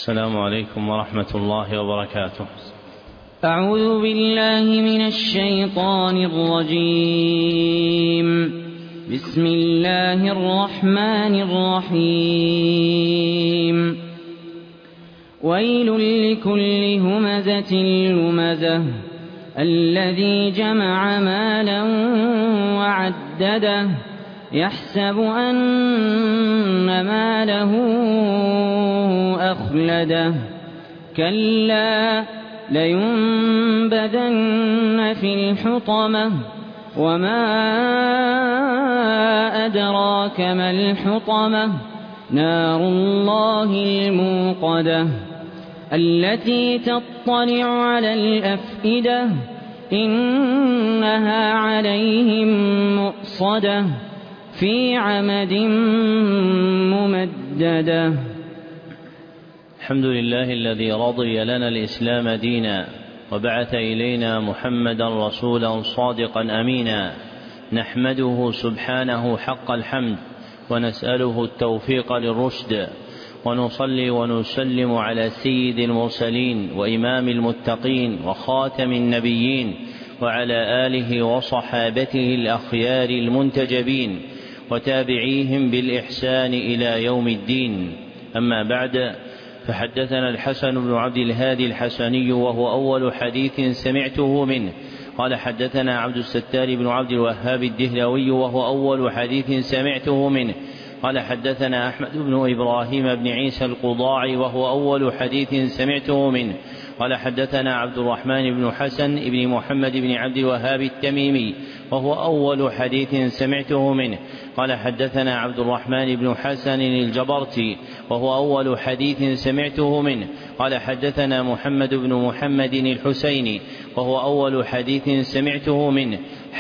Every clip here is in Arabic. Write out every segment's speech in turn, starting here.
السلام عليكم ورحمة الله وبركاته. أعوذ بالله من الشيطان الرجيم. بسم الله الرحمن الرحيم. ويل لكل همزة لمزة الذي جمع مالا وعدده يحسب أن ماله أخلده كلا لينبذن في الحطمة وما أدراك ما الحطمة نار الله الموقدة التي تطلع على الأفئدة إنها عليهم مؤصدة في عمد ممددة. الحمد لله الذي رضي لنا الإسلام دينا وبعث إلينا محمدا رسولا صادقا أمينا، نحمده سبحانه حق الحمد ونسأله التوفيق للرشد، ونصلي ونسلم على سيد المرسلين وإمام المتقين وخاتم النبيين وعلى آله وصحابته الأخيار المنتجبين وتابعيهم بالإحسان إلى يوم الدين. أما بعد، فحدثنا الحسن بن عبد الهادي الحسني وهو أول حديث سمعته منه قال حدثنا عبد الستار بن عبد الوهاب الدهلوي وهو أول حديث سمعته منه قال حدثنا أحمد بن إبراهيم بن عيسى القضاعي وهو أول حديث سمعته منه قال حدثنا عبد الرحمن بن حسن بن محمد بن عبد الوهاب التميمي وهو أول حديث سمعته منه قال حدثنا عبد الرحمن بن حسن الجبرتي وهو أول حديث سمعته منه قال حدثنا محمد بن محمد الحسيني وهو أول حديث سمعته منه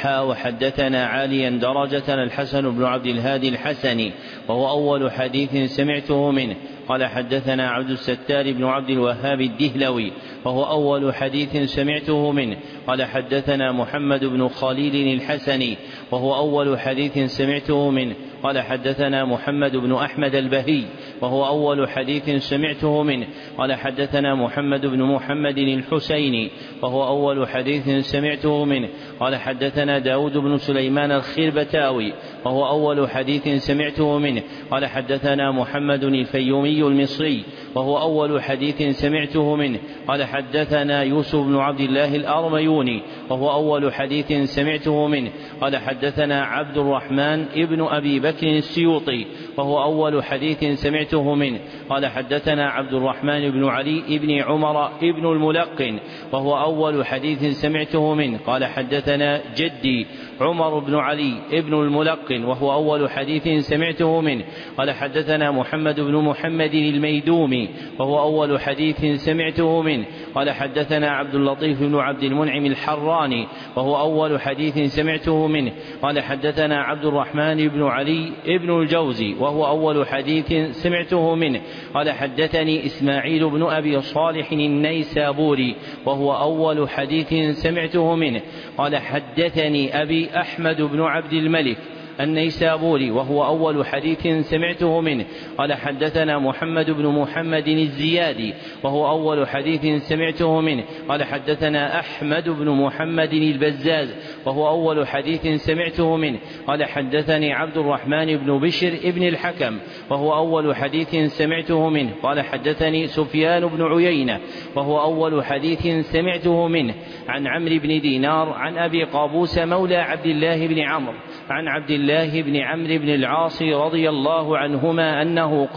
وحدثنا عاليا درجة الحسن بن عبد الهادي الحسني وهو أول حديث سمعته منه قال حدثنا عبد الستار بن عبد الوهاب الدهلوي وهو أول حديث سمعته منه قال حدثنا محمد بن خليل الحسني وهو أول حديث سمعته منه قال حدثنا محمد بن أحمد البهي وهو أول حديث سمعته منه قال حدثنا محمد بن محمد الحسيني وهو أول حديث سمعته منه قال حدثنا داود بن سليمان الخربتاوي وهو أول حديث سمعته منه قال حدثنا محمد الفيومي المصري وهو أول حديث سمعته منه قال حدثنا يوسف بن عبد الله الأرميوني وهو أول حديث سمعته منه قال حدثنا عبد الرحمن ابن أبي بكر السيوطي وهو أول حديث سمعته منه قال حدثنا عبد الرحمن بن علي ابن عمر ابن الملقن وهو أول حديث سمعته منه قال حدثنا جدي عمر بن علي ابن الملقن وهو أول حديث سمعته منه قال حدثنا محمد بن محمد الميدومي وهو أول حديث سمعته منه قال حدثنا عبد اللطيف بن عبد المنعم الحراني وهو أول حديث سمعته منه قال حدثنا عبد الرحمن بن علي ابن الجوزي وهو أول حديث سمعته منه قال حدثني إسماعيل بن أبي صالح النيسابوري وهو أول حديث سمعته منه قال حدثني أبي أحمد بن عبد الملك النيسابوري وهو أول حديث سمعته منه قال حدثنا محمد بن محمد الزيادي وهو أول حديث سمعته منه قال حدثنا أحمد بن محمد البزاز وهو أول حديث سمعته منه قال حدثني عبد الرحمن بن بشر ابن الحكم وهو أول حديث سمعته منه قال حدثني سفيان بن عيينة وهو أول حديث سمعته منه عن عمرو بن دينار عن أبي قابوس مولى عبد الله بن عمرو عن عبد الله بن عمرو بن العاص رضي الله عنهما أنه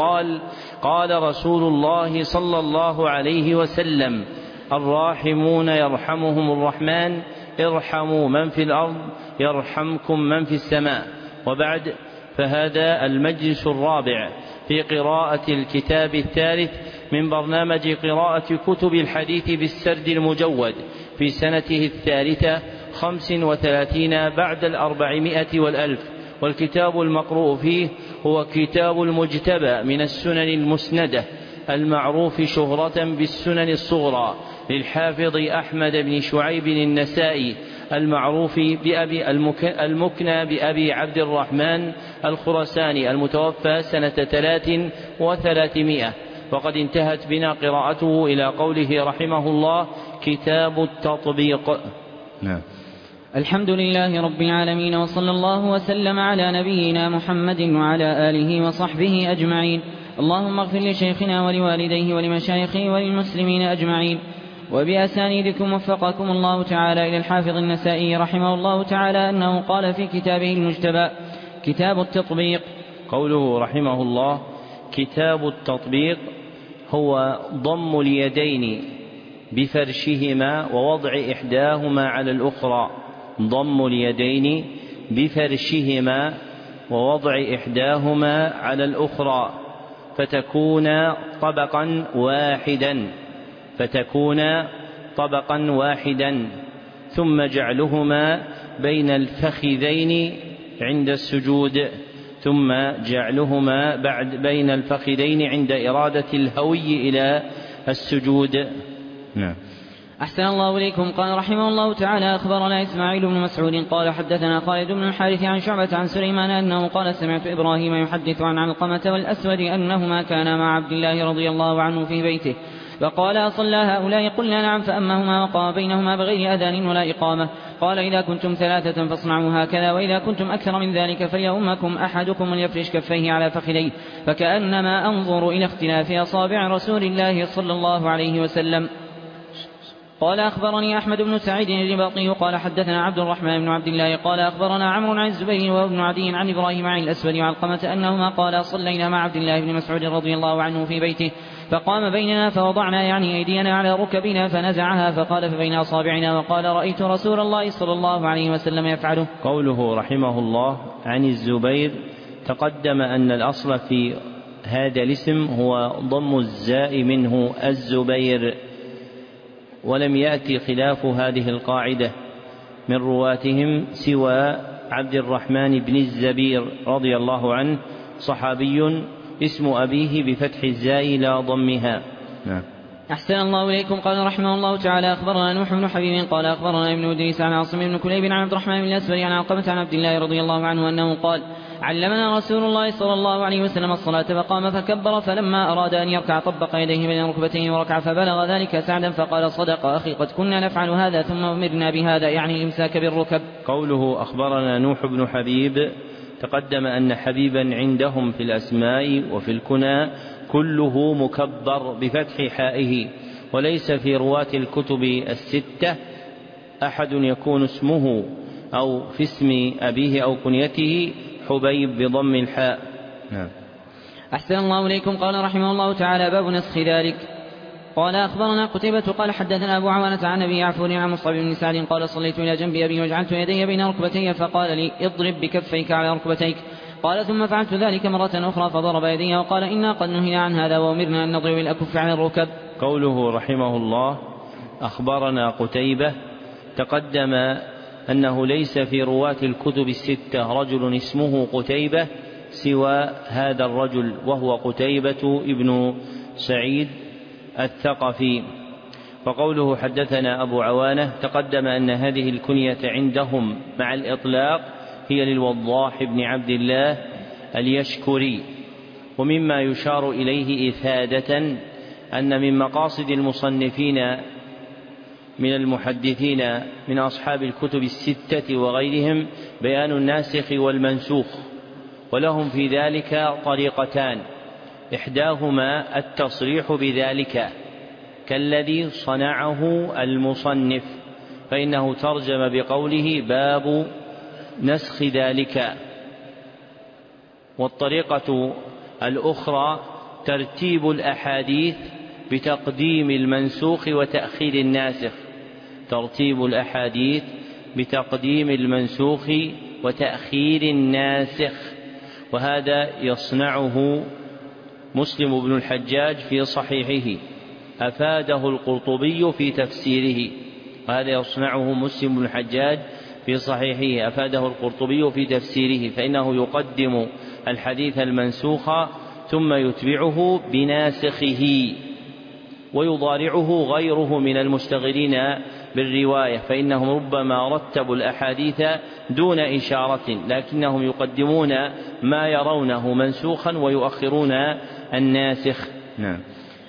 قال رسول الله صلى الله عليه وسلم الراحمون يرحمهم الرحمن ارحموا من في الأرض يرحمكم من في السماء. وبعد، فهذا المجلس الرابع في قراءة الكتاب الثالث من برنامج قراءة كتب الحديث بالسرد المجود في سنته الثالثة 35 بعد 400 والألف، والكتاب المقروء فيه هو كتاب المجتبى من السنن المسندة المعروف شهرة بالسنن الصغرى للحافظ أحمد بن شعيب النسائي المعروف بأبي المكنى بأبي عبد الرحمن الخرساني المتوفى سنة 300 وقد انتهت بنا قراءته إلى قوله رحمه الله: كتاب التطبيق. نعم. الحمد لله رب العالمين، وصلى الله وسلم على نبينا محمد وعلى آله وصحبه أجمعين. اللهم اغفر لشيخنا ولوالديه ولمشايخه وللمسلمين أجمعين. وبأسانيدكم وفقكم الله تعالى إلى الحافظ النسائي رحمه الله تعالى أنه قال في كتابه المجتبى: كتاب التطبيق. قوله رحمه الله كتاب التطبيق هو ضم اليدين بفرشهما ووضع إحداهما على الأخرى، ضم اليدين بفرشهما ووضع إحداهما على الأخرى فتكون طبقا واحدا ثم جعلهما بين الفخذين عند السجود، ثم جعلهما بين الفخذين عند إرادة الهوي إلى السجود. نعم. أحسن الله إليكم. قال رحمه الله تعالى: أخبرنا إسماعيل بن مسعود قال حدثنا خالد بن الحارث عن شعبة عن سليمان أنه قال: سمعت إبراهيم يحدث عن علقمة والأسود أنهما كانا مع عبد الله رضي الله عنه في بيته، فقال: أصلى هؤلاء؟ قلنا: نعم. فأمهما وقام بينهما بغير أذان ولا إقامة. قال: إذا كنتم 3 فاصنعوا هكذا، وإذا كنتم أكثر من ذلك فليؤمكم أحدكم وليفرش كفيه على فخذيه، فكأنما أنظر إلى اختلاف أصابع رسول الله صلى الله عليه وسلم. قال: أخبرني أحمد بن سعيد الرباطي قال حدثنا عبد الرحمن بن عبد الله قال أخبرنا عمرو عن الزبير وابن عدي عن إبراهيم عن الأسود وعلقمة أنهما قال: صلينا مع عبد الله بن مسعود رضي الله عنه في بيته، فقام بيننا فوضعنا أيدينا على ركبنا فنزعها فقال فبين أصابعنا، وقال: رأيت رسول الله صلى الله عليه وسلم يفعله. قوله رحمه الله عن الزبير، تقدم أن الأصل في هذا الاسم هو ضم الزاء منه الزبير، ولم يأتي خلاف هذه القاعدة من رواتهم سوى عبد الرحمن بن الزبير رضي الله عنه، صحابي اسم أبيه بفتح الزاء لا ضمها. نعم. أحسن الله إليكم. قال رحمه الله تعالى: أخبرنا نوح بن حبيب قال أخبرنا ابن إدريس عن عاصم بن كليب عن عبد الرحمن بن الأسود عن علقمة عن عبد الله رضي الله عنه أنه قال: علمنا رسول الله صلى الله عليه وسلم الصلاة، فقام فكبر، فلما أراد أن يركع طبق يديه بين ركبتين وركع، فبلغ ذلك سعدا فقال: صدق أخي، قد كنا نفعل هذا ثم أمرنا بهذا، يعني الإمساك بالركب. قوله أخبرنا نوح بن حبيب، تقدم أن حبيبا عندهم في الأسماء وفي الكنى كله مكبر بفتح حائه، وليس في رواة الكتب 6 أحد يكون اسمه أو في اسم أبيه أو كنيته حبيب بضم الحاء. نعم. أحسن الله إليكم. قال رحمه الله تعالى: باب نسخ ذلك. قال أخبرنا قتيبة قال حدثنا أبو عوانة عن أبي يعفور عن مصعب بن سعد قال: صليت إلى جنب أبي وجعلت يدي بين ركبتي، فقال لي: اضرب بكفيك على ركبتيك. قال: ثم فعلت ذلك مرة أخرى فضرب يدي وقال: إنا قد نهينا عن هذا وأمرنا أن نضرب الأكف على الركب. قوله رحمه الله أخبرنا قتيبة، تقدم أنه ليس في رواة الكتب 6 رجل اسمه قتيبة سوى هذا الرجل، وهو قتيبة ابن سعيد الثقفي. وقوله حدثنا أبو عوانة، تقدم أن هذه الكنية عندهم مع الإطلاق هي للوضاح بن عبد الله اليشكري. ومما يشار إليه إفادة أن من مقاصد المصنفين من المحدثين من أصحاب الكتب 6 وغيرهم بيان الناسخ والمنسوخ، ولهم في ذلك طريقتان: إحداهما التصريح بذلك كالذي صنعه المصنف، فإنه ترجم بقوله: باب نسخ ذلك. والطريقة الأخرى ترتيب الأحاديث بتقديم المنسوخ وتأخير الناسخ، ترتيب الأحاديث بتقديم المنسوخ وتأخير الناسخ، وهذا يصنعه مسلم بن الحجاج في صحيحه، أفاده القرطبي في تفسيره. وهذا يصنعه مسلم بن الحجاج في صحيحه، أفاده القرطبي في تفسيره، فإنه يقدم الحديث المنسوخ ثم يتبعه بناسخه، ويضارعه غيره من المشتغلين بالرواية، فإنهم ربما رتبوا الأحاديث دون إشارة، لكنهم يقدمون ما يرونه منسوخا ويؤخرون الناسخ. نعم.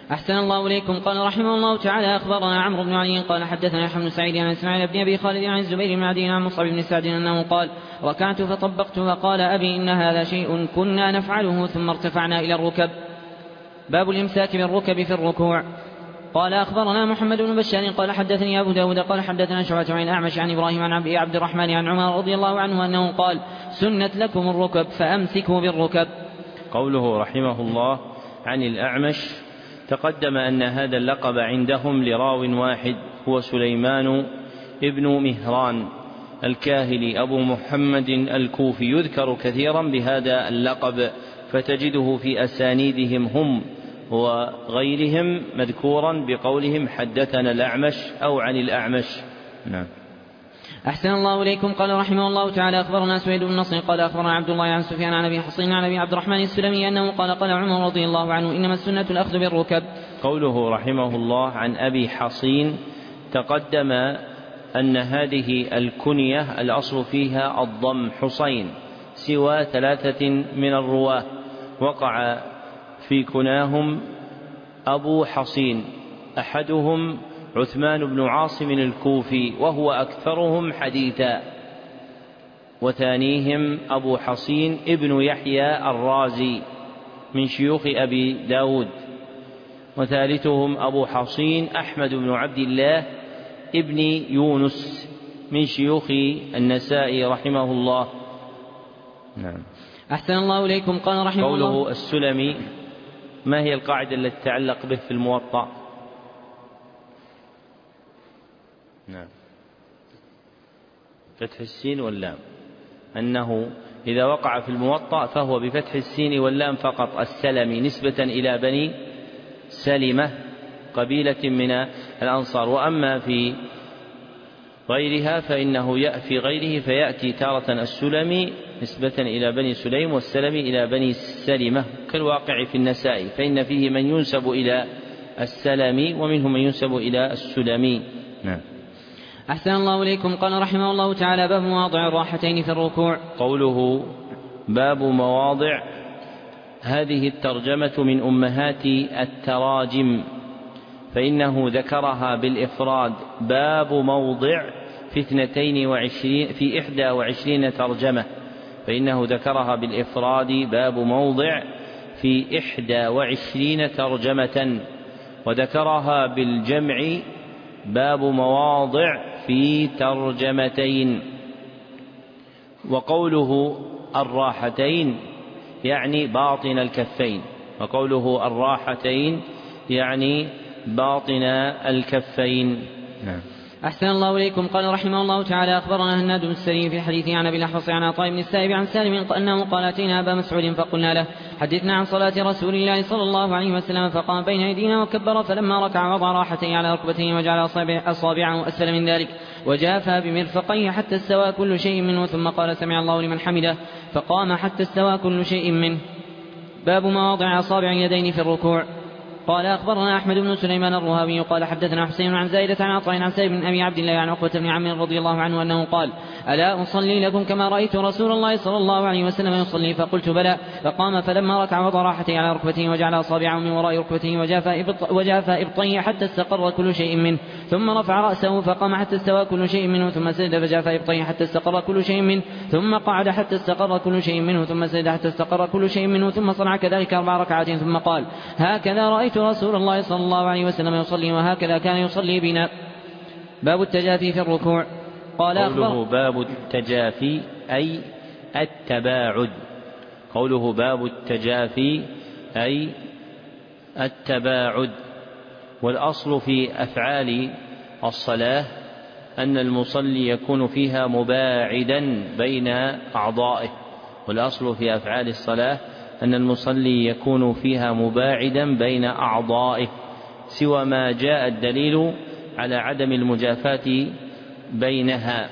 أحسن الله إليكم. قال رحمه الله تعالى أخبرنا عمرو بن علي قال حدثنا يحيى بن سعيد عن إسماعيل بن أبي خالد عن الزبير بن عدي عن مصعب بن سعد أنه قال ركعت فطبقت فقال أبي إن هذا شيء كنا نفعله ثم ارتفعنا إلى الركب. باب الإمساك بالركب في الركوع. قال أخبرنا محمد بن بشار قال حدثني أبو داود قال حدثنا شعبة عن الأعمش عن إبراهيم عن أبي عبد الرحمن عن عمر رضي الله عنه أنه قال سنت لكم الركب فأمسكوا بالركب. قوله رحمه الله عن الأعمش تقدم أن هذا اللقب عندهم لراو واحد هو سليمان ابن مهران الكاهلي أبو محمد الكوفي، يذكر كثيرا بهذا اللقب فتجده في أسانيدهم هم وغيرهم مذكورا بقولهم حدثنا الأعمش أو عن الأعمش. نعم. أحسن الله إليكم. قال رحمه الله تعالى أخبرنا سويد بن نصر قال أخبرنا عبد الله عن سفيان عن أبي حصين عن أبي عبد الرحمن السلمي أنه قال عمر رضي الله عنه إنما السنة الأخذ بالركب. قوله رحمه الله عن أبي حصين تقدم أن هذه الكنية الأصل فيها الضم حصين سوى 3 من الرواة وقع في كناهم أبو حصين، أحدهم عثمان بن عاصم الكوفي وهو أكثرهم حديثا، وثانيهم أبو حصين ابن يحيى الرازي من شيوخ أبي داود، وثالثهم أبو حصين أحمد بن عبد الله ابن يونس من شيوخ النسائي رحمه الله. نعم. أحسن الله إليكم. قال رحمه الله قوله السلمي ما هي القاعدة التي تتعلق به في الموطأ؟ نعم. فتح السين واللام، أنه إذا وقع في الموطأ فهو بفتح السين واللام فقط السلمي نسبة إلى بني سلمة قبيلة من الأنصار، وأما في غيرها فإنه في غيره فيأتي تارة السلمي نسبة إلى بني سليم والسلمي إلى بني سلمة كالواقع في النسائي، فإن فيه من ينسب إلى السلمي ومنهم من ينسب إلى السلمي. نعم. أحسن الله إليكم. قال رحمه الله تعالى باب مواضع الراحتين في الركوع. قوله باب مواضع، هذه الترجمة من أمهات التراجم، فإنه ذكرها بالإفراد باب موضع في 21 ترجمة، فإنه ذكرها بالإفراد باب موضع في 21 ترجمة، وذكرها بالجمع باب مواضع في ترجمتين. وقوله الراحتين يعني باطن الكفين، وقوله الراحتين يعني باطن الكفين. نعم. أحسن الله إليكم. قال رحمه الله تعالى أخبرنا هناد بن السري في حديثه عن أبي الأحوص عن عطاء بن السائب عن سالم أنه قال أتينا أبا مسعود فقلنا له حدثنا عن صلاة رسول الله صلى الله عليه وسلم، فقام بين أيدينا وكبر، فلما ركع وضع راحتيه على ركبتيه وجعل أصابعه أسفل من ذلك وجافى بمرفقيه حتى استوى كل شيء منه، ثم قال سمع الله لمن حمده، فقام حتى استوى كل شيء منه. باب مواضع أصابع اليدين في الركوع. قال أخبرنا أحمد بن سليمان الرهاوي قال حدثنا حسين عن زائدة عن عطاء عن سالم بن أبي عبد الله عن عقبة بن عمرو رضي الله عنه أنه قال ألا أصلي لكم كما رأيت رسول الله صلى الله عليه وسلم يصلي؟ فقلت بلى. فقام فلما ركع وضع راحتيه على ركبته وجعل أصابعه من وراء ركبته وجافى إبطيه حتى استقر كل شيء منه، ثم رفع رأسه فقام حتى استوى كل شيء منه، ثم سجد فجافى إبطيه حتى استقر كل شيء منه، ثم قعد حتى استقر كل شيء منه، ثم سجد حتى استقر كل شيء منه، ثم صنع كذلك 4 ركعات، ثم قال هكذا رأيت رسول الله صلى الله عليه وسلم يصلي وهكذا كان يصلي بنا. باب التجافي في الركوع. قال قوله باب التجافي أي التباعد، قوله باب التجافي أي التباعد. والأصل في أفعال الصلاة أن المصلي يكون فيها مباعدا بين أعضائه، والأصل في أفعال الصلاة أن المصلي يكون فيها مباعدا بين أعضائه، سوى ما جاء الدليل على عدم المجافاة بينها.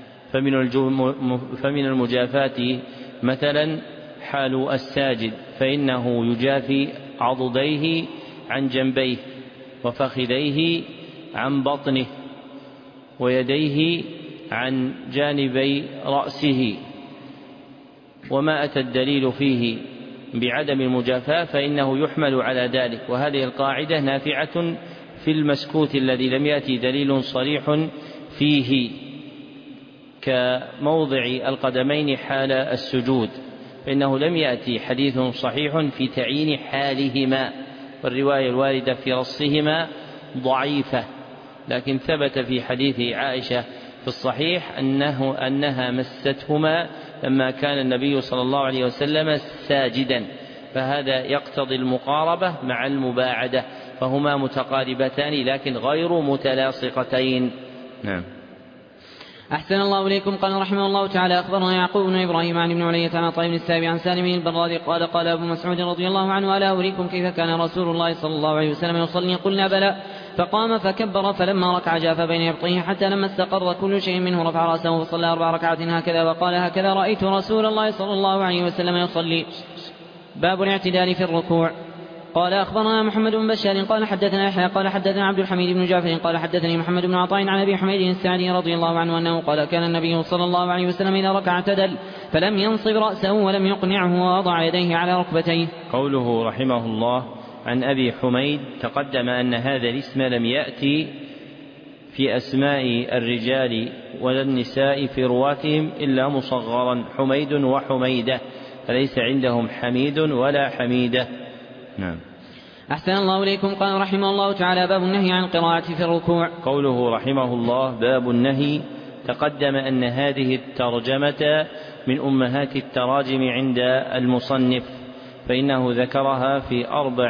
فمن المجافاة مثلا حال الساجد، فإنه يجافي عضديه عن جنبيه، وفخذيه عن بطنه، ويديه عن جانبي رأسه، وما أتى الدليل فيه بعدم المجافاة فإنه يحمل على ذلك. وهذه القاعدة نافعة في المسكوت الذي لم يأتي دليل صريح فيه كموضع القدمين حال السجود، فإنه لم يأتي حديث صحيح في تعيين حالهما، والرواية الواردة في رصهما ضعيفة، لكن ثبت في حديث عائشة في الصحيح أنها مستهما لما كان النبي صلى الله عليه وسلم ساجدا، فهذا يقتضي المقاربة مع المباعدة، فهما متقاربتان لكن غير متلاصقتين. نعم. أحسن الله إليكم. قال رحمه الله تعالى: أخبرنا يعقوب بن إبراهيم عن ابن علية عن عطاء بن السائب عن سالم البرادي قال: قال أبو مسعود رضي الله عنه: ألا أريكم كيف كان رسول الله صلى الله عليه وسلم يصلي؟ قلنا: بلى. فقام فكبر، فلما ركع جاف بين يبطيه حتى لما استقر كل شيء منه رفع رأسه فصلى 4 ركعات هكذا، وقال: هكذا رأيت رسول الله صلى الله عليه وسلم يصلي. باب الاعتدال في الركوع. قال: أخبرنا محمد بن بشار قال حدثنا يحيى قال حدثنا عبد الحميد بن جعفر قال حدثني محمد بن عطاء عن أبي حميد السعدي رضي الله عنه أنه قال: كان النبي صلى الله عليه وسلم إذا ركع اعتدل فلم ينصب رأسه ولم يقنعه ووضع يديه على ركبتيه. قوله رحمه الله عن أبي حميد، تقدم أن هذا الاسم لم يأتي في أسماء الرجال ولا النساء في رواتهم إلا مصغرا، حميد وحميدة، فليس عندهم حميد ولا حميدة. نعم. أحسن الله إليكم. قال رحمه الله تعالى: باب النهي عن القراءة في الركوع. قوله رحمه الله باب النهي، تقدم أن هذه الترجمة من أمهات التراجم عند المصنف، فإنه ذكرها في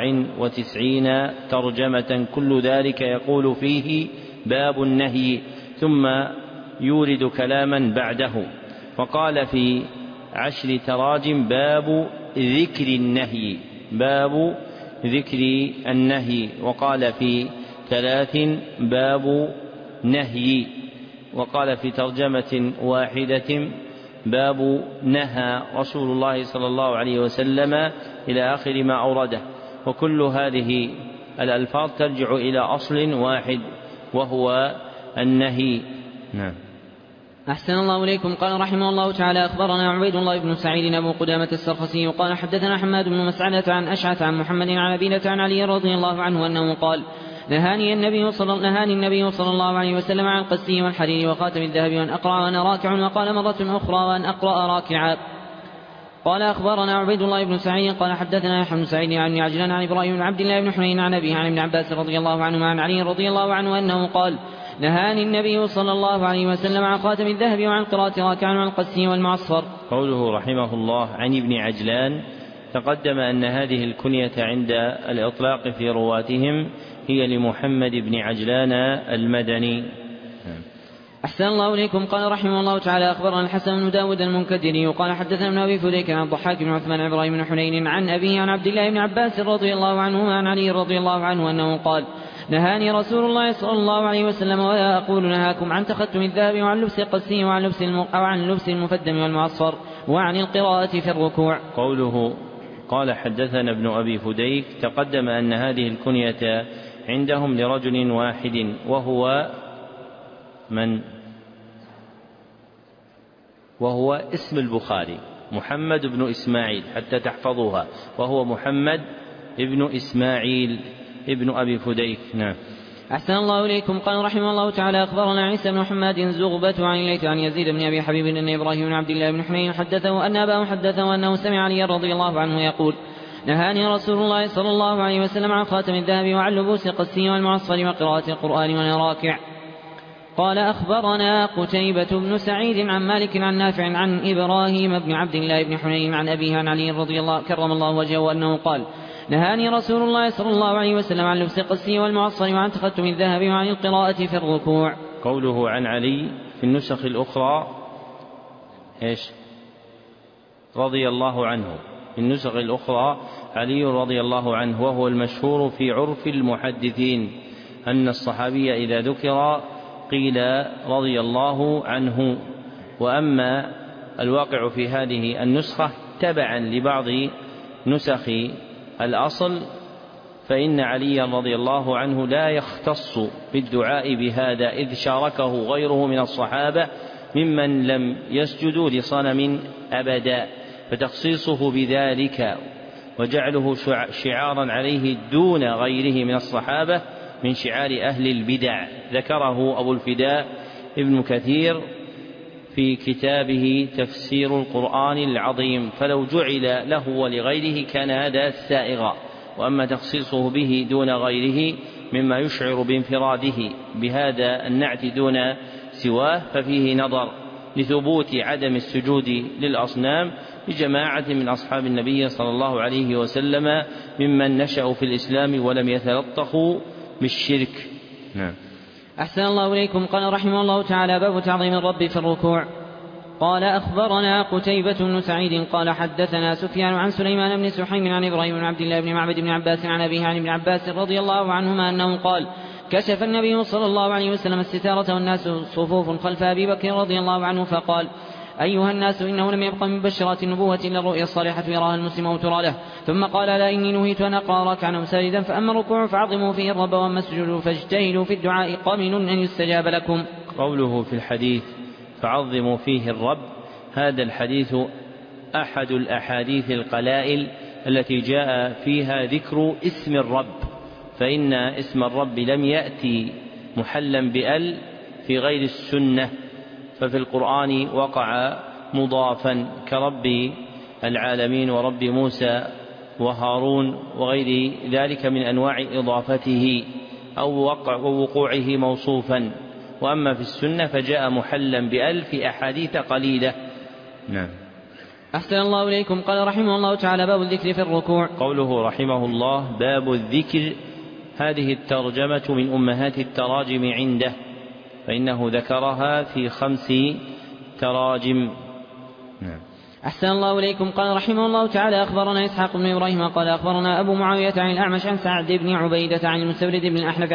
94 ترجمة، كل ذلك يقول فيه باب النهي، ثم يورد كلاما بعده، فقال في 10 تراجم باب ذكر النهي، باب ذكر النهي، وقال في 3 باب نهي، وقال في ترجمة واحدة باب نهى رسول الله صلى الله عليه وسلم إلى آخر ما أورده، وكل هذه الألفاظ ترجع إلى أصل واحد وهو النهي. نعم. أحسن الله إليكم. قال رحمه الله تعالى: أخبرنا عبيد الله بن سعيد أبو قدامة السرخسي قال حدثنا حماد بن مسعدة عن أشعث عن محمد عن أبينة عن علي رضي الله عنه أنه قال: نهاني النبي صلى الله عليه وسلم عن القسي والحرير وخاتم الذهب وأن أقرأ وأنا راكع، وقال مرة أخرى وأن أقرأ راكعا. قال: أخبرنا عبيد الله بن سعيد قال حدثنا يحيى بن سعيد عن عجلان عن إبراهيم بن عبد الله بن حنين عن أبيه عن ابن عباس رضي الله عنهما عن علي رضي الله عنه أنه قال: نهاني النبي صلى الله عليه وسلم عن خاتم الذهب وعن قراءة راكعا وعن القسي والمعصفر. قوله رحمه الله عن ابن عجلان، تقدم أن هذه الكنية عند الإطلاق في رواتهم هي لمحمد بن عجلان المدني. أحسن الله إليكم. قال رحمه الله تعالى: أخبرنا الحسن بن داود المنكدري قال حدثنا ابن أبي فديك عن الضحاك بن عثمان عن إبراهيم بن حنين عن أبيه عن عبد الله بن عباس رضي الله عنهما عن علي رضي الله عنه أنه قال: نهاني رسول الله صلى الله عليه وسلم ولا أقول نهاكم عن تختم الذهب وعن لبس القسي وعن لبس المفدم والمعصفر وعن القراءة في الركوع. قوله قال حدثنا ابن أبي فديك، تقدم أن هذه الكنية عندهم لرجل واحد وهو اسم البخاري محمد بن إسماعيل، حتى تحفظوها، وهو محمد بن إسماعيل ابن أبي فديك. نعم. أحسن الله إليكم. قال رحمه الله تعالى: أخبرنا عيسى بن محمد زغبة عن الليث عن يزيد بن أبي حبيب أن إبراهيم بن عبد الله بن حنين حدثه أن أباه حدثه أنه سمع علي رضي الله عنه يقول: نهاني رسول الله صلى الله عليه وسلم عن خاتم الذهب وعن لبوس القسي والمعصفر وقراءة القرآن وأنا راكع. قال: أخبرنا قتيبة بن سعيد عن مالك عن نافع عن إبراهيم بن عبد الله بن حنين عن أبيه عن علي رضي الله كرم الله وجهه أنه قال: نهاني رسول الله صلى الله عليه وسلم عن لبس القسي والمعصفر وعن تختم الذهب وعن القراءة في الركوع. قوله عن علي في النسخ الأخرى رضي الله عنه، في النسخ الأخرى علي رضي الله عنه، وهو المشهور في عرف المحدثين أن الصحابي إذا ذكر قيل رضي الله عنه. وأما الواقع في هذه النسخة تبعا لبعض نسخ الأصل، فإن عليا رضي الله عنه لا يختص بالدعاء بهذا، إذ شاركه غيره من الصحابة ممن لم يسجدوا لصنم أبدا، فتخصيصه بذلك وجعله شعارا عليه دون غيره من الصحابة من شعار أهل البدع. ذكره أبو الفداء ابن كثير في كتابه تفسير القرآن العظيم، فلو جعل له ولغيره كان هذا سائغا، وأما تخصيصه به دون غيره مما يشعر بانفراده بهذا النعت دون سواه ففيه نظر لثبوت عدم السجود للأصنام لجماعة من أصحاب النبي صلى الله عليه وسلم ممن نشأوا في الإسلام ولم يتلطخوا بالشرك. نعم. أحسن الله إليكم. قال رحمه الله تعالى: باب تعظيم الرب في الركوع. قال أخبرنا قتيبة بن سعيد قال حدثنا سفيان عن سليمان بن سحيم عن إبراهيم بن عبد الله بن معبد بن عباس عن أبيه عن ابن عباس رضي الله عنهما أنه قال: كشف النبي صلى الله عليه وسلم الستارة والناس صفوف خلف أبي بكر رضي الله عنه فقال: أيها الناس، إنه لم يبق من بشرات النبوة إلا الرؤيا الصالحة يراها المسلم أو ترى له. ثم قال: لا إني نهيت أن أقرأ راكعا أو ساجدا، فأما الركوع فعظموا فيه الرب، وأما السجود فاجتهدوا في الدعاء قمن أن يستجاب لكم. قوله في الحديث فعظموا فيه الرب، هذا الحديث أحد الأحاديث القلائل التي جاء فيها ذكر اسم الرب، فإن اسم الرب لم يأتي محلا بأل في غير السنة، ففي القرآن وقع مضافا كرب العالمين ورب موسى وهارون وغير ذلك من أنواع إضافته أو وقوعه موصوفا، وأما في السنة فجاء محلا بأل في أحاديث قليلة. نعم. أحسن الله إليكم. قال رحمه الله تعالى: باب الذكر في الركوع. قوله رحمه الله باب الذكر، هذه الترجمة من أمهات التراجم عنده، فإنه ذكرها في 5 تراجم. نعم. أحسن الله إليكم. قال رحمه الله تعالى: أخبرنا إسحاق بن إبراهيم قال أخبرنا أبو معاوية عن الأعمش عن سعد بن عبيدة عن المستورد بن الأحنف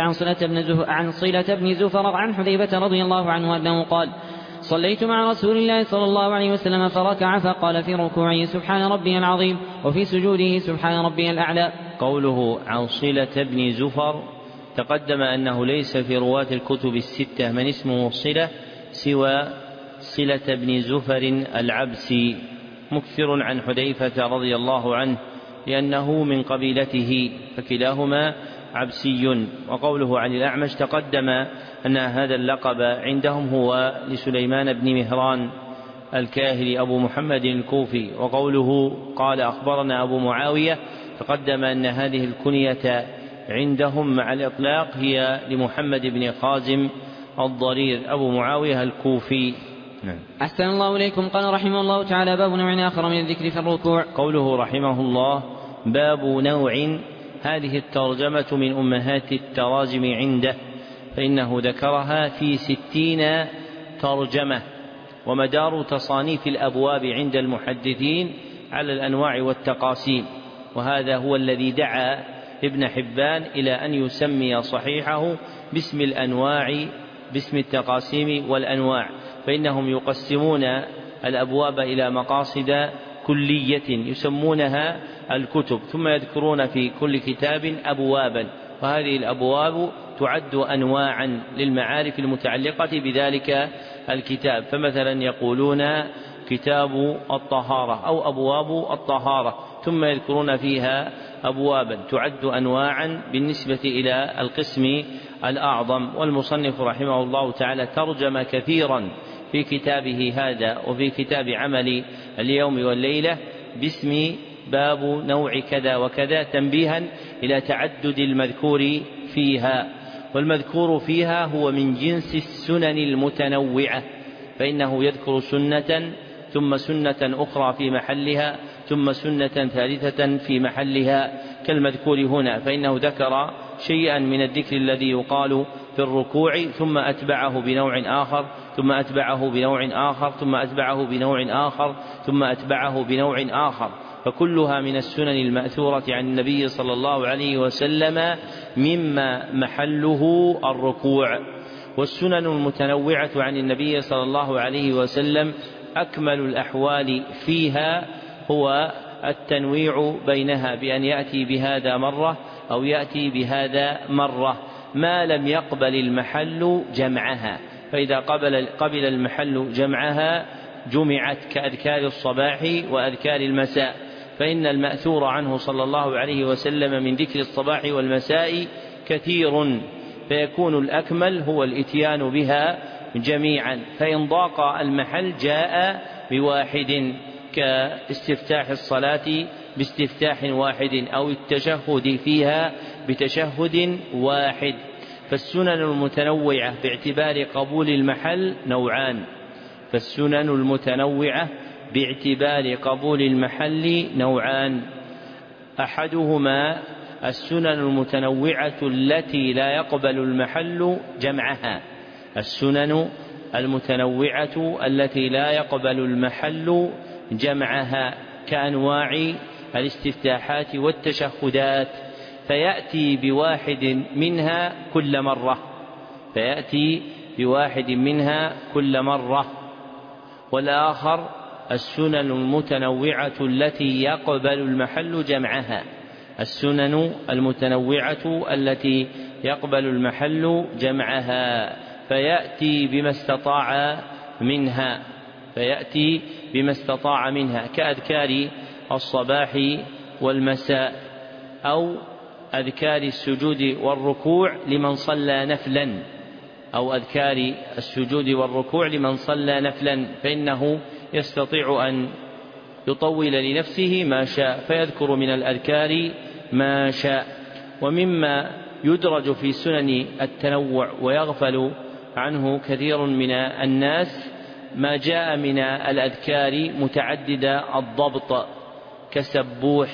عن صلة بن زفر عن حذيفة رضي الله عنه أنه قال: صليت مع رسول الله صلى الله عليه وسلم فركع فقال في ركوعه: سبحان ربي العظيم، وفي سجوده: سبحان ربي الأعلى. قوله عن صلة بن زفر تقدم أنه ليس في رواة الكتب الستة من اسمه صلة سوى صلة بن زفر العبسي، مكثر عن حذيفة رضي الله عنه لأنه من قبيلته، فكلاهما عبسي. وقوله عن الأعمش تقدم أن هذا اللقب عندهم هو لسليمان بن مهران الكاهلي أبو محمد الكوفي. وقوله قال أخبرنا أبو معاوية تقدم أن هذه الكنية عندهم مع الإطلاق هي لمحمد بن خازم الضرير أبو معاوية الكوفي. نعم. أحسن الله إليكم. قال رحمه الله تعالى: باب نوع آخر من الذكر في الركوع. قوله رحمه الله باب نوع، هذه الترجمة من أمهات التراجم عنده، فإنه ذكرها في 60 ترجمة، ومدار تصانيف الأبواب عند المحدثين على الأنواع والتقاسيم، وهذا هو الذي دعا ابن حبان إلى أن يسمي صحيحه باسم الأنواع، باسم التقاسيم والأنواع، فإنهم يقسمون الأبواب إلى مقاصد كلية يسمونها الكتب، ثم يذكرون في كل كتاب أبوابا، وهذه الأبواب تعد أنواعا للمعارف المتعلقة بذلك الكتاب، فمثلا يقولون كتاب الطهارة أو أبواب الطهارة، ثم يذكرون فيها أبوابا تعد أنواعا بالنسبة إلى القسم الأعظم. والمصنف رحمه الله تعالى ترجم كثيرا في كتابه هذا وفي كتاب عمل اليوم والليلة باسم باب نوع كذا وكذا، تنبيها إلى تعدد المذكور فيها، والمذكور فيها هو من جنس السنن المتنوعة، فإنه يذكر سنة ثم سنة أخرى في محلها ثم سنة ثالثة في محلها كالمذكور هنا، فإنه ذكر شيئا من الذكر الذي يقال في الركوع ثم أتبعه بنوع آخر ثم أتبعه بنوع آخر ثم أتبعه بنوع آخر ثم أتبعه بنوع آخر، فكلها من السنن المأثورة عن النبي صلى الله عليه وسلم مما محله الركوع. والسنن المتنوعة عن النبي صلى الله عليه وسلم أكمل الأحوال فيها هو التنويع بينها بأن يأتي بهذا مرة أو يأتي بهذا مرة ما لم يقبل المحل جمعها، فإذا قبل المحل جمعها جمعت كأذكار الصباح وأذكار المساء، فإن المأثور عنه صلى الله عليه وسلم من ذكر الصباح والمساء كثير، فيكون الأكمل هو الإتيان بها جميعا، فإن ضاق المحل جاء بواحد كاستفتاح الصلاة باستفتاح واحد أو التشهد فيها بتشهد واحد. فالسنن المتنوعة باعتبار قبول المحل نوعان، فالسنن المتنوعة باعتبار قبول المحل نوعان: أحدهما السنن المتنوعة التي لا يقبل المحل جمعها، السنن المتنوعة التي لا يقبل المحل جمعها كأنواع الاستفتاحات والتشهدات، فيأتي بواحد منها كل مرة، فيأتي بواحد منها كل مرة. والآخر السنن المتنوعة التي يقبل المحل جمعها، السنن المتنوعة التي يقبل المحل جمعها، فيأتي بما استطاع منها كأذكار الصباح والمساء، أو أذكار السجود والركوع لمن صلى نفلا، أو أذكار السجود والركوع لمن صلى نفلا، فإنه يستطيع أن يطول لنفسه ما شاء فيذكر من الأذكار ما شاء. ومما يدرج في سنن التنوع ويغفل عنه كثير من الناس ما جاء من الأذكار متعددة الضبط كسبوح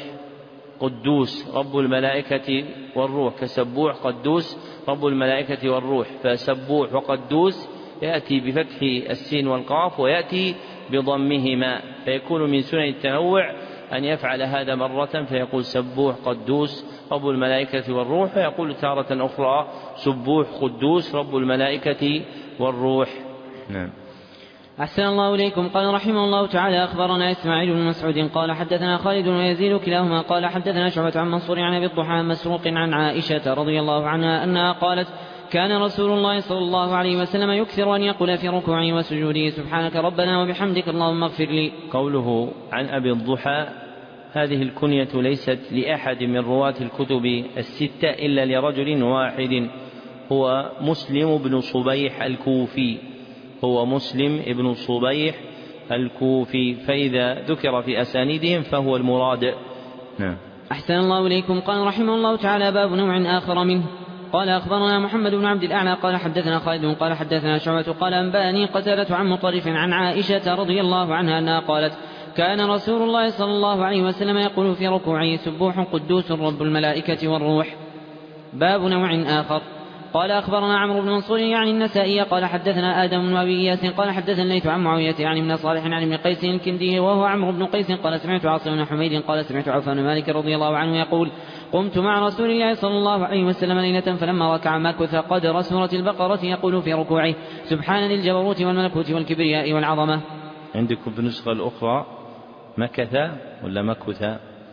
قدوس رب الملائكة والروح، كسبوح قدوس رب الملائكة والروح، فسبوح وقدوس يأتي بفتح السين والقاف ويأتي بضمهما، فيكون من سنن التنوع أن يفعل هذا مرة فيقول سبوح قدوس رب الملائكة والروح، ويقول تارة أخرى سبوح قدوس رب الملائكة والروح. نعم. أحسن الله إليكم. قال رحمه الله تعالى: أخبرنا إسماعيل بن مسعود قال حدثنا خالد ويزيد كلاهما قال حدثنا شعبة عن منصور عن أبي الضحى مسروق عن عائشة رضي الله عنها أنها قالت: كان رسول الله صلى الله عليه وسلم يكثر أن يقول في ركوعه وسجوده: سبحانك ربنا وبحمدك اللهم اغفر لي. قوله عن أبي الضحى هذه الكنية ليست لأحد من رواة الكتب الستة إلا لرجل واحد، هو مسلم بن صبيح الكوفي، هو مسلم بن صبيح الكوفي، فإذا ذكر في أسانيدهم فهو المراد. نعم. أحسن الله إليكم. قال رحمه الله تعالى: باب نوع آخر منه. قال أخبرنا محمد بن عبد الأعلى قال حدثنا خالد قال حدثنا شعبة قال أنبأني قتادة عن مطرف عن عائشة رضي الله عنها أنها قالت: كان رسول الله صلى الله عليه وسلم يقول في ركوعه: سبوح قدوس رب الملائكة والروح. باب نوع آخر. قال أخبرنا عمرو بن منصور يعني النسائي قال حدثنا آدم بن أبي إياس قال حدثنا الليث عن معاوية يعني من صالح عن ابن قيس الكندي وهو عمرو بن قيس قال سمعت عاصم بن حميد قال سمعت عوف بن مالك رضي الله عنه يقول: قمت مع رسول الله صلى الله عليه وسلم ليلة فلما ركع مكث قدر سورة البقرة يقول في ركوعه: سبحان ذي الجبروت والملكوت والكبرياء والعظمة. عندكم بالنسخة الأخرى مكث ولا مكث؟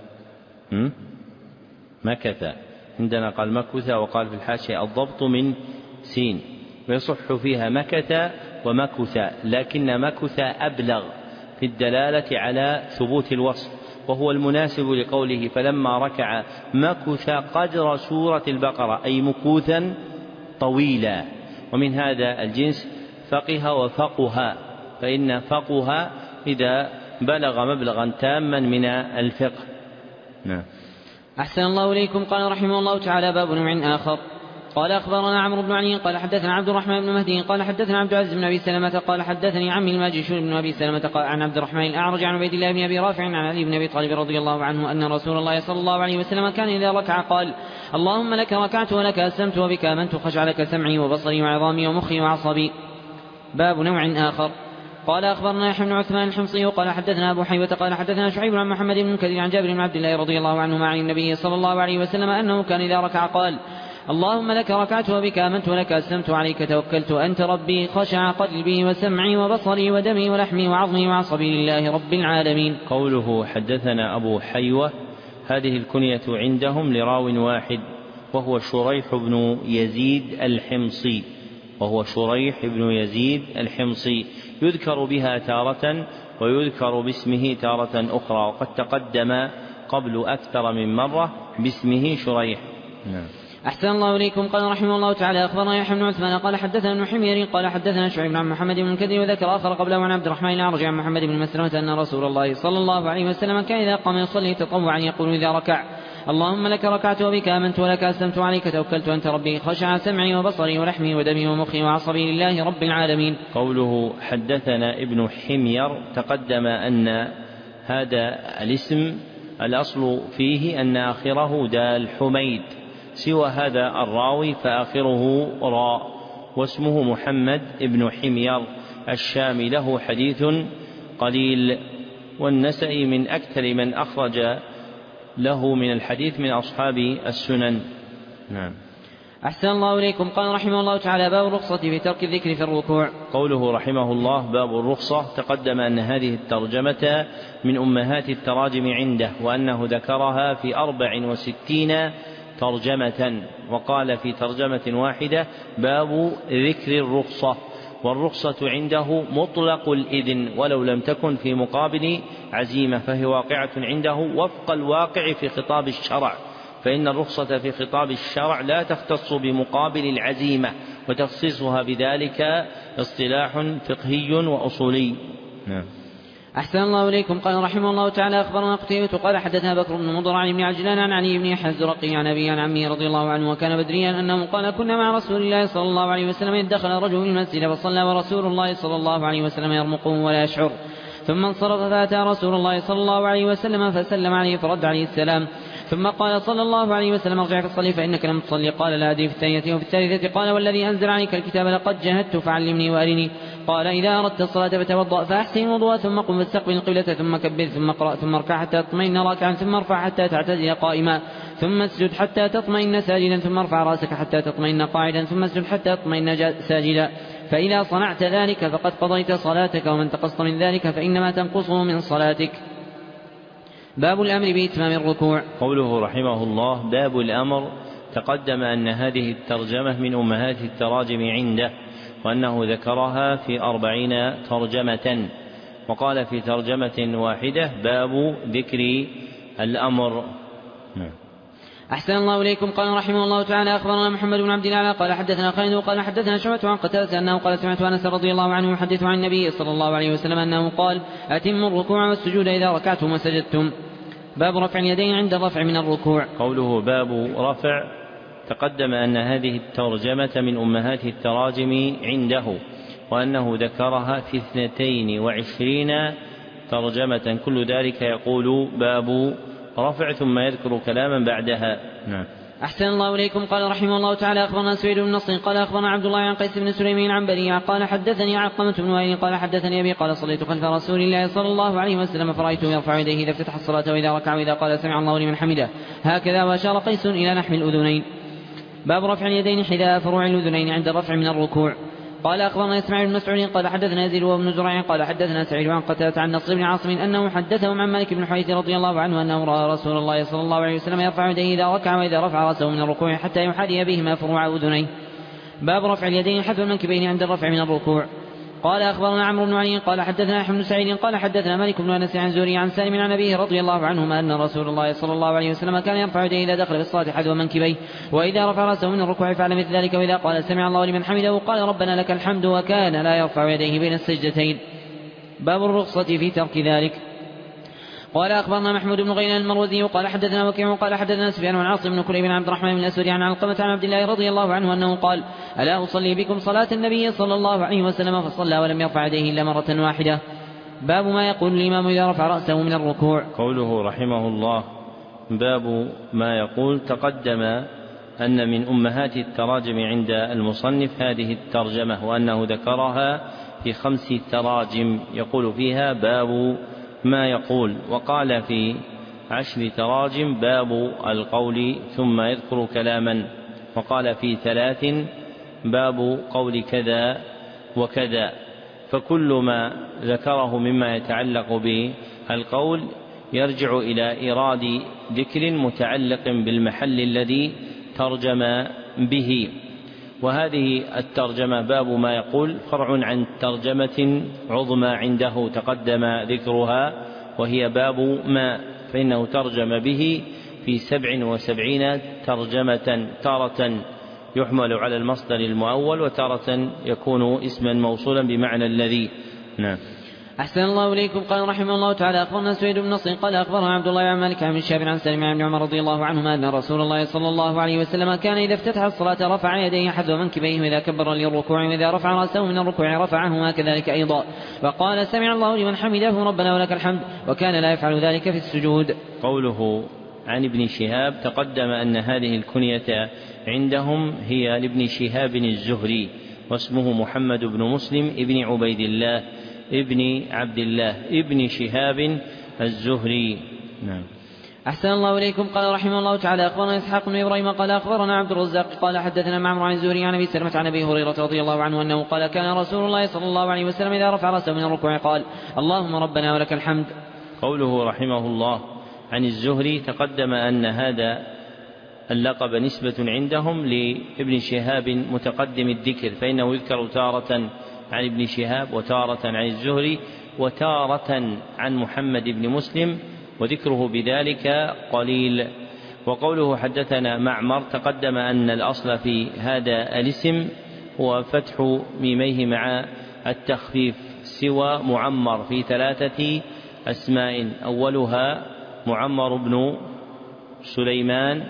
مكث، عندنا قال مكث، وقال في الحاشية الضبط من سين، ويصح فيها مكث ومكث، لكن مكث أبلغ في الدلالة على ثبوت الوصف، وهو المناسب لقوله فلما ركع مكث قدر سورة البقرة، أي مكوثا طويلا. ومن هذا الجنس فقه وفقه، فإن فقه إذا بلغ مبلغا تاما من الفقه. نعم. أحسن الله إليكم. قال رحمه الله تعالى: باب نوع آخر. قال أخبرنا عمرو بن علي قال حدثنا عبد الرحمن بن مهدي قال حدثنا عبد العزيز بن أبي سلمة قال حدثني عمي الماجشون بن أبي سلمة قال عن عبد الرحمن الأعرج عن عبيد الله بن أبي رافع عن علي بن أبي طالب رضي الله عنه أن رسول الله صلى الله عليه وسلم كان إذا ركع قال: اللهم لك ركعت ولك أسلمت وبك آمنت خشع لك سمعي وبصري وعظامي ومخي وعصبي. باب نوع آخر. قال أخبرنا يحيى بن عثمان الحمصي قال حدثنا أبو حيوة قال حدثنا شعيب عن محمد بن كثير عن جابر بن عبد الله رضي الله عنهما عن النبي صلى الله عليه وسلم أنه كان إذا ركع قال: اللهم لك ركعت وبك آمنت ولك أسلمت عليك توكلت أنت ربي خشع قلبي وسمعي وبصري ودمي ولحمي وعظمي وعصبي لله رب العالمين. قوله حدثنا أبو حيوة هذه الكنية عندهم لراو واحد وهو شريح بن يزيد الحمصي، وهو شريح بن يزيد الحمصي، يذكر بها تارة ويذكر باسمه تارة أخرى، وقد تقدم قبل أكثر من مرة باسمه شريح. نعم. أحسن الله إليكم. قال رحمه الله تعالى أخبرنا يحيى بن عثمان قال حدثنا ابن حمير قال حدثنا شعيب عن محمد بن كثير وذكر آخر قبله عن عبد الرحمن الأعرج عن محمد بن مسلمة أن رسول الله صلى الله عليه وسلم كان إذا قام يصلي تطوعا يقول إذا ركع: اللهم لك ركعت وبك آمنت ولك أسلمت وعليك توكلت أنت ربي، خشع سمعي وبصري ولحمي ودمي ومخي وعصبي لله رب العالمين. قوله حدثنا ابن حمير تقدم أن هذا الاسم الأصل فيه أن آخره دال حميد، سوى هذا الراوي فآخره راء، واسمه محمد ابن حمير الشامي، له حديث قليل، والنسائي من أكثر من أخرج له من الحديث من أصحاب السنن. نعم. أحسن الله إليكم. قال رحمه الله تعالى باب الرخصة في ترك الذكر في الركوع. قوله رحمه الله باب الرخصة، تقدم أن هذه الترجمة من أمهات التراجم عنده، وأنه ذكرها في 64 ترجمة، وقال في ترجمة واحدة باب ذكر الرخصة. والرخصة عنده مطلق الإذن ولو لم تكن في مقابل عزيمة، فهي واقعة عنده وفق الواقع في خطاب الشرع، فإن الرخصة في خطاب الشرع لا تختص بمقابل العزيمة، وتخصيصها بذلك اصطلاح فقهي وأصولي. نعم. أحسن الله إليكم. قال رحمه الله تعالى أخبرنا قتيبة قال حدثنا بكر بن مضر عن ابن عجلان عن علي بن يحيى الزرقي عن أبي عن عمه رضي الله عنه وكان بدريا أنه قال: كنا مع رسول الله صلى الله عليه وسلم إذ دخل رجل من المسجد فصلى ورسول الله صلى الله عليه وسلم يرمقه ولا يشعر، ثم انصرف فأتى رسول الله صلى الله عليه وسلم فسلم عليه فرد عليه السلام، ثم قال صلى الله عليه وسلم: ارجع فصلي فإنك لم تصلي. قال: لا أدري. في الثانية وفي الثالثة قال: والذي أنزل عليك الكتاب لقد جهدت فعلمني وأرني. قال: إذا أردت الصلاة فتوضأ فأحسن الوضوء ثم قم فاستقبل القبلة ثم كبر ثم اقرأ ثم اركع حتى تطمئن راكعا ثم ارفع حتى تعتدل قائما ثم اسجد حتى تطمئن ساجدا ثم ارفع رأسك حتى تطمئن قاعدا ثم اسجد حتى تطمئن ساجدا، فإذا صنعت ذلك فقد قضيت صلاتك، ومن تقصت من ذلك فإنما تنقصه من صلاتك. باب الأمر بإتمام الركوع. قوله رحمه الله باب الأمر، تقدم أن هذه الترجمة من أمهات التراجم عنده، وأنه ذكرها في 40 ترجمة، وقال في ترجمة واحدة باب ذكر الأمر. أحسن الله إليكم. قال رحمه الله تعالى أخبرنا محمد بن عبد الله قال حدثنا خالد قال حدثنا شعبة عن قتادة أنه قال: سمعت أنس رضي الله عنه يحدث عن النبي صلى الله عليه وسلم أنه قال: أتموا الركوع والسجود إذا ركعتم وسجدتم. باب رفع اليدين عند الرفع من الركوع. قوله باب رفع، تقدم أن هذه الترجمة من أمهات التراجم عنده، وأنه ذكرها في 22 ترجمة، كل ذلك يقول باب رفع ثم يذكر كلاما بعدها. نعم. أحسن الله إليكم. قال رحمه الله تعالى أخبرنا سويد بن نصر قال أخبرنا عبد الله عن قيس بن سليمان عن بريع قال حدثني علقمة بن وائل قال حدثني أبي قال: صليت خلف رسول الله صلى الله عليه وسلم فرأيته يرفع يديه إذا افتتح الصلاة وإذا ركع وإذا قال سمع الله لمن حمده، هكذا، وأشار قيس إلى نحو الأذنين. باب رفع اليدين حذاء فروع الأذنين عند الرفع من الركوع. قال أخبرنا إسماعيل بن مسعود قال حدثنا يزيد وابن زريع قال حدثنا سعيد عن قتادة عن نصر بن عاصم أنه حدثهم عن مالك بن حويرث رضي الله عنه أنه رأى رسول الله صلى الله عليه وسلم يرفع يديه إذا ركع وإذا رفع رأسه من الركوع حتى يحاذي بهما فروع أذنيه. باب رفع اليدين حذو المنكبين عند الرفع من الركوع. قال أخبرنا عمرو بن علي قال حدثنا أحمد بن سعيد قال حدثنا مالك بن أنس عن زوري عن سالم عن أبيه رضي الله عنهما أن رسول الله صلى الله عليه وسلم كان يرفع يديه إذا دخل في الصلاة حذو منكبيه، وإذا رفع رأسه من الركوع فعل مثل ذلك، وإذا قال سمع الله لمن حمده قال ربنا لك الحمد، وكان لا يرفع يديه بين السجدتين. باب الرخصة في ترك ذلك. قال أخبرنا محمود بن غيلان المروزي قال حدثنا وكيع قال حدثنا سفيان عن عاصم بن كليب عن عبد الرحمن بن الأسود عن علقمة عن عبد الله رضي الله عنه أنه قال: ألا أصلي بكم صلاة النبي صلى الله عليه وسلم فصلى ولم يرفع يديه إلا مرة واحدة. باب ما يقول الإمام إذا رفع رأسه من الركوع. قوله رحمه الله باب ما يقول، تقدم أن من أمهات التراجم عند المصنف هذه الترجمة، وأنه ذكرها في 5 تراجم يقول فيها باب ما يقول، وقال في 10 تراجم باب القول ثم يذكر كلاما، وقال في 3 باب قول كذا وكذا. فكل ما ذكره مما يتعلق بالقول يرجع إلى إيراد ذكر متعلق بالمحل الذي ترجم به. وهذه الترجمة باب ما يقول فرع عن ترجمة عظمى عنده تقدم ذكرها، وهي باب ما، فإنه ترجم به في 77 ترجمة، تارة يحمل على المصدر المؤول وتارة يكون اسما موصولا بمعنى الذي. نعم. أحسن الله إليكم. قال رحمه الله تعالى أخبرنا سويد بن نصر قال أخبرنا عبد الله عن مالك عن شاب عن سلم عن عمر رضي الله عنهما أن رسول الله صلى الله عليه وسلم كان إذا افتتح الصلاة رفع يديه حذو منكبيه وإذا كبر للركوع وإذا رفع رأسه من الركوع رفعهما كذلك أيضا، وقال سمع الله لمن حمده ربنا ولك الحمد، وكان لا يفعل ذلك في السجود. قوله عن ابن شهاب تقدم أن هذه الكنية عندهم هي لابن شهاب الزهري، واسمه محمد بن مسلم ابن عبيد الله ابن عبد الله ابن شهاب الزهري. نعم. أحسن الله إليكم. قال رحمه الله تعالى أخبرنا إسحاق بن إبراهيم قال أخبرنا عبد الرزاق قال حدثنا معمر عن الزهري عن أبي سلمة عن أبي هريرة رضي الله عنه أنه قال كان رسول الله صلى الله عليه وسلم إذا رفع رأسه من الركوع قال اللهم ربنا ولك الحمد. قوله رحمه الله عن الزهري تقدم أن هذا اللقب نسبة عندهم لابن شهاب متقدم الذكر، فإنه يذكر تارة عن ابن شهاب وتارة عن الزهري وتارة عن محمد بن مسلم، وذكره بذلك قليل. وقوله حدثنا معمر تقدم أن الأصل في هذا الاسم هو فتح ميميه مع التخفيف، سوى معمر في 3 أسماء، أولها معمر بن سليمان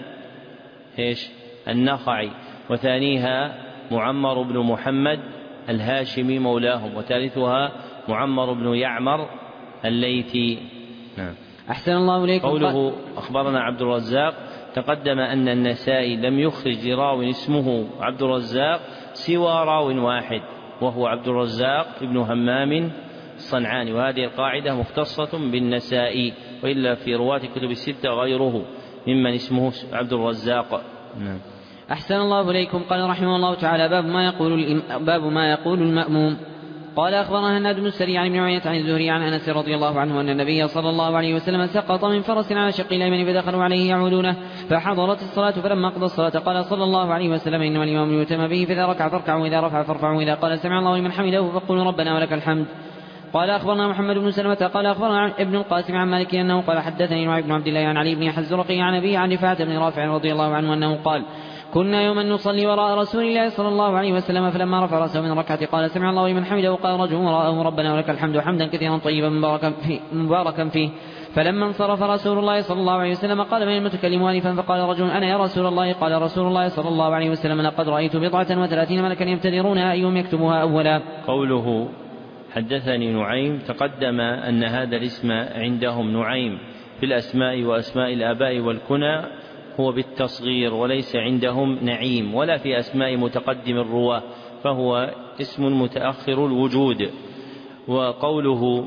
النخعي، وثانيها معمر بن محمد الهاشمي مولاهم، وثالثها معمر بن يعمر الليثي. نعم. أحسن الله إليكم. قوله أخبرنا عبد الرزاق تقدم أن النسائي لم يخرج لراو اسمه عبد الرزاق سوى راو واحد وهو عبد الرزاق ابن همام الصنعاني، وهذه القاعدة مختصة بالنسائي، وإلا في رواة كتب الستة غيره ممن اسمه عبد الرزاق. نعم. أحسن الله إليكم. قال رحمه الله تعالى باب ما يقول المأموم. قال أخبرنا هناد بن السري عن ابن عيينة عن الزهري عن أنس رضي الله عنه أن النبي صلى الله عليه وسلم سقط من فرس على شق الأيمن فدخلوا عليه يعودونه، فحضرت الصلاة فلما قضى الصلاة قال صلى الله عليه وسلم إنما الإمام يؤتم به، فإذا ركع فاركعوا وإذا رفع فارفعوا وإذا قال سمع الله لمن حمده فقولوا ربنا ولك الحمد. قال أخبرنا محمد بن سلمة قال أخبرنا ابن القاسم عن مالك أنه قال حدثني نوح بن عبد الله عن علي بن حزرقي عن أبي عن رفاعة بن رافع رضي الله عنه أنه قال كنا يوما نصلي وراء رسول الله صلى الله عليه وسلم فلما رفع رأسه من الركعة قال سمع الله لمن حمده، وقال رجل وراءه ربنا ولك الحمد حمدا كثيرا طيبا مباركا فيه. فلما انصرف رسول الله صلى الله عليه وسلم قال من المتكلم آنفا؟ فقال رجل أنا يا رسول الله. قال رسول الله صلى الله عليه وسلم لقد رأيت 37 ملكا يبتدرونها أيهم يكتبها أولا. قوله حدثني نعيم تقدم أن هذا الاسم عندهم نعيم في الأسماء وأسماء الآباء والكنى هو بالتصغير، وليس عندهم نعيم، ولا في أسماء متقدم الرواة، فهو اسم متأخر الوجود. وقوله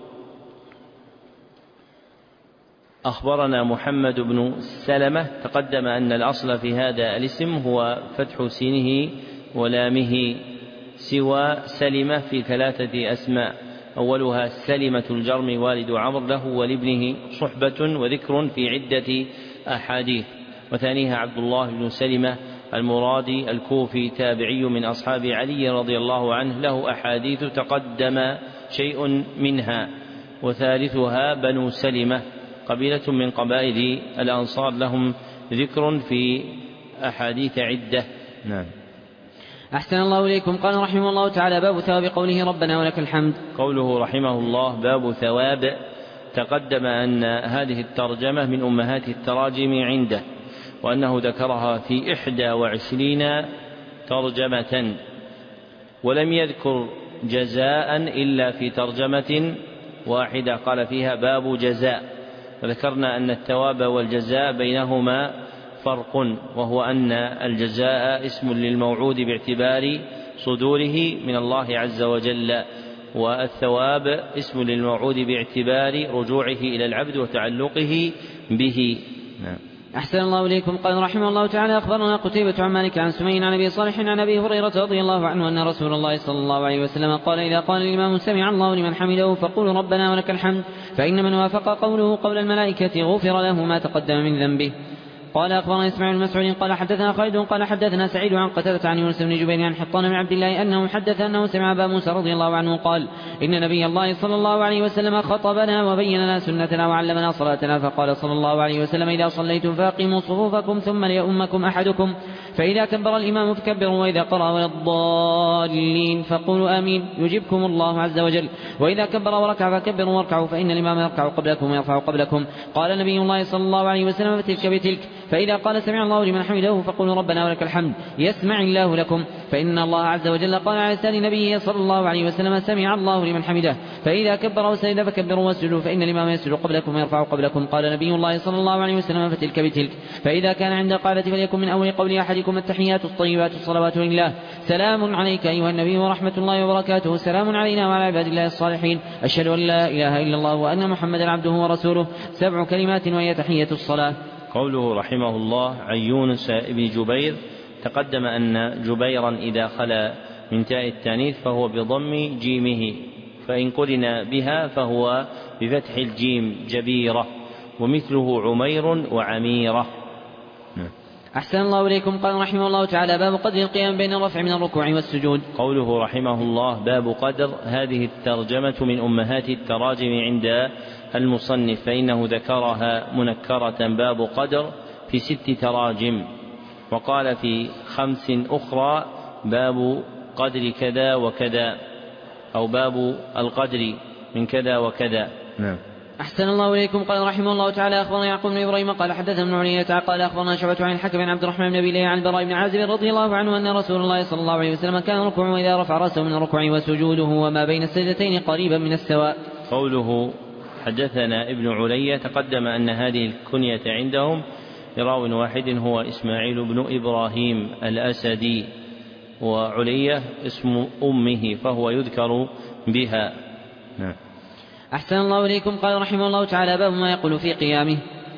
أخبرنا محمد بن سلمة تقدم أن الأصل في هذا الاسم هو فتح سينه ولامه، سوى سلمة في 3 أسماء، أولها سلمة الجرم والد عمرو له ولابنه صحبة وذكر في عدة أحاديث، وثانيها عبد الله بن سلمة المرادي الكوفي تابعي من أصحاب علي رضي الله عنه له أحاديث تقدم شيء منها، وثالثها بنو سلمة قبيلة من قبائل الأنصار لهم ذكر في أحاديث عدة. نعم. أحسن الله إليكم. قال رحمه الله تعالى باب ثواب قوله ربنا ولك الحمد. قوله رحمه الله باب ثواب تقدم أن هذه الترجمة من أمهات التراجم عنده، وأنه ذكرها في 21 ترجمة، ولم يذكر جزاء إلا في ترجمة واحدة قال فيها باب جزاء. وذكرنا أن الثواب والجزاء بينهما فرق، وهو أن الجزاء اسم للموعود باعتبار صدوره من الله عز وجل، والثواب اسم للموعود باعتبار رجوعه إلى العبد وتعلقه به. نعم. أحسن الله إليكم. قال رحمه الله تعالى أخبرنا قتيبة عن مالك عن سمين عن أبي صالح عن أبي هريرة رضي الله عنه أن رسول الله صلى الله عليه وسلم قال إذا قال الإمام سمع الله لمن حمده فقولوا ربنا ولك الحمد، فإن من وافق قوله قول الملائكة غفر له ما تقدم من ذنبه. قال أخبرنا إسماعيل بن مسعود قال حدثنا خالد قال حدثنا سعيد عن قتادة عن يونس بن جبير عن حطان بن عبد الله أنه حدث أنه سمع أبا موسى رضي الله عنه قال إن نبي الله صلى الله عليه وسلم خطبنا وبين لنا سنتنا وعلمنا صلاتنا فقال صلى الله عليه وسلم إذا صليتم فأقيموا صفوفكم ثم ليؤمكم أحدكم فإذا كبر الإمام فكبروا وإذا قرأ ولا الضالين فقولوا آمين يجبكم الله عز وجل وإذا كبر وركع فكبروا واركعوا فإن الإمام يركع قبلكم ويرفع قبلكم. قال نبي الله صلى الله عليه وسلم فتلك بتلك فإذا قال سمع الله لمن حمده فقولوا ربنا ولك الحمد يسمع الله لكم فإن الله عز وجل قال على لسان نبيه صلى الله عليه وسلم سمع الله لمن حمده فإذا كبر وسجد فكبروا واسجدوا فإن الإمام يسجد قبلكم ويرفع قبلكم. قال نبي الله صلى الله عليه وسلم فتلك بتلك فإذا كان عند القعدة فليكن من أول قول أحدكم التحيات الطيبات الصلوات لله سلام عليك أيها النبي ورحمة الله وبركاته سلام علينا وعلى عباد الله الصالحين أشهد أن لا إله إلا الله وأن محمدا عبده ورسوله 7 كلمات وهي تحية الصلاة. قوله رحمه الله عن يونس بن جبير تقدم أن جبيرا إذا خلا من تاء التانيث فهو بضم جيمه فإن قرن بها فهو بفتح الجيم جبيرة ومثله عمير وعميرة. أحسن الله إليكم. قال رحمه الله تعالى باب قدر القيام بين الرفع من الركوع والسجود. قوله رحمه الله باب قدر هذه الترجمة من أمهات التراجم عند المصنف فإنه ذكرها منكرة باب قدر في 6 تراجم وقال في 5 أخرى باب قدر كذا وكذا أو باب القدر من كذا وكذا. نعم. أحسن الله إليكم. قال رحمه الله تعالى أخبرنا يعقوب بن إبراهيم قال حدثنا ابن علية قال أخبرنا شعبة عن الحكم بن عبد الرحمن بن أبي ليلى عن البراء بن عازب رضي الله عنه أن رسول الله صلى الله عليه وسلم كان ركوعه إذا رفع رأسه من الركوع وسجوده وما بين السجدتين قريبا من السواء. قوله حدثنا ابن علية تقدم أن هذه الكنية عندهم لراو واحد هو إسماعيل بن إبراهيم الأسدي وعلية اسم أمه فهو يذكر بها. نعم. أحسن الله إليكم. قال رحمه الله تعالى باب ما يقول في قيامه.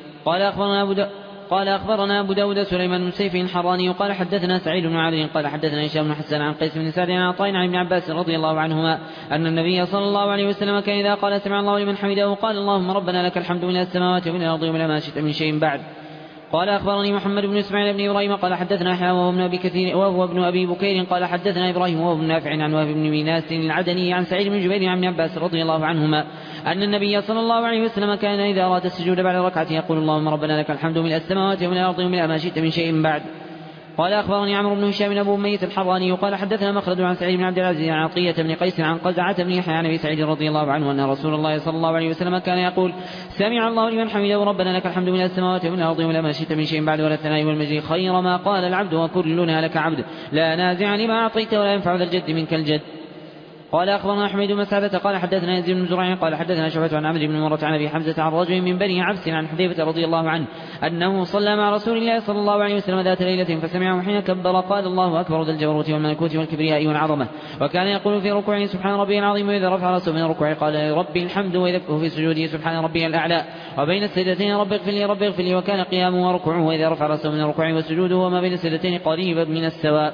قال أخبرنا أبو داود سليمان بن سيف الحراني قال حدثنا سعيد بن علي قال حدثنا هشام بن حسان عن قيس بن سعد عن عطاء عن ابن عباس رضي الله عنهما أن النبي صلى الله عليه وسلم كان إذا قال سمع الله لمن حمده قال اللهم ربنا لك الحمد من السماوات ومن الأرض ومن ما شئت من شيء بعد. قال أخبرني محمد بن إسماعيل بن إبراهيم قال حدثنا يحيى وهو ابن أبي بكير قال حدثنا إبراهيم وهو ابن نافع عن وهب بن ميناس العدني عن سعيد بن جبير عن ابن عباس رضي الله عنهما أن النبي صلى الله عليه وسلم كان إذا أراد السجود بعد ركعة يقول اللهم ربنا لك الحمد من السماوات ومن الأرض ومن ما شئت من شيء بعد. قال أخبرني عمرو بن هشام بن أبو أمية الحراني قال حدثنا مخلد عن سعيد بن عبد العزيز عن عطية بن قيس عن قزعة بن يحيى عن أبي سعيد رضي الله عنه أن رسول الله صلى الله عليه وسلم كان يقول سمع الله لمن حمده ربنا لك الحمد من السماوات ومن الأرض ومن ما شئت من شيء بعد ولا الثناء والمجد خير ما قال العبد وكلنا لك عبد لا نازع لما أعطيت ولا ينفع ذا الجد منك الجد. قال أخبرنا حميد بن مسعدة قال حدثنا يزيد بن زريع قال حدثنا شعبة عن عمرو بن مرة عن أبي حمزة عن رجل من بني عبس عن حذيفة رضي الله عنه أنه صلى مع رسول الله صلى الله عليه وسلم ذات ليلة فسمعه حين كبر قال الله أكبر ذا الجبروت والملكوت والكبرياء والعظمة وكان يقول في ركوعه سبحان ربي العظيم وإذا رفع رأسه من الركوع قال ربي الحمد وإذا في سجوده سبحان ربي الأعلى وبين السجدتين رب اغفر لي وكان قيامه وركوعه وإذا رفع رأسه من الركوع وسجوده وما بين السجدتين قريبا من السواء.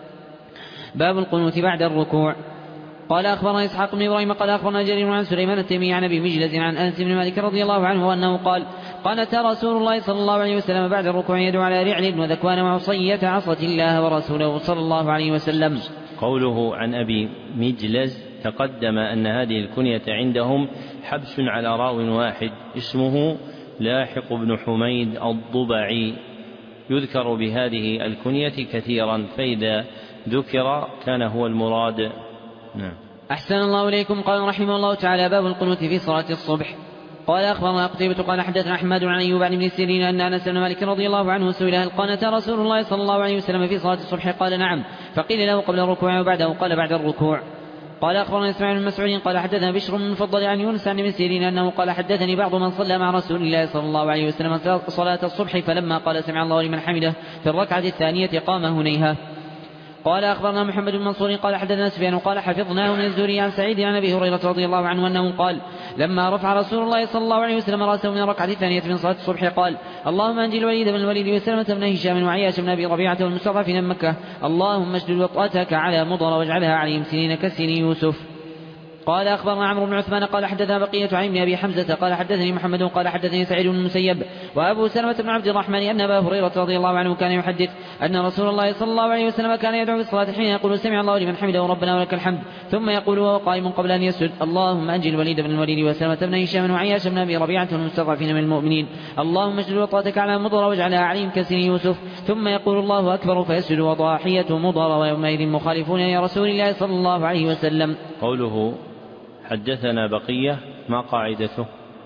باب القنوت بعد الركوع. قال أخبرنا إسحاق بن إبراهيم قال أخبرنا جرير عن سليمان التيمي عن أبي مجلز عن أنس بن مالك رضي الله عنه أنه قال قنت رسول الله صلى الله عليه وسلم بعد الركوع يدعو على رعل وذكوان وعصية عصت الله ورسوله صلى الله عليه وسلم. قوله عن أبي مجلز تقدم أن هذه الكنية عندهم حبس على راو واحد اسمه لاحق بن حميد الضبعي يذكر بهذه الكنية كثيرا فإذا ذكر كان هو المراد. نعم. أحسن الله إليكم. قال رحمه الله تعالى باب القنوت في صلاة الصبح. قال أخبرنا قتيبة قال حدثنا أحمد عن أيوب عن ابن سيرين أن أنس بن مالك رضي الله عنه سئل هل قنت رسول الله صلى الله عليه وسلم في صلاة الصبح قال نعم فقيل له قبل الركوع وبعده قال بعد الركوع. قال أخبرنا إسماعيل بن مسعود قال حدثنا بشر بن المفضل عن يونس عن ابن سيرين أنه قال حدثني بعض من صلى مع رسول الله صلى الله عليه وسلم صلاة الصبح فلما قال سمع الله لمن حمده في الركعة الثانية قام هنيها. قال أخبرنا محمد بن منصور قال حدثنا سفيان قال حفظناه من الزهري عن سعيد عن أبي هريرة رضي الله عنه أنه قال لما رفع رسول الله صلى الله عليه وسلم رأسه من الركعة الثانية من صلاة الصبح قال اللهم أنجي الوليد بن الوليد وسلمة بن هشام وعياش بن أبي ربيعة والمستضعفين من مكة اللهم اشدد وطأتك على مضر واجعلها عليهم سنين كسن يوسف. قال أخبرنا عمرو بن عثمان قال حدثنا بقية عن ابن أبي حمزة قال حدثني محمد قال حدثني سعيد بن المسيب وأبو سلمة بن عبد الرحمن أن أبا هريرة رضي الله عنه كان يحدث أن رسول الله صلى الله عليه وسلم كان يدعو في الصلاة حين يقول سمع الله لمن حمده ربنا ولك الحمد ثم يقول وهو قائم قبل أن يسجد اللهم أنجل الوليد بن الوليد وسلمة بن هشام وعياش بن أبي ربيعة والمستضعفين من المؤمنين اللهم اشدد وطأتك على مضر واجعلها عليهم كسر يوسف ثم يقول الله أكبر فيسجد وضاحية مضر ويومئذ مخالفون يا رسول الله صلى الله عليه وسلم. قوله حدثنا بقية ما قاعدته؟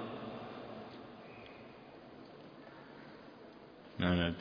نعم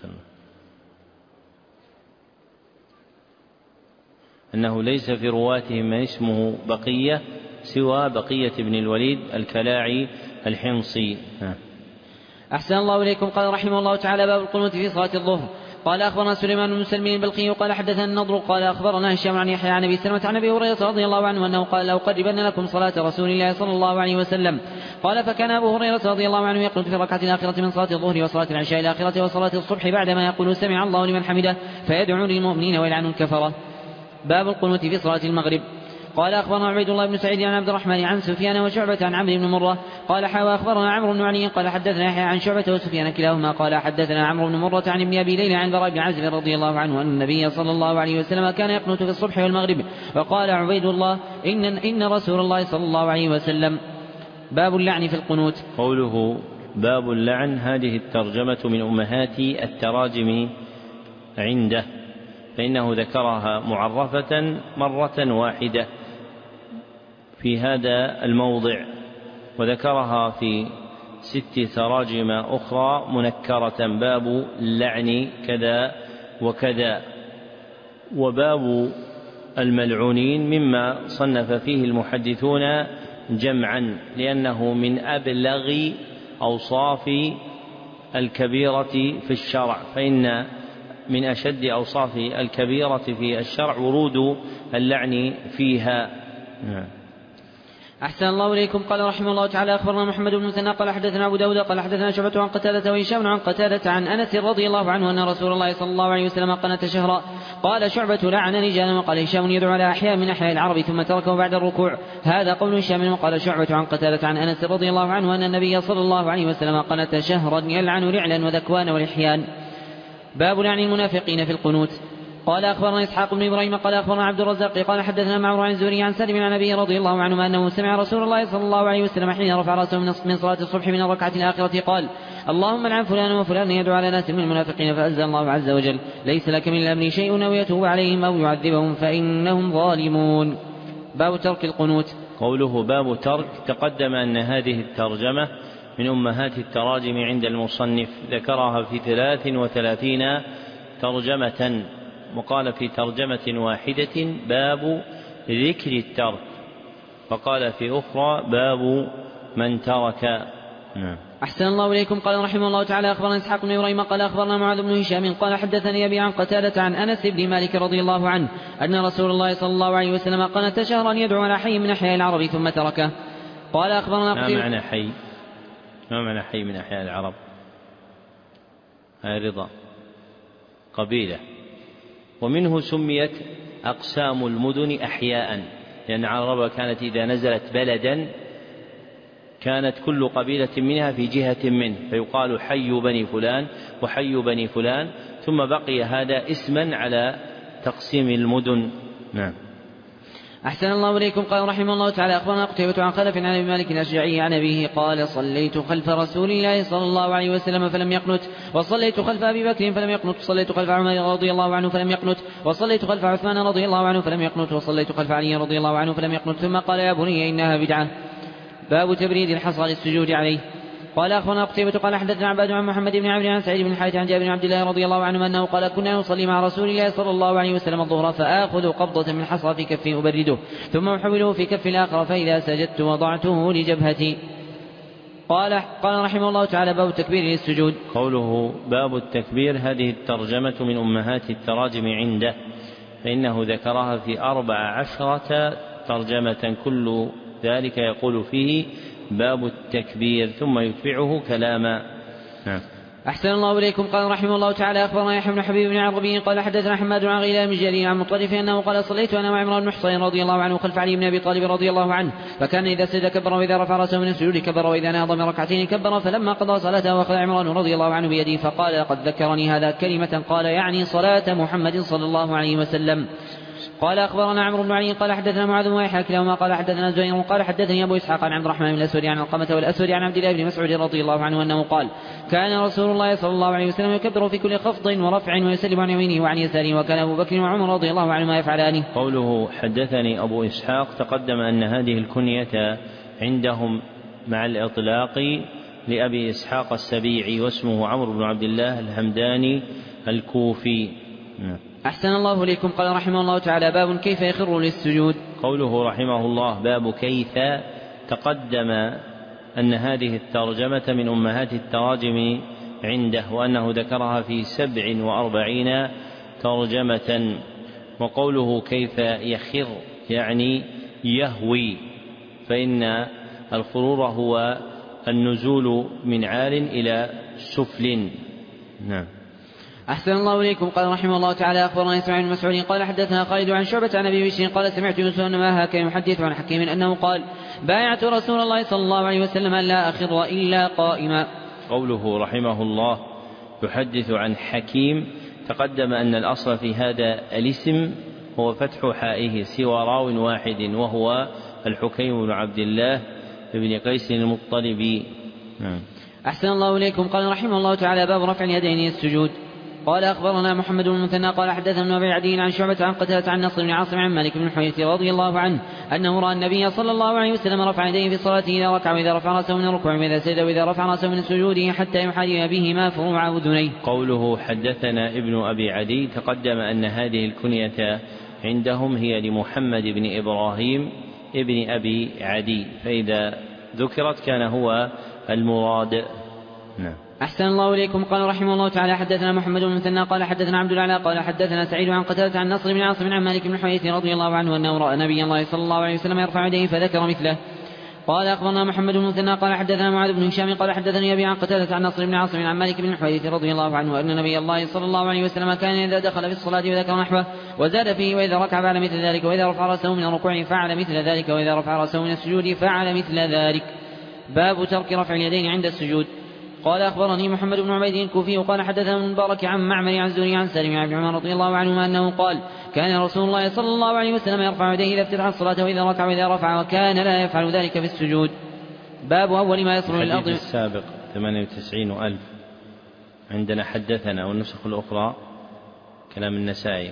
أنه ليس في رواتهم من اسمه بقية سوى بقية بن الوليد الكلاعي الحمصي. أحسن الله إليكم. قال رحمه الله تعالى باب القنوت في صلاة الظهر. قال أخبرنا سليمان بن مسلم البلقي قال حدثنا النضر قال أخبرنا هشام عن يحيى عن أبي سلمة عن أبي هريرة رضي الله عنه أنه قال لأقربن لكم صلاة رسول الله صلى الله عليه وسلم. قال فكان أبو هريرة رضي الله عنه يقنط في الركعة الآخرة من صلاة الظهر وصلاة العشاء الآخرة وصلاة الصبح بعدما يقول سمع الله لمن حمده فيدعو للمؤمنين ويلعن الكفرة. باب القنوت في صلاة المغرب. قال أخبرنا عبيد الله بن سعيد عن عبد الرحمن عن سفيان وشعبة عن عمرو بن مرة قال حاوى أخبرنا عمرو بن علي قال حدثنا يحيى عن شعبة وسفيان كلاهما قال حدثنا عمرو بن مرة عن ابن أبي ليلى عن براء بن عازب رضي الله عنه أن النبي صلى الله عليه وسلم كان يقنت في الصبح والمغرب. وقال عبيد الله إن رسول الله صلى الله عليه وسلم. باب اللعن في القنوت. قوله باب اللعن هذه الترجمة من أمهات التراجم عنده فإنه ذكرها معرفة مرة واحدة في هذا الموضع وذكرها في 6 تراجم أخرى منكرة باب اللعن كذا وكذا. وباب الملعونين مما صنف فيه المحدثون جمعا لأنه من أبلغ أوصاف الكبيرة في الشرع فإن من أشد أوصاف الكبيرة في الشرع ورود اللعن فيها. أحسن الله إليكم. قال رحمه الله تعالى أخبرنا محمد بن مثنى قال حدثنا أبو داود قال حدثنا شعبة عن قتادة وهشام عن قتادة عن أنس رضي الله عنه أن رسول الله صلى الله عليه وسلم قنت شهرا. قال شعبة لعن رجالا وقال هشام يدعو على أحياء من أحياء العرب ثم تركه بعد الركوع. هذا قول هشام. وقال شعبة عن قتادة عن أنس رضي الله عنه أن النبي صلى الله عليه وسلم قنت شهرا يلعن رعلا وذكوان ولحيان. باب لعن المنافقين في القنوت. قال أخبرنا إسحاق بن إبراهيم قال أخبرنا عبد الرزاق قال حدثنا معمر عن الزهري عن سالم عن أبيه رضي الله عنه أنه سمع رسول الله صلى الله عليه وسلم حين رفع رأسه من صلاة الصبح من الركعة الآخرة قال اللهم لعن فلان وفلان يدعو على ناس من المنافقين فأنزل الله عز وجل ليس لك من الأمر شيء أو يتوب عليهم أو يعذبهم فإنهم ظالمون. باب ترك القنوت. قوله باب ترك تقدم أن هذه الترجمة من أمهات التراجم عند المصنف ذكرها في 33 ترجمة وقال في ترجمة واحدة باب ذكر الترك وقال في أخرى باب من ترك. أحسن الله إليكم. قال رحمه الله تعالى أخبرنا إسحاق بن إبراهيم قال أخبرنا معاذ بن هشام قال حدثني أبي عن قتادة عن أنس بن مالك رضي الله عنه أن رسول الله صلى الله عليه وسلم قنت شهرا يدعو على حي من أحياء العرب ثم تركه. قال أخبرنا ما معنى حي؟ ما معنى حي من أحياء العرب؟ هاي رضا قبيلة ومنه سميت أقسام المدن أحياء لأن العرب كانت إذا نزلت بلدا كانت كل قبيلة منها في جهة منه فيقال حي بني فلان وحي بني فلان ثم بقي هذا اسما على تقسيم المدن. نعم. أحسن الله إليكم. قال رحمه الله تعالى أخبرنا قتيبة عن خلف عن أبي مالك الأشجعي عن أبيه قال صليت خلف رسول الله صلى الله عليه وسلم فلم يقنت وصليت خلف أبي بكر فلم يقنت وصليت خلف عمر رضي الله عنه فلم يقنت وصليت خلف عثمان رضي الله عنه فلم يقنت وصليت خلف علي رضي الله عنه فلم يقنت ثم قال يا بني إنها بدعة. باب تبريد الحصى للسجود عليه. قال أخبرنا قتيبة قال حدثنا عباد عن محمد بن عمرو عن سعيد بن الحارث عن جابر بن عبد الله رضي الله عنه أنه قال كنا نصلي مع رسول الله صلى الله عليه وسلم الظهر فآخذ قبضة من حصى في كفي أبرده ثم أحوله في كف الآخر فإذا سجدت وضعته لجبهتي. قال رحمه الله تعالى باب التكبير للسجود. قوله باب التكبير هذه الترجمة من أمهات التراجم عنده فإنه ذكرها في 14 ترجمة كل ذلك يقول فيه باب التكبير ثم يتبعه كلاما. أحسن الله إليكم. قال رحمه الله تعالى أخبرنا يحيى بن حبيب بن عربي قال حدثنا حماد عن غيلان بن جرير عن مطرف أنه قال صليت أنا وعمران بن حصين رضي الله عنه خلف علي بن أبي طالب رضي الله عنه فكان إذا سجد كبر وإذا رفع رأسه من السجود كبر وإذا نهض من ركعتين كبر فلما قضى صلاته وأخذ عمران رضي الله عنه بيده فقال لقد ذكرني هذا كلمة قال يعني صلاة محمد صلى الله عليه وسلم. قال أخبرنا عمرو بن علي قال حدثنا معاذ ويحيى كلاهما قال حدثنا زهير قال حدثني أبو إسحاق عن عبد الرحمن بن الأسود عن القمة والأسود عن عبد الله بن مسعود رضي الله عنه أنه قال كان رسول الله صلى الله عليه وسلم يكبر في كل خفض ورفع ويسلم عن يمينه وعن يساره وكان أبو بكر وعمر رضي الله عنهما يفعلانه. قوله حدثني أبو إسحاق تقدم أن هذه الكنية عندهم مع الإطلاق لأبي إسحاق السبيعي واسمه عمرو بن عبد الله الهمداني الكوفي. أحسن الله إليكم. قال رحمه الله تعالى باب كيف يخر للسجود. قوله رحمه الله باب كيف تقدم أن هذه الترجمة من أمهات التراجم عنده وأنه ذكرها في 47 ترجمة. وقوله كيف يخر يعني يهوي فإن الخرور هو النزول من عال إلى سفل. نعم. أحسن الله إليكم. قال رحمه الله تعالى أخبرنا إسماعيل بن مسعود قال حدثنا خالد عن شعبة عن أبي بشر قال سمعت يوسف بن ماهك يحدث عن حكيم أنه قال بايعت رسول الله صلى الله عليه وسلم أن لا أخر إلا قائما. قوله رحمه الله يحدث عن حكيم تقدم أن الأصل في هذا الاسم هو فتح حائه سوى راو واحد وهو الحكيم بن عبد الله بن قيس المطلبي. أحسن الله إليكم. قال رحمه الله تعالى باب رفع اليدين السجود. قال أخبرنا محمد بن المثنى قال حدثنا ابن أبي عدي عن شعبة عن قتادة عن نصر بن عاصم عن مالك بن الحويرث رضي الله عنه أنه رأى النبي صلى الله عليه وسلم رفع يديه في صلاته إذا ركع وإذا رفع رأسه من الركوع وإذا سجد وإذا رفع رأسه من سجوده حتى يحاذي بهما فروع أذنيه. قوله حدثنا ابن أبي عدي تقدم أن هذه الكنية عندهم هي لمحمد بن إبراهيم ابن أبي عدي فإذا ذكرت كان هو المراد. نعم. أحسن الله إليكم. قال رحمه الله تعالى حدثنا محمد بن المثنى قال حدثنا عبد الأعلى قال حدثنا سعيد عن قتادة عن نصر بن عاصم عن مالك بن الحويرث رضي الله عنه أنه رأى نبي الله صلى الله عليه وسلم يرفع يديه فذكر مثله. قال أخبرنا محمد بن المثنى قال حدثنا معاذ بن هشام قال حدثني أبي عن قتادة عن نصر بن عاصم عن مالك بن الحويرث رضي الله عنه أن نبي الله صلى الله عليه وسلم كان إذا دخل في الصلاة وذكر نحوه وزاد فيه وإذا ركع فعل مثل ذلك وإذا رفع رأسه من الركوع فعل مثل ذلك وإذا رفع رأسه من السجود فعل مثل ذلك. باب ترك رفع اليدين عند السجود. قال أخبرني محمد بن عبيد الكوفي وقال حدثنا ابن المبارك عن معمر عن الزهري عن سالم عن ابن عمر رضي الله عنهما أنه قال كان رسول الله صلى الله عليه وسلم يرفع يديه إذا افتتح الصلاة وإذا ركع وإذا رفع وكان لا يفعل ذلك في السجود. باب أول ما يصل للأرض. الحديث السابق 98,000 عندنا حدثنا والنسخ الأخرى كلام النسائي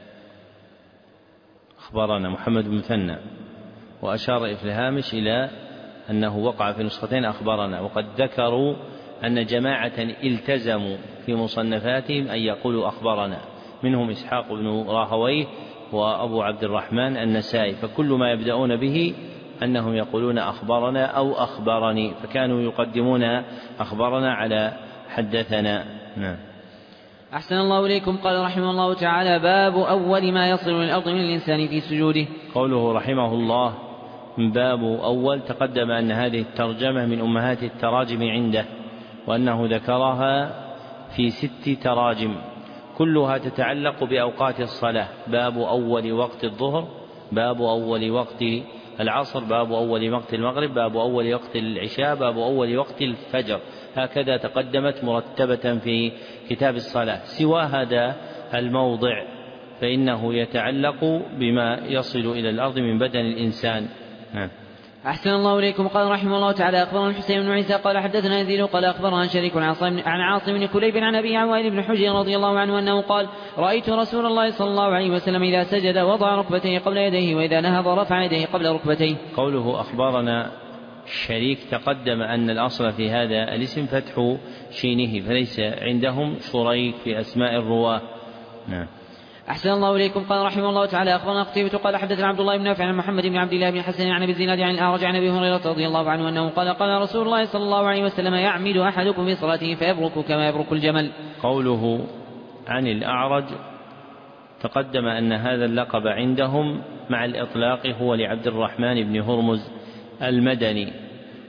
أخبرنا محمد بن مثنى وأشار في الهامش إلى أنه وقع في نسختين أخبرنا وقد ذكروا أن جماعة التزموا في مصنفاتهم أن يقولوا أخبرنا منهم إسحاق بن راهويه وأبو عبد الرحمن النسائي فكل ما يبدأون به أنهم يقولون أخبرنا أو أخبرني فكانوا يقدمون أخبرنا على حدثنا. نعم. أحسن الله إليكم. قال رحمه الله تعالى باب أول ما يصل للأرض من الإنسان في سجوده. قوله رحمه الله باب أول تقدم أن هذه الترجمة من أمهات التراجم عنده وأنه ذكرها في 6 تراجم كلها تتعلق بأوقات الصلاة. باب أول وقت الظهر باب أول وقت العصر باب أول وقت المغرب باب أول وقت العشاء باب أول وقت الفجر هكذا تقدمت مرتبة في كتاب الصلاة. سوى هذا الموضع فإنه يتعلق بما يصل إلى الأرض من بدن الإنسان. أحسن الله إليكم. قال رحمه الله تعالى أخبرنا الحسين بن عيسى قال حدثنا يزيد قال أخبرنا شريك عن عاصم بن كليب عن أبي عن وائل بن حجر رضي الله عنه أنه قال رأيت رسول الله صلى الله عليه وسلم إذا سجد وضع ركبتيه قبل يديه وإذا نهض رفع يديه قبل ركبتيه. قوله أخبرنا شريك تقدم أن الأصل في هذا الاسم فتح شينه فليس عندهم شريك في أسماء الرواة. نعم. أحسن الله إليكم. قال رحمه الله تعالى أخبرنا قتيبة قال حدثنا عبد الله بن نافع عن محمد بن عبد الله بن حسن عن أبي الزناد عن الأعرج عن أبي هريرة رضي الله عنه أنه قال قال رسول الله صلى الله عليه وسلم يعمد أحدكم في صلاته فيبرك كما يبرك الجمل. قوله عن الأعرج تقدم أن هذا اللقب عندهم مع الإطلاق هو لعبد الرحمن بن هرمز المدني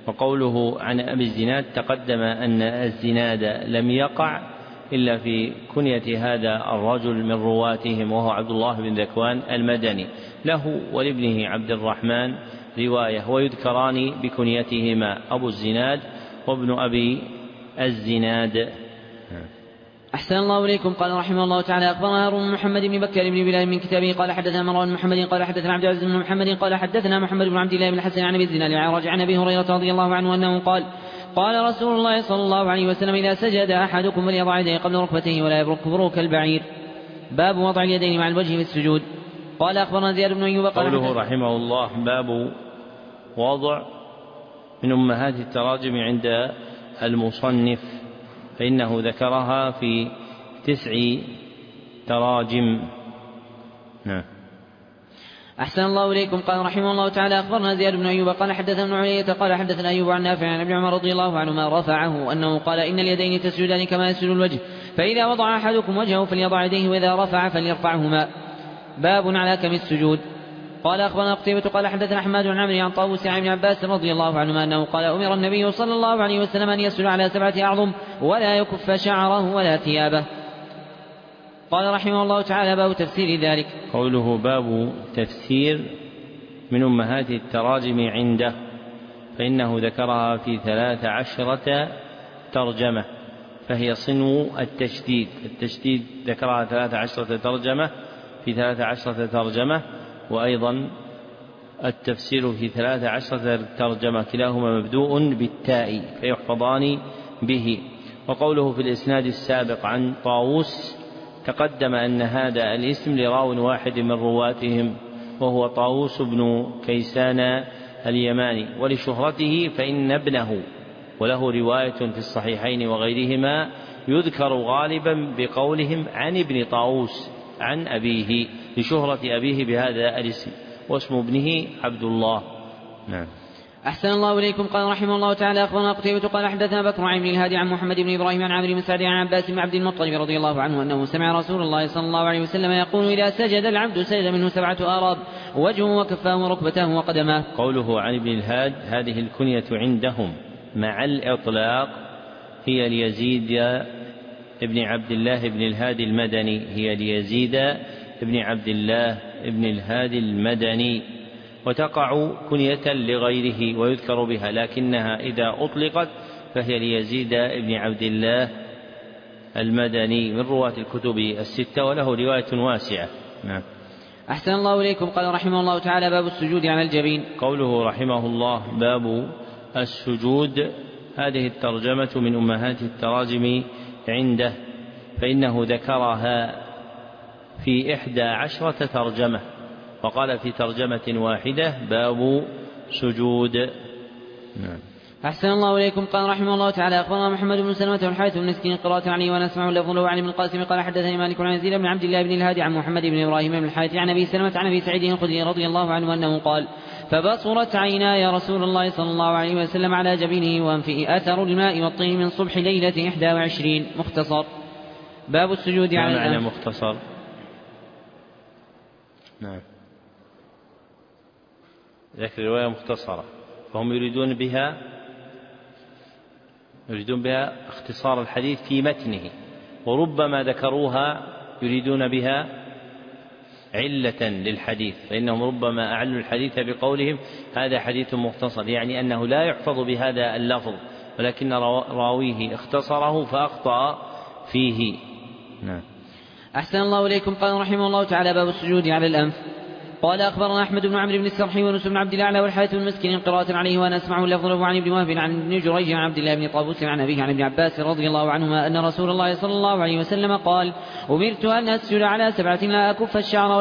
وقوله عن أبي الزناد تقدم أن الزناد لم يقع إلا في كنية هذا الرجل من رواتهم وهو عبد الله بن ذكوان المدني، له ولابنه عبد الرحمن رواية، ويذكران بكنيتهما أبو الزناد وابن أبي الزناد. أحسن الله إليكم. قال رحمه الله تعالى أخبرنا هارون بن محمد بن بكر بن بلال من كتابه قال حدثنا مروان بن محمد قال حدثنا عبد العزيز بن محمد قال حدثنا محمد بن عبد الله بن الحسن عن أبي الزناد عن أبي هريرة رضي الله عنه أنه قال قال رسول الله صلى الله عليه وسلم إذا سجد أحدكم فليضع يديه قبل ركبتيه ولا يبرك بروك البعير. باب وضع اليدين مع الوجه في السجود. قال أخبرنا زياد بن أيوب قوله رحمه الله باب وضع من أمهات التراجم عند المصنف، فإنه ذكرها في 9 تراجم. نعم. أحسن الله إليكم. قال رحمه الله تعالى أخبرنا زياد بن أيوب قال حدثنا ابن علية قال حدثنا أيوب عن نافع عن ابن عمر رضي الله عنهما رفعه أنه قال إن اليدين تسجدان كما يسجد الوجه، فإذا وضع أحدكم وجهه فليضع يديه وإذا رفع فليرفعهما. باب على كم السجود. قال أخبرنا قتيبة قال حدثنا أحمد بن عمرو عن طاووس عن ابن عباس رضي الله عنهما أنه قال أمر النبي صلى الله عليه وسلم أن يسجد على 7 أعظم ولا يكف شعره ولا ثيابه. قال رحمه الله تعالى باب تفسير ذلك. قوله باب تفسير من أمهات التراجم عنده، فإنه ذكرها في 13 ترجمة، فهي صنو التشديد. التشديد ذكرها 13 ترجمة في 13 ترجمة، وأيضا التفسير في 13 ترجمة كلاهما مبدوء بالتاء فيحفظان به. وقوله في الإسناد السابق عن طاووس تقدم أن هذا الاسم لراو واحد من رواتهم وهو طاووس بن كيسان اليماني، ولشهرته فإن ابنه وله رواية في الصحيحين وغيرهما يذكر غالبا بقولهم عن ابن طاووس عن أبيه لشهرة أبيه بهذا الاسم، واسم ابنه عبد الله. نعم. أحسن الله إليكم. قال رحمه الله تعالى أخبرنا قتيبة قال حدثنا بكر عن ابن الهادي عن محمد بن إبراهيم عن عمرو بن سعد عن عباس بن عبد المطلب رضي الله عنه أنه سمع رسول الله صلى الله عليه وسلم يقول إذا سجد العبد سجد منه 7 آراب وجهه وكفاه وركبتاه وقدماه. قوله عن ابن الهاد هذه الكنية عندهم مع الإطلاق هي ليزيد ابن عبد الله بن الهادي المدني، هي ليزيد ابن عبد الله بن الهادي المدني، وتقع كنية لغيره ويذكر بها، لكنها إذا أطلقت فهي ليزيد ابن عبد الله المدني من رواة الكتب 6 وله رواية واسعة. نعم. أحسن الله إليكم. قال رحمه الله تعالى باب السجود على الجبين. قوله رحمه الله باب السجود، هذه الترجمة من أمهات التراجم عنده، فإنه ذكرها في 11 ترجمة، وقال في ترجمة واحدة باب سجود. نعم. أحسن الله إليكم. قال رحمه الله تعالى أخبرنا محمد بن سلمة والحارث بن مسكين قراءة عليه ونسمع اللفظ له عن ابن القاسم قال حدثني مالك عن يزيد بن عبد الله بن الهادي عن محمد بن إبراهيم بن الحارث عن أبي سلمة عن أبي سعيد الخدري رضي الله عنه أنه قال فبصرت عيناي رسول الله صلى الله عليه وسلم على جبينه وأنفه أثر الماء والطين من صبح ليلة 21. مختصر. باب السجود على الأنف. معنى مختصر. نعم. ذكر رواية مختصرة، فهم يريدون بها اختصار الحديث في متنه، وربما ذكروها يريدون بها علة للحديث، فإنهم ربما أعلوا الحديث بقولهم هذا حديث مختصر، يعني أنه لا يحفظ بهذا اللفظ ولكن راويه اختصره فأخطأ فيه. نعم. أحسن الله إليكم. قال رحمه الله تعالى باب السجود على الأنف. قال أخبرنا أحمد بن عمرو بن السرحي ونس بن عبد الأعلى والحارث بن مسكين قراءة عليه وأنا أسمعه لفظه عن ابن وهب عن ابن جريج عن عبد الله بن طاووس عن أبيه عن ابن عباس رضي الله عنهما أن رسول الله صلى الله عليه وسلم قال أمرت أن أسجد على 7 لا أكف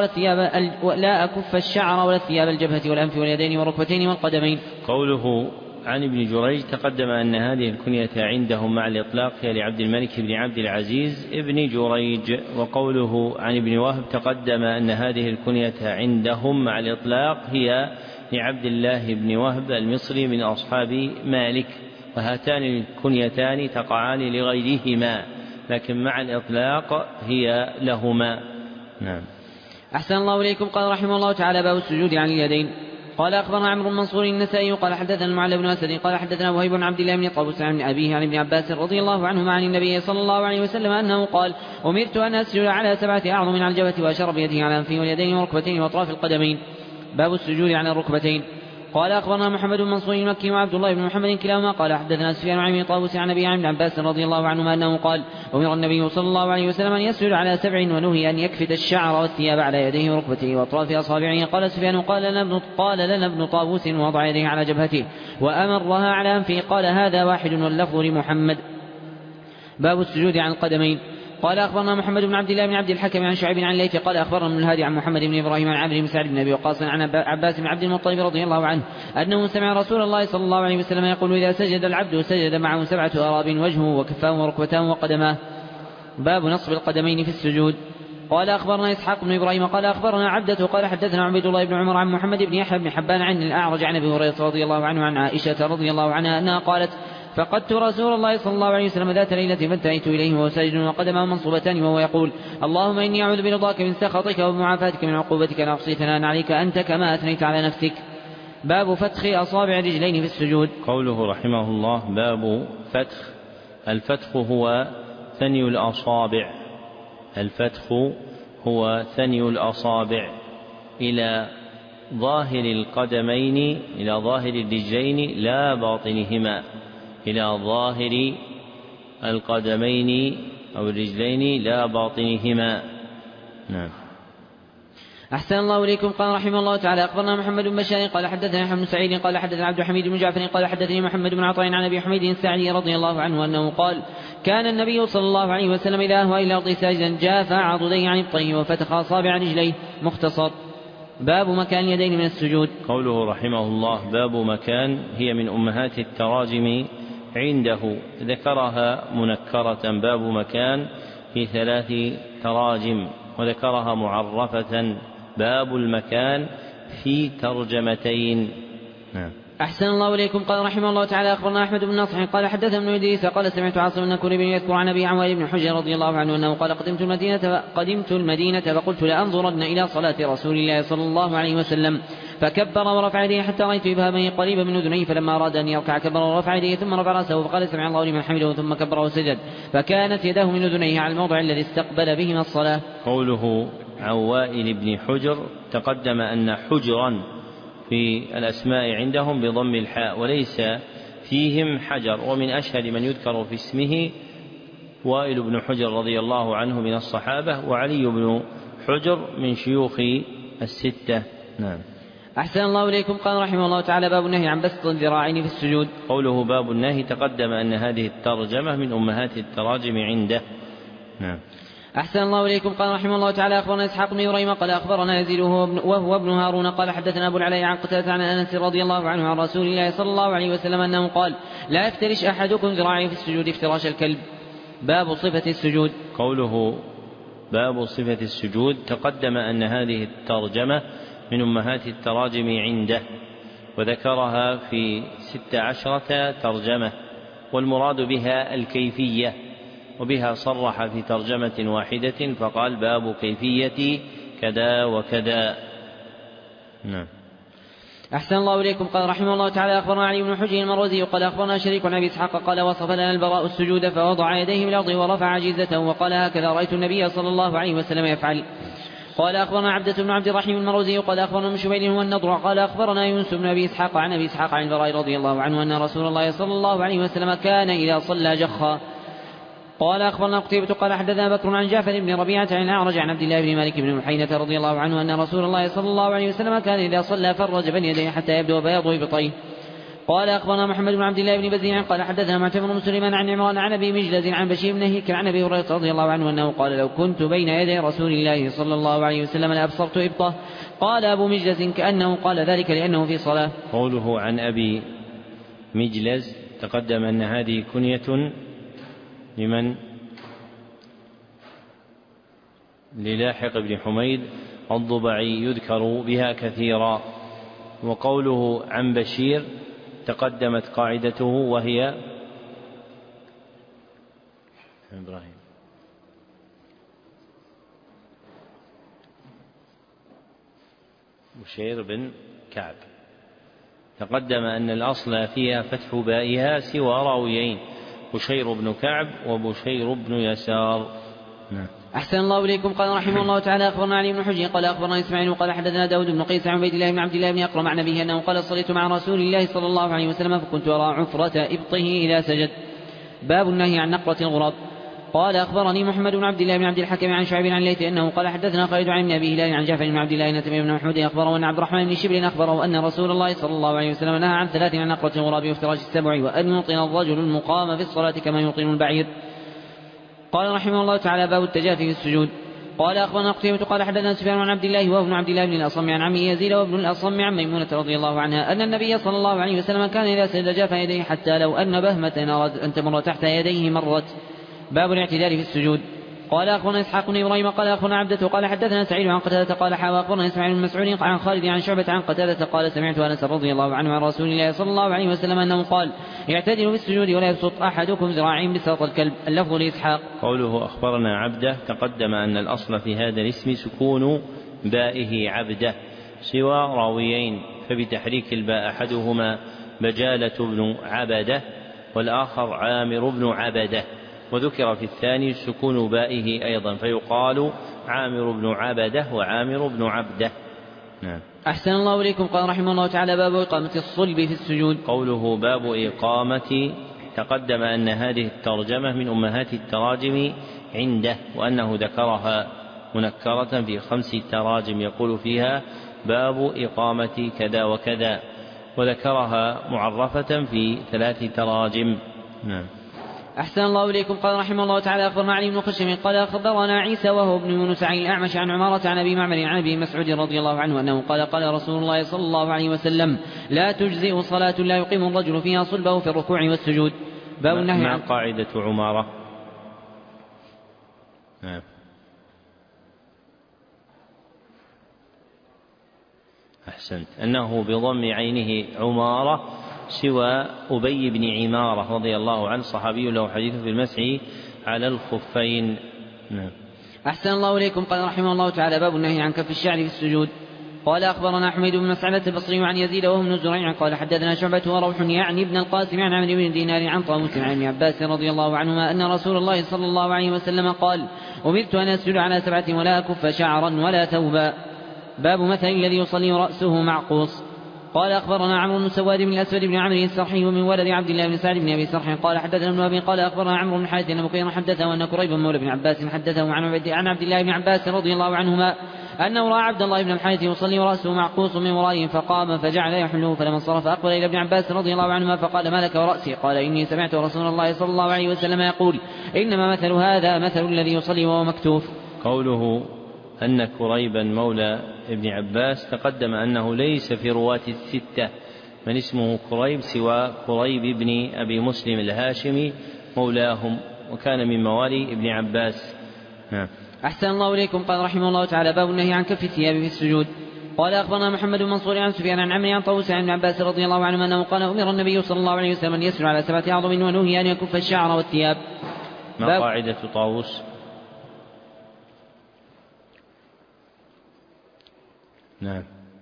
الشعر ولا الثياب الجبهة والأنف واليدين والركبتين والقدمين. قوله عن ابن جريج تقدم أن هذه الكنية عندهم مع الإطلاق هي لعبد الملك بن عبد العزيز ابن جريج. وقوله عن ابن وهب تقدم أن هذه الكنية عندهم مع الإطلاق هي لعبد الله بن وهب المصري من أصحاب مالك، وهاتان الكنيتان تقعان لغيرهما لكن مع الإطلاق هي لهما. نعم. أحسن الله إليكم. قال رحمه الله تعالى باب السجود عن اليدين. قال أخبرنا عمرو بن منصور النسائي قال حدثنا المعلى بن أسد قال حدثنا وهيب بن عبد الله بن طاووس عن أبيه عن ابن عباس رضي الله عنهما عن النبي صلى الله عليه وسلم أنه قال أمرت أن أسجد على 7 أعظم على الجبهة وأشار بيده على أنفه واليدين والركبتين وأطراف القدمين. باب السجود على الركبتين. قال أخبرنا محمد بن منصور المكي وعبد الله بن محمد كلاهما قال حدثنا سفيان عن طاووس عن أبي ابن عباس رضي الله عنهما أنه قال أمر النبي صلى الله عليه وسلم أن يسجد على 7 ونهي أن يكفت الشعر والثياب على يديه وركبته وأطراف أصابعه. قال سفيان قال لنا ابن طاووس ووضع يديه على جبهته وأمرها على أنفه. قال هذا واحد واللفظ لمحمد. باب السجود عن القدمين. قال أخبرنا محمد بن عبد الله بن عبد الحكم عن شعيب عن ليث قال أخبرنا ابن الهادي عن محمد بن إبراهيم عن عمرو بن سعد بن أبي وقاص عن عباس بن عبد المطلب رضي الله عنه أنه سمع رسول الله صلى الله عليه وسلم يقول إذا سجد العبد سجد معه 7 أراب وجهه وكفاه وركبتاه وقدماه. باب نصب القدمين في السجود. قال أخبرنا إسحاق بن إبراهيم قال أخبرنا عبدة قال حدثنا عبيد الله بن عمر عن محمد بن يحيى بن حبان عن الأعرج عن أبي هريرة رضي الله عنه عن عائشة رضي الله عنها أنها قالت فقدت رسول الله صلى الله عليه وسلم ذات ليلة فانتهيت إليه وهو ساجد وقدمه منصوبتان وهو يقول اللهم إني أعوذ برضاك من سخطك وبمعافاتك من عقوبتك لا أحصي ثناء عليك أنت كما أثنيت على نفسك. باب فتخ أصابع الرجلين في السجود. قوله رحمه الله باب فتخ. الفتخ هو ثني الأصابع. الفتخ هو ثني الأصابع إلى ظاهر القدمين إلى ظاهر الرجلين لا باطنهما إلى ظاهر القدمين أو الرجلين لا باطنهما. نعم. أحسن الله إليكم. قال رحمه الله تعالى أخبرنا محمد بن بشار قال حدثنا يحيى بن سعيد قال حدثنا عبد الحميد بن جعفر قال حدثني محمد بن عطاء عن أبي حميد الساعدي رضي الله عنه أنه قال كان النبي صلى الله عليه وسلم إذا أهوى إلى الأرض ساجدا جافى عضديه عن الطي وفتخ أصابع رجليه. مختصر. باب مكان اليدين من السجود. قوله رحمه الله باب مكان هي من أمهات التراجم عنده ذكرها منكرة. باب مكان في 3 تراجم وذكرها معرفة. باب المكان في ترجمتين. نعم. أحسن الله إليكم. قال رحمه الله تعالى أخبرنا أحمد بن نصح قال حدثنا ابن إدريس قال سمعت عاصم النكري بن يذكر عن أبي عوال بن حجر رضي الله عنه أنه قال قدمت المدينة فقلت لأنظرن إلى صلاة رسول الله صلى الله عليه وسلم فكبر ورفع يديه حتى رأيت إبهامه قريبا من أذنيه فلما أراد أن يركع كبر ورفع يديه ثم رفع رأسه فقال سمع الله لمن حمده ثم كبر وسجد فكانت يداه من أذنيه على الموضع الذي استقبل بهما الصلاة. قوله عن وائل بن حجر تقدم أن حجرا في الأسماء عندهم بضم الحاء وليس فيهم حجر. ومن أشهر من يذكر في اسمه وائل بن حجر رضي الله عنه من الصحابة وعلي بن حجر من شيوخ 6. نعم. أحسن الله إليكم. قال رحمه الله تعالى باب النهي عن بسط الذراعين في السجود. قوله باب النهي تقدم أن هذه الترجمة من أمهات التراجم عنده. نعم. أحسن الله إليكم. قال رحمه الله تعالى أخبرنا إسحاق بن إبراهيم قال أخبرنا يزيد وهو ابن هارون قال حدثنا أبو العلاء عن قتادة عن أنس رضي الله عنه عن رسول الله صلى الله عليه وسلم أنه قال لا يفترش أحدكم ذراعيه في السجود افتراش الكلب. باب صفة السجود. قوله باب صفة السجود تقدم أن هذه الترجمة من أمهات التراجم عنده وذكرها في 16 ترجمة والمراد بها الكيفية وبها صرح في ترجمة واحدة فقال باب كيفية كذا وكذا. نعم. أحسن الله إليكم. قال رحمه الله تعالى أخبرنا علي بن حجر المروزي قال أخبرنا شريك عن أبي إسحاق قال وصف لنا البراء السجود فوضع يديه بالأرض ورفع عجيزته وقال هكذا رأيت النبي صلى الله عليه وسلم يفعل. قال أخبرنا عبدة بن عبد الرحيم المروزي قال أخبرنا من شبيل هو النضر قال أخبرنا يونس بن أبي إسحاق عن أبي إسحاق عن البراء رضي الله عنه أن رسول الله صلى الله عليه وسلم كان إذا صلى جخا. قال أخبرنا قتيبة قال حدثنا بكر عن جعفر بن ربيعة عن الأعرج عن عبد الله بن مالك بن محينة رضي الله عنه أن رسول الله صلى الله عليه وسلم كان إذا صلى فرج بين يديه حتى يبدو بياض إبطيه. قال أخبرنا محمد بن عبد الله بن بزيع قال حدثنا معتمر بن سليمان عن عمران عن أبي مجلز عن بشير بن هيك عن أبي هريرة رضي الله عنه أنه قال لو كنت بين يدي رسول الله صلى الله عليه وسلم لأبصرت إبطه. قال أبو مجلز كأنه قال ذلك لأنه في صلاة. قوله عن أبي مجلز تقدم أن هذه كنية لمن؟ للاحق بن حميد الضبعي يذكر بها كثيرا. وقوله عن بشير تقدمت قاعدته وهي إبراهيم بشير بن كعب تقدم أن الأصل فيها فتح بائها سوى راويين، بشير بن كعب وبشير بن يسار. أحسن الله إليكم. قال رحمه الله تعالى أخبرنا علي بن حجر قال أخبرنا إسماعيل قال حدثنا داود بن قيس عن عبيد الله بن عبد الله بن أقرم عن أبيه أنه قال صليت مع رسول الله صلى الله عليه وسلم فكنت أرى عفرة إبطه إذا سجد. باب النهي عن نقرة الغراب. قال أخبرني محمد بن عبد الله بن عبد الحكم عن شعيب عن ليث أنه قال حدثنا خالد عن أبي هلال عن جعفر بن عبد الله بن تميم بن محمود أخبره أن عبد الرحمن بن شبل أخبره أن رسول الله صلى الله عليه وسلم نهى عن 3 عن نقرة الغراب وافتراش السبع وأن يوطن الرجل المقام في الصلاة كما يوطن البعير. قال رحمه الله تعالى باب التجافي في السجود. قال أخبرنا قتيبة قال حدثنا سفيان عن عبد الله وابن عبد الله بن الأصم عن عمه يزيد وابن الأصم عن ميمونة رضي الله عنها أن النبي صلى الله عليه وسلم كان إذا سجد جاف يديه حتى لو أن بهمة أراد أن تمر تحت يديه مرت. باب الاعتدال في السجود. قال أخبرنا إسحاق بن إبراهيم قال أخبرنا عبدة قال حدثنا سعيد عن قتادة قال حاوى أخبرنا إسماعيل بن مسعود عن خالد عن شعبة عن قتادة قال سمعت أنس رضي الله عنه عن رسول الله صلى الله عليه وسلم أنه قال اعتدلوا في السجود ولا يبسط أحدكم ذراعين بساط الكلب. اللفظ لإسحاق. قوله أخبرنا عبدة تقدم أن الأصل في هذا الاسم سكون بائه عبدة سوى راويين، فبتحريك الباء أحدهما بجالة بن عبدة والآخر عامر بن عبدة، وذكر في الثاني سكون بائه أيضا فيقال عامر بن عبدة وعامر بن عبدة. أحسن الله إليكم. قال رحمه الله تعالى باب إقامة الصلب في السجود. قوله باب إقامة تقدم أن هذه الترجمة من أمهات التراجم عنده، وأنه ذكرها منكرة في 5 تراجم يقول فيها باب إقامة كذا وكذا، وذكرها معرفة في 3 تراجم. أحسن الله إليكم. قال رحمه الله تعالى أخبرنا علي بن خشم قال أخبرنا عيسى وهو ابن يونس عن الأعمش عن عمارة عن أبي معمر عن أبي مسعود رضي الله عنه أنه قال قال رسول الله صلى الله عليه وسلم لا تجزئ صلاة لا يقيم الرجل فيها صلبه في الركوع والسجود. باب النهي مع قاعدة عمارة. أحسنت. أنه بضم عينه عمارة سوى أبي بن عمارة رضي الله عنه صحابي له حديث في المسح على الخفين. أحسن الله إليكم. قال رحمه الله تعالى باب النهي عن كف الشعر في السجود. قال أخبرنا حميد بن مسعدة البصري عن يزيد وهو بن زريع قال حدثنا شعبة وروح يعني ابن القاسم عن عمرو بن دينار عن طاووس عن ابن عباس رضي الله عنهما أن رسول الله صلى الله عليه وسلم قال أمرت أن أسجد على 7 ولا أكف شعرا ولا ثوبا. باب مثل الذي يصلي رأسه معقوس. قال أخبرنا عمرو بن سواد بن الأسود بن عمرو السرحي ومن ولد عبد الله بن سعد بن أبي سرح قال حدثنا ابن أبي قال أخبرنا عمرو بن حارث أن بكير حدثه أن كريب مولى بن عباس حدثه عن عبد الله بن عباس رضي الله عنهما أنه رأى عبد الله بن الحارث يصلي ورأسه معقوس من ورائه فقام فجعل يحله، فلما انصرف أقبل إلى ابن عباس رضي الله عنهما فقال ما لك ورأسي؟ قال إني سمعت رسول الله صلى الله عليه وسلم يقول إنما مثل هذا مثل الذي يصلي وهو مكتوف. قوله أن كريبا مولى ابن عباس تقدم أنه ليس في رواة 6 من اسمه كريب سوى كريب بن أبي مسلم الهاشمي مولاهم، وكان من موالي ابن عباس. أحسن الله إليكم. قال رحمه الله تعالى باب النهي عن كف الثياب في السجود. قال أخبرنا محمد بن منصور عن سفيان عن عمرو عن طاووس عن ابن عباس رضي الله عنه أنه قال أمر النبي صلى الله عليه وسلم أن يسجد على 7 أعظم ونهي أن يكف الشعر والثياب. ما قاعدة طاووس؟ نعم.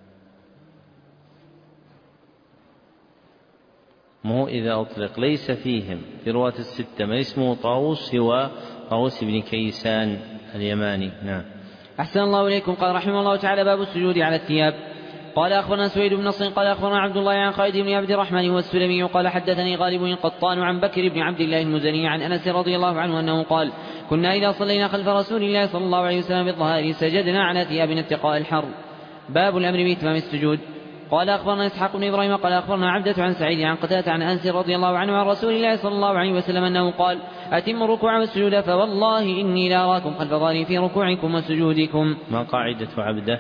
مو إذا أطلق ليس فيهم في رواة 6 من اسمه طاووس سوى طاووس بن كيسان اليماني. نعم. أحسن الله إليكم. قال رحمه الله تعالى باب السجود على الثياب. قال أخبرنا سويد بن نصر قال أخبرنا عبد الله عن خالد بن عبد الرحمن والسلمي قال حدثني غالب القطان عن بكر بن عبد الله المزني عن أنس رضي الله عنه أنه قال كنا إذا صلينا خلف رسول الله صلى الله عليه وسلم بالظهائر سجدنا على ثيابنا اتقاء الحر. باب الأمر بإتمام السجود. قال أخبرنا إسحاق بن إبراهيم قال أخبرنا عبدة عن سعيد عن قتادة عن أنس رضي الله عنه عن رسول الله صلى الله عليه وسلم أنه قال أتم الركوع والسجود فوالله إني لا أراكم خلف ظهري في ركوعكم وسجودكم. ما قاعدة عبدة؟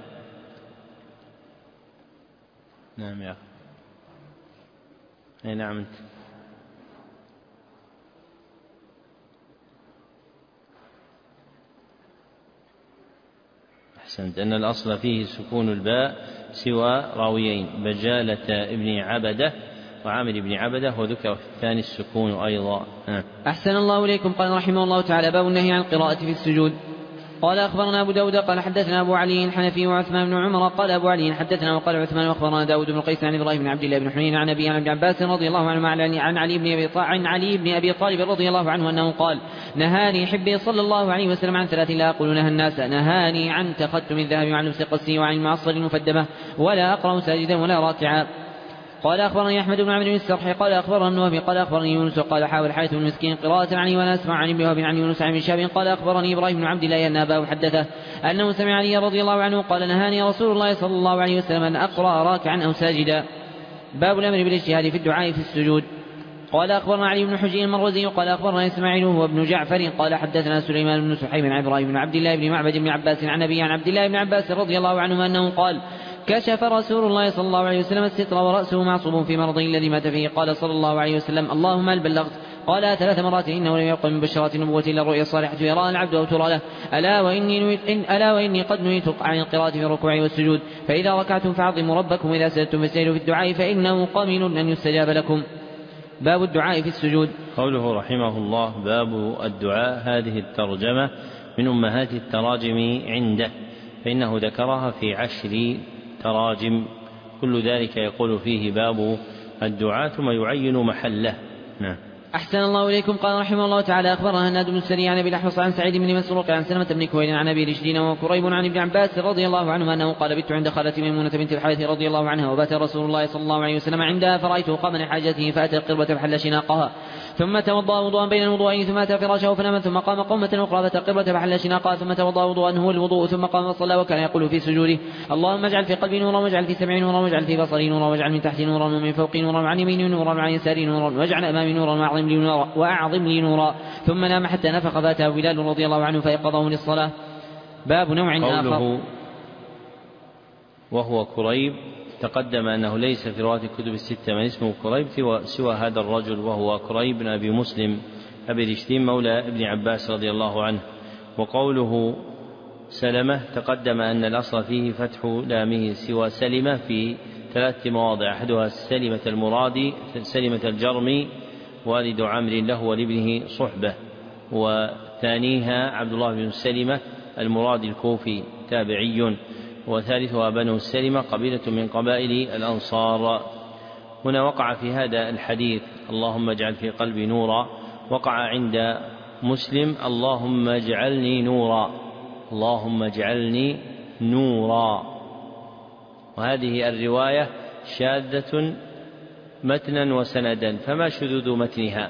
نعم يا أخي. نعم أنت. أحسنت. أن الأصل فيه سكون الباء سوى راويين بجالة ابن عبدة وعامر بن عبدة، وذكر في الثاني السكون أيضا. أحسن الله إليكم. قال رحمه الله تعالى باب النهي عن القراءة في السجود. قال أخبرنا أبو داود قال حدثنا أبو علي الحنفي وعثمان بن عمر قال أبو علي حدثنا وقال عثمان وأخبرنا داود بن قيس عن إبراهيم بن عبد الله بن حنين عن أبي عن ابن عباس رضي الله عنه عن علي بن أبي طالب رضي الله عنه أنه قال نهاني حبي صلى الله عليه وسلم عن ثلاث لا أقول نهى الناس نهاني عن تختم الذهب وعن لبس قسي وعن المعصر المفدمة ولا أقرأ ساجدا ولا راكعا. قال أخبرني أحمد بن عمرو السرحي قال أخبرنا النوبي قال أخبرني يونس قال حاول حارث بن مسكين قراءة عني وأنا أسمع عن ابن وهب عن يونس عن شاب قال أخبرني إبراهيم بن عبد الله أن أباه حدثه أنه سمع علي رضي الله عنه قال نهاني رسول الله صلى الله عليه وسلم أن أقرأ راكعا أو ساجدا. باب الأمر بالاجتهاد في الدعاء في السجود. قال أخبرنا علي بن حجين المروزي قال أخبرنا إسماعيل هو ابن جعفر قال حدثنا سليمان بن سحيم عن إبراهيم بن عبد الله بن معبد بن عباس عن أبي عن عبد الله بن عباس رضي الله عنهما أنه قال كشف رسول الله صلى الله عليه وسلم الستر ورأسه معصوب في مرضه الذي مات فيه قال صلى الله عليه وسلم اللهم هل بلغت قال 3 مرات إنه لم يقل من بشرات النبوة إلا الرؤيا الصالحة يراها العبد أو ترى له ألا وإني قد نهيت عن القراءة في الركوع والسجود فإذا ركعتم فعظموا ربكم وإذا سجدتم فاستجيبوا في الدعاء فإنه قمن أن يستجاب لكم. باب الدعاء في السجود. قوله رحمه الله باب الدعاء هذه الترجمة من أمهات التراجم عنده فإنه ذكرها في 10 تراجم كل ذلك يقول فيه باب الدعاء ثم يعين محله. نعم. أحسن الله إليكم. قال رحمه الله تعالى أخبرنا هناد بن السري عن أبي الأحوص عن سعيد بن مسروق عن سلمة بن كويل عن أبي رشدين وكريب عن ابن عباس رضي الله عنهما أنه قال بت عند خالتي ميمونة بنت الحارث رضي الله عنها وبات رسول الله صلى الله عليه وسلم عندها فرأيته قام لحاجته فأتى القربة فحل شناقها ثم توضأ وضوءا بين الوضوءين ثم أتى فراشه فنام ثم قام قومة أخرى فأتى القربة فحل شناقها ثم توضأ وضوءا هو الوضوء ثم قام وصلى وكان يقول في سجوده اللهم اجعل في قلبي نورا واجعل في سمعي نورا واجعل في بصري نورا واجعل من تحتي نورا ومن فوقي نورا وعن يميني نورا وعن يساري نورا واجعل أمامي نورا وأعظم لي نورا ثم نام حتى نفخ فأتاه بلال رضي الله عنه فيقظه للصلاة. باب نوع آخر. وهو كريب تقدم أنه ليس في رواية الكتب الستة من اسمه كريب سوى هذا الرجل وهو كريب بن أبي مسلم أبي رشدين مولى ابن عباس رضي الله عنه. وقوله سلمة تقدم أن الأصل فيه فتح لامه سوى سلمة في 3 مواضع أحدها سلمة المرادي سلمة الجرمي والد عمرو له ولابنه صحبة وثانيها عبد الله بن سلمة المرادي الكوفي تابعي وثالثها بنو سلمة قبيلة من قبائل الأنصار. هنا وقع في هذا الحديث اللهم اجعل في قلبي نورا وقع عند مسلم اللهم اجعلني نورا اللهم اجعلني نورا وهذه الرواية شاذة متنا وسندا فما شذوذ متنها؟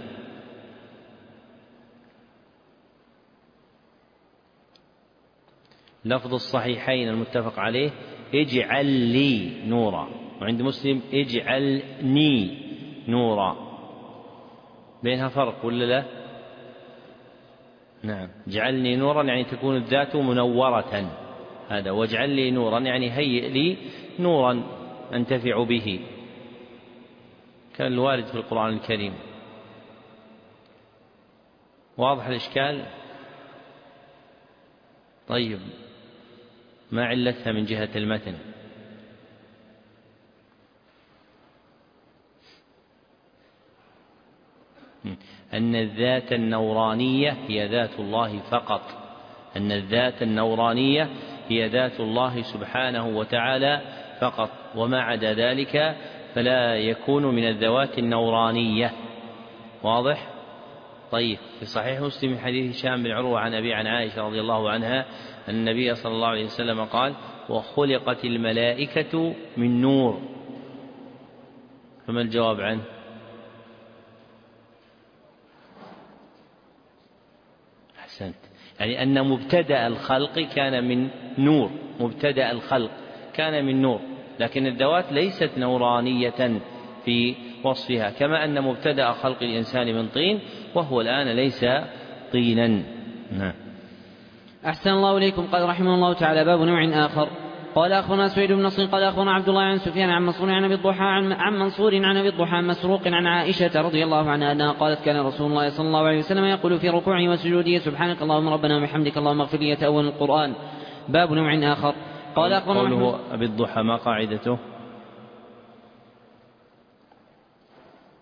لفظ الصحيحين المتفق عليه اجعل لي نورا وعند مسلم اجعلني نورا بينها فرق ولا لا؟ نعم. اجعلني نورا يعني تكون الذات منورة هذا واجعل لي نورا يعني هيئ لي نورا أنتفع به كان الوارد في القرآن الكريم. واضح الإشكال؟ طيب ما علتها من جهة المتن؟ أن الذات النورانية هي ذات الله فقط أن الذات النورانية هي ذات الله سبحانه وتعالى فقط وما عدا ذلك فلا يكون من الذوات النورانية. واضح؟ طيب في صحيح مسلم من حديث هشام بن عروة عن أبي عن عائشة رضي الله عنها أن النبي صلى الله عليه وسلم قال وخلقت الملائكة من نور. فما الجواب عنه؟ أحسنت. يعني أن مبتدأ الخلق كان من نور مبتدأ الخلق كان من نور لكن الذوات ليست نورانية في وصفها كما أن مبتدأ خلق الإنسان من طين وهو الآن ليس طينا. أحسن الله إليكم. قال رحمه الله تعالى باب نوع آخر. قال أخبرنا سعيد بن نصر قال أخبرنا عبد الله عن سفيان عن منصور عن أبي الضحى عن منصور عن أبي الضحى مسروق عن عائشة رضي الله عنها أنها قالت كان رسول الله صلى الله عليه وسلم يقول في ركوعه وسجوده سبحانك اللهم ربنا وبحمدك اللهم اغفر لي يتأول القرآن. باب نوع آخر. قال قوله أبي الضحى ما قاعدته؟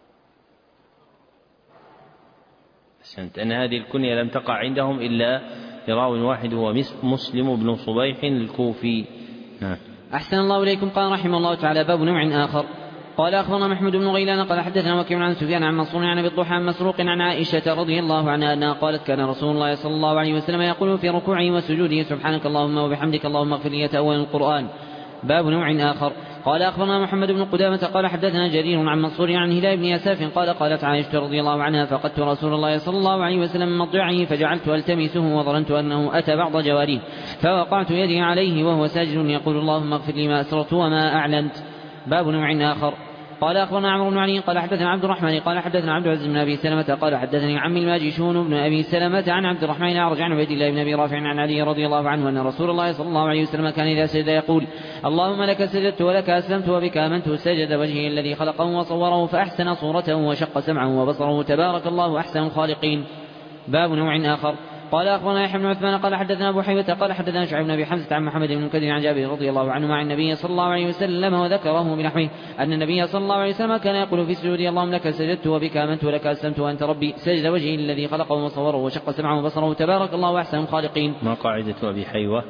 أحسنت. أن هذه الكنية لم تقع عندهم إلا لراو واحد هو مسلم بن صبيح الكوفي. أحسن الله إليكم. قال رحمه الله تعالى: باب نوع آخر. قال أخبرنا محمود بن غيلان قال حدثنا وكيع عن سفيان عن منصور عن أبي الضحى عن مسروق عن عائشة رضي الله عنها أنها قالت: كان رسول الله صلى الله عليه وسلم يقول في ركوعه وسجوده: سبحانك اللهم وبحمدك اللهم اغفر لي تأول القرآن. باب نوع آخر. قال أخبرنا محمد بن قدامة قال حدثنا جرير عن منصور عن هلال بن يساف قال: قالت عائشة رضي الله عنها: فقدت رسول الله صلى الله عليه وسلم من مضجعه فجعلت ألتمسه وظننت أنه أتى بعض جواريه فوقعت يدي عليه وهو ساجد يقول: اللهم اغفر لي ما أسررت وما أعلنت. باب نوع آخر. قال أخبرنا عمرو بن علي قال حدثنا عبد الرحمن قال حدثنا عبد العزيز بن أبي سلمة قال حدثني عمي الماجشون بن أبي سلمة عن عبد الرحمن الأعرج عن عبيد الله بن أبي رافع عن علي رضي الله عنه أن رسول الله صلى الله عليه وسلم كان إذا سجد يقول: اللهم لك سجدت ولك أسلمت وبك آمنت. سجد وجهه الذي خلقه وصوره فأحسن صورته وشق سمعه وبصره تبارك الله أحسن الخالقين. باب نوع آخر. قال أخبرنا يحيى بن عثمان قال حدثنا أبو حيبة قال حدثنا شعيب بن أبي حمزة عن محمد بن كثير عن جابر رضي الله عنه مع النبي صلى الله عليه وسلم وذكره بنحوه أن النبي صلى الله عليه وسلم كان يقول في سجوده: اللهم لك سجدت وبك آمنت ولك أسلمت وأنت ربي. سجد وجهه الذي خلقه وصوره وشق سمعه وبصره تبارك الله أحسن الخالقين. ما قاعدة أبي حيوة؟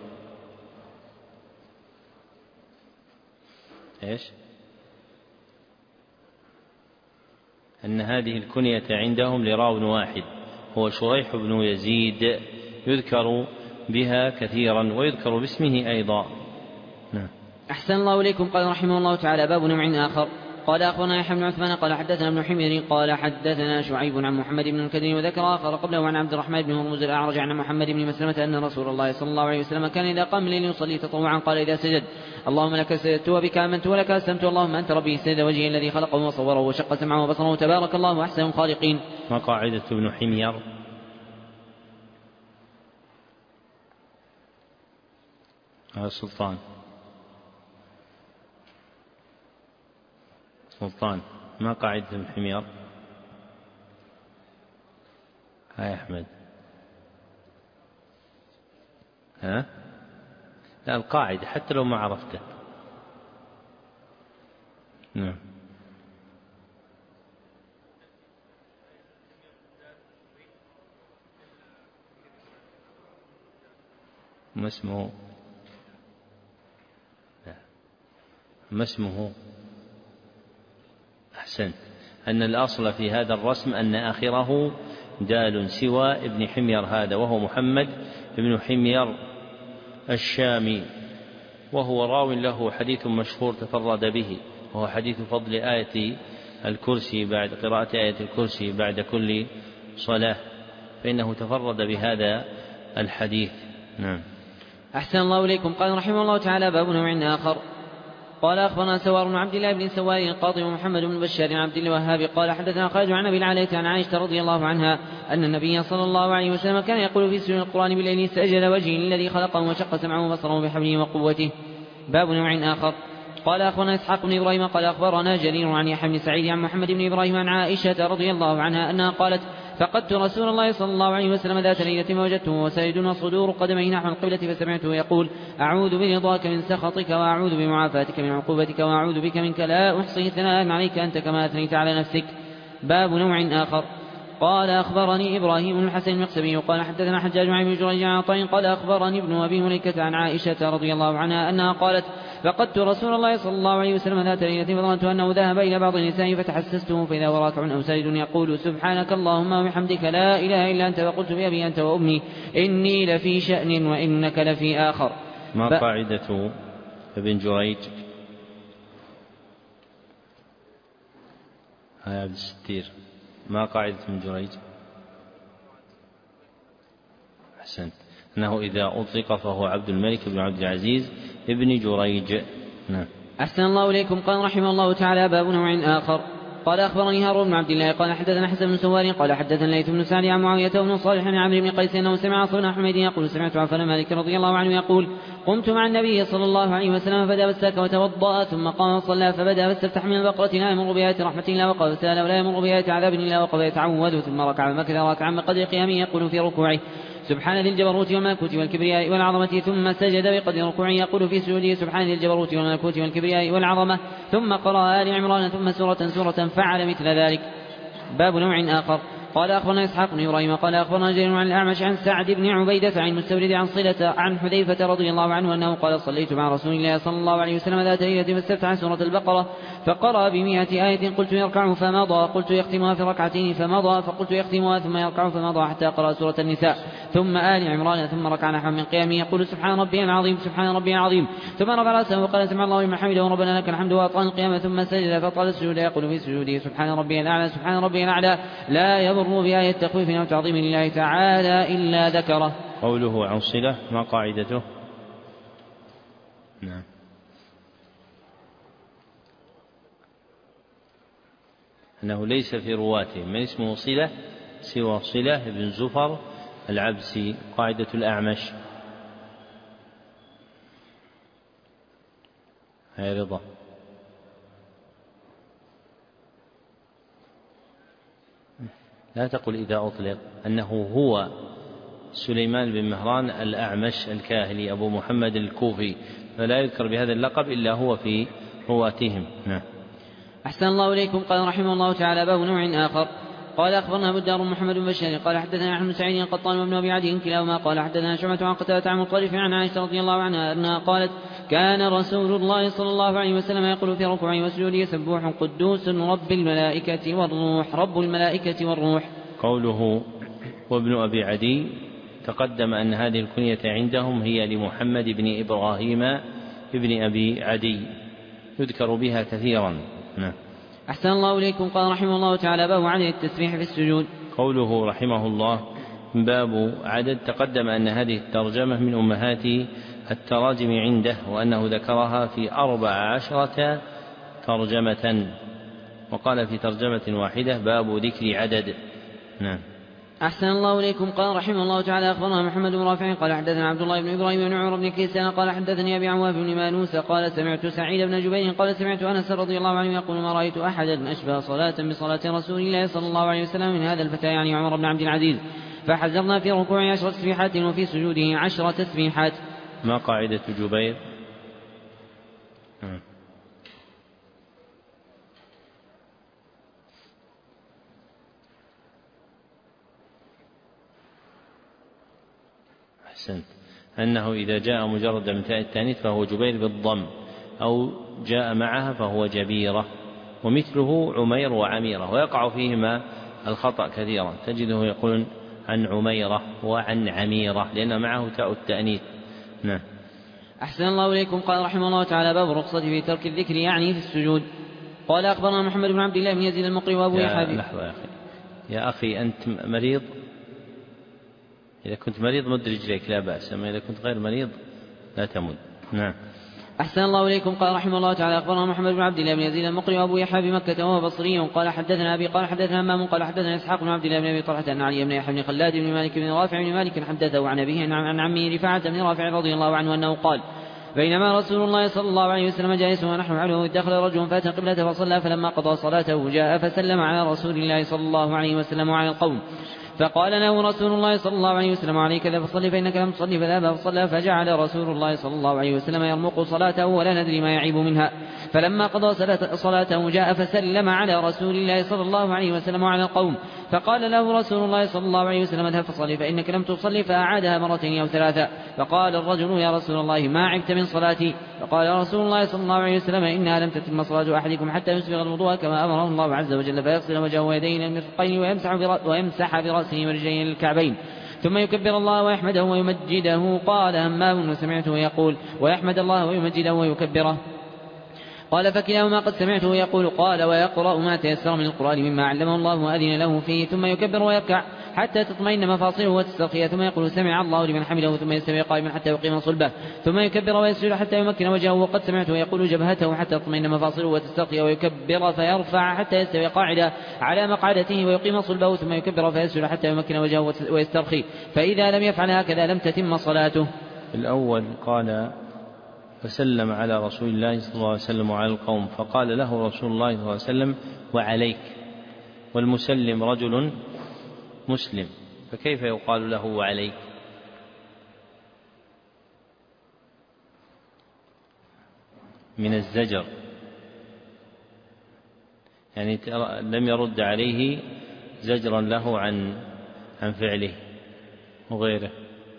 إيش؟ أن هذه الكنية عندهم لراو واحد هو شريح بن يزيد، يذكر بها كثيرا ويذكر باسمه أيضا. أحسن الله إليكم. قال رحمه الله تعالى: باب نوع آخر. قال أخبرنا يحيى بن عثمان قال حدثنا ابن حمير قال حدثنا شعيب عن محمد بن الكدري وذكر آخر قبله عن عبد الرحمن بن هرمز الأعرج عن محمد بن مسلمة أن رسول الله صلى الله عليه وسلم كان إذا قام الليل يصلي تطوعا قال إذا سجد: اللهم لك سجدت وبك آمنت ولك أسلمت اللهم أنت ربي. سجد وجهه الذي خلقه وصوره وشق سمعه وبصره تبارك الله أحسن الخالقين. ما قاعدة ابن حمير؟ سلطان ما قاعدة ابن حمير؟ هاي أحمد. لا القاعدة حتى لو ما عرفته. نعم. ما اسمه أحسنت، أن الأصل في هذا الرسم أن آخره دال سوى ابن حمير هذا، وهو محمد بن حمير الشامي، وهو راو له حديث مشهور تفرد به، وهو حديث فضل آية الكرسي بعد قراءة آية الكرسي بعد كل صلاة، فإنه تفرد بهذا الحديث. نعم. أحسن الله إليكم. قال رحمه الله تعالى: باب نوع آخر. قال أخبرنا سوار بن عبد الله بن سوار القاضي ومحمد بن بشار عبد الوهاب قال حدثنا خالد عن أبي العالية عن عائشة رضي الله عنها أن النبي صلى الله عليه وسلم كان يقول في سجود القرآن بالليل: سجد وجهه الذي خلقه وشق سمعه وبصره بحبله وقوته. باب نوع آخر. قال أخبرنا إسحاق بن إبراهيم قال أخبرنا جرير عن يحيى بن سعيد عن محمد بن إبراهيم عن عائشة رضي الله عنها أنها قالت: فقدت رسول الله صلى الله عليه وسلم ذات ليلة فوجدته وسيد وصدور قدميه نحو القبلة فسمعته يقول: أعوذ برضاك من سخطك وأعوذ بمعافاتك من عقوبتك وأعوذ بك منك لا أحصي ثناء عليك أنت كما أثنيت على نفسك. باب نوع آخر. قال أخبرني إبراهيم بن الحسن المقسمي قال حدثنا حجاج عن ابن جريج عن عطاء قال أخبرني ابن أبي مليكة عن عائشة رضي الله عنها أنها قالت: فقدت رسول الله صلى الله عليه وسلم ذات ليلة فظننت أنه ذهب إلى بعض النساء فتحسسته فإذا هو راكع أو ساجد يقول: سبحانك اللهم وبحمدك لا إله إلا أنت فقلت بأبي أنت وأمي إني لفي شأن وإنك لفي آخر. ما قاعدة ابن جريج؟ هيا عبد الستير، ما قاعدة ابن جريج؟ أحسنت، أنه إذا أطلق فهو عبد الملك بن عبد العزيز ابن جريج. نعم. أحسن الله إليكم. قال رحمه الله تعالى: باب نوع آخر. قال أخبرني هارون بن عبد الله قال حدثنا حسن بن سوار قال حدثنا ليث بن سعد عن معاوية بن صالح عن عمرو بن قيس أنه سمع عاصم بن حميد يقول: سمعت عفان مالك رضي الله عنه يقول: قمت مع النبي صلى الله عليه وسلم فبدأ بالساك وتوضأ ثم قام وصلى فبدأ باستفتح من البقرة لا يمر بآية رحمة إلا وقف سأل ولا يمر بآية عذاب إلا وقف يتعوذ ثم ركع مكث راكعا بقدر قيامه يقول في ركوعه: سبحان ذي الجبروت والملكوت والكبرياء والعظمة ثم سجد بقدر ركوعه يقول في سجوده: سبحان ذي الجبروت والملكوت والكبرياء والعظمة ثم قرأ آل عمران ثم سورة فعل مثل ذلك. باب نوع آخر. قال أخبرنا إسحاق بن إبراهيم قال أخبرنا جرير عن الأعمش عن سعد بن عبيدة عن مستورد عن صلة عن حذيفة رضي الله عنه أنه قال صليت مع رسول الله صلى الله عليه وسلم ذات ليلة فاستفتح سورة البقرة فقرأ ب100 آية قلت يركع فمضى قلت يختمها في ركعتين فمضى فقلت يختمها ثم يركع فمضى حتى قرأ سورة النساء ثم آل عمران ثم ركع نحو من قيامه يقول سبحان ربي العظيم سبحان ربي العظيم ثم رفع رأسه وقال سمع الله لمن حمده ربنا لك الحمد وأطال القيامة ثم سجد فطال السجود يقول في سجوده سبحان ربي الأعلى سبحان ربي الأعلى لا يضر بآية تخويف أو تعظيم لله تعالى إلا ذكره. قوله عن صلة ما قاعدته؟ نعم. أنه ليس في رواته من اسمه صلة سوى صلة بن زفر العبسي. قاعدة الأعمش هي رضا. لا تقل إذا أطلق أنه هو سليمان بن مهران الأعمش الكاهلي أبو محمد الكوفي، فلا يذكر بهذا اللقب إلا هو في رواتهم. نعم. أحسن الله إليكم. قال رحمه الله تعالى باب نوع آخر. قال أخبرنا أبو الدار محمد بن بشار قال حدثنا أحمد بن سعيد القطان وابن أبي عدي كلاهما قال حدثنا شعبة عن قتادة عن مطرف عن عائشة رضي الله عنها أنها قالت كان رسول الله صلى الله عليه وسلم يقول في ركوعه وسجوده سبوح قدوس رب الملائكة والروح رب الملائكة والروح. قوله وابن أبي عدي تقدم أن هذه الكنية عندهم هي لمحمد بن إبراهيم ابن أبي عدي يذكر بها كثيرا. نعم. أحسن الله إليكم. قال رحمه الله تعالى باب عدد التسبيح في السجود. قوله رحمه الله باب عدد تقدم أن هذه الترجمة من أمهات التراجم عنده وأنه ذكرها في 14 ترجمة وقال في ترجمة واحدة باب ذكر عدد. نعم. أحسن الله إليكم. قال رحمه الله تعالى أخبرنا محمد بن رافع قال حدثنا عبد الله بن إبراهيم بن عمر بن كيسان قال حدثني أبي عواف بن مانوس قال سمعت سعيد بن جبير قال سمعت أنس رضي الله عنه يقول ما رأيت أحدا أشبه صلاة بصلاة رسول الله صلى الله عليه وسلم من هذا الفتى يعني عمر بن عبد العزيز فحذرنا في ركوعه 10 تسبيحات وفي سجوده 10 تسبيحات. ما قاعدة جبير؟ أحسنت. أنه إذا جاء مجرد من تاء التانيث فهو جبير بالضم أو جاء معها فهو جبيرة ومثله عمير وعميرة ويقع فيهما الخطأ كثيرا تجده يقول عن عميرة وعن عميرة لأن معه تاء التأنيث. نعم. أحسن الله إليكم. قال رحمه الله تعالى باب الرخصة في ترك الذكر يعني في السجود. قال أخبرنا محمد بن عبد الله بن يزيد المقري وأبو يحيى. لحظة يا أخي أنت مريض؟ إذا كنت مريض مد رجليك لا بأس، أما إذا كنت غير مريض لا تمد. نعم. أحسن الله إليكم. قال رحمه الله تعالى أخبرنا محمد بن عبد الله بن يزيد المقري وأبو يحيى بمكة وهو بصري قال حدثنا أبي قال حدثنا همام قال حدثنا إسحاق بن عبد الله بن أبي طلحة أن علي بن يحيى بن خلاد بن مالك بن رافع بن مالك حدثه عن أبيه عن عمه رفاعة بن رافع رضي الله عنه أنه قال بينما رسول الله صلى الله عليه وسلم جالس ونحن حوله إذ دخل رجل فأتى قبلته فصلى فلما قضى صلاته جاء فسلم على رسول الله صلى الله عليه وسلم وعلى القوم فقال له رسول الله صلى الله عليه وسلم عليك ذا فصلي فإنك لم تصلي فذهب فصلى فجعل رسول الله صلى الله عليه وسلم يرمق صلاته ولا ندري ما يعيب منها فلما قضى صلاته جاء فسلم على رسول الله صلى الله عليه وسلم وعلى القوم فقال له رسول الله صلى الله عليه وسلم اذهب فصلي فإنك لم تصلي فأعادها مرتين أو ثلاثة فقال الرجل يا رسول الله ما عبت من صلاتي فقال رسول الله صلى الله عليه وسلم إنها لم تتم صلاة أحدكم حتى يسبغ الوضوء كما أمره الله عز وجل فيغسل وجهه ويديه إلى المرفقين ويمسح برأسه ورجليه للكعبين ثم يكبر الله ويحمده ويمجده. قال همام وسمعته يقول ويحمد الله ويمجده ويكبره قال فكلاهما قد سمعته يقول قال ويقرأ ما تيسر من القرآن مما علمه الله وأذن له فيه ثم يكبر ويركع حتى تطمئن مفاصله وتسترخي ثم يقول سمع الله لمن حمده ثم يستوي قائما حتى يقيم صلبه ثم يكبر ويسجد حتى يمكن وجهه وقد سمعته يقول جبهته حتى تطمئن مفاصله وتسترخي ويكبر فيرفع حتى يستوي قاعدا على مقعدته ويقيم صلبه ثم يكبر فيسجد حتى يمكن وجهه ويسترخي فإذا لم يفعل هكذا لم تتم صلاته. الأول قال فسلم على رسول الله صلى الله عليه وسلم وعلى القوم فقال له رسول الله صلى الله عليه وسلم وعليك والمسلم رجل مسلم فكيف يقال له وعليك؟ من الزجر يعني لم يرد عليه زجرا له عن فعله وغيره.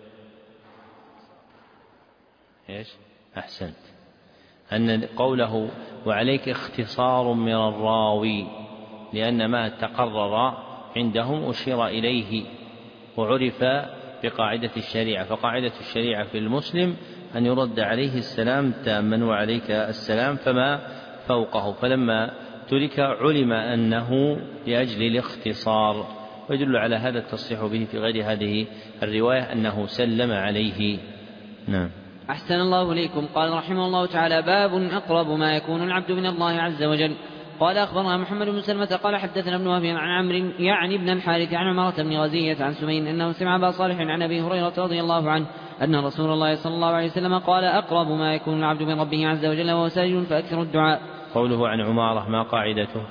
إيش؟ أحسنت. أن قوله وعليك اختصار من الراوي، لأن ما تقرر عندهم أشير إليه وعرف بقاعدة الشريعة، فقاعدة الشريعة في المسلم أن يرد عليه السلام تاما وعليك السلام فما فوقه، فلما ترك علم أنه لأجل الاختصار، ويدل على هذا التصريح به في غير هذه الرواية أنه سلم عليه. نعم. أحسن الله إليكم. قال رحمه الله تعالى: باب أقرب ما يكون العبد من الله عز وجل. قال أخبرنا محمد بن سلمة قال حدثنا ابن وهب عن عمرو يعني ابن الحارث عن عمرة بن غزية عن سمين أنه سمع أبا صالح عن أبي هريرة رضي الله عنه أن رسول الله صلى الله عليه وسلم قال: أقرب ما يكون العبد من ربه عز وجل وهو ساجد فأكثر الدعاء. قوله عن عمارة ما قاعدته؟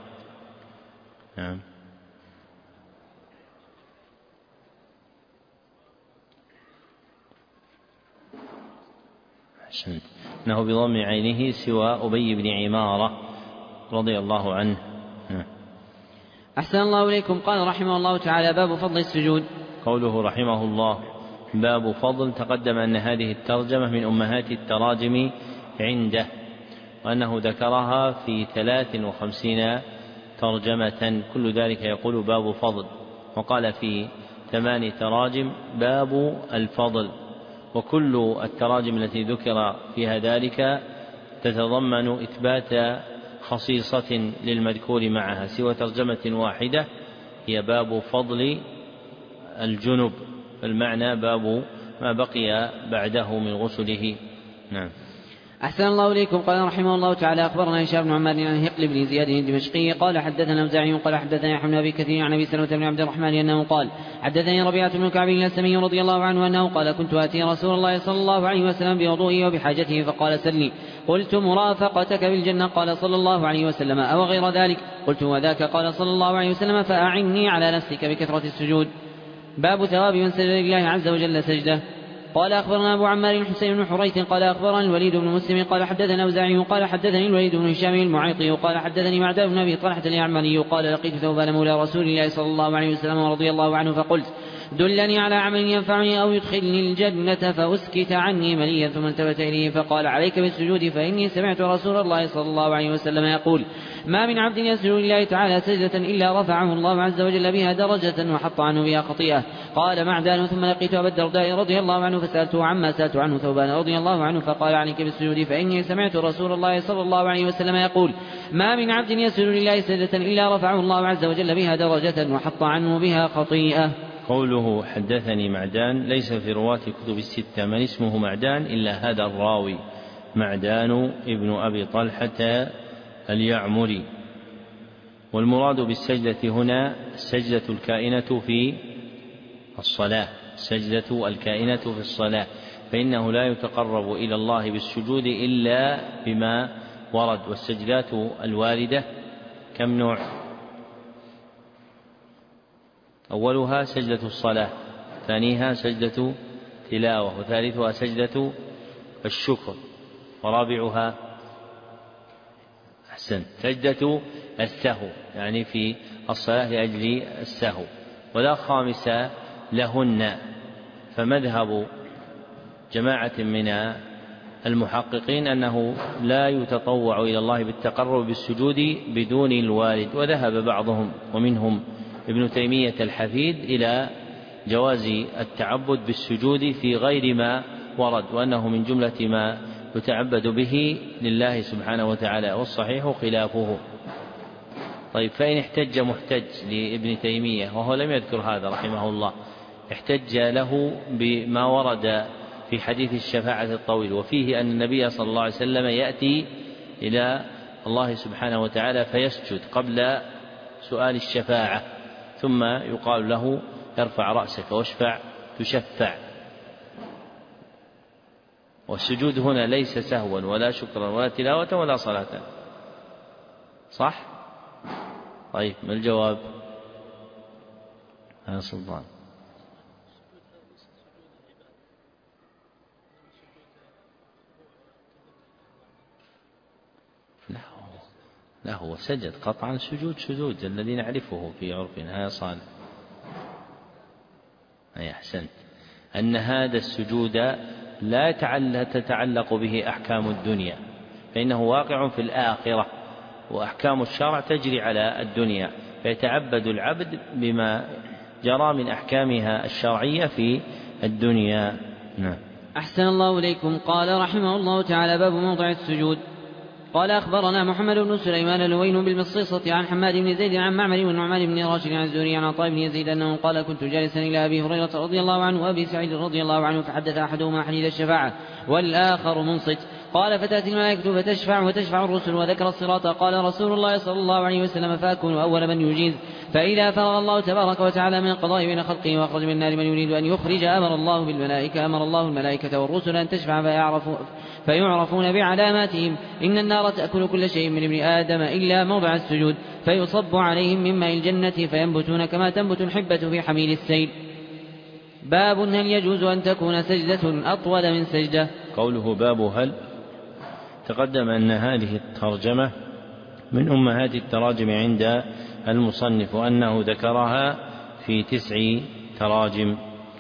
نعم. أحسنت. أنه بضم عينه سوى أبي بن عمارة رضي الله عنه. أحسن الله إليكم. قال رحمه الله تعالى: باب فضل السجود. قوله رحمه الله باب فضل، تقدم أن هذه الترجمة من أمهات التراجم عنده، وأنه ذكرها في 53 ترجمة، كل ذلك يقول باب فضل، وقال في 8 تراجم باب الفضل، وكل التراجم التي ذكر فيها ذلك تتضمن إثبات خصيصة للمذكور معها، سوى ترجمة واحدة هي باب فضل الجنب، المعنى باب ما بقي بعده من غسله. نعم. أحسن الله إليكم. قال رحمه الله تعالى: أخبرنا هشام بن عمار عن هقل بن زياد الدمشقي قال حدثنا الأوزاعي قال حدثنا يحيى بن أبي كثير عن أبي سلمة بن عبد الرحمن أنه قال: حدثني ربيعة بن كعب الأسلمي رضي الله عنه أنه قال: كنت آتي رسول الله صلى الله عليه وسلم بوضوئه وبحاجته فقال: سلني. قلت: مرافقتك بالجنة. قال صلى الله عليه وسلم: أو غير ذلك؟ قلت: وذاك. قال صلى الله عليه وسلم: فأعني على نفسك بكثرة السجود. باب ثواب من سجد لله عز وجل سجدة. قال أخبرنا أبو عمار الحسين بن حريث قال أخبرنا الوليد بن مسلم قال حدثنا أوزاعي قال حدثني الوليد بن هشام المعيطي قال حدثني معدان بن أبي طلحة اليعمري قال: لقيت ثوبان مولى رسول الله صلى الله عليه وسلم رضي الله عنه فقلت: دلني على عمل ينفعني أو يدخلني الجنة، فأسكت عني مليا، ثم التفت إليه فقال: عليك بالسجود، فإني سمعت رسول الله صلى الله عليه وسلم يقول: ما من عبد يسجد لله تعالى سجدة إلا رفعه الله عز وجل بها درجة وحط عنه بها خطيئة. قال معدان: ثم لقيت أبا الدرداء رضي الله عنه فسألته عما سألت عنه ثوبان رضي الله عنه فقال: عليك بالسجود، فإني سمعت رسول الله صلى الله عليه وسلم يقول: ما من عبد يسجد لله سجدة إلا رفعه الله عز وجل بها درجة وحط عنه بها خطيئة. قوله حدثني معدان ليس في رواة كتب الستة من اسمه معدان إلا هذا الراوي معدان ابن أبي طلحة اليعمري. والمراد بالسجدة هنا السجدة الكائنة في الصلاة، السجدة الكائنة في الصلاة، فإنه لا يتقرب إلى الله بالسجود إلا بما ورد. والسجدات الواردة كم نوع؟ أولها سجدة الصلاة، ثانيها سجدة تلاوة، وثالثها سجدة الشكر، ورابعها سجدة السهو، يعني في الصلاة لأجل السهو، ولا خامس لهن. فمذهب جماعة من المحققين أنه لا يتطوع إلى الله بالتقرب بالسجود بدون الوارد، وذهب بعضهم ومنهم ابن تيمية الحفيد إلى جواز التعبد بالسجود في غير ما ورد، وأنه من جملة ما يتعبد به لله سبحانه وتعالى، والصحيح خلافه. طيب، فإن احتج محتج لابن تيمية وهو لم يذكر هذا رحمه الله، احتج له بما ورد في حديث الشفاعة الطويل، وفيه أن النبي صلى الله عليه وسلم يأتي إلى الله سبحانه وتعالى فيسجد قبل سؤال الشفاعة، ثم يقال له: ارفع رأسك واشفع تشفع. والسجود هنا ليس سهوا ولا شكرا ولا تلاوة ولا صلاة، صح؟ طيب، ما الجواب؟ يا سلطان. لا، هو سجد قطعا سجود الذي نعرفه في عرفنا. يا صالح، أي أحسنت، أن هذا السجود لا تتعلق به أحكام الدنيا، فإنه واقع في الآخرة، وأحكام الشرع تجري على الدنيا، فيتعبد العبد بما جرى من أحكامها الشرعية في الدنيا. نعم. أحسن الله إليكم. قال رحمه الله تعالى: باب موضع السجود. قال أخبرنا محمد بن سليمان اللوين بالمصيصة عن حماد بن زيد عن معمر والنعمان بن راشد عن الزهري عن عطاء بن يزيد أنه قال: كنت جالسا إلى أبي هريرة رضي الله عنه وأبي سعيد رضي الله عنه، فحدث أحدهما حديث الشفاعة والآخر منصت. قال: فتأتي الملائكة فتشفع وتشفع الرسل، وذكر الصراط. قال رسول الله صلى الله عليه وسلم: فأكون أول من يجيز، فإذا فرغ الله تبارك وتعالى من القضاء بين خلقه وأخرج من النار من يريد أن يخرج، أمر الله الملائكة والرسل أن تشفع فيعرفون بعلاماتهم. إن النار تأكل كل شيء من ابن آدم إلا موضع السجود، فيصب عليهم من ماء الجنة فينبتون كما تنبت الحبة في حميل السيل. باب هل يجوز أن تكون سجدة أطول من سجدة؟ قوله باب هل، تقدم أن هذه الترجمة من أمهات التراجم عند المصنف، وأنه ذكرها في 9 تراجم.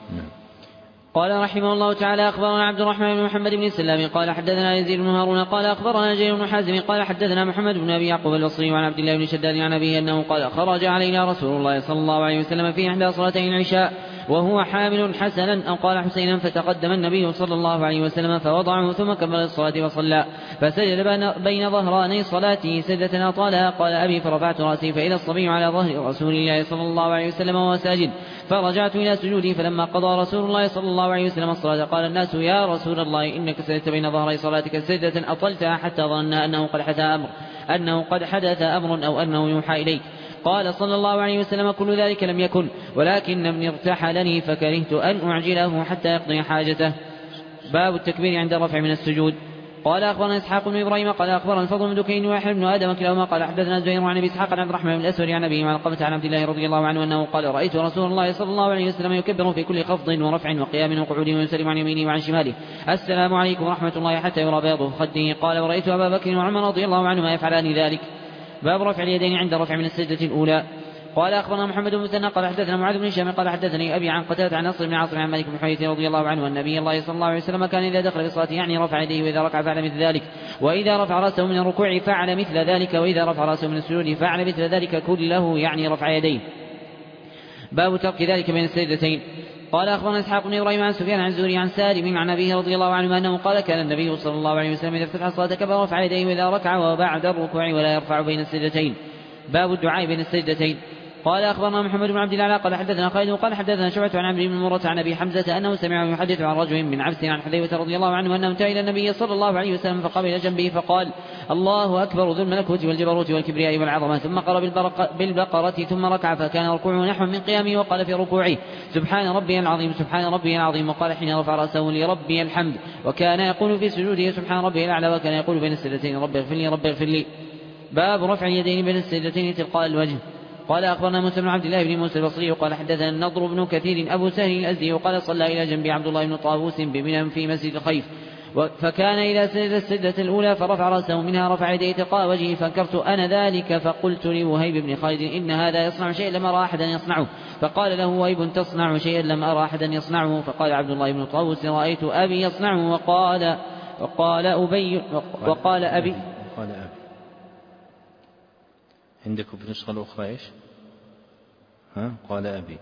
قال رحمه الله تعالى: أخبرنا عبد الرحمن بن محمد بن السلام قال حدثنا يزيد بن هارون قال أخبرنا جرير بن حازم قال حدثنا محمد بن أبي يعقوب البصري عن عبد الله بن شداد عن أبيه أنه قال: خرج علينا رسول الله صلى الله عليه وسلم في إحدى صلاتي العشاء وهو حامل حسنا أو قال حسينا، فتقدم النبي صلى الله عليه وسلم فوضعه ثم كمل الصلاة وصلى، فسجد بين ظهراني صلاته سجدة أطالها. قال أبي: فرفعت رأسي فإذا الصبي على ظهر رسول الله صلى الله عليه وسلم وهو ساجد، فرجعت إلى سجودي، فلما قضى رسول الله صلى الله عليه وسلم الصلاة قال الناس: يا رسول الله إنك سجدت بين ظهري صلاتك سجدة أطلتها حتى ظننا أنه قد حدث أمر أو أنه يوحى إليك. قال صلى الله عليه وسلم: كل ذلك لم يكن، ولكن ابني ارتحلني فكرهت أن أعجله حتى يقضي حاجته. باب التكبير عند الرفع من السجود. قال أخبرنا إسحاق بن إبراهيم قال أخبرنا الفضل بن دكين ويحيى بن آدم كلاهما قال حدثنا زهير عن أبي إسحاق عن عبد الرحمن بن الأسود عن أبيه عن علقمة عن عبد الله رضي الله عنه أنه قال: رأيت رسول الله صلى الله عليه وسلم يكبر في كل خفض ورفع وقيام وقعود ويسلم عن يمينه وعن شماله: السلام عليكم ورحمة الله، حتى يرى بياض خده. قال: ورأيت أبا بكر وعمر رضي الله عنهما يفعلان ذلك. باب رفع اليدين عند الرفع من السجدة الأولى. قال أخبرنا محمد بن مثنى قال حدثنا معاذ بن هشام قال حدثني أبي عن قتادة عن نصر بن عاصم عن مالك بن حويرث رضي الله عنه أن النبي الله صلى الله عليه وسلم كان إذا دخل في صلاته يعني رفع يديه، وإذا ركع فعل مثل ذلك، وإذا رفع رأسه من الركوع فعل مثل ذلك، وإذا رفع رأسه من السجود فعل مثل ذلك كله، يعني رفع يديه. باب ترك ذلك بين السجدتين. قال أخبرنا إسحاق بن إبراهيم عن سفيان عن زهري عن سالم عن أبيه رضي الله عنه أنه قال: كان النبي صلى الله عليه وسلم إذا افتتح الصلاة كبر رفع يديه وإذا ركع وبعد الركوع ولا يرفع بين السجدتين. باب الدعاء بين السجدتين. قال أخبرنا محمد بن عبد الله قال حدثنا خالد قال حدثنا شعبة عن عمرو بن مرة عن أبي حمزة أنه سمعه يحدث عن رجل من عبس عن حذيفة رضي الله عنه أنه انتهى إلى النبي صلى الله عليه وسلم فقام إلى جنبه فقال: الله أكبر ذو الملكوت والجبروت والكبرياء والعظمة، ثم قرأ بالبقرة ثم ركع، فكان ركوعه نحو من قيامه، وقال في ركوعه: سبحان ربي العظيم سبحان ربي العظيم، وقال حين رفع رأسه: لربي الحمد، وكان يقول في سجوده: سبحان ربي الأعلى، وكان يقول بين السجدتين: ربي اغفر لي ربي اغفر لي. باب رفع اليدين بين السجدتين تلقاء الوجه. قال أخبرنا موسى بن عبد الله بن موسى البصري وقال حدثنا النضر بن كثير أبو سهل الأزدي وقال: صلى إلى جنب عبد الله بن طاووس بمنى في مسجد الخيف، فكان إذا سجد السجدة الأولى فرفع رأسه منها رفع يديه تلقاء وجهه، فانكرت أنا ذلك، فقلت لوهيب بن خالد: إن هذا يصنع شيئا لم أرى أحدا يصنعه. فقال له وهيب: تصنع شيئا لم أرى أحدا يصنعه. فقال عبد الله بن طاووس: رأيت أبي يصنعه. وقال أبي عندكم في النسخة الأخرى إيش؟ قال أبي.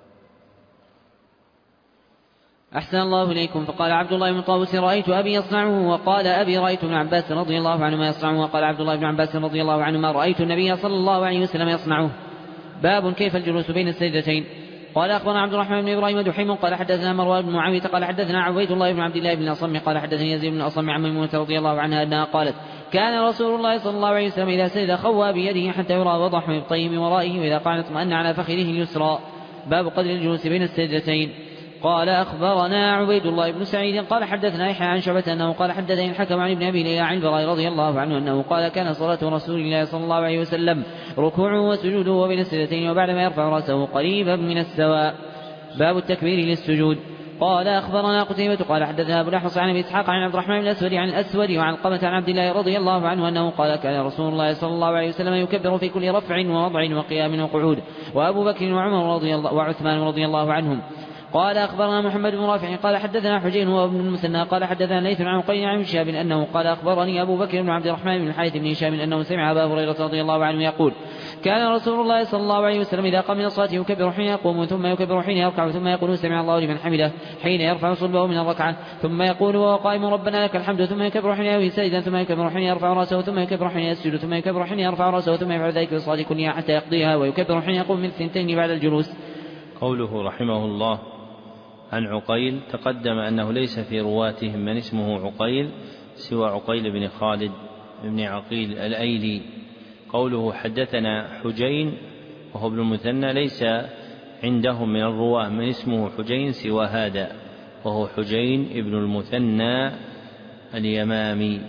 أحسن الله إليكم. فقال عبد الله بن طاووس: رأيت أبي يصنعه. وقال أبي: رأيت ابن عباس رضي الله عنهما يصنعه. وقال عبد الله بن عباس رضي الله عنهما: رأيت النبي صلى الله عليه وسلم يصنعه. باب كيف الجلوس بين السجدتين. قال أخبرنا عبد الرحمن بن إبراهيم دحيم قال حدثنا مروان بن معاوية قال حدثنا عبيد الله بن عبد الله بن الأصم قال حدثني يزيد بن الأصم عن ميمونة رضي الله عنها أنها قالت: كان رسول الله صلى الله عليه وسلم إذا سجد خوى بيده حتى يرى وضح مبطيه من ورائه، وإذا قعد اطمأن على فخذه اليسرى. باب قدر الجلوس بين السجدتين. قال أخبرنا عبيد الله بن سعيد قال حدثنا يحيى عن شعبة أنه قال حدثني الحكم عن ابن أبي ليلى عن البراء رضي الله عنه أنه قال: كان صلاة رسول الله صلى الله عليه وسلم ركوعه وسجوده وبين السجدتين وبعدما يرفع رأسه قريبا من السواء. باب التكبير للسجود. قال أخبرنا قتيبة قال حدثنا أبو الأحوص عن أبي إسحاق عن عبد الرحمن بن الأسود عن الأسود وعن علقمة عن عبد الله رضي الله عنه أنه قال كان رسول الله صلى الله عليه وسلم يكبر في كل رفع ووضع وقيام وقعود وأبو بكر وعمر وعثمان رضي الله عنهم. قال أخبرنا محمد بن رافع قال حدثنا حجين وابن المثنى قال حدثنا ليث عن عقيل عن شهاب أنه قال أخبرني أبو بكر بن عبد الرحمن بن الحارث بن هشام أنه سمع أبا هريرة رضي الله عنه يقول كان رسول الله صلى الله عليه وسلم إذا قام من الصلاة يكبر حين يقوم ثم يكبر حين يركع ثم يقول سمع الله لمن حمده حين يرفع صلبه من الركعة ثم يقول وهو قائم ربنا لك الحمد ثم يكبر حين يهوي ساجدا ثم يكبر حين يرفع رأسه ثم يكبر حين يسجد ثم يكبر حين يرفع رأسه ثم يفعل ذلك في الصلاة كلها حتى يقضيها ويكبر حين يقوم من الثنتين بعد الجلوس. قوله رحمه الله عن عقيل تقدم أنه ليس في رواتهم من اسمه عقيل سوى عقيل بن خالد بن عقيل الأيلي. قوله حدثنا حجين وهو ابن المثنى ليس عندهم من الرواه من اسمه حجين سوى هذا وهو حجين ابن المثنى اليمامي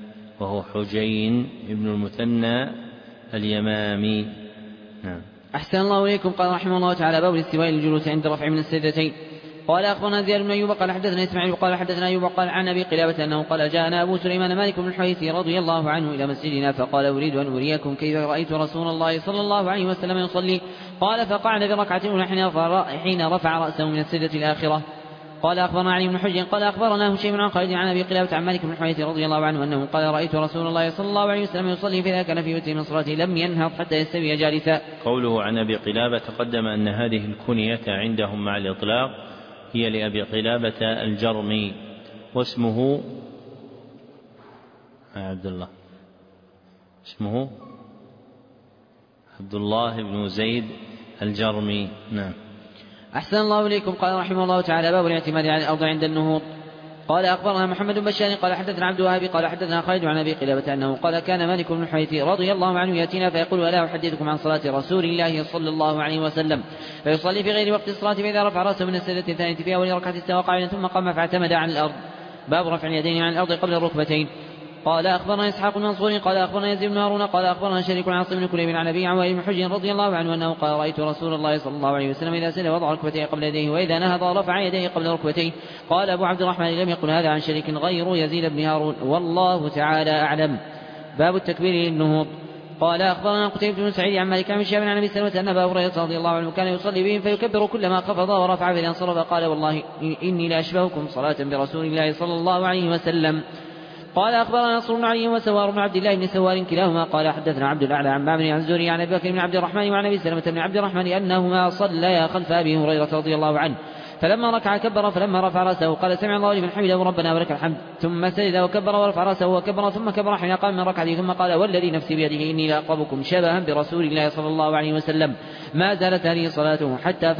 نعم. أحسن الله إليكم. قال رحمه الله تعالى باب الاستواء للجلوس عند رفع من السجدتين. قال أخبرنا زياد بن أيوب قال حدثنا إسماعيل قال حدثنا أيوب قال عن أبي قلابة أنه قال جاءنا أبو سليمان مالك بن الحويرث رضي الله عنه إلى مسجدنا فقال أريد أن أريكم كيف رأيت رسول الله صلى الله عليه وسلم يصلي. قال فقعد بركعة الأولى حين رفع رأسه من السجدة الآخرة. قال أخبرنا علي بن حجر قال أخبرنا هشيم عن خالد عن أبي قلابة عن مالك بن الحويرث رضي الله عنه أنه قال رأيت رسول الله صلى الله عليه وسلم يصلي فإذا كان في وتر من صلاته لم ينهض حتى يستوي جالسا. قوله عن أبي قلابة تقدم أن هذه الكنية عندهم مع الإطلاق هي لأبي قلابة الجرمي واسمه عبد الله بن زيد الجرمي. نعم. أحسن الله إليكم. قال رحمه الله تعالى باب الاعتماد على الأرض عند النهوض. قال أخبرنا محمد بن بشار قال حدثنا عبد الوهاب قال حدثنا خالد عن أبي قلابة أنه قال كان مالك بن الحويرث رضي الله عنه يأتينا فيقول ألا أحدثكم عن صلاة رسول الله صلى الله عليه وسلم فيصلي في غير وقت الصلاة فإذا رفع رأسه من السجدة الثانية في أول ركعة استوى قاعدا ثم قام فاعتمد عن الأرض. باب رفع اليدين عن الأرض قبل الركبتين. قال أخبرنا إسحاق بن منصور قال أخبرنا يزيد بن هارون قال أخبرنا شريك عن عاصم بن كليب عن أبي عوائل بن حجر رضي الله عنه أنه قال رأيت رسول الله صلى الله عليه وسلم إذا سجد وضع ركبتيه قبل يديه وإذا نهض رفع يديه قبل ركبتيه. قال أبو عبد الرحمن لم يقل هذا عن شريك غير يزيد بن هارون والله تعالى أعلم. باب التكبير للنهوض. قال أخبرنا قتيبة بن سعيد عن مالك عن شهاب عن أبي سلمة أن أبا هريرة رضي الله عنه كان يصلي بهم فيكبر كلما خفض ورفع فإذا انصرف قال والله إني لأشبهكم صلاة برسول الله صلى الله عليه وسلم. قال أخبرنا نصر بن علي وسوار بن عبد الله بن سوار كلاهما قال حدثنا عبد الأعلى عن معمر عن الزهري عن أبي بكر بن عبد الرحمن وعن أبي سلمة بن عبد الرحمن أنهما صليا خلف أبي هريرة رضي الله عنه فلما ركع كبر فلما رفع رأسه قال سمع الله لمن حمده ربنا ولك الحمد ثم سجد وكبر ورفع رأسه وكبر ثم كبر حين قام من ركعته ثم قال والذي نفسي بيده إني لأقربكم شبها برسول الله صلى الله عليه وسلم ما زالت هذه صلاته حتى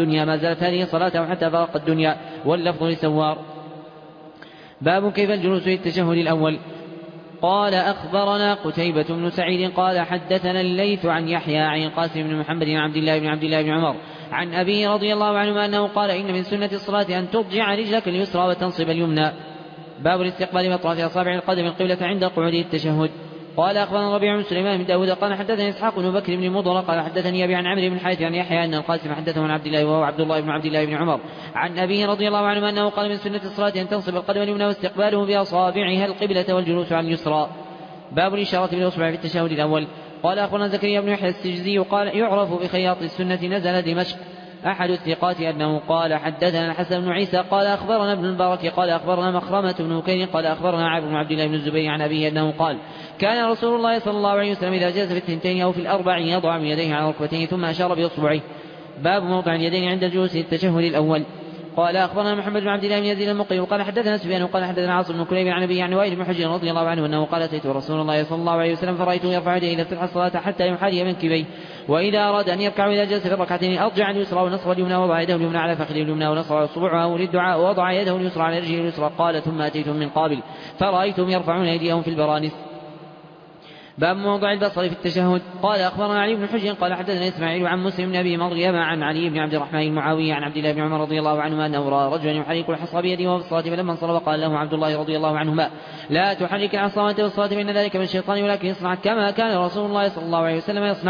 فارق الدنيا واللفظ لسوار. باب كيف الجلوس للتشهد الأول. قال أخبرنا قتيبة بن سعيد قال حدثنا الليث عن يحيى عن قاسم بن محمد بن عبد الله بن عمر عن أبيه رضي الله عنه أنه قال إن من سنة الصلاة أن تضجع رجلك اليسرى وتنصب اليمنى. باب الاستقبال بأطراف أصابع القدم القبلة عند قعود التشهد. قال أخبرنا ربيع بن سليمان بن داود قال حدثني إسحاق بن بكر بن مضر قال حدثني أبي عن عمرو بن الحارث عن يحيى أن القاسم حدثه عن عبد الله وهو عبد الله بن عمر عن أبيه رضي الله عنه أنه قال من سنة الصلاة أن تنصب القدم اليمنى واستقباله بأصابعها القبلة والجلوس على اليسرى. باب الإشارة بالإصبع في التشهد الأول. قال أخبرنا زكريا بن يحيى السجزي قال يعرف بخياط السنة نزل دمشق أحد الثقات أنه قال حدثنا الحسن بن عيسى قال أخبرنا ابن المبارك قال أخبرنا مخرمة بن بكير قال أخبرنا عبد بن عبد الله بن الزبير عن أبيه أنه قال كان رسول الله صلى الله عليه وسلم إذا جلس في الثنتين أو في الأربع يضع من يديه على ركبتيه ثم أشار بإصبعه. باب موضع اليدين عند الجلوس للتشهد الأول. قال أخبرنا محمد بن عبد الله بن يزيد المقري وقال حدثنا سفيان وقال حدثنا عاصم بن كليب عن أبيه عن وائل بن حجر رضي الله عنه أنه قال أتيت رسول الله صلى الله عليه وسلم فرأيته يرفع يديه إذا افتتح الصلاة حتى يحاذي منكبيه وإذا أراد أن يركع إذا جلس في الركعتين أضجع اليسرى ونصب اليمنى ووضع يده اليمنى على فخذه اليمنى ونصب أصبعه للدعاء ووضع يده اليسرى على رجله اليسرى. قال ثم أتيتم من قابل فرأيتم يرفعون أيديهم في البرانس. باب موضع البصر في التشهد. قال أخبرنا علي بن حجر قال حدثنا إسماعيل عن مسلم بن أبي مريم عن علي بن عبد الرحمن المعاوي عن عبد الله بن عمر رضي الله عنهما أنه رأى رجلا يحرك الحصى بيده وهو في الصلاة فلما انصرف قال له عبد الله رضي الله عنهما لا تحرك العصا وأنت في الصلاة فإن ذلك من الشيطان ولكن اصنع كما كان رسول الله صلى الله عليه وسلم يصنع.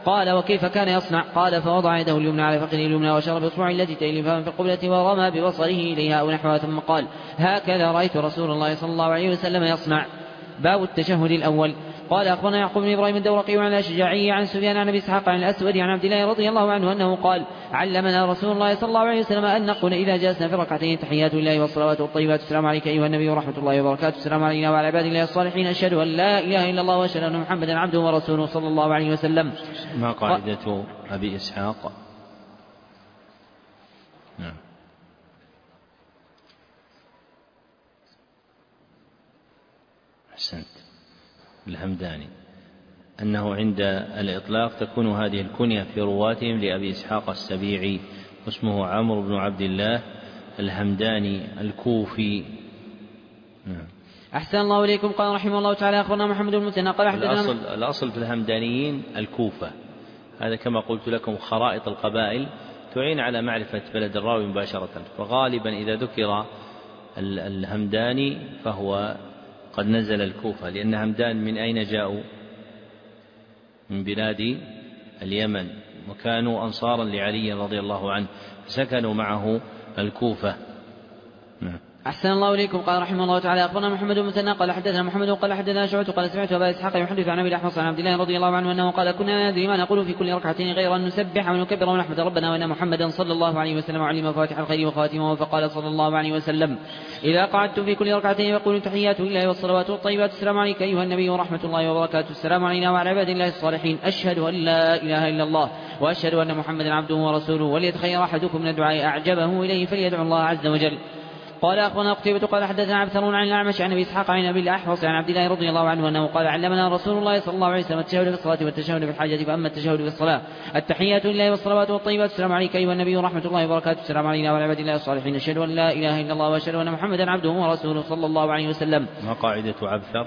قال وكيف كان يصنع؟ قال فوضع يده اليمنى على فخذه اليمنى وشر بإصبعه التي تلي فم في القبلة ورمى ببصره إليها أو نحوها ثم قال هكذا رأيت رسول الله صلى الله عليه وسلم يصنع. باب التشهد الأول. قال أخبرنا يعقوب بن إبراهيم الدورقي وعن الأشجعي عن سفيان عن أبي إسحاق عن الأسود عن عبد الله رضي الله عنه أنه قال علمنا رسول الله صلى الله عليه وسلم أن نقول إذا جلسنا في ركعتين تحيات الله والصلوات والطيبات السلام عليك أيها النبي ورحمة الله وبركاته السلام علينا وعلى عباد الله الصالحين أشهد أن لا إله إلا الله وأشهد أن محمدا عبده ورسوله صلى الله عليه وسلم. ما قاعدة أبي إسحاق؟ نعم. أحسنت. الهمداني أنه عند الإطلاق تكون هذه الكنية في رواتهم لأبي إسحاق السبيعي واسمه عمرو بن عبد الله الهمداني الكوفي. نعم. أحسن الله إليكم. قال رحمه الله تعالى أخبرنا محمد بن المثنى قال الأصل في الهمدانيين الكوفة، هذا كما قلت لكم خرائط القبائل تعين على معرفة بلد الراوي مباشرة، فغالبا إذا ذكر الهمداني فهو قد نزل الكوفة، لأن همدان من أين جاءوا؟ من بلاد اليمن، وكانوا أنصارا لعلي رضي الله عنه فسكنوا معه الكوفة. نعم. أحسن الله إليكم. قال رحمه الله تعالى أخبرنا محمد بن المثنى قال حدثنا محمد قال حدثنا شعبة قال سمعت أبا إسحاق يحدث عن أبي الأحوص عن عبد الله رضي الله عنه أنه قال كنا ندري ما نقول في كل ركعتين غير أن نسبح ونكبر ونحمد ربنا وأن محمدا صلى الله عليه وسلم علم مفاتيح الخير وخواتمه، فقال صلى الله عليه وسلم إذا قعدتم في كل ركعتين فقولوا تحيات لله والصلوات والطيبات السلام عليك أيها النبي ورحمة الله وبركاته السلام علينا وعلى عباد الله الصالحين أشهد أن لا إله إلا الله وأشهد أن محمدا عبده ورسوله، وليتخير أحدكم من الدعاء أعجبه إليه فليدعو الله عز وجل. قال أخبرنا قتيبة قال حدثنا عبثرون عن الأعمش عن أبي إسحاق عن أبي الأحوص عن عبد الله رضي الله عنه أنه قال علمنا رسول الله صلى الله عليه وسلم التشهد في الصلاة والتشهد في الحاجة، فأما التشهد في الصلاة التحيات لله والصلوات والطيبات السلام عليك أيها النبي ورحمة الله وبركاته السلام علينا وعلى عباد الله الصالحين أشهد أن لا إله إلا الله وأشهد أن محمدا عبده ورسوله صلى الله عليه وسلم. ما قاعدة عبثر؟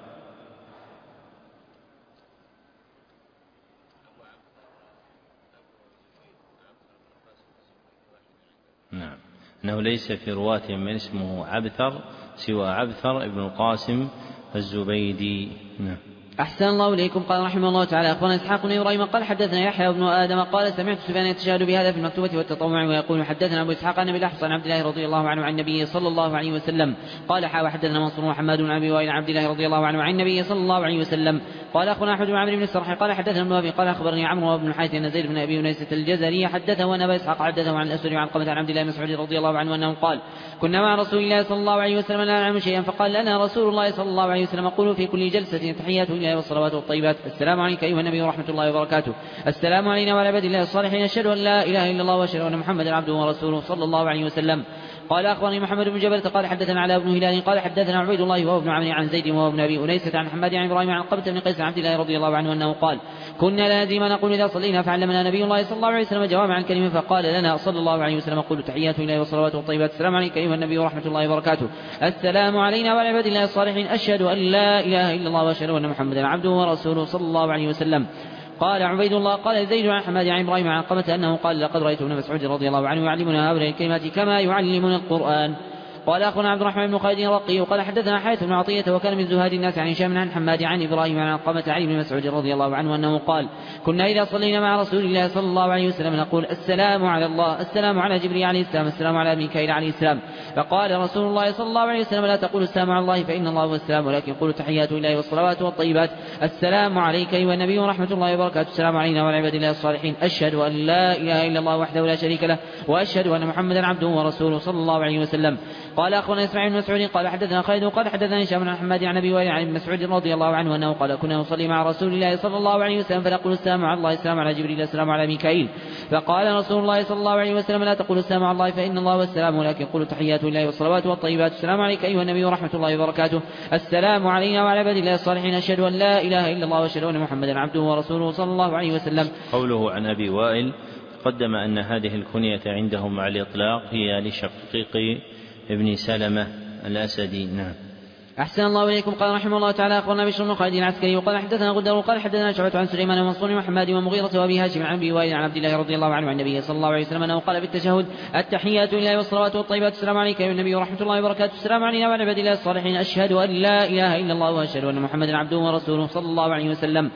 نعم، أنه ليس في رواتهم من اسمه عبثر سوى عبثر ابن القاسم الزبيدي. نعم. أحسن الله إليكم. قال رحمه الله تعالى أخبرنا إسحاق بن إبراهيم قال حدثنا يحيى بن آدم قال سمعت سفيان يتشهد بهذا في المكتوبة والتطوع ويقول حدثنا أبو إسحاق عن أبي الأحوص عن عبد الله رضي الله عنه عن النبي صلى الله عليه وسلم قال حدثنا منصور وحماد بن أبي وائل عن عبد الله رضي الله عنه عن النبي صلى الله عليه وسلم قال أخبرنا أحمد بن عمرو بن السرح قال حدثنا ابن أبي قال أخبرني عمرو بن الحارث أن زيد بن أبي أنيسة الجزري حدثه أن أبا إسحاق حدثه عن الأسود وعن قمة عن عبد الله بن مسعود رضي الله عنه أنه قال كنا مع رسول الله صلى الله عليه وسلم لا نعلم شيئا فقال لنا رسول الله صلى الله عليه وسلم قولوا في كل جلسة تحيات لله والصلوات والطيبات السلام عليك أيها النبي ورحمة الله وبركاته السلام علينا وعلى عباد الله الصالحين أشهد أن لا إله إلا الله وأشهد أن محمدا عبده ورسوله صلى الله عليه وسلم. قال أخبرني محمد بن جبل قال حدثنا علاء بن هلال قال حدثنا عبيد الله وهو ابن عمرو عن زيد وهو ابن أبي أنيسة عن حماد عن إبراهيم عن قبة بن قيس عن عبد الله رضي الله عنه أنه قال كنا لا ندري ما نقول إذا صلينا فعلمنا نبي الله صلى الله عليه وسلم جوامع الكلمة فقال لنا صلى الله عليه وسلم قولوا تحيات الله والصلوات والطيبات السلام عليك أيها النبي ورحمة الله وبركاته السلام علينا وعلى عباد الله الصالحين أشهد أن لا إله إلا الله وأشهد أن محمدا عبده ورسوله صلى الله عليه وسلم. قال عبيد الله قال زيد عن حماد عن إبراهيم عن قمة أنه قال لقد رأيت ابن مسعود رضي الله عنه يعلمنا هؤلاء الكلمات كما يعلمنا القرآن. قال أخونا عبد الرحمن بن خالد الرقي قال حدثنا حارث بن عطية وكان من زهاد الناس عن هشام عن حماد عن إبراهيم عن قمة علي بن مسعود رضي الله عنه أنه قال كنا إذا صلينا مع رسول الله صلى الله عليه وسلم نقول السلام على الله السلام على جبريل عليه السلام السلام على ميكائيل عليه السلام فقال رسول الله صلى الله عليه وسلم لا تقولوا السلام على الله فإن الله هو السلام ولكن قولوا تحيات الله والصلوات والطيبات السلام عليك أيها النبي ورحمة الله وبركاته السلام علينا وعلى عباد الله الصالحين أشهد أن لا إله إلا الله وحده لا شريك له وأشهد أن محمدا عبده ورسوله صلى الله عليه وسلم. قال أخونا إسماعيل بن مسعود قال حدثنا خالد قال حدثنا هشام عن حماد عن أبي وائل عن ابن مسعود رضي الله عنه أنه قال كنا نصلي مع رسول الله صلى الله عليه وسلم فنقول السلام على الله السلام على جبريل السلام على ميكائيل فقال رسول الله صلى الله عليه وسلم لا تقولوا السلام على الله فإن الله هو السلام ولكن قولوا تحيات الله والصلوات والطيبات السلام عليك أيها النبي ورحمة الله وبركاته السلام علينا وعلى عباد الله الصالحين أشهد أن لا إله إلا الله وأشهد أن محمدا عبده ورسوله صلى الله عليه وسلم. قوله عن أبي وائل تقدم أن هذه الكنية عندهم على الإطلاق هي لشقيق ابن سلمة الأسدي. نعم. أحسن الله إليكم. قال رحمه الله تعالى أخبرنا بشر بن خالد العسكري وقال حدثنا غدر وقال حدثنا شعبة عن سليمان ومنصور وحماد ومغيرة وأبي هاشم عن أبي وائل عن عبد الله رضي الله عنه عن النبي صلى الله عليه وسلم أنه قال بالتشهد التحيات لله والصلوات والطيبات السلام عليك أيها النبي ورحمة الله وبركاته السلام علينا وعلى عباد الله الصالحين أشهد أن لا إله إلا الله وأشهد أن محمدا عبده ورسوله صلى الله عليه وسلم.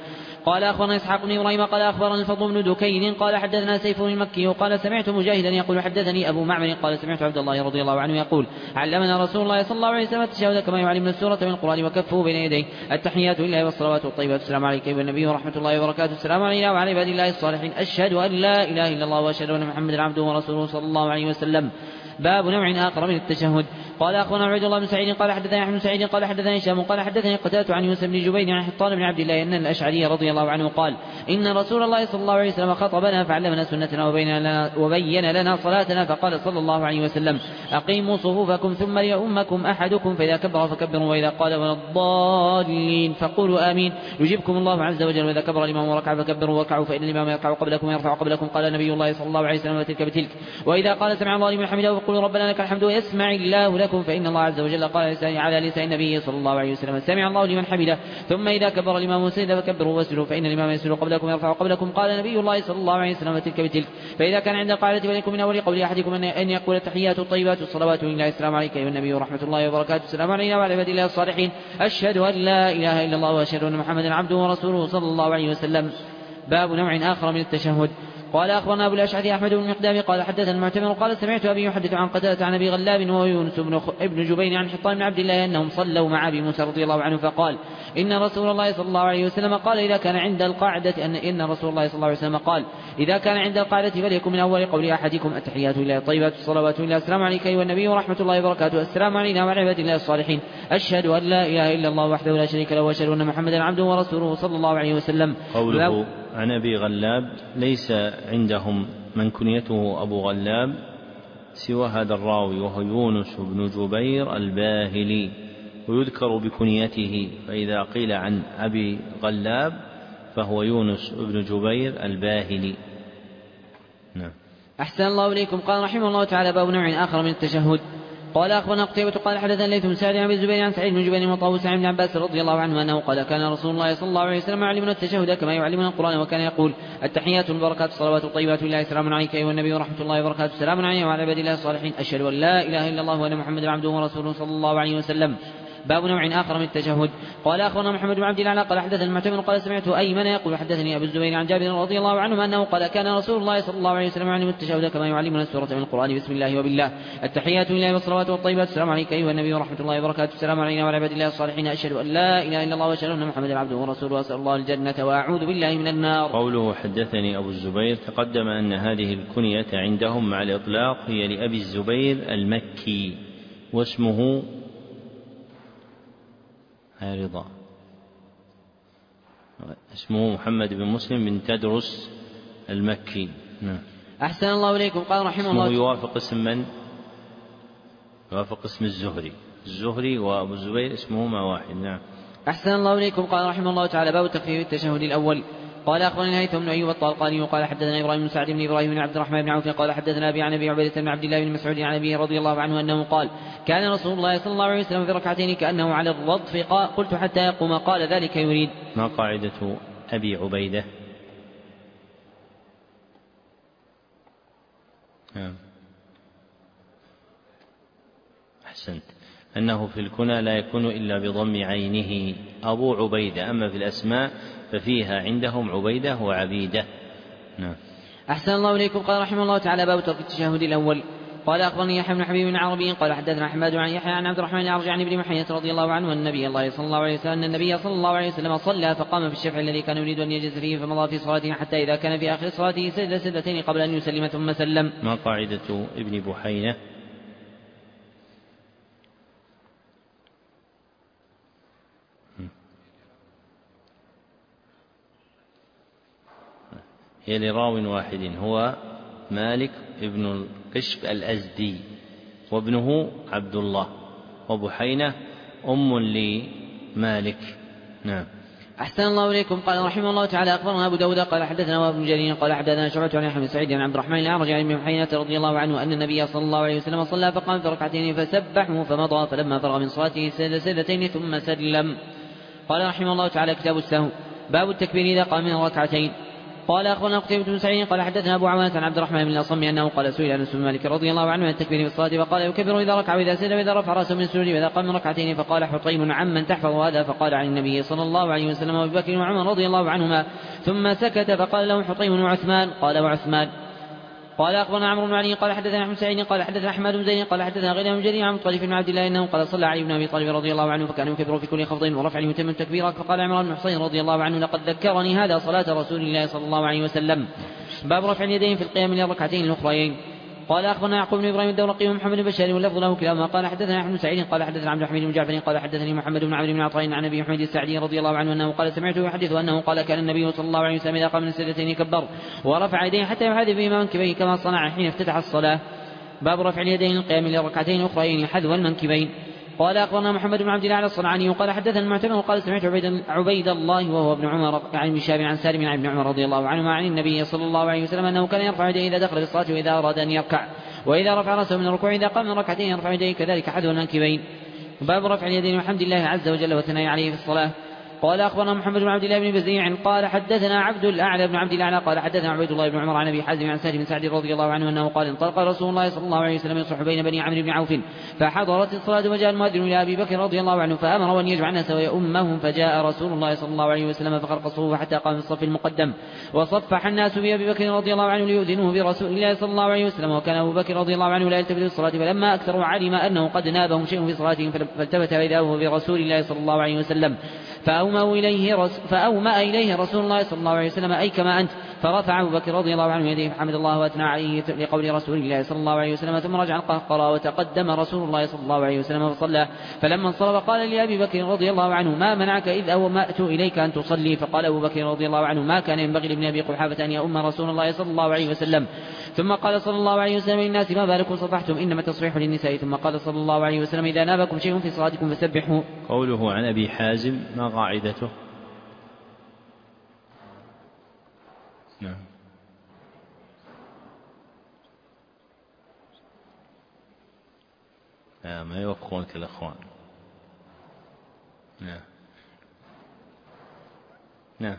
قال أخبرنا إسحاق بن إبراهيم قال أخبرنا الفضل بن دكين قال حدثنا سيف المكي قال سمعت مجاهدا يقول حدثني أبو معمر قال سمعت عبد الله رضي الله عنه يقول علمنا رسول الله صلى الله عليه وسلم التشهد كما يعلمنا السورة من القرآن وكفه بين يديه التحيات لله والصلوات والطيبات السلام عليك أيها النبي ورحمة الله وبركاته السلام علينا وعلى عباد الله الصالحين أشهد أن لا إله إلا الله وأشهد أن محمدا عبده ورسوله صلى الله عليه وسلم. باب نوع آخر من التشهد. قال أخبرنا عبد الله بن سعيد قال حدثنا أحمد بن سعيد قال حدثنا هشام قال حدثني قتادة عن يوسف بن جبير عن حطان بن عبد الله أن الأشعري رضي الله عنه قال إن رسول الله صلى الله عليه وسلم خطبنا فعلمنا سنتنا وبين لنا صلاتنا فقال صلى الله عليه وسلم أقيموا صفوفكم ثم ليؤمكم أحدكم فإذا كبر فكبروا وإذا قال ولا الضالين فقولوا آمين يجيبكم الله عز وجل وإذا كبر الإمام وركع فكبروا واركعوا فإن الإمام يركع قبلكم ويرفع قبلكم قال نبي الله صلى الله عليه وسلم وتلك بتلك وإذا قال سمع الله لمن حمده فقولوا ربنا لك الحمد ويسمع الله لكم فإن الله عز وجل قال على لسان النبي صلى الله عليه وسلم سمع الله لمن حمده ثم إذا كبر الإمام سجد فكبروا واسجدوا فإن الإمام يسجد قبلكم ويرفع قبلكم قال نبي الله صلى الله عليه وسلم وتلك بتلك فإذا كان عند القاعدة فليكن من أول قول أحدكم أن يقول التحيات الطيبات الصلوات لله السلام عليك أيها النبي ورحمة الله وبركاته السلام علينا وعلى عباد الله الصالحين أشهد أن لا إله إلا الله وأشهد أن محمدا عبده ورسوله صلى الله عليه وسلم. باب نوع آخر من التشهد. قال أخبرنا أبو الأشعث أحمد بن مقدام قال حدثنا المعتمر قال سمعت أبي يحدث عن قتادة عن أبي غلاب وهو يونس بن جبير عن حطان بن عبد الله أنهم صلوا مع أبي موسى رضي الله عنه فقال إن رسول الله صلى الله عليه وسلم قال إذا كان عند القاعدة إن رسول الله صلى الله عليه وسلم قال إذا كان عند القاعدة فليكن من أول قول أحدكم التحيات لله الطيبات الصلوات لله السلام عليك أيها النبي ورحمة الله وبركاته السلام علينا وعلى عباد الله الصالحين أشهد أن لا إله إلا الله وحده لا شريك له وأشهد أن محمدا عبده ورسوله صلى الله عليه وسلم. قوله عن أبي غلاب ليس عندهم من كنيته أبو غلاب سوى هذا الراوي وهو يونس بن جبير الباهلي ويذكر بكنيته فإذا قيل عن أبي غلاب فهو يونس بن جبير الباهلي. نعم. أحسن الله إليكم. قال رحمه الله تعالى باب نوع آخر من التشهد. قال أخبرنا قتيبة قال حدثنا الليث بن سعد عن أبي الزبير عن سعيد بن جبير وطاووس عن ابن عباس رضي الله عنه أنه قال كان رسول الله صلى الله عليه وسلم يعلمنا التشهد كما يعلمنا القرآن وكان يقول التحيات البركات الصلوات الطيبات لله السلام عليك أيها النبي ورحمة الله وبركاته السلام علينا وعلى عباد الله الصالحين أشهد أن لا إله إلا الله وأن محمدا عبده ورسوله صلى الله عليه وسلم. باب نوع آخر من التشهد. قال أخبرنا محمد بن عبد الله قال حدثنا المعتمر قال سمعت أيمن يقول حدثني أبو الزبير عن جابر رضي الله عنه أنه قال كان رسول الله صلى الله عليه وسلم يعلم التشهد كما يعلمنا السورة من القرآن بسم الله وبالله التحيات لله والصلوات والطيبات السلام عليك أيها النبي ورحمة الله وبركاته السلام علينا وعلى عباد الله الصالحين أشهد أن لا إله إلا الله وأشهد أن محمدا عبده ورسوله وأسأل الله الجنة وأعوذ بالله من النار. قوله حدثني أبو الزبير تقدم أن هذه الكنية عندهم مع الإطلاق هي لأبي الزبير المكي واسمه رضا اسمه محمد بن مسلم بن تدرس المكي. نعم. أحسن الله إليكم. قال رحمه الله يوافق اسم من؟ يوافق اسم الزهري وأبو الزبير اسمهما واحد. نعم. أحسن الله إليكم. قال رحمه الله تعالى باب تخفيف التشهد الأول. قال أخبرني الهيثم بن أيوب الطلقاني وقال حدثنا إبراهيم بن سعد بن إبراهيم بن عبد الرحمن بن عوف قال حدثنا أبي عن أبي عبيدة بن عبد الله بن مسعود عن أبيه رضي الله عنه أنه قال كان رسول الله صلى الله عليه وسلم في ركعتين كأنه على الرضف قلت حتى يقوم قال ذلك يريد. ما قاعدة أبي عبيدة؟ أحسنت. أنه في الكنى لا يكون إلا بضم عينه أبو عبيدة أما في الأسماء ففيها عندهم عبيدة وعبيدة. نعم. أحسن الله إليكم. قال رحمه الله تعالى باب ترك التشهد الأول. قال أخبرني يحيى بن حبيب بن عربي قال حدثنا حماد عن يحيى عن عبد الرحمن الأعرج عن ابن محية رضي الله عنه أن النبي صلى الله عليه وسلم صلى فقام في الشفع الذي كان يريد أن يجلس فيه فمضى في صلاته حتى إذا كان في آخر صلاته سجد سجدتين قبل أن يسلم ثم سلم. ما قاعدة ابن بحينة؟ هي لراو واحد هو مالك ابن القشب الأزدي وابنه عبد الله وبحينة أم لمالك. نعم. أحسن الله إليكم. قال رحمه الله تعالى أخبرنا أبو داود قال حدثنا ابن جرير قال حدثنا شعبة عن يحيى بن سعيد عن عبد الرحمن الأعرج عن ابن محينة رضي الله عنه أن النبي صلى الله عليه وسلم صلى فقام في ركعتين فسبحه فمضى فلما فرغ من صلاته سجد سجدتين ثم سلم. قال رحمه الله تعالى كتاب السهو. باب التكبير إذا قام من ركعتين. قال أخبرنا قتيبة بن سعيد قال حدثنا أبو عوانة عن عبد الرحمن بن الأصم أنه قال سئل أنس بن مالك رضي الله عنه عن التكبير في الصلاة فقال يكبر إذا ركع وإذا سجد وإذا رفع رأسه من السجود وإذا قام من ركعتين فقال حطيم عمن تحفظ هذا فقال عن النبي صلى الله عليه وسلم وأبي بكر وعمر رضي الله عنهما ثم سكت فقال له حطيم وعثمان قال وعثمان. قال أخبرنا عمرو بن علي قال حدثنا أحمد سعيد قال حدثنا أحمد بن زيد قال حدثنا غير من جرير عن طريف بن عبد الله أنه قال صلى علي بن أبي طالب رضي الله عنه فكان يكبر في كل خفض ورفع يتم التكبير فقال عمران بن حصين رضي الله عنه لقد ذكرني هذا صلاة رسول الله صلى الله عليه وسلم. باب رفع اليدين في القيام للركعتين الأخريين. قال أخبرنا يعقوب بن إبراهيم الدورقي ومحمد بن بشار واللفظ له كلاهما قال حدثنا أحمد سعيد قال حدثنا عبد الحميد بن جعفر قال حدثني محمد بن عمرو بن عطاء عن أبي حميد السعدي رضي الله عنه أنه قال سمعته يحدث أنه قال كان النبي صلى الله عليه وسلم إذا قام من السجدتين كبر ورفع يديه حتى يحاذي بهما منكبيه كما صنع حين افتتح الصلاة. باب رفع اليدين للقيام للركعتين الأخريين حذو المنكبين. قال أخبرنا محمد بن عبد الله الصنعاني قال حدثنا المعتمر قال سمعت عبيد الله وهو ابن عمر عن ابن شهاب عن سالم عن ابن عمر رضي الله عنهما عن النبي صلى الله عليه وسلم أنه كان يرفع يديه إذا دخل في الصلاة وإذا أراد أن يركع وإذا رفع رأسه من الركوع إذا قام من ركعتين يرفع يديه كذلك حذو المنكبين. باب رفع اليدين والحمد لله عز وجل والثناء عليه في الصلاة. قال أخبرنا محمد بن عبد الله بن بزيع قال حدثنا عبد الأعلى بن عبد الأعلى قال حدثنا عبيد الله بن عمر عن أبي حازم عن سهل بن سعد رضي الله عنه أنه قال انطلق رسول الله صلى الله عليه وسلم يصح بين بني عمرو بن عوف فحضرت الصلاة وجاء المؤذن إلى أبي بكر رضي الله عنه فأمر أن يجمع الناس ويؤمهم فجاء رسول الله صلى الله عليه وسلم فخرق الصفوف حتى قام في الصف المقدم وصفح الناس بأبي بكر رضي الله عنه ليؤذنوه برسول الله صلى الله عليه وسلم وكان أبو بكر رضي الله عنه لا يلتفت للصلاة فلما أكثروا علم أنه قد نابهم شيء في صلاتهم فالتفت فإذا هو برسول الله صلى الله عليه وسلم فأومأ إليه رسول الله صلى الله عليه وسلم أي كما أنت فرفع أبو بكر رضي الله عنه يديه فحمد الله وأثنى عليه لقول رسول الله صلى الله عليه وسلم ثم رجع القهقرى وتقدم رسول الله صلى الله عليه وسلم فصلى فلما انصرف قال لأبي بكر رضي الله عنه ما منعك إذ أومأت إليك أن تصلي فقال أبو بكر رضي الله عنه ما كان ينبغي لابن أبي قحافة أن يؤم رسول الله صلى الله عليه وسلم. ثم قال صلى الله عليه وسلم للناس ما بالكم صفحتم إنما تصريح للنساء. ثم قال صلى الله عليه وسلم إذا نابكم شيء في صلاتكم فسبحوا. قوله عن أبي حازم ما قاعدته؟ نعم. ما يوفقونك الأخوان. نعم نعم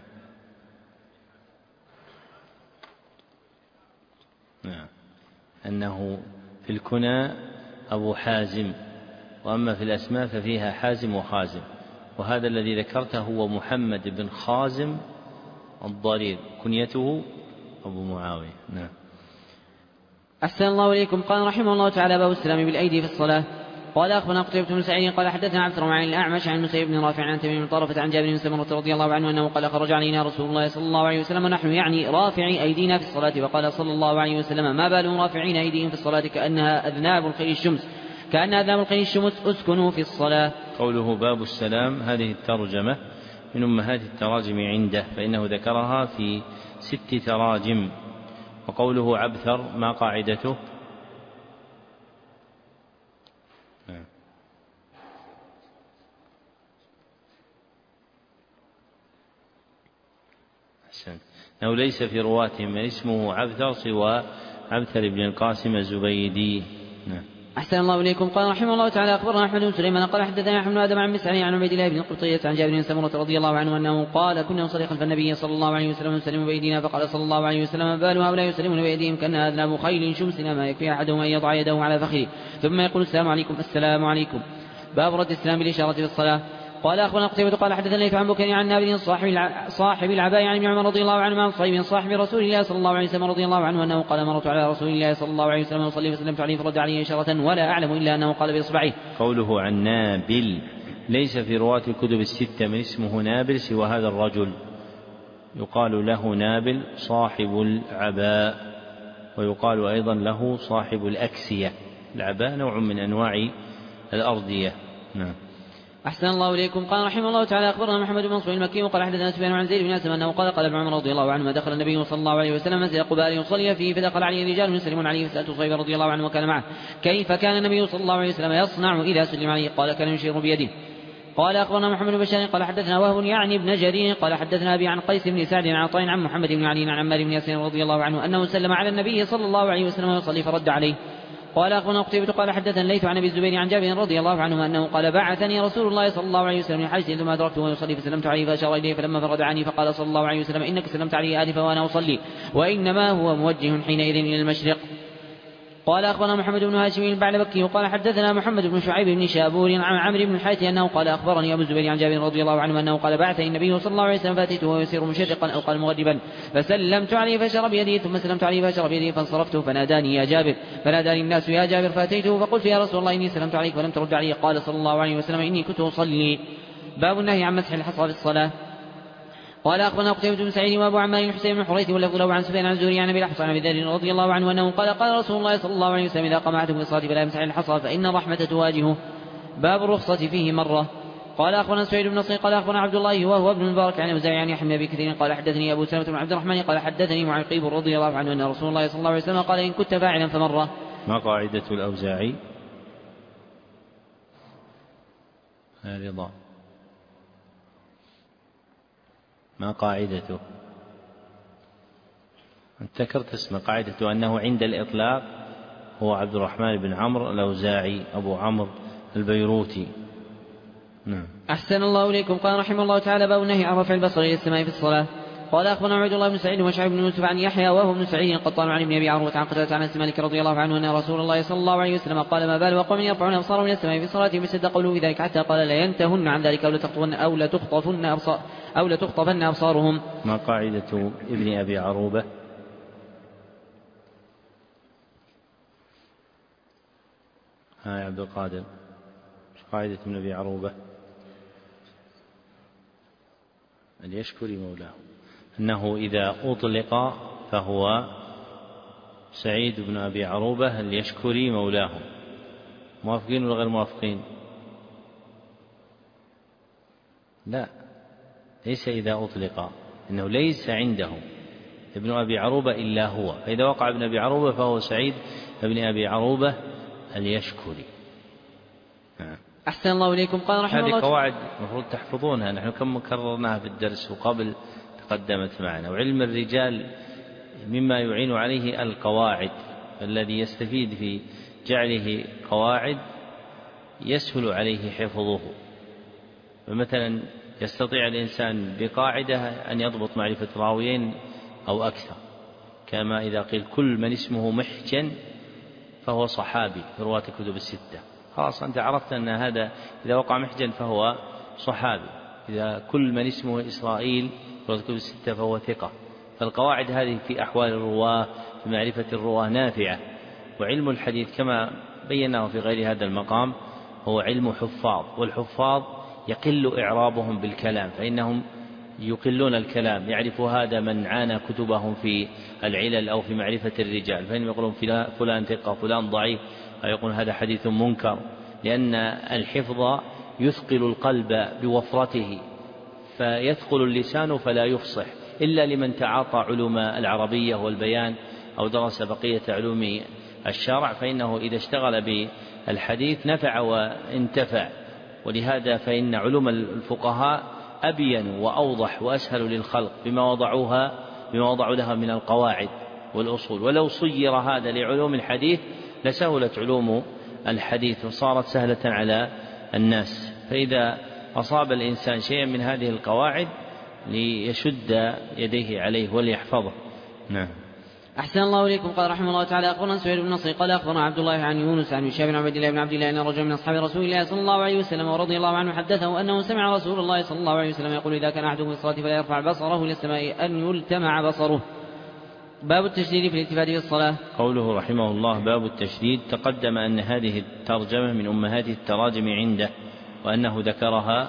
نعم أنه في الكنى أبو حازم وأما في الأسماء ففيها حازم وخازم وهذا الذي ذكرته هو محمد بن خازم الضرير كنيته أبو معاوية. نعم. أحسن الله إليكم. قال رحمه الله تعالى باب السلام بالأيدي في الصلاة. قال أخبرنا قتيبة بن سعيد قال حدثنا عبد الرحمن الأعمش عن المسيب بن رافع عن تميم بن طرفة عن جابر بن سمرة رضي الله عنه أنه قال خرج علينا رسول الله صلى الله عليه وسلم ونحن يعني رافعي أيدينا في الصلاة وقال صلى الله عليه وسلم ما بال رافعين أيديهم في الصلاة كأنها أذناب الخيل الشمس أسكنوا في الصلاة. قوله باب السلام هذه الترجمة من أمهات التراجم عنده فإنه ذكرها في 6 تراجم. وقوله عبثر ما قاعدته؟ أنه ليس في رواتهم من اسمه عبثر سوى عبثر بن القاسم الزبيدي. أحسن الله إليكم. قال رحمه الله تعالى أخبرنا أحمد بن سليمان قال حدثنا أحمد بن آدم عن مسعر عن عبيد الله بن القرطية عن جابر بن سمرة رضي الله عنه أنه قال كنا نصلي خلف النبي صلى الله عليه وسلم نسلم بأيدينا فقال صلى الله عليه وسلم بال هؤلاء يسلمون بأيديهم كأنها أذناب خيل شمس ما يكفي أحدهم أن يضع يده على فخذه ثم يقول السلام عليكم السلام عليكم. باب رد السلام بالإشارة في الصلاة. قال أخبرنا قتيبة قال حدثنا ليث عن بكير عن نابل صاحب العباء عن ابن عمر رضي الله عنه عن صهيب صاحب رسول الله صلى الله عليه وسلم رضي الله عنه أنه قال مرت على رسول الله صلى الله عليه وسلم وصلي فسلمت عليه فرد عليه إشارة ولا أعلم إلا أنه قال بإصبعه. قوله عن نابل ليس في رواة الكتب 6 من اسمه نابل سوى هذا الرجل يقال له نابل صاحب العباء ويقال أيضا له صاحب الأكسية. العباء نوع من أنواع الأردية. نعم. أحسن الله إليكم. قال رحمه الله تعالى أخبرنا محمد بن منصور المكي وقال حدثنا سفيان عن زيد بن أسلم أنه قال ابن عمر رضي الله عنه دخل النبي صلى الله عليه وسلم مسجد قباء يصلي فيه فدخل عليه رجال يسلمون عليه فسألت صهيب رضي الله عنه وكان معه كيف كان النبي صلى الله عليه وسلم يصنع إذا سلم عليه قال كان يشير بيده. قال أخبرنا محمد بن بشار قال حدثنا وهب يعني ابن جرير قال حدثنا أبي عن قيس بن سعد عن عطاء عن محمد بن علي عن عمار بن ياسين رضي الله عنه أنه سلم على النبي صلى الله عليه وسلم ويصلي فرد عليه. قال أخبرنا قتيبة قال حدثنا الليث عن أبي الزبير عن جابر رضي الله عنه أنه قال بعثني رسول الله صلى الله عليه وسلم لحاجة ثم أدركته ويصلي فسلمت عليه فأشار إليه فلما فرد عني فقال صلى الله عليه وسلم إنك سلمت عليه آنفا وأنا أصلي وإنما هو موجه حينئذ إلى المشرق. قال أخبرنا محمد بن هاشم البعلبكي قال حدثنا محمد بن شعيب بن شابور عن عمرو بن الحارث أنه قال أخبرني أبو الزبير عن جابر رضي الله عنه أنه قال بعثني النبي صلى الله عليه وسلم فأتيته وهو يسير مشرقا أو قال مغربا فسلمت عليه فأشار بيده ثم سلمت عليه فأشار بيده فانصرفت فناداني يا جابر فناداني الناس يا جابر فأتيته فقلت يا رسول الله إني سلمت عليك فلم ترد علي قال صلى الله عليه وسلم إني كنت أصلي. باب النهي عن مسح الحصى في الصلاة. قال أخبرنا قتيبة بن سعيد وأبو عمار الحسين بن حريث واللفظ له عن سفيان عن الزهري عن أبي الأحوص عن أبي ذر رضي الله عنه أنه قال قال رسول الله صلى الله عليه وسلم إذا قام أحدكم بالصلاة فلا يمسح الحصى فإن الرحمة تواجهه. باب الرخصة فيه مرة. قال أخبرنا سعيد بن نصر قال أخبرنا عبد الله وهو ابن المبارك عن أوزاعي عن يحيى بن أبي كثير قال حدثني أبو سلمة بن عبد الرحمن قال حدثني معقيب رضي الله عنه أن رسول الله صلى الله عليه وسلم قال إن كنت فاعلا فمرة. ما قاعدة الأوزاعي؟ رضا ما قاعدته؟ ذكرت اسم قاعدته أنه عند الإطلاق هو عبد الرحمن بن عمرو الأوزاعي أبو عمرو البيروتي. نعم. أحسن الله إليكم. قال رحمه الله تعالى باب النهي عن رفع البصر إلى السماء في الصلاة. قال أخبرنا عبد الله بن سعيد وشعيب بن يوسف عن يحيى وهو ابن سعيد القطان عن ابن أبي عروة عن قتادة عن أنس مالك رضي الله عنه أن رسول الله صلى الله عليه وسلم قال ما بال وقوم يرفعون أبصارهم إلى السماء في صلاتهم يسد قوله بذلك حتى قال لا ينتهن عن ذلك أو لتخطفن أبصارهم. ما قاعدة ابن أبي عروبة؟ ها يا عبد القادر قاعدة ابن أبي عروبة؟ أن يشكر مولاه أنه إذا أطلق فهو سعيد بن أبي عروبة اليشكري مولاه. موافقين ولا غير موافقين؟ لا، ليس إذا أطلق، إنه ليس عنده ابن أبي عروبة إلا هو، فإذا وقع ابن أبي عروبة فهو سعيد ابن أبي عروبة اليشكري. أحسن الله إليكم. قال رحمه الله هذه قواعد المفروض تحفظونها، نحن كم كررناها في الدرس وقبل تقدمت معنا. وعلم الرجال مما يعين عليه القواعد، الذي يستفيد في جعله قواعد يسهل عليه حفظه. فمثلا يستطيع الإنسان بقاعدة أن يضبط معرفة راويين أو أكثر، كما إذا قيل كل من اسمه محجن فهو صحابي في رواة الكتب الستة، خلاص أنت عرفت أن هذا إذا وقع محجن فهو صحابي. إذا كل من اسمه إسرائيل في رواة الكتب الستة فهو ثقة. فالقواعد هذه في أحوال الرواة في معرفة الرواة نافعة. وعلم الحديث كما بيناه في غير هذا المقام هو علم حفاظ، والحفاظ يقل إعرابهم بالكلام، فإنهم يقلون الكلام. يعرف هذا من عانى كتبهم في العلل أو في معرفة الرجال، فإنهم يقولون فلان ثقة فلان ضعيف، أو يقول هذا حديث منكر، لأن الحفظ يثقل القلب بوفرته، فيثقل اللسان فلا يفصح إلا لمن تعاطى علوم العربية والبيان أو درس بقية علوم الشرع، فإنه إذا اشتغل بالحديث نفع وانتفع. ولهذا فإن علوم الفقهاء أبين وأوضح وأسهل للخلق بما وضعوا لها من القواعد والأصول. ولو صير هذا لعلوم الحديث لسهلت علوم الحديث وصارت سهلة على الناس. فإذا أصاب الإنسان شيئا من هذه القواعد ليشد يديه عليه وليحفظه. نعم. أحسن الله إليكم. قال رحمه الله تعالى أخبرنا سعيد بن نصر قال أخبرنا عبد الله عن يونس عن هشام بن عبد الله بن عبد الله أن رجلا من أصحاب رسول الله صلى الله عليه وسلم ورضي الله عنه حدثه أنه سمع رسول الله صلى الله عليه وسلم يقول إذا كان أحدكم في الصلاة فلا يرفع بصره إلى السماء أن يلتمع بصره. باب التشديد في الالتفات في الصلاة. قوله رحمه الله باب التشديد، تقدم أن هذه الترجمة من أمهات التراجم عنده، وأنه ذكرها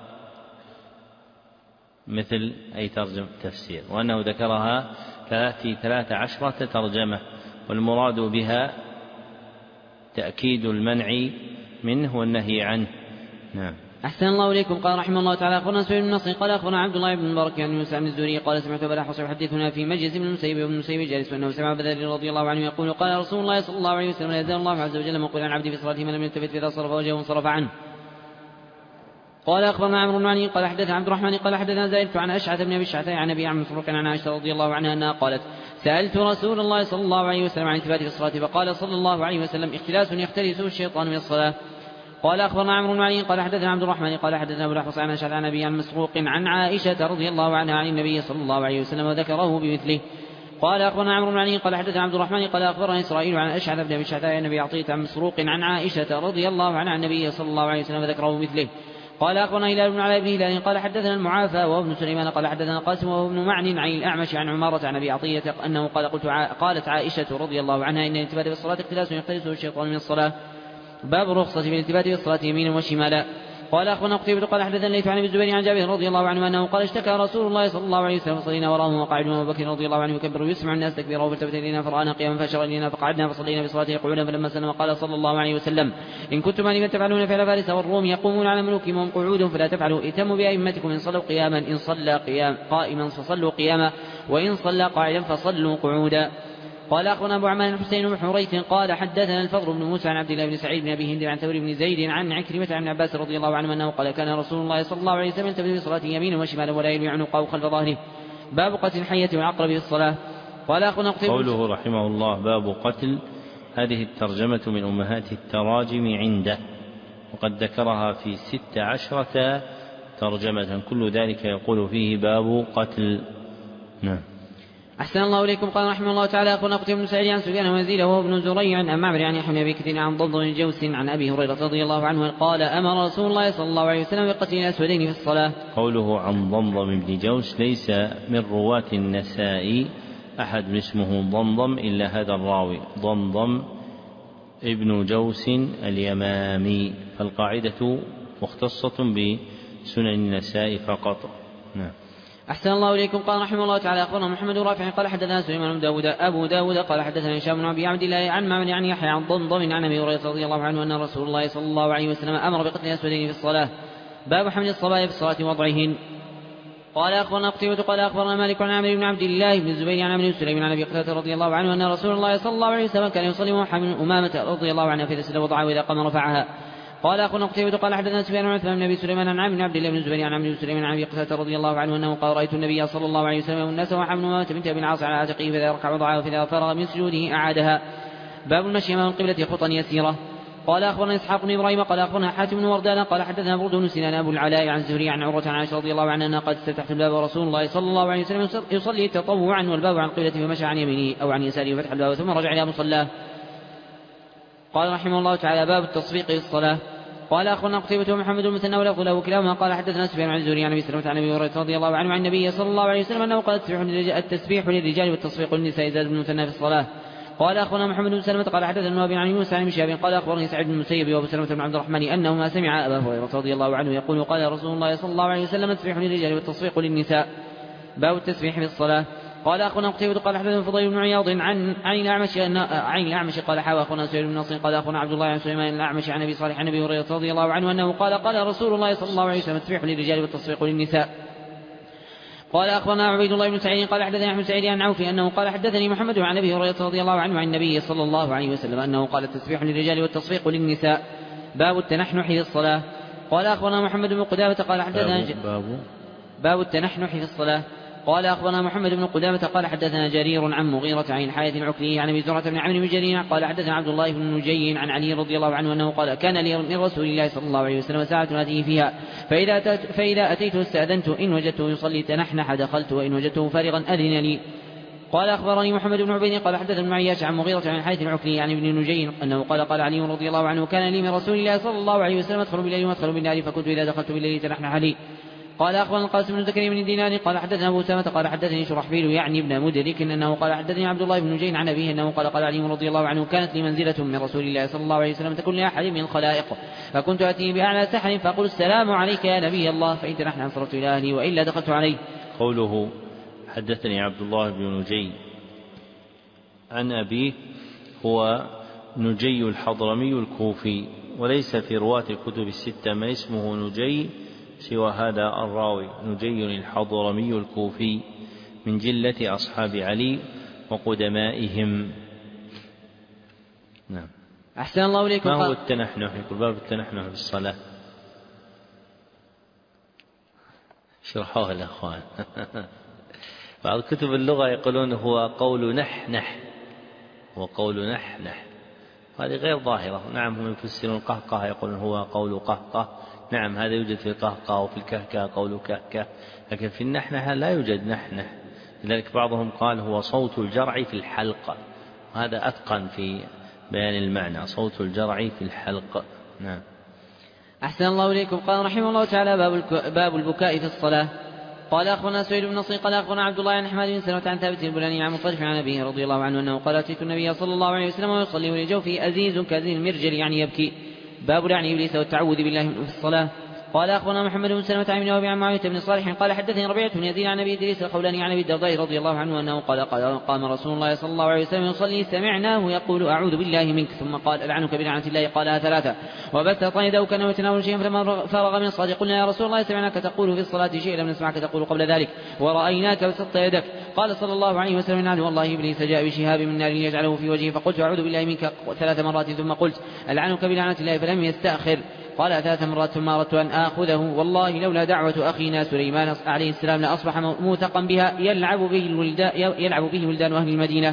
مثل أي ترجمة تفسير، وأنه ذكرها في 13 ترجمة، والمراد بها تأكيد المنع منه والنهي عنه. نعم. أحسن الله إليكم. قال رحمه الله تعالى أخبرنا سعيد بن نصر قال أخبرنا عبد الله بن المبارك عن يونس بن الزهري قال سمعت أبا الأحوص يحدثنا في مجلس من المسيب وابن المسيب جالس وأنه سمع أبا ذر رضي الله عنه يقول قال رسول الله صلى الله عليه وسلم لا يزال الله عز وجل منقلا عن عبده في صلاته من لم يلتفت فإذا صرف وجهه انصرف عنه. قال أخبرنا عمرو بن علي قال حدث عبد الرحمن قال حدثنا زائدة عن أشعث بن أبي الشعثاء عن أبي عمرو مسروق عن عائشة رضي الله عنها أنها قالت سألت رسول الله صلى الله عليه وسلم عن التفات في الصلاة فقال صلى الله عليه وسلم اختلاس يختلسه الشيطان من الصلاة. قال أخبرنا عمرو بن علي قال حدثنا عبد الرحمن قال حدثنا أبو الأحوص عن أشعث عن أبي عن مسروق عن عائشة رضي الله عنها عن النبي صلى الله عليه وسلم وذكره بمثله. قال أخبرنا عمرو بن علي قال حدثنا عبد الرحمن قال أخبرنا إسرائيل عن أشعث بن أبي الشعثاء عن أبي عطية عن مسروق عن عائشة رضي الله عنها عن النبي صلى الله عليه وسلم وذكره بمثله. قال أخبرنا هلال بن علاء بن هلال قال حدثنا المعافى وهو ابن سليمان قال حدثنا قاسم وهو ابن معن عن الأعمش عن عمارة عن أبي عطية أنه قال قالت عائشة رضي الله عنها إن الالتفات بالصلاة اختلاس يختلسه الشيطان من الصلاة. باب الرخصة في الالتفات بالصلاة يمينا وشمالا. قال أخبرنا قتيبة قال حدثنا الليث عن ابي الزبير عن جابر رضي الله عنه أنه قال اشتكى رسول الله صلى الله عليه وسلم فصلينا وراءه وقعد أبو بكر رضي الله عنه يكبر ويسمع الناس تكبيره فالتفت إلينا فرآنا قياما فأشار إلينا فقعدنا فصلينا بصلاته قعودا فلما سلم قال صلى الله عليه وسلم إن كنتم أنما تفعلون فعل فارس والروم يقومون على ملوكهم وهم قعود فلا تفعلوا ائتموا بأئمتكم إن صلوا قياما إن صلى قائما فصلوا قياما وإن صلى قاعدا فصلوا قعودا. قال أخبرنا أبو عمان الحسين بن حريث قال حدثنا الفضل بن موسى عن عبد الله بن سعيد بن أبي هند عن ثور بن زيد عن عكرمة عن عباس رضي الله عنه أنه قال كان رسول الله صلى الله عليه وسلم يلتفت في صلاته يمينا وشمالا ولا يلوي عنقه خلف ظهره. باب قتل الحية والعقرب في الصلاة. قال أخبرنا قوله رحمه الله باب قتل، هذه الترجمة من أمهات التراجم عنده، وقد ذكرها في 16 ترجمة كل ذلك يقول فيه باب قتل. نعم. أحسن الله إليكم. قال رحمه الله تعالى أخبرنا قتيبة بن سعيد عن سفيان ويزيد وهو ابن زريع عن معمر عن يحيى بن أبي كثير عن ضمضم بن جوس عن أبي هريرة رضي الله عنه قال أمر رسول الله صلى الله عليه وسلم بقتل الأسودين في الصلاة. قوله عن ضمضم بن جوس ليس من رواة النسائي أحد اسمه ضمضم إلا هذا الراوي ضمضم ابن جوس اليمامي، فالقاعدة مختصة بسنن النسائي فقط. نعم. أحسن الله إليكم. قال رحمه الله تعالى أخبرنا محمد رافع قال حدثنا سليمان بن أبو داود قال حدثنا هشام بن أبي عبد الله عن معمر عن يحيى عن ضمضم عن أبي هريرة رضي الله عنه أن رسول الله صلى الله عليه وسلم أمر بقتل الأسودين في الصلاة. باب حمل الصبايا في الصلاة ووضعهن. قال أخبرنا قتيبة قال أخبرنا مالك عن عامر بن عبد الله بن الزبير عن عمرو بن سليم عن أبي قتادة رضي الله عنه أن رسول الله صلى الله عليه وسلم كان يصلي وحمل أمامة رضي الله عنها فإذا سجد وضعها وإذا قام رفعها. قال أخونا قتيبة قال حدثنا سفيان عن عثمان بن أبي سليمان عن عامر بن عبد الله بن الزبير عن عمرو بن سليم عن أبي قتادة رضي الله عنه أنه قال رأيت النبي صلى الله عليه وسلم والناس وحمل أمامة بنت أبي العاص على عاتقه فإذا ركع وضعها وإذا فرغ من سجوده أعادها. باب المشي أمام القبلة خطا يسيرة. قال أخبرنا إسحاق بن إبراهيم قال أخبرنا حاتم بن وردان قال حدثنا برد بن سنان أبو العلاء عن الزهري عن عروة عن عائشة رضي الله عنها أنها قد استفتحت الباب ورسول الله صلى الله عليه وسلم يصلي تطوعا والباب عن القبلة فمشى عن يمينه أو عن يساره وفتح الباب ثم رجع إلى مصلاه. قال رحمه الله تعالى باب التصفيق في الصلاة. قال أخبرنا قتيبة ومحمد بن المثنى ولفظ له كلاهما قال حدثنا سفيان عن الزهري عن أبي سلمة عن أبي هريرة رضي الله عنه عن النبي صلى الله عليه وسلم أنه قال التسبيح للرجال والتصفيق للنساء زاد بن المثنى في الصلاة. قال أخبرنا محمد بن سلمة قال حدثنا أبي عن يونس عن شهاب قال أخبرني سعيد بن المسيب وأبو سلمة بن عبد الرحمن أنهما سمع أبا هريرة رضي الله عنه يقول قال رسول الله صلى الله عليه وسلم التسبيح للرجال والتصفيق للنساء. باب التسبيح في الصلاة. قال أخونا قتيبة قال حدثنا فضيل بن عياض عن الأعمش قال حاوى أخونا سعيد بن نصر قال أخونا عبد الله عن سليمان الأعمش عن أبي صالح عن أبي هريرة رضي الله عنه أنه قال رسول الله صلى الله عليه وسلم التسبيح للرجال والتصفيق للنساء. قال أخبرنا عبيد الله بن سعيد قال حدثني أحمد سعيد عن عوف أنه قال حدثني محمد عن أبي هريرة رضي الله عنه عن النبي صلى الله عليه وسلم أنه قال التسبيح للرجال والتصفيق للنساء. باب التنحنح في الصلاة. قال أخبرنا محمد بن قدامة قال حدثنا باب التنحنح في الصلاة. قال أخبرنا محمد بن قدامة قال حدثنا جرير عن مغيرة عن حارث العكلي عن أبي زرعة بن عمرو بن جرير قال حدثنا عبد الله بن نجي عن علي رضي الله عنه أنه قال كان لي من رسول الله صلى الله عليه وسلم ساعة آتيه فيها فإذا أتيته استأذنت إن وجدته يصلي تنحنح دخلت وإن وجدته فارغا أذن لي. قال أخبرني محمد بن عبيد قال حدثنا ابن عياش عن مغيرة عن حارث العكلي عن ابن نجي أنه قال علي رضي الله عنه كان لي من رسول الله صلى الله عليه وسلم أدخل بالليل وأدخل بالنهار فكنت إذا دخلت بالليل تنحنح لي. قال أخبرنا القاسم بن زكريا بن دينار قال حدثنا أبو أسامة قال حدثني شرحبيل يعني ابن مدرك أنه قال حدثني عبد الله بن نجين عن أبيه أنه قال علي رضي الله عنه كانت لي منزلة من رسول الله صلى الله عليه وسلم تكون لأحد من الخلائق فكنت أتيه بأعلى سحر فأقول السلام عليك يا نبي الله فإن تنحنح انصرفت إلى أهلي وإلا دخلت عليه. قوله حدثني عبد الله بن نجي عن أبيه هو نجي الحضرمي الكوفي، وليس في رواة الكتب الستة ما اسمه نجي سوى هذا الراوي نجي الحضرمي الكوفي من جلة أصحاب علي وقدمائهم. نعم. أحسن الله إليكم. ما هو التنحنح؟ يقول باب التنحنح في الصلاة، شرحوه الأخوان. بعض كتب اللغة يقولون هو قول نح، هو قول نح، هذه غير ظاهرة. نعم هم يفسرون القهقه يقولون هو قول قهقه، نعم هذا يوجد في القهقه وفي الكهكه قول كهكه، لكن في النحنحة لا يوجد نحنح. لذلك بعضهم قال هو صوت الجرع في الحلق، هذا أتقن في بيان المعنى، صوت الجرع في الحلق. نعم. أحسن الله إليكم. قال رحمه الله تعالى: باب البكاء في الصلاة. قال أخبرنا سعيد بن نصر قال أخبرنا عبد الله عن حماد بن سلمة عن ثابت البناني عن مطرف عن أبيه رضي الله عنه أنه قال: أتيت النبي صلى الله عليه وسلم ويصلي ولجوفه أزيز كأزيز المرجل يعني يبكي. باب لعن إبليس والتعوذ بالله منه في الصلاة. قال أخبرنا محمد بن سلمة عن ابن عن معاوية بن صالح قال حدثني ربيعة بن يزيد عن أبي إدريس الخولاني عن أبي الدرداء رضي الله عنه أنه قال قام رسول الله صلى الله عليه وسلم يصلي سمعناه يقول: أعوذ بالله منك، ثم قال: ألعنك بلعنة الله، قالها ثلاثة، وبث يده كأنه يتناول شيئا، فلما فرغ من الصلاة قلنا: يا رسول الله سمعناك تقول في الصلاة شيئا لم نسمعك تقول قبل ذلك، ورأيناك بسطت يدك. قال صلى الله عليه وسلم: نعم والله إبليس جاء بشهاب من نار يجعله في وجهه، فقلت: أعوذ بالله منك 3 مرات، ثم قلت: ألعنك بلعنة الله، فلم يستأخر. قال 3 مرات ثم أردت أن آخذه، والله لولا دعوة أخينا سليمان عليه السلام لأصبح موثقا بها يلعب به ولدان أهل المدينة.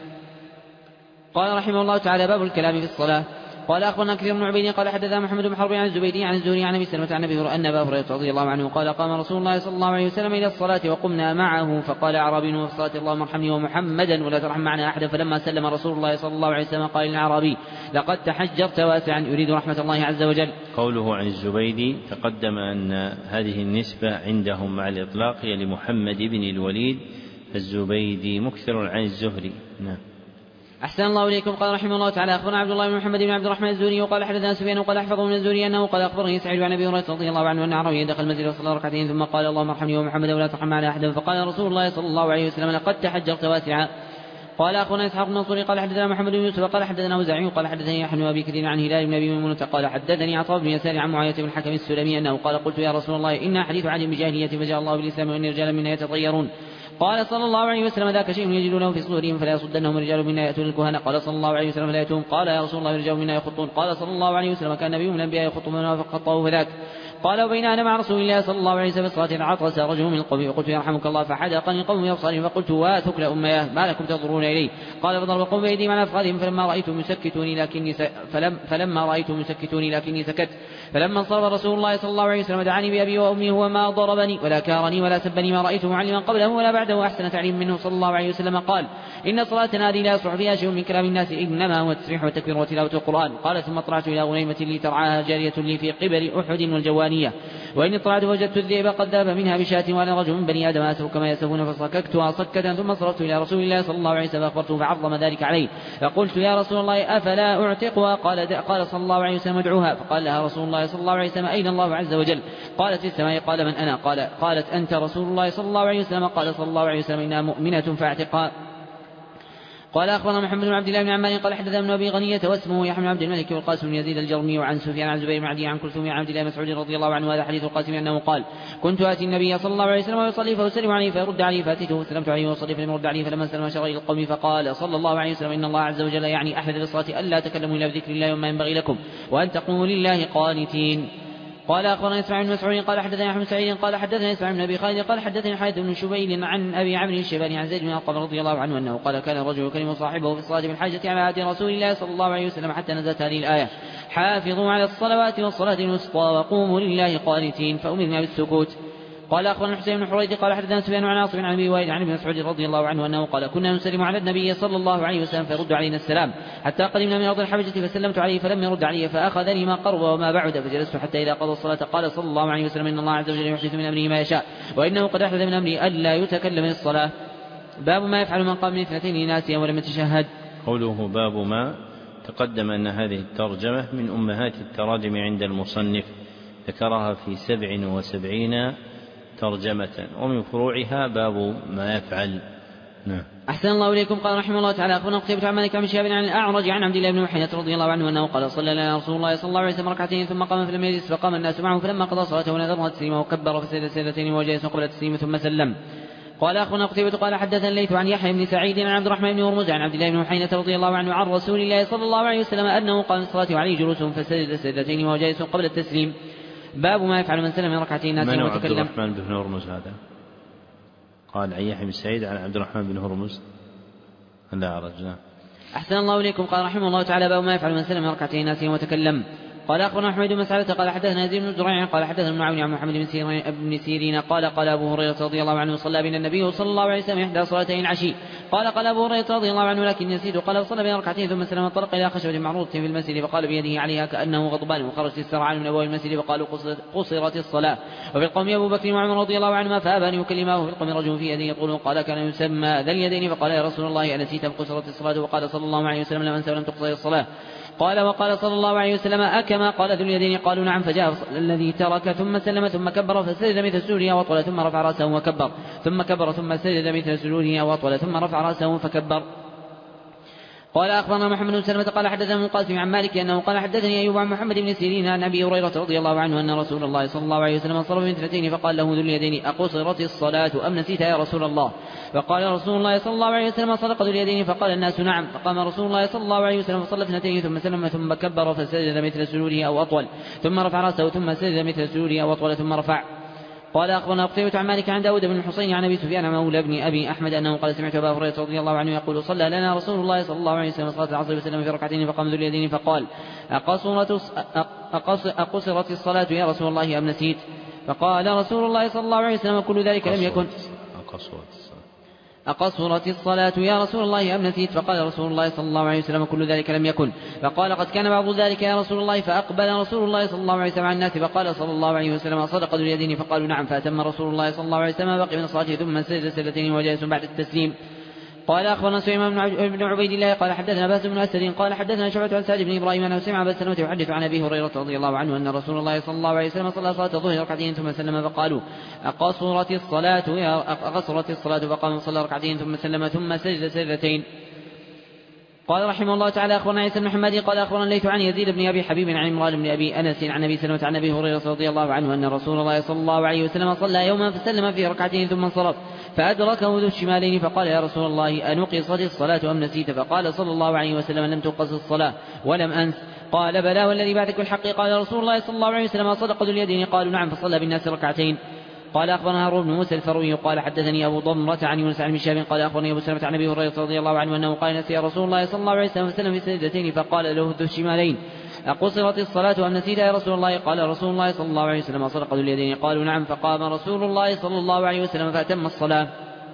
قال رحمه الله تعالى: باب الكلام في الصلاة. قال أخبرنا كثير بن عبيد قال حدثنا محمد بن حرب عن الزبيدي عن الزهري عن أبي سلمة عن أبي هريرة رضي الله عنه قال: قام رسول الله صلى الله عليه وسلم إلى الصلاة وقمنا معه، فقال أعرابي في الصلاة: اللهم ارحمني ومحمدا ولا ترحم معنا أحدا. فلما سلم رسول الله صلى الله عليه وسلم قال للأعرابي: لقد تحجرت واسعا، يريد رحمة الله عز وجل. قوله عن الزبيدي تقدم أن هذه النسبة عندهم مع الإطلاق هي لمحمد بن الوليد الزبيدي مكثر عن الزهري. نعم. أحسن الله إليكم. قال رحمه الله تعالى: أخبرنا عبد الله بن محمد بن عبد الرحمن الزهري وقال حدثنا سفيان وقال أحفظه من الزهري أنه قال أخبرني سعيد عن أبي هريرة رضي الله عنه أن أعرابيا دخل المسجد وصلى ركعتين ثم قال: اللهم ارحمني ومحمدا ولا ترحم معنا أحدا. فقال رسول الله صلى الله عليه وسلم: لقد تحجرت واسعا. قال أخونا إسحاق بن منصور قال حدثنا محمد بن يوسف قال حدثنا أوزاعي قال حدثني يحيى بن أبي كثير عن هلال بن أبي ميمونة قال حدثني عطاء بن يسار عن معاوية بن الحكم السلمي أنه قال: قلت: يا رسول الله إن حديث عهد بجاهلية فجاء الله بالإسلام وإن رجالا منا يتطيرون. قال صلى الله عليه وسلم: ذاك شيء يجدونه في صدورهم فلا يصدنهم رجال منا يأتون الكهنة. قال صلى الله عليه وسلم: فلا يأتون. قال: يا رسول الله رجال منا يخطون. قال صلى الله عليه وسلم: كان نبي من الأنبياء يخط من وافق خطه فذاك. قال: وبين أنا مع رسول الله صلى الله عليه وسلم صلاة عطس رجل من القوم فقلت: يرحمك الله، فحدقني القوم بأبصارهم فقلت: واتك لأمياه ما لكم تنظرون إلي؟ قال: فضرب القوم بأيديهم على أفخاذهم فلما رأيتهم يسكتوني لكني سكت. فلما انصرف رسول الله صلى الله عليه وسلم دعاني بأبي وأمي وما ضربني ولا كارني ولا سبني، ما رأيت معلما قبله ولا بعده أحسن تعليم منه صلى الله عليه وسلم. قال: إن صلاتنا هذه لا يصلح فيها شيء من كلام الناس، إنما هو التسبيح والتكبير وتلاوة القرآن. قال: ثم اطلعت إلى غنيمة لي ترعاها جارية لي في قبل أحد والجوانية، وإن اطلعت وجدت الذئب قد ذاب منها بشاة وأنا رجل من بني آدم أسر كما يسفون، فصككتها صكة ثم صرفت إلى رسول الله صلى الله عليه وسلم فأخبرته فعظم ذلك عليه، فقلت: يا رسول الله أفلا أعتقها؟ قال صلى الله عليه وسلم: ادعوها. فقال لها رسول الله صلى الله عليه وسلم: أين الله عز وجل؟ قالت: في السماء. قال: من أنا؟ قالت: أنت رسول الله صلى الله عليه وسلم. قال صلى الله عليه وسلم: إنها مؤمنة فاعتقها. قال أخبرنا محمد بن عبد الله بن عمار قال حدثنا ابن أبي غنية واسمه يحيى بن عبد الملك والقاسم بن يزيد الجرمي وعن سفيان عن زبير بن عدي عن كلثوم عن عبد الله مسعود رضي الله عنه. هذا حديث القاسم أنه قال: كنت آتي النبي صلى الله عليه وسلم ويصلي فأسلم عليه فيرد عليه، فأتيته فسلمت عليه وصلي فلم يرد عليه، فلما سلم شر إلى القوم فقال صلى الله عليه وسلم: إن الله عز وجل يعني أحد الصلاة ألا تكلموا إلا بذكر الله وما ينبغي لكم وأن تقوموا لله قانتين. قال أخبرنا إسماعيل بن مسعود قال حدثنا أحمد سعيد قال حدثنا إسماعيل بن أبي خالد قال حدثني حارث بن شبيل عن أبي عمرو الشيباني عن زيد بن أرقم رضي الله عنه أنه قال: كان الرجل يكلم صاحبه في الصلاة بالحاجة على عهد رسول الله صلى الله عليه وسلم حتى نزلت هذه الآية: حافظوا على الصلوات والصلاة الوسطى وقوموا لله قانتين، فأمرنا بالسكوت. قال أخبرنا الحسين بن حريث قال حدثنا سفيان عن عاصم عن أبي وائل عن ابن مسعود رضي الله عنه أنه قال: كنا نسلم على النبي صلى الله عليه وسلم فيرد علينا السلام حتى قدمنا من أرض الحبشة فسلمت عليه فلم يرد علي، فأخذني ما قرب وما بعد، فجلست حتى إذا قضى الصلاة قال صلى الله عليه وسلم: إن الله عز وجل يحدث من أمره ما يشاء، وإنه قد أحدث من أمره ألا يتكلم في الصلاة. باب ما يفعل من قام من اثنتين ناسيا ولم يتشهد. قوله باب ما تقدم أن هذه الترجمة من أمهات التراجم عند المصنف، ذكرها في 77 ترجمة، ومن فروعها باب ما يفعل. نعم. أحسن الله إليكم. قال رحمه الله تعالى: أخبرنا قتيبة عن مالك بن شهاب عن الأعرج عن عبد الله بن محينة رضي الله عنه أنه قال: صلى لنا رسول الله صلى الله عليه وسلم ركعتين ثم قام فلم يجلس، فقام الناس معه، فلما قضى صلاته نذرها تسليما وكبر فسجد سجدتين وجلس قبل التسليم ثم سلم. قال أخونا قتيبة قال حدثنا الليث عن يحيى بن سعيد عن عبد الرحمن بن هرمز عن عبد الله بن محينة رضي الله عنه عن رسول الله صلى الله عليه وسلم أنه قام الصلاة وعليه جلوس فسجد سجدتين وجلس قبل التسليم. باب ما يفعل من سلم من ركعتين ناسيا وتكلم. عبد الرحمن بن هرمز هذا قال عن يحيى بن سعيد عن عبد الرحمن بن هرمز لا رجنا. أحسن الله إليكم. قال رحمه الله تعالى: باب ما يفعل من سلم ركعتين ناسيا وتكلم. قال أخبرنا أحمد بن مسعدة قال حدثنا يزيد بن زريع قال حدثنا ابن عون عن محمد بن سيرين قال أبو هريرة رضي الله عنه: صلى بنا النبي صلى الله عليه وسلم إحدى صلاتين العشي. قال أبو هريرة رضي الله عنه: لكن نسيت. قال: صلى بنا ركعتين ثم سلم انطلق إلى خشبة معروضة في المسجد فقال بيده عليها كأنه غضبان، وخرج السرعان من أبواب المسجد فقالوا: قصرت الصلاة. وفي القوم أبو بكر وعمر رضي الله عنهما فأبى أن يكلماه. وفي القوم رجل في يده يقول: قال: كان يسمى ذا اليدين. فقال: يا رسول الله أنسيت أم قصرت الصلاة؟ وقال صلى الله عليه وسلم: لم أنس ولم تقصر الصلاة. وقال صلى الله عليه وسلم: أكما قال ذو اليدين؟ قالوا: نعم. فجاء الذي ترك ثم سلم ثم كبر فسجد مثل سجوده وأطول ثم رفع رأسه وكبر ثم كبر ثم سجد مثل سجوده وأطول ثم رفع رأسه فكبر. قال أخبرنا محمد بن سلمة قال حدثنا ابن القاسم عن مالك أنه قال حدثني أيوب عن محمد بن سيرين عن أبي هريرة رضي الله عنه أن رسول الله صلى الله عليه وسلم صلى باثنتين فقال له ذو اليدين: أقصرت الصلاة أم نسيت يا رسول الله؟ فقال رسول الله صلى الله عليه وسلم: صدق ذو اليدين. فقال الناس: نعم. فقام رسول الله صلى الله عليه وسلم فصلى اثنتين ثم سلم ثم كبر فسجد مثل سجوده أو أطول ثم رفع رأسه ثم سجد مثل سجوده أو أطول ثم رفع. قال أخبرنا قتيبة عن مالك عن داود بن الحصين عن أبي سفيان مولى بن أبي أحمد أنه قال: سمعت أبا هريرة رضي الله عنه يقول: صلى لنا رسول الله صلى الله عليه وسلم صلاة العصر وسلم في ركعتين فقام ذو اليدين فقال: أقصرت الصلاة يا رسول الله أم نسيت؟ فقال رسول الله صلى الله عليه وسلم: كل ذلك لم يكن. أقصرت الصلاة يا رسول الله أم نسيت؟ فقال رسول الله صلى الله عليه وسلم: كل ذلك لم يكن. فقال: قد كان بعض ذلك يا رسول الله. فأقبل رسول الله صلى الله عليه وسلم على الناس فقال صلى الله عليه وسلم: صدق ذو اليدين. فقالوا: نعم. فأتم رسول الله صلى الله عليه وسلم بقي من الصلاة ثم سجد سجدتين وجلس بعد التسليم. قال أخبرنا سليمان بن عبيد الله قال حدثنا باس بن أسد قال حدثنا شعبة عن سعد بن إبراهيم أنه سمع أبا سلمة يحدث عن أبي هريرة رضي الله عنه أن رسول الله صلى الله عليه وسلم صلى صلاة الظهر ركعتين ثم سلم فقالوا: أقصرت الصلاة فقام صلى ركعتين ثم سلم ثم سجد سجدتين. قال رحمه الله تعالى أخبرنا عيسى بن محمد قال أخبرنا الليث عن يزيد بن أبي حبيب عن عمران بن أبي أنس عن أبي سلمة عن أبي هريرة رضي الله عنه أن رسول الله صلى الله عليه وسلم صلى يوما فسلم في ركعتين ثم انصرف فأدركه ذو الشمالين فقال: يا رسول الله أنقصت الصلاة أم نسيت؟ فقال صلى الله عليه وسلم: لم تنقص الصلاة ولم أنس. قال: بلى والذي بعدك بالحق. قال رسول الله صلى الله عليه وسلم: صدق ذو اليدين. قالوا: نعم. فصلى بالناس ركعتين. قال أخبرنا هارون بن موسى الفروي قال حدثني أبو ضمرة عن يونس عن هشام قال أخبرني أبو سلمة عن أبي هريرة رضي الله عنه أنه قال: نسي رسول الله صلى الله عليه وسلم فسلم في سجدتين فقال له ذو الشمالين: أقصرت الصلاة أم نسيت يا رسول الله؟ قال رسول الله صلى الله عليه وسلم: صدق ذو اليدين. قالوا: نعم. فقام رسول الله صلى الله عليه وسلم فأتم الصلاة.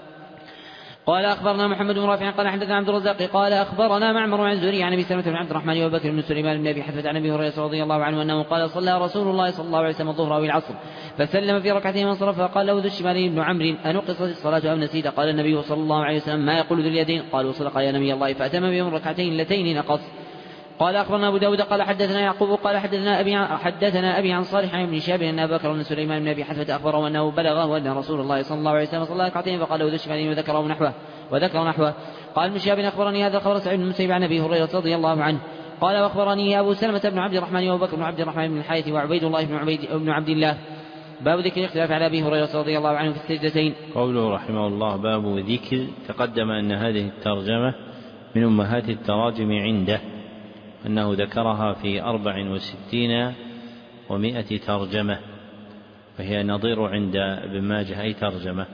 قال أخبرنا محمد بن رافع قال حدثنا عبد الرزاق قال أخبرنا معمر عن الزهري عن أبي سلمة بن عبد الرحمن وأبي بكر بن سليمان بن أبي حثمة عن أبي هريرة رضي الله عنه أنه قال: صلى رسول الله صلى الله عليه وسلم الظهر أو العصر فسلم في ركعتين وانصرف فقال له ذو الشمالين بن عمرو: أنقصت الصلاة أم نسيت؟ قال النبي صلى الله عليه وسلم: ما يقول ذو اليدين؟ قالوا: صدق يا نبي الله. فأتم بهم ركعتين اللتين نقص. قال أخبرنا أبو داود قال حدثنا يعقوب قال حدثنا أبي عن صالح بن شهاب أن أبا بكر بن سليمان بن أبي حثمة أخبره أنه بلغه أن رسول الله صلى الله عليه وسلم صلى ركعتين فقال له ذو الشمالين وذكر نحوه. قال ابن شهاب أخبرني هذا خبر سعيد بن المسيب عن أبي هريرة رضي الله عنه قال: وأخبرني أبو سلمة بن عبد الرحمن وأبو بكر بن عبد الرحمن بن الحارث وعبيد الله بن عبد الله. باب ذكر الاختلاف على أبي هريرة رضي الله عنه في السجدتين. قوله رحمه الله: باب ذكر. تقدم أن هذه الترجمة من أمهات التراجم عنده، أنه ذكرها في 64 و100 ترجمة، فهي نظير عند ابن ماجه أي ترجمة،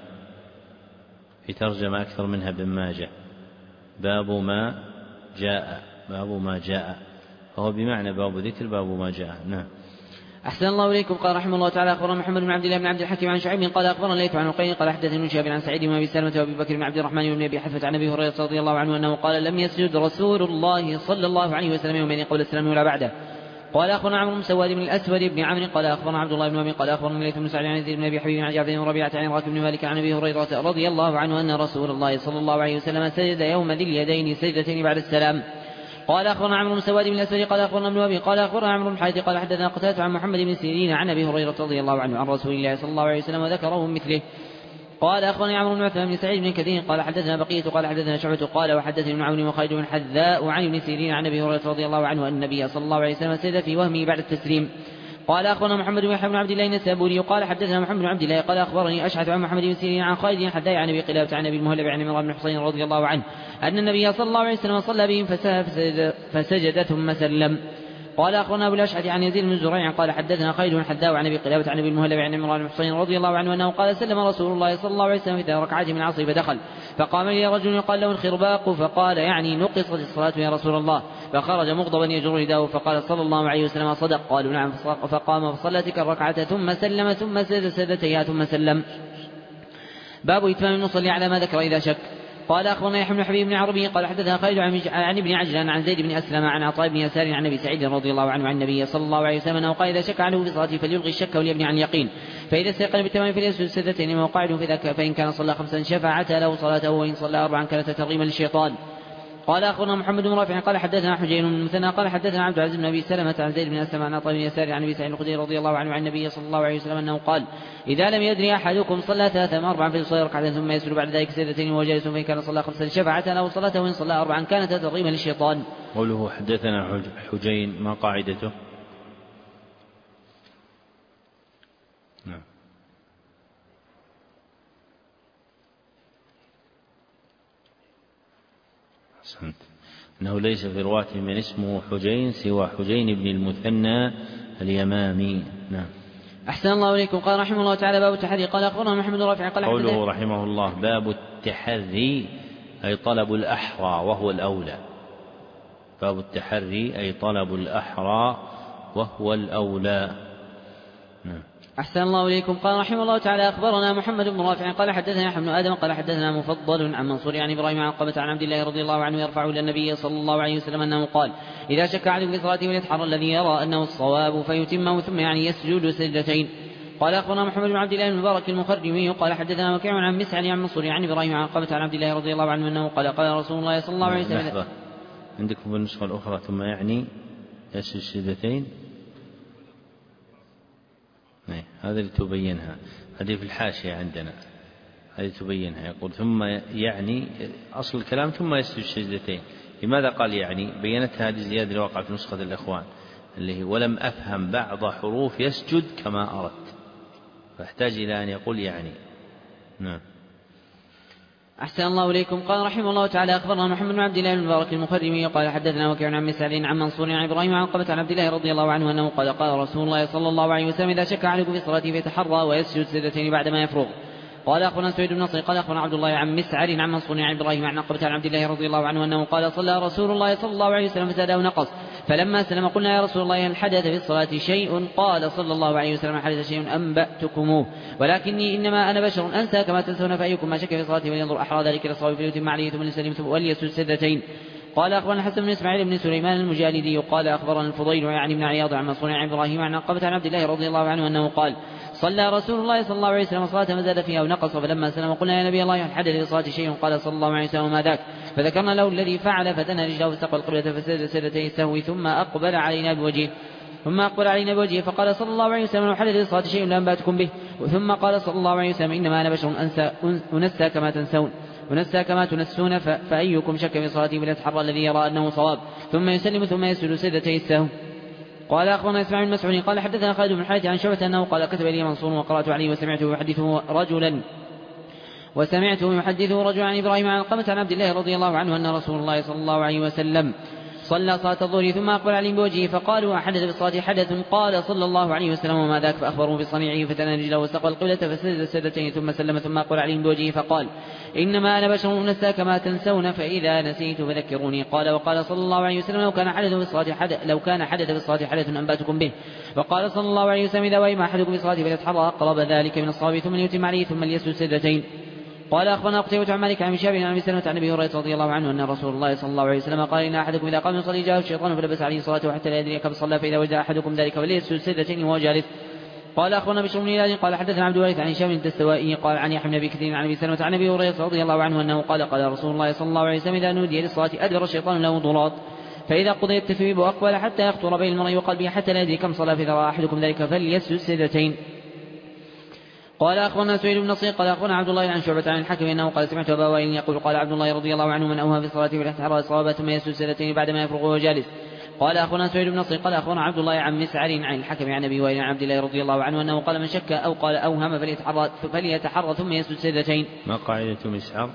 في ترجمة أكثر منها ابن ماجه: باب ما جاء، فهو بمعنى باب ذكر باب ما جاء. نعم. أحسن الله إليكم. قال رحمه الله تعالى أخبرنا محمد بن عبد الله بن عبد الحكيم عن شعيب قال أخبرنا الليث عن عقيل قال حدثني ابن شهاب عن سعيد بن أبي سلمة وأبي بكر بن عبد الرحمن بن أبي حثمة عن أبي هريرة رضي الله عنه أنه قال: لم يسجد رسول الله صلى الله عليه وسلم يومين قبل السلام ولا بعده. قال أخبرنا عمرو بن سواد بن الأسود بن عمرو قال أخبرنا عبد الله بن أبي قال أخبرنا الليث بن سعد عن يزيد بن أبي حبيب عن جعفر بن ربيعة عن راكب بن مالك عن أبي هريرة رضي الله عنه أن رسول الله صلى الله عليه وسلم سجد يوم ذي اليدين سجدتين بعد السلام. قال أخبرنا عمرو بن سواد بن الأسود قال أخبرنا ابن أبي قال أخبرنا عمرو بن الحارث قال حدثنا قتادة عن محمد بن سيرين عن أبي هريرة رضي الله عنه عن رسول الله صلى الله عليه وسلم وذكره مثله. قال أخبرني عمرو بن عثمان بن سعيد بن كثير قال حدثنا بقية قال حدثنا شعبة قال وحدثني ابن عون وخالد بن حذاء وعن ابن سيرين عن أبي هريرة رضي الله عنه أن النبي صلى الله عليه وسلم سجد في وهمه بعد التسليم. قال أخبرنا محمد بن بن عبد الله النسابوري قال حدثنا محمد بن عبد الله قال أخبرني أشعث عن محمد بن سيرين عن خالد بن حذاء عن أبي قلابة عن أبي المهلب عن عمران بن حصين رضي الله عنه أن النبي صلى الله عليه وسلم صلى بهم فسجد ثم سلم. قال أخبرنا أبو الأشعث عن يزيد بن زريع قال حدثنا خالد بن حذاء عن أبي قلابة عن أبي المهلب عن عمران بن حصين رضي الله عنه أنه قال سلم رسول الله صلى الله عليه وسلم في ركعات من العصر فدخل فقام لي رجل يقال له الخرباق فقال يعني نقصت الصلاة يا رسول الله، فخرج مغضبا يجر رداءه فقال صلى الله عليه وسلم صدق. قالوا نعم، فقام فصلى تلك الركعة ثم سلم ثم سجد سجدتيها ثم سلم. باب إتمام المصلي على ما ذكر إذا شك. قال أخبرنا يحيى بن حبيب بن عربي قال حدثنا خالد عن ابن عجلان عن زيد بن أسلم عن عطاء بن يسار عن أبي سعيد رضي الله عنه عن النبي صلى الله عليه وسلم أنه قال إذا شك عنه في صلاته فليلغي الشك وليبني عن اليقين، فإذا استيقن بالتمام فليسجد سجدتين وقاعد في ذاك، فإن كان صلى 5 شفعت له صلاته، وإن صلى 4 كانت ترغيما للشيطان. قال أخبرنا محمد بن رافع قال حدثنا حجين بن المثنى قال حدثنا عبد العزيز بن أبي سلمة عن زيد بن أسلم عن عطاء بن يسار عن أبي سعيد الخدري رضي الله عنه عن النبي صلى الله عليه وسلم أنه قال إذا لم يدري أحدكم صلى 3 أم 4 فليصلي ركعة ثم يسجد بعد ذلك سجدتين وهو جالس، فإن كان صلى 5 شفعت له صلاته، وإن صلى 4 كانت ترغيما للشيطان. قوله حدثنا حجين ما قاعدته؟ نعم. أحسنت. أنه ليس في رواة من اسمه حجين سوى حجين بن المثنى اليمامي. نعم. أحسن الله إليكم. قال رحمه الله تعالى باب التحري. قال أخبرنا محمد رافع قال قوله رحمه الله باب التحري أي طلب الأحرى وهو الأولى. باب التحري أي طلب الأحرى وهو الأولى. نعم. أحسن الله إليكم. قال رحمه الله تعالى أخبرنا محمد بن رافع قال حدثنا يحيى بن آدم قال حدثنا مفضل عن منصور عن إبراهيم عن قبة عن عبد الله رضي الله عنه يرفع إلى النبي صلى الله عليه وسلم أنه قال إذا شك أحدكم في صلاته فليتحرى الذي يرى أنه الصواب فيتمه ثم يعني يسجد سجدتين. قال أخبرنا محمد بن عبد الله بن المبارك المخرمي قال حدثنا وكيع عن مسعر عن منصور عن إبراهيم عن قبة عن عبد الله رضي الله عنه أنه قال قال رسول الله صلى الله عليه وسلم. عندكم بالنسخة الأخرى ثم يعني يسجد سجدتين، هذا اللي تبينها، هذه في الحاشية عندنا، هذه تبينها. يقول ثم يعني أصل الكلام ثم يسجد سجدتين. لماذا قال يعني؟ بينتها هذه الزيادة اللي وقع في نسخة الإخوان اللي هي ولم أفهم بعض حروف يسجد كما أردت، فاحتاج إلى أن يقول يعني. نعم. أحسن الله إليكم. قال رحمه الله تعالى أخبرنا محمد بن عبد الله بن المبارك المخرمي قال حدثنا وكيع عن مسعر عن منصور عن إبراهيم عن قبة عن عبد الله رضي الله عنه أنه قال قال رسول الله صلى الله عليه وسلم إذا شك أحدكم في صلاته فيتحرى ويسجد سجدتين بعدما يفرغ. قال أخبرنا سعيد بن نصر قال أخبرنا عبد الله عن مسعر عن منصور عن إبراهيم عن قبة عن عبد الله رضي الله عنه أنه قال صلى رسول الله صلى الله عليه وسلم فزاد أو نقص، فلما سلم قلنا يا رسول الله هل حدث في الصلاة شيء؟ قال صلى الله عليه وسلم حدث شيء أنبأتكموه، ولكني إنما أنا بشر أنسى كما تنسون، فأيكم ما شك في صلاته فلينظر أحرى ذلك للصواب فليتم عليه ثم ليسلم وليسجد سجدتين. قال أخبرنا حسن بن إسماعيل بن سليمان المجالدي قال أخبرنا الفضيل يعني بن عياض عن منصور عن إبراهيم عن قبة عن عبد الله رضي الله عنه أنه قال صلى رسول الله صلى الله عليه وسلم صلاة ما زاد فيها ونقص، فلما سلم قلنا يا نبي الله هل حدث في صلاة شيء؟ قال صلى الله عليه وسلم ما ذاك، فذكرنا له الذي فعل فتنى رجله فاستقبل القبلة فسجد سجدتي السهو ثم أقبل علينا بوجهه فقال صلى الله عليه وسلم لو حدث في الصلاة شيء لأنبأتكم به، ثم قال صلى الله عليه وسلم إنما أنا بشر أنسى كما تنسون ونسى كما تنسون، فأيكم شك في صلاته فليتحرى الذي يرى أنه صواب ثم يسلم ثم يسجد سجدتي السهو. قال أخبرنا إسماعيل بن مسعود قال حدثنا خالد بن الحارث عن شعبة أنه قال كتب لي منصور وقرأت عليه وسمعته يحدثه رجلا عن إبراهيم عن قبة عن عبد الله رضي الله عنه أن رسول الله صلى الله عليه وسلم صلى صلاة الظهر ثم أقبل عليهم بوجهه فقالوا أحدث بالصلاة حدث؟ قال صلى الله عليه وسلم وما ذاك، فأخبروا بصنيعه فتنى رجله واستقبل القبلة فسجد سجدتين ثم سلم ثم أقبل عليهم بوجهه فقال إنما أنا بشر أنسى كما تنسون فإذا نسيت فذكروني. قال وقال صلى الله عليه وسلم لو كان حدث في الصلاة حدث أنبأتكم به. وقال صلى الله عليه وسلم إذا وهم أحدكم بالصلاة فليتحرى أقرب ذلك من الصواب ثم ليتم عليه ثم ليسجد سجدتين. قال أخبرنا قتيبة عن مالك عن شهاب عن أبي سلمة عن أبي هريرة رضي الله عنه أن رسول الله صلى الله عليه وسلم قال إن أحدكم إذا قام يصلي جاءه الشيطان فلبس عليه صلاته حتى لا يدري كم صلى، فإذا وجد أحدكم ذلك فليسجد سجدتين وهو جالس. قال أخبرنا بشر بن هلال قال حدثنا عبد الوارث عن هشام الدستوائي قال عن يحيى بن أبي كثير عن أبي سلمة عن أبي هريرة رضي الله عنه أنه قال قال رسول الله صلى الله عليه وسلم إذا نودي للصلاة أدبر الشيطان له ضراط، فإذا قضي التثويب وأقبل حتى يخطر بين المرء وقلبه حتى لا يدري كم صلى، فإذا رأى أحدكم ذلك فليسجد سجدتين. قال أخبرنا سعيد بن نصير قال أخبرنا عبد الله عن شعبة عن الحكم أنه قال سمعت أبا وائل يقول قال عبد الله رضي الله عنه من أوهى في صلاته فليتحرى الصواب ثم يسجد سجدتين بعدما يفرغ وهو جالس. قال أخبرنا سعيد بن نصير قال أخبرنا عبد الله عن مسعر عن الحكم عن أبي وائل عن عبد الله رضي الله عنه أنه قال من شك أو قال أوهم فليتحرى ثم يسجد سجدتين. ما قاعدة مسعر؟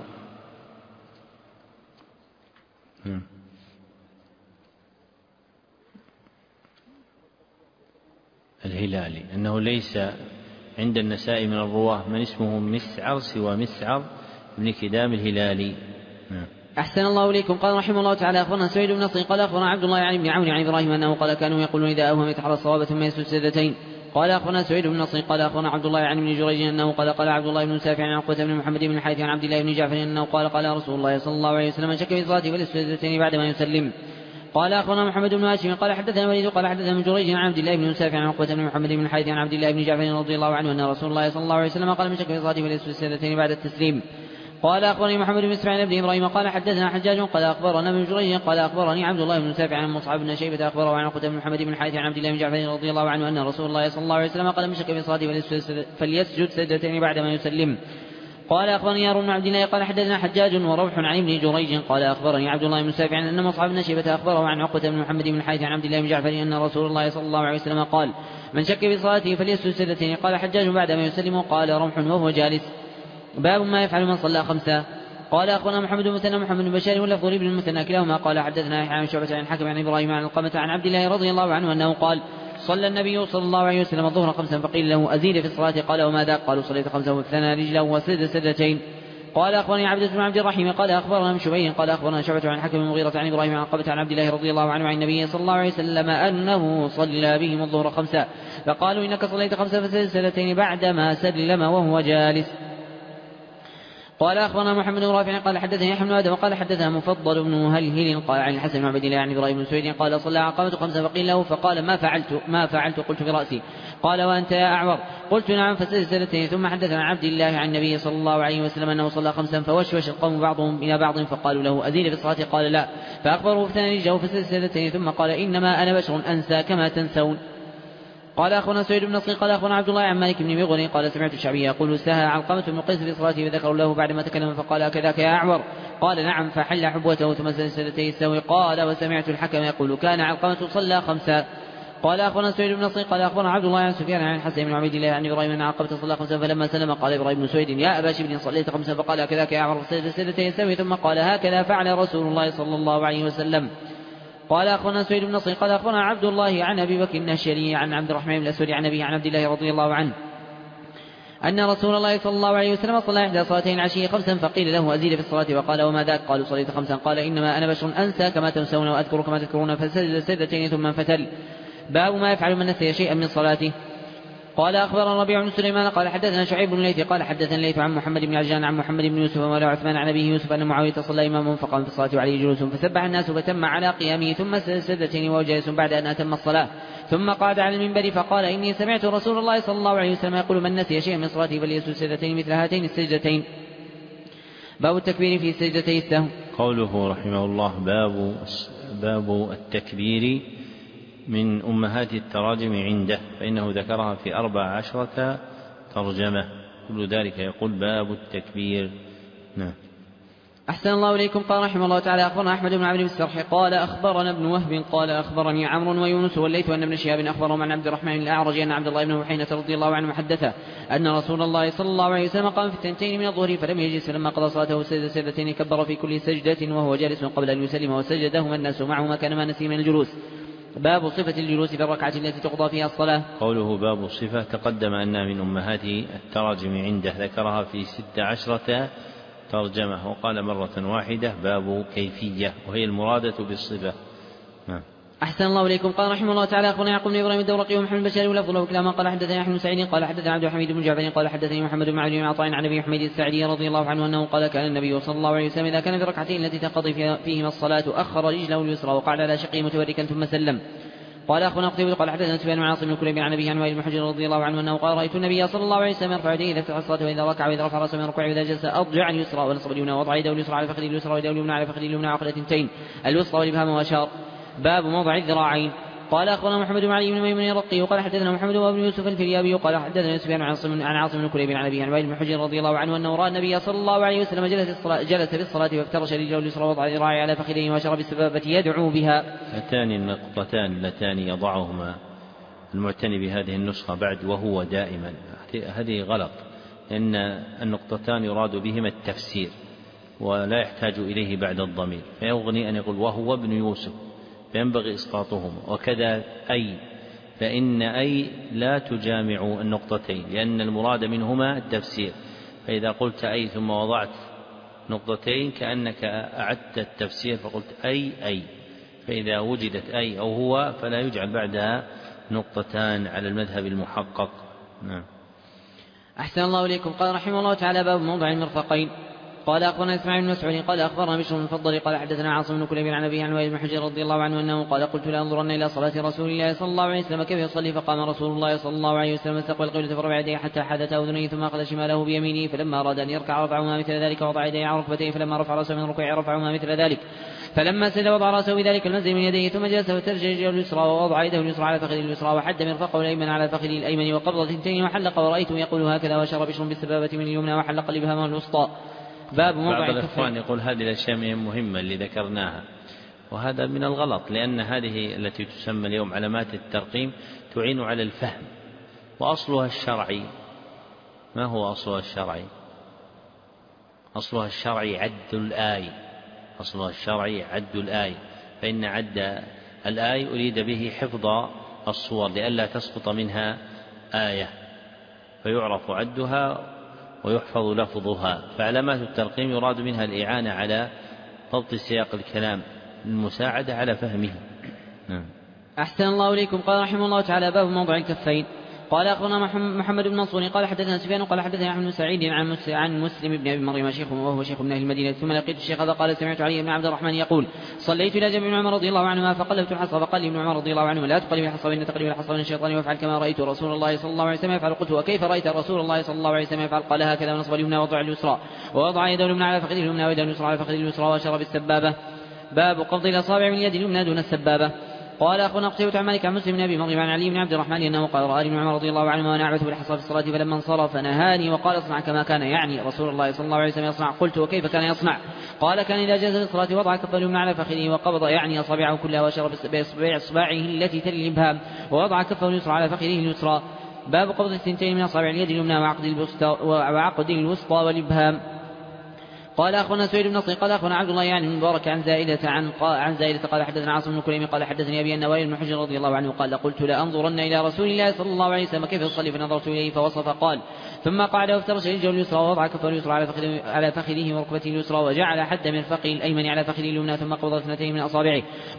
الهلالي، أنه ليس عند النسائي من الرواه من اسمه مسعر سوى مسعر بن كدام الهلالي. أحسن الله إليكم. قال رحمه الله تعالى أخبرنا سعيد بن نصر قال أخبرنا عبد الله عن ابن عون عن إبراهيم أنه قال كانوا يقولون إذا أوهم يتحرى الصواب ثم يسجد سجدتين. قال أخبرنا سعيد بن نصر قال أخبرنا عبد الله عن ابن جريج أنه قال عبد الله بن مسافع عن عقبة بن محمد بن الحارث عن عبد الله بن جعفر أنه قال رسول الله صلى الله عليه وسلم من شك في صلاته فليسجد سجدتين بعدما يسلم. قال أخبرنا محمد بن هاشم قال حدثنا وليد قال حدثنا ابن جريج عن عبد الله بن مسافع عن عقبة بن محمد بن الحارث عن عبد الله بن جعفر رضي الله عنه أن رسول الله صلى الله عليه وسلم قال من شك في صلاته فليسجد سجدتين بعد التسليم. قال أخبرني محمد بن إسماعيل بن إبراهيم قال حدثنا حجاج قال أخبرنا ابن جريج قال أخبرني عبد الله بن مسافع عن مصعب بن شيبة أخبره عن عقبة بن محمد بن الحارث عن عبد الله بن جعفر رضي الله عنه أن رسول الله صلى الله عليه وسلم قال من شك في صلاته فليسجد سجدتين بعدما يسلم. قال أخبرني هارون بن عبد الله قال حدثنا حجاج وروح عن ابن جريج قال أخبرني عبد الله بن مسافع أن مصعب بن شيبة أخبره عن عقبة بن محمد بن الحارث عن عبد الله بن جعفر أن رسول الله صلى الله عليه وسلم قال من شك في صلاته فليسجد سجدتين. قال حجاج بعدما يسلم قال رمح وهو جالس. باب ما يفعل من صلى خمسة. قال أخبرنا محمد بن مثنى محمد بن بشار واللفظ لابن المثنى كلاهما قال حدثنا يحيى عن شعبة عن حكم عن إبراهيم عن القمة عن عبد الله رضي الله عنه أنه قال صلى النبي صلى الله عليه وسلم الظهر خمسا فقيل له أزيد في الصلاة قال وما ذاك قالوا صليت خمسا وثنى رجله وسجد سجدتين. قال أخبرني عبد بن عبد الرحيم قال أخبرنا ابن شبيه قال أخبرنا شعبة عن حكم المغيرة عن إبراهيم عن القمة عن عبد الله رضي الله عنه عن النبي صلى الله عليه وسلم أنه صلى بهم الظهر خمسا فقالوا إنك صليت خمسا فسجد سجدتين بعدما سلم وهو جالس. قال أخبرنا محمد بن رافع قال حدثني يحيى بن آدم قال حدثنا مفضل بن مهلهل قال عن الحسن بن عبد الله عن إبراهيم بن سويد قال صلى عقبة خمسة فقيل له فقال ما فعلت قلت برأسي قال وأنت يا أعور قلت نعم فسجد سجدتين. ثم حدثنا عن عبد الله عن النبي صلى الله عليه وسلم أنه صلى خمسا فوشوش القوم بعضهم إلى بعض فقالوا له أزيد في الصلاة قال لا فأخبره فثنى رجله فسجد سجدتين ثم قال إنما أنا بشر أنسى كما تنسون. قال أخونا سعيد بن نصر قال أخونا عبد الله عن مالك بن مغني قال سمعت الشعبي يقول سهى علقمة بن قيس في صلاته فذكروا له بعدما تكلم فقال كذاك يا أعور قال نعم فحل حبوته ثم سجد سجدتين السهو. قال وسمعت الحكم يقول كان علقمة صلى خمسا. قال أخونا سعيد بن نصر قال أخبرنا عبد الله عن سفيان عن الحسن بن عبيد الله عن إبراهيم أن علقمة صلى خمسا فلما سلم قال إبراهيم بن سويد يا أبا شبل صليت خمسا فقال كذاك يا أعور فسجد سجدتين السهو ثم قال هكذا فعل رسول الله صلى الله عليه وسلم. قال أخبرنا سعيد بن نصر قال أخبرنا عبد الله عن أبي بكر النشري عن عبد الرحمن بن الأسود عن أبيه عن عبد الله رضي الله عنه أن رسول الله صلى الله عليه وسلم صلى إحدى صلاتين العشي خمسا فقيل له أزيد في الصلاة وقال وما ذاك قالوا صليت خمسا قال إنما أنا بشر أنسى كما تنسون وأذكر كما تذكرون فسجد سجدتين ثم انفتل. باب ما يفعل من نسي شيئا من صلاته. قال أخبرنا ربيع بن سليمان قال حدثنا شعيب بن الليث قال حدثنا الليث عن محمد بن عجلان عن محمد بن يوسف مولى عثمان عن أبيه يوسف أن معاوية صلى إمامهم فقام في الصلاة وعليه جلوس فسبح الناس فتم على قيامه ثم سجد سجدتين وهو جالس بعد أن أتم الصلاة ثم قعد على المنبر فقال إني سمعت رسول الله صلى الله عليه وسلم يقول من نسي شيئا من صلاته فليسجد سجدتين مثل هاتين السجدتين. باب التكبير في سجدتي السهو. قوله رحمه الله باب التكبير من أمهات التراجم عنده فإنه ذكرها في 14 ترجمة كل ذلك يقول باب التكبير. نعم. أحسن الله إليكم. قال رحمه الله تعالى أخبرنا أحمد بن عبد السرح قال أخبرنا ابن وهب قال أخبرني عمرو ويونس والليث أن ابن شهاب أخبرهم عن عبد الرحمن الأعرج أن عبد الله بن بحينة رضي الله عنه حدثه أن رسول الله صلى الله عليه وسلم قام في الثنتين من الظهر فلم يجلس فلما قضى صلاته سجد سجدتين كبر في كل سجدة وهو جالس قبل أن يسلم وسجدهما الناس معه مكان ما نسي من الجلوس. باب صفة الجلوس في الركعة التي تقضى فيها الصلاة. قوله باب الصفة تقدم أنها من أمهات التراجم عنده ذكرها في 16 ترجمة وقال مرة واحدة باب كيفية وهي المرادة بالصفة. أحسن الله إليكم. قال رحمه الله تعالى أخبرنا يعقوب بن إبراهيم الدورقي ومحمد البشاري ولفظ له كلاهما قال حدثني أحمد بن سعيد قال حدثنا عبد الحميد بن جعفر قال حدثني محمد بن عبد عطاء عن أبي حميد السعدي رضي الله عنه أنه قال كان النبي صلى الله عليه وسلم إذا كان في الركعتين التي تنقضي فيهما الصلاة أخر رجله اليسرى وقعد على شقه متوركا ثم سلم. قال أخونا قتيبة قال حدثنا سفيان بن عاصم بن كليب عن أبيه عن وائل بن حجر رضي الله عنه أنه قال رأيت النبي صلى الله عليه وسلم يرفع يديه إذا افتتح الصلاة وإذا ركع وإذا رفع رأسه من الركوع وإذا جلس أضجع اليسرى ونصب اليمنى ووضع يده اليسرى على فخذه اليسرى ويده اليمنى على فخذه اليمنى عقد الثنتين الوسطى والإبهام وأشار. باب موضع الذراعين. قال أخبرنا محمد بن علي بن ميمون الرقي وقال حدثنا محمد بن يوسف الفريابي قال حدثنا سفيان عن عاصم بن كليب عن أبيه عن وائل بن حجر رضي الله عنه أنه رأى النبي صلى الله عليه وسلم جلس في الصلاة فافترش رجله اليسرى ووضع ذراعه على فخذه وأشار بالسبابة يدعو بها. هاتان النقطتان اللتان يضعهما المعتني بهذه النسخة بعد وهو دائما هذه غلط لأن النقطتان يراد بهما التفسير ولا يحتاج إليه بعد الضمير فيغني أن يقول وهو ابن يوسف فينبغي إسقاطهما وكذا أي فإن أي لا تجامع النقطتين، لأن المراد منهما التفسير. فإذا قلت أي ثم وضعت نقطتين كأنك أعدت التفسير فقلت أي، فإذا وجدت أي أو هو فلا يجعل بعدها نقطتان على المذهب المحقق. نعم. أحسن الله إليكم. قال رحمه الله تعالى: باب موضع المرفقين. قال أخبرنا إسماعيل بن مسعود قال أخبرنا بشر بن المفضل قال حدثنا عاصم بن كليب عن أبيه عن وائل بن حجر رضي الله عنه أنه قال: قلت لأنظرن إلى صلاة رسول الله صلى الله عليه وسلم كيف يصلي، فقام رسول الله صلى الله عليه وسلم استقبل القبلة فرفع يديه حتى حدث أذنيه ثم أخذ شماله بيمينه، فلما أراد أن يركع رفعهما مثل ذلك ووضع يديه على ركبتيه، فلما رفع رأسه من ركوعه رفعهما مثل ذلك، فلما سجد وضع رأسه بذلك المنزل من يديه ثم جلس وترجع رجله اليسرى ووضع يده اليسرى على فخذه اليسرى وحد مرفقه الأيمن على فخذه الأيمن وقبض ثنتين وحلق، ورأيته يقول هكذا وشر بشر بالسبابة من اليمنى وحلق الإبهام الوسطى. باب موضع بعض الإخوان يقول هذه الأشياء مهمة اللي ذكرناها، وهذا من الغلط، لأن هذه التي تسمى اليوم علامات الترقيم تعين على الفهم، وأصلها الشرعي. ما هو أصلها الشرعي؟ أصلها الشرعي عد الآي، أصلها الشرعي عد الآي، فإن عد الآي أريد به حفظ الصور لئلا تسقط منها آية، فيعرف عدها ويحفظ لفظها. فعلامات الترقيم يراد منها الإعانة على ضبط سياق الكلام، المساعدة على فهمه. أحسن الله إليكم. قال رحمه الله تعالى: باب موضع الكفين. قال أخبرنا محمد بن منصور قال حدثنا سفيان قال حدثنا أحمد بن سعيد عن مسلم بن أبي مريم شيخ وهو شيخ من أهل المدينة، ثم لقيت الشيخ هذا قال: سمعت علي بن عبد الرحمن يقول: صليت إلى جنب ابن عمر رضي الله عنهما فقلبت الحصى، فقال ابن عمر رضي الله عنه: لا تقلب الحصى إن تقلب الحصى من الشيطان، وافعل كما رأيت رسول الله صلى الله عليه وسلم يفعل. قلت: وكيف رأيت رسول الله صلى الله عليه وسلم يفعل؟ قال: هكذا ونصب اليمنى ووضع اليسرى ووضع يده اليمنى على فخذه اليمنى ويده اليسرى على فخذه اليسرى وأشار بالسبابة. باب قبض الأصابع من اليد اليمنى دون السبابة. قال أخونا قتيبة عن مالك عن مسلم بن أبي مريم عن علي بن عبد الرحمن أنه قال: رأى ابن عمر رضي الله عنهما وأنا أعبث بالحصى في الصلاة، فلما انصرف نهاني وقال: اصنع كما كان يعني رسول الله صلى الله عليه وسلم يصنع. قلت: وكيف كان يصنع؟ قال: كان إذا جلس في الصلاة وضع كف اليمنى على فخذه وقبض يعني أصابعه كلها وأشار بإصبعه التي تلي الإبهام ووضع كفه اليسرى على فخذه اليسرى. باب قبض الثنتين من أصابع اليد اليمنى وعقد الوسطى والإبهام. قال أخونا سعيد بن نصر قال أخونا عبد الله يعني من مبارك عن زائدة قال حدثنا عاصم بن كليم قال حدثني أبي أن وائل بن حجر رضي الله عنه قال: قلت: لأنظرن إلى رسول الله صلى الله عليه وسلم كيف يصلي، فنظرت إليه فوصف قال: ثم قعد وافترش رجله اليسرى ووضع كفه اليسرى على فخذه وركبته اليسرى وجعل حد مرفقه الأيمن على فخذه اليمنى، ثم قبض اثنتين من أصابعه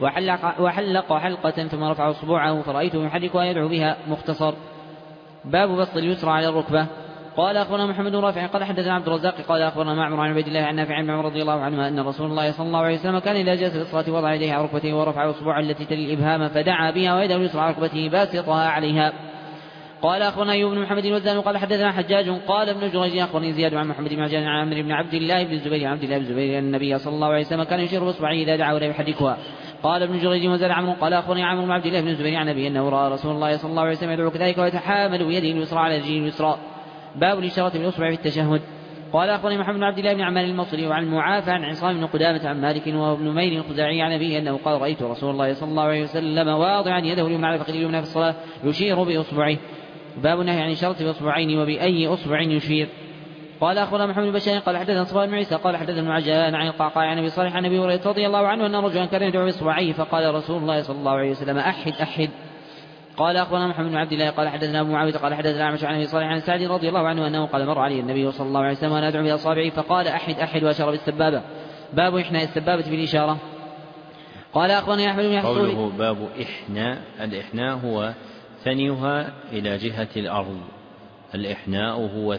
وحلق حلقة ثم رفع أصبعه فرأيته يحركها يدعو بها. مختصر. باب بسط اليسرى على الركبة. قال أخبرنا محمد بن رافع قال حدثنا عبد الرزاق قال أخبرنا معمر عن عبيد الله عن نافع عن عمر رضي الله عنه أن رسول الله صلى الله عليه وسلم كان إذا جلس في الصلاة وضع يديه على ركبته ورفع أصبعه التي تلي الإبهام فدعا بها ويده اليسرى على ركبته باسطها عليها. قال أخبرنا أيوب بن محمد الوزان قال حدثنا حجاج قال ابن جريج أخبرني زياد عن محمد بن عجلان عن عمرو بن عبد الله بن الزبير عن عبد الله بن الزبير أن النبي صلى الله عليه وسلم كان يشير بإصبعه إذا دعا ولا يحركها. قال ابن جريج وزاد عمرو قال أخبرني عمرو بن عبد الله بن الزبير عن أبي أنه رأى رسول الله صلى الله عليه وسلم يدعو كذلك ويتحامل بيده اليسرى على رجله اليسرى. باب الإشارة بالإصبع في التشهد. قال أخبرني محمد بن عبد الله بن عمار المصري وعن المعافى عن عصام بن قدامة عن مالك وابن مير الخزاعي عن أبيه أنه قال: رأيت رسول الله صلى الله عليه وسلم واضعا يده اليمنى على فخذه اليمنى في الصلاة يشير بإصبعه. باب النهي عن الإشارة بإصبعين وبأي إصبع يشير. قال أخبرنا محمد بن بشار قال حدثنا صفوان بن عيسى قال حدثنا ابن عجلان عن القعقاع عن أبي صالح عن أبي هريرة رضي الله عنه أن رجلا كان يدعو بإصبعيه فقال رسول الله صلى الله عليه وسلم: أحد. قال أخبرنا محمد بن عبد الله قال حدثنا أبو معاوية قال حدثنا أعمش عن أبي صالح عن سعد رضي الله عنه أنه قال: مر علي النبي صلى الله عليه وسلم وأنا أدعو بأصابعي فقال: أحد وأشار بالسبابة. باب إحناء السبابة بالإشارة. قال أخبرني أحمد بن يحصول. قوله باب إحناء، الإحناء هو ثنيها إلى جهة الأرض، الإحناء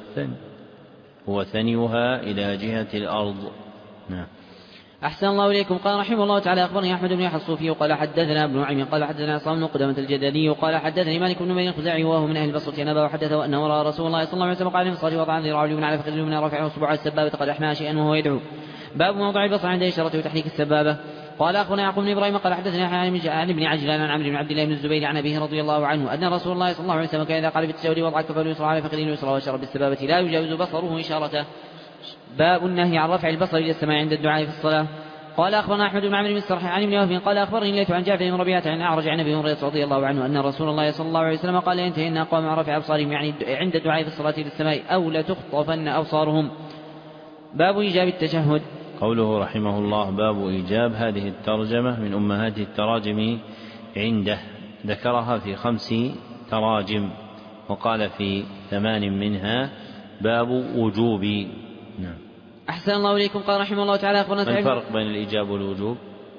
هو ثنيها إلى جهة الأرض. نعم. أحسن الله إليكم. قال رحمه الله تعالى أخبرني أحمد بن يحيى الصوفي قال حدثنا ابن نعيم قال حدثنا عصام بن قدامة الجدلي قال حدثني مالك بن مير الخزاعي وهو من أهل البصرة أن أباه حدثه أنه رأى رسول الله صلى الله عليه وسلم قال: في الصلاة وضع ذراعه اليمنى على فخذ اليمنى رافعه أصبعه السبابة قد أحنى شيئا وهو يدعو. باب موضع البصر عند إشارته وتحريك السبابة. قال أخونا يعقوب بن إبراهيم قال حدثنا عن ابن عجلان عن عمرو بن عبد الله بن الزبير عن أبيه رضي الله عنه أن رسول الله صلى الله عليه وسلم كان إذا قال في التشهد وضع كفه اليسرى على فخذه اليسرى وشرب بالسبابة لا يجاوز بصره إشارته. باب النهي عن رفع البصر إلى السماء عند الدعاء في الصلاة. قال أخبرنا أحمد بن عمرو بن السرح عن ابن وهب قال أخبرني الليث عن جعفر بن ربيعة عن أعرج عن أبي هريرة رضي الله عنه أن رسول الله صلى الله عليه وسلم قال: ينتهين أقوام عن رفع أبصارهم يعني عند الدعاء في الصلاة إلى السماء أو لتخطفن أبصارهم. باب إيجاب التشهد. قوله رحمه الله باب إيجاب، هذه الترجمة من أمهات التراجم عنده، ذكرها في 5 تراجم، وقال في 8 منها باب وجوب. نعم. أحسن الله إليكم. قال رحمه الله تعالى أخبرنا ما الفرق بين الإيجاب والوجوب؟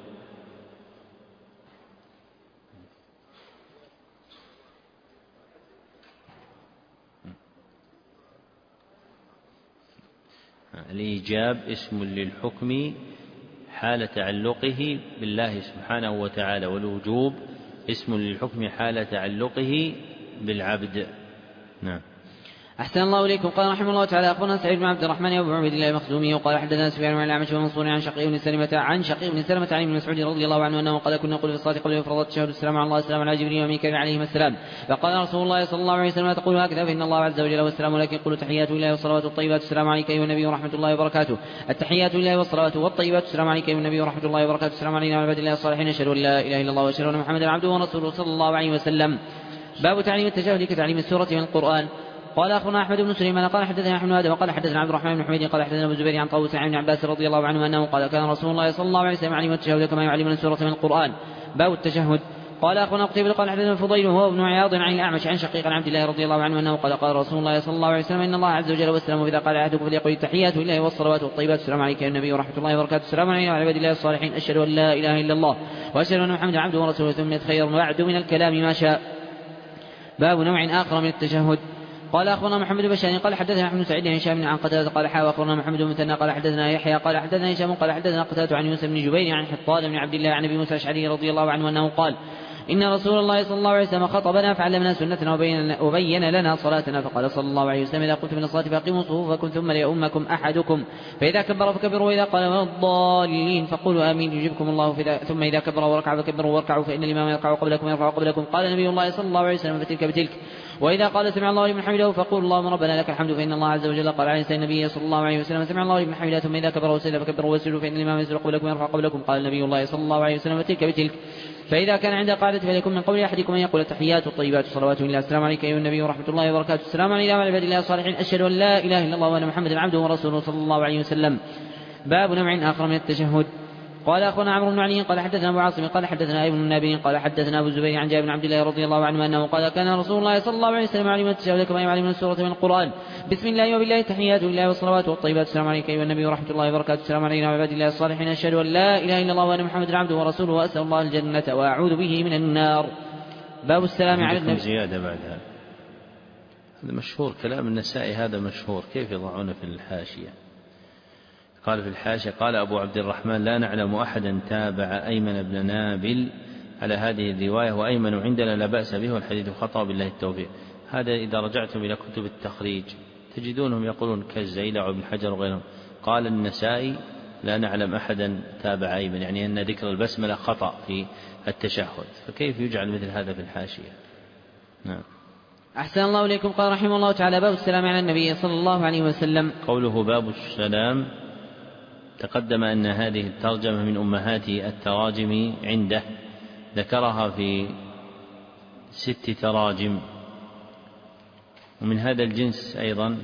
الإيجاب اسم للحكم حال تعلقه بالله سبحانه وتعالى، والوجوب اسم للحكم حال تعلقه بالعبد. نعم. أحسن الله إليكم. قال رحمه الله تعالى أخبرنا سعيد بن عبد الرحمن وأبو عبد الله المخزومي وقال حدثنا سفيان بن الأعمش ومنصور عن شقيق بن سلمة عن ابن مسعود رضي الله عنه أنه قال كنا نقول في الصلاة قبل فرضت التشهد السلام على الله السلام على جبريل وميكائيل عليهما السلام، فقال رسول الله صلى الله عليه وسلم لا تقولوا هكذا فإن الله عز وجل والسلام، ولكن قولوا تحيات الله والصلوات والطيبات السلام عليك أيها النبي ورحمة الله وبركاته. التحيات لله والصلوات والطيبات السلام عليك أيها النبي ورحمة الله وبركاته. السلام علينا وعلى عباد الله الصالحين أشهد أن لا إله إلا الله وأشهد أن محمدا عبده ورسوله صلى الله عليه وسلم. باب تعليم التشهد كتعليم السورة من القرآن. قال أخبرنا أحمد بن سليمان قال حدثنا أحمد بن آدم قال حدثنا عبد الرحمن بن حميد قال حدثنا أبو الزبير عن طاووس عن ابن عباس رضي الله عنه أنه قال كان رسول الله صلى الله عليه وسلم يعلم التشهد كما يعلمنا السورة من القرآن. باب التشهد. قال أخبرنا قتيبة قال حدثنا الفضيل وهو ابن عياض عن الأعمش عن شقيق عن عبد الله رضي الله عنه أنه قال رسول الله صلى الله عليه وسلم إن الله عز وجل والسلام إذا قال أحدكم فليقل التحيات لله والصلوات والطيبات السلام عليك يا النبي ورحمة الله وبركاته. السلام علينا وعلى عباد الله الصالحين أشهد أن لا إله إلا الله وأشهد أن محمدا عبده ورسوله ثم يتخير بعد من الكلام ما شاء. باب نوع آخر من التشهد. قال أخبرنا محمد بن بشار قال حدثنا أحمد سعيد هشام عن قتادة قال أخبرنا محمد بن مثنى قال حدثنا يحيى قال حدثنا هشام قال حدثنا قتادة عن يوسف بن جبير عن حطان بن عبد الله عن أبي موسى الأشعري رضي الله عنه أنه قال إن رسول الله صلى الله عليه وسلم خطبنا فعلمنا سنتنا وبين لنا صلاتنا، فقال صلى الله عليه وسلم إذا قلتم من الصلاة فأقيموا صفوفكم ثم ليؤمكم أحدكم، فإذا كبر فكبروا وإذا قال من الضالين فقولوا آمين يجيبكم الله، ثم إذا كبر وركع فكبروا واركعوا فإن الإمام يرفع قبلكم. قال نبي الله صلى الله عليه وسلم فتلك بتلك. وإذا قال سمع الله لمن حمده فقول اللهم ربنا لك الحمد، فإن الله عز وجل قال على لسان النبي صلى الله عليه وسلم سمع الله لمن حمده، ثم إذا كبر وسجد فكبروا واسجدوا فإن الإمام يسجد قبلكم ويرفع قبلكم. قال نبي الله صلى الله عليه وسلم فتلك بتلك. فإذا كان عند قاعدة فليكن من قول أحدكم أن يقول التحيات والطيبات والصلوات لله السلام عليك أيها النبي ورحمة الله وبركاته. السلام علينا وعلى عباد الله الصالحين أشهد أن لا إله إلا الله وأن محمدا عبده ورسوله صلى الله عليه وسلم. باب نوع آخر من التشهد. قال أخونا عمرو بن علي قال حدثنا أبو عاصم قال حدثنا ابن النبي قال حدثنا أبو الزبير عن جابر بن عبد الله رضي الله عنه أنه قال كان رسول الله صلى الله عليه وسلم يعلم التشهد كما يعلم السورة من القرآن. بسم الله وبالله التحيات لله والصلوات والطيبات السلام عليك أيها النبي ورحمة الله وبركاته. السلام علينا وعلى عباد الله الصالحين أشهد أن لا إله إلا الله وأن محمدا عبده ورسوله وأسأل الله الجنة وأعوذ به من النار. باب السلام على النبي. زيادة بعد هذا مشهور كلام النسائي، هذا مشهور كيف يضعونه في الحاشية. قال في الحاشية قال أبو عبد الرحمن لا نعلم أحدا تابع أيمن بن نابل على هذه الرواية، وأيمن عندنا لا بأس به والحديث خطأ بالله التوفيق. هذا إذا رجعتم إلى كتب التخريج تجدونهم يقولون كالزيلع وابن حجر وغيرهم. قال النسائي لا نعلم أحدا تابع أيمن، يعني أن ذكر البسملة خطأ في التشهد، فكيف يجعل مثل هذا في الحاشية؟ نعم. أحسن الله إليكم. قال رحمه الله تعالى باب السلام على النبي صلى الله عليه وسلم. قوله باب السلام تقدم أن هذه الترجمة من أمهات التراجم عنده، ذكرها في 6 تراجم. ومن هذا الجنس أيضا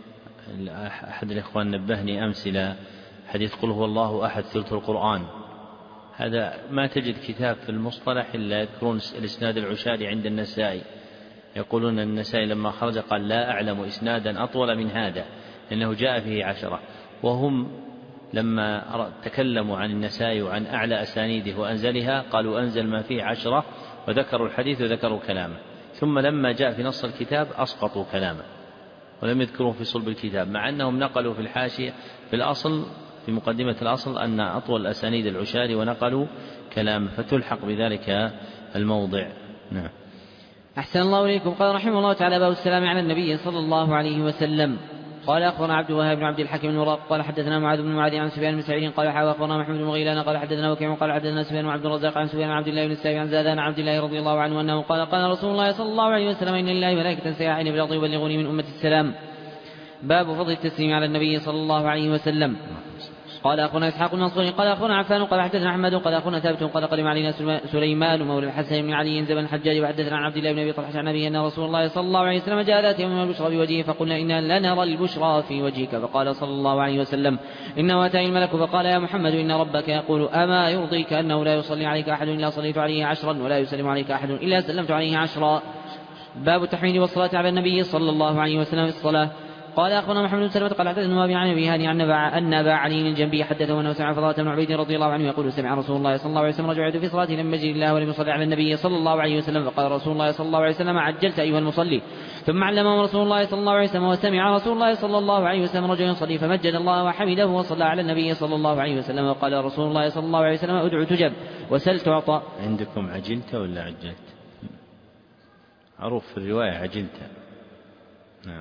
أحد الإخوان نبهني أمس إلى حديث قل هو الله أحد ثلث القرآن. هذا ما تجد كتاب في المصطلح إلا يذكرون الإسناد العشاري عند النسائي، يقولون النسائي لما خرج قال لا أعلم إسنادا أطول من هذا لأنه جاء فيه 10. وهم لما تكلموا عن النسائي وعن أعلى أسانيده وأنزلها قالوا أنزل ما فيه 10، وذكروا الحديث وذكروا كلامه، ثم لما جاء في نص الكتاب أسقطوا كلامه ولم يذكروه في صلب الكتاب، مع أنهم نقلوا في الحاشية في الأصل في مقدمة الأصل أن أطول الأسانيد العشاري ونقلوا كلامه، فتلحق بذلك الموضع. نعم. أحسن الله إليكم. قال رحمه الله تعالى باب السلام على النبي صلى الله عليه وسلم. قال أخبرنا عبد الوهاب بن عبد الحكيم بن وراق قال حدثنا معاذ بن معاذ عن سفيان بن سعيد قال أخبرنا محمد بن غيلان قال حدثنا وكيع قال حدثنا سفيان وعبد الرزاق عن سفيان وعبد الله بن السائب عن زادان عبد الله رضي الله عنه أنه قال رسول الله صلى الله عليه وسلم إن لله ملائكة سياحين في الأرض يبلغوني من أمة السلام. باب فضل التسليم على النبي صلى الله عليه وسلم. قال أخونا إسحاق المنصوري قال أخونا عفان قال حدثنا أحمد قال أخونا ثابت قال قدم علينا سليمان مولى الحسن بن علي زمن الحجاج وحدثنا عن عبد الله بن أبي طلحة عن أبيه أن رسول الله صلى الله عليه وسلم جاء ذات يوم البشرى بوجهه فقلنا إنا لنرى البشرى في وجهك فقال صلى الله عليه وسلم إنه أتاني الملك فقال يا محمد إن ربك يقول أما يرضيك أنه لا يصلي عليك أحد إلا صليت عليه 10 ولا يسلم عليك أحد إلا سلمت عليه 10. باب التحميد والصلاة على النبي صلى الله عليه وسلم في الصلاة. قال أخبرنا محمد بن سلمة قال حدثنا وابي عن أبي هاني أن أبا علي الجنبي حدثه أنه سمع فضالة بن عبيد رضي الله عنه يقول سمع رسول الله صلى الله عليه وسلم رجل يعد في صلاته لم يجد الله ولم يصلي على النبي صلى الله عليه وسلم فقال رسول الله صلى الله عليه وسلم عجلت أيها المصلي ثم علمه رسول الله صلى الله عليه وسلم وسمع رسول الله صلى الله عليه وسلم رجل يصلي فمجد الله وحمده وصلى على النبي صلى الله عليه وسلم وقال رسول الله صلى الله عليه وسلم ادع تجب وسل تعطى. عندكم عجلت ولا عجلت؟ معروف في الرواية عجلت. نعم.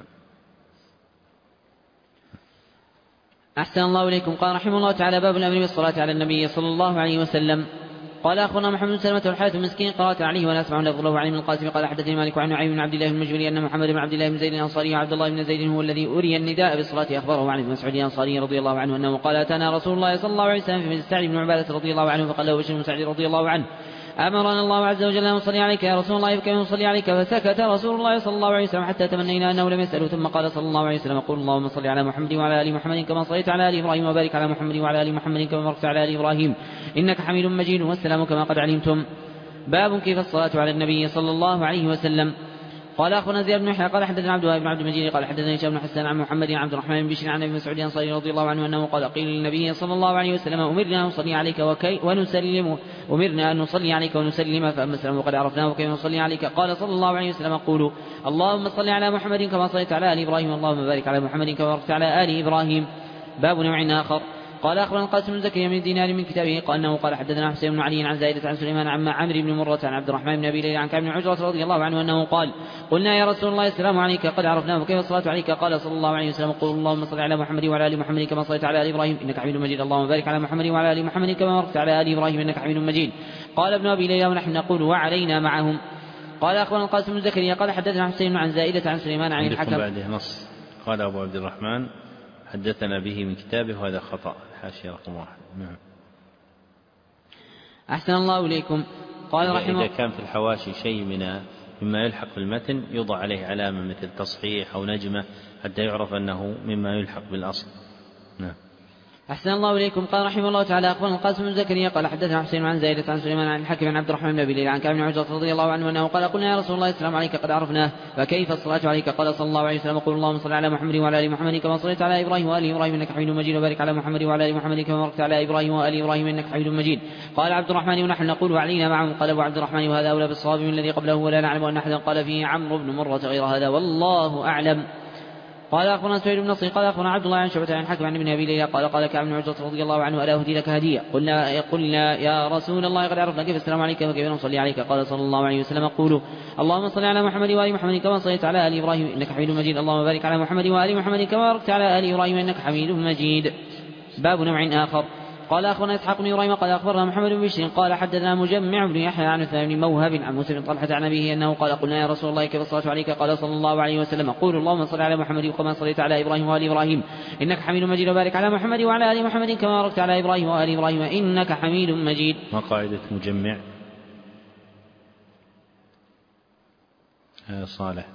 أحسن الله إليكم. قال رحمه الله تعالى باب الأمر بالصلاة على النبي صلى الله عليه وسلم. قال أخونا محمد بن سلمة والحارث المسكين قرأت عليه ولا أسمع لفظ له عن ابن القاسم قال حدثني مالك عن نعيم بن عبد الله المجبري أن محمد بن عبد الله بن زيد الأنصاري وعبد الله بن زيد هو الذي أري النداء بالصلاة أخبره عن ابن مسعود الأنصاري رضي الله عنه أنه قال أتانا رسول الله صلى الله عليه وسلم في مسجد سعد بن عبادة رضي الله عنه فقال له بشر بن سعد رضي الله عنه أمرنا الله عز وجل أن نصلي عليك يا رسول الله فكيف نصلي عليك فسكت رسول الله صلى الله عليه وسلم حتى تمنينا أنه لم يسأله ثم قال صلى الله عليه وسلم قل اللهم صل على محمد وعلى آل محمد كما صليت على آل إبراهيم وبارك على محمد وعلى آل محمد كما باركت على آل إبراهيم إنك حميد مجيد والسلام كما قد علمتم. باب كيف الصلاة على النبي صلى الله عليه وسلم. قال أخونا زياد بن يحيى قال حدثنا عبد الله بن عبد المجيد قال حدثنا هشام بن حسان عن محمد بن عبد الرحمن بن بشير عن ابي مسعود الانصاري رضي الله عنه انه قال قيل للنبي صلى الله عليه وسلم امرنا ان نصلي عليك ونسلم فاما السلام وقد عرفناه وكيف نصلي عليك قال صلى الله عليه وسلم قولوا اللهم صل على محمد كما صليت على ال ابراهيم اللهم بارك على محمد كما باركت على ال ابراهيم. باب نوع آخر. قال أخبرنا القاسم بن زكريا من دينار من كتابه قال أنه قال حدثنا حسين بن علي عن زائدة عن سليمان عن عمرو بن مرة عن عبد الرحمن بن أبي ليلى عن كعب بن عجرة رضي الله عنه أنه قال قلنا يا رسول الله السلام عليك قد عرفناه وكيف الصلاة عليك قال صلى الله عليه وسلم قل اللهم صل على محمد وعلى آل محمد كما صليت على آل إبراهيم إنك حميد مجيد اللهم بارك على محمد وعلى آل محمد كما باركت على آل إبراهيم إنك حميد مجيد. قال ابن أبي ليلى ونحن نقول وعلينا معهم. قال أخبرنا القاسم بن زكريا قال حدثنا حسين عن زائدة عن سليمان عن الحكم. بعده نص قال أبو عبد الرحمن حدثنا به من كتابه وهذا خطأ حاشية رقم 1. نعم. أحسن الله إليكم. قال رحمه إذا كان في الحواشي شيء مما يلحق بالمتن يوضع عليه علامة مثل تصحيح أو نجمة حتى يعرف أنه مما يلحق بالأصل. نعم. أحسن الله إليكم. قال رحمه الله تعالى أخبرنا القاسم بن زكريا قال حدثنا حسين عن زائدة عن سليمان عن الحكم عن عبد الرحمن بن أبي ليلى عن كعب بن عجرة رضي الله عنه أنه قال قلنا يا رسول الله السلام عليك قد عرفناه فكيف الصلاة عليك قال صلى الله عليه وسلم قل اللهم صل على محمد وعلى آل محمد كما صليت على إبراهيم وآل إبراهيم إنك حميد مجيد وبارك على محمد وعلى آل محمد كما باركت على إبراهيم وآل إبراهيم إنك حميد مجيد. قال عبد الرحمن ونحن نقول وعلينا معهم. قال أبو عبد الرحمن وهذا أولى بالصواب من الذي قبله ولا نعلم أن أحدا قال فيه عمرو بن مرة غير هذا والله أعلم. قال أخبرنا سعيد بن نصر قال أخبرنا عبد الله عن شعبة عن حكم عن ابن أبي ليلى قال كعب بن عجرة رضي الله عنه ألا أهدي لك هدية قلنا يا رسول الله قد عرفنا كيف السلام عليك وكيف نصلي عليك قال صلى الله عليه وسلم قولوا اللهم صل على محمد وآل محمد كما صليت على آل إبراهيم إنك حميد مجيد اللهم بارك على محمد وآل محمد كما باركت على آل إبراهيم إنك حميد مجيد. باب نوع آخر. قال أخونا إسحاق بن إبراهيم قال أخبرنا محمد بن بشير قال حدثنا مجمع بن يحيى عن عثمان بن موهب عن موسى بن طلحة عن أبيه أنه قال قلنا يا رسول الله كيف الصلاة عليك قال صلى الله عليه وسلم قول اللهم صل على محمد كما صليت على إبراهيم وآل إبراهيم إنك حميد مجيد وبارك على محمد وعلى آل محمد كما باركت على إبراهيم وآل إبراهيم إنك حميد مجيد. ما قاعدة مجمع صالح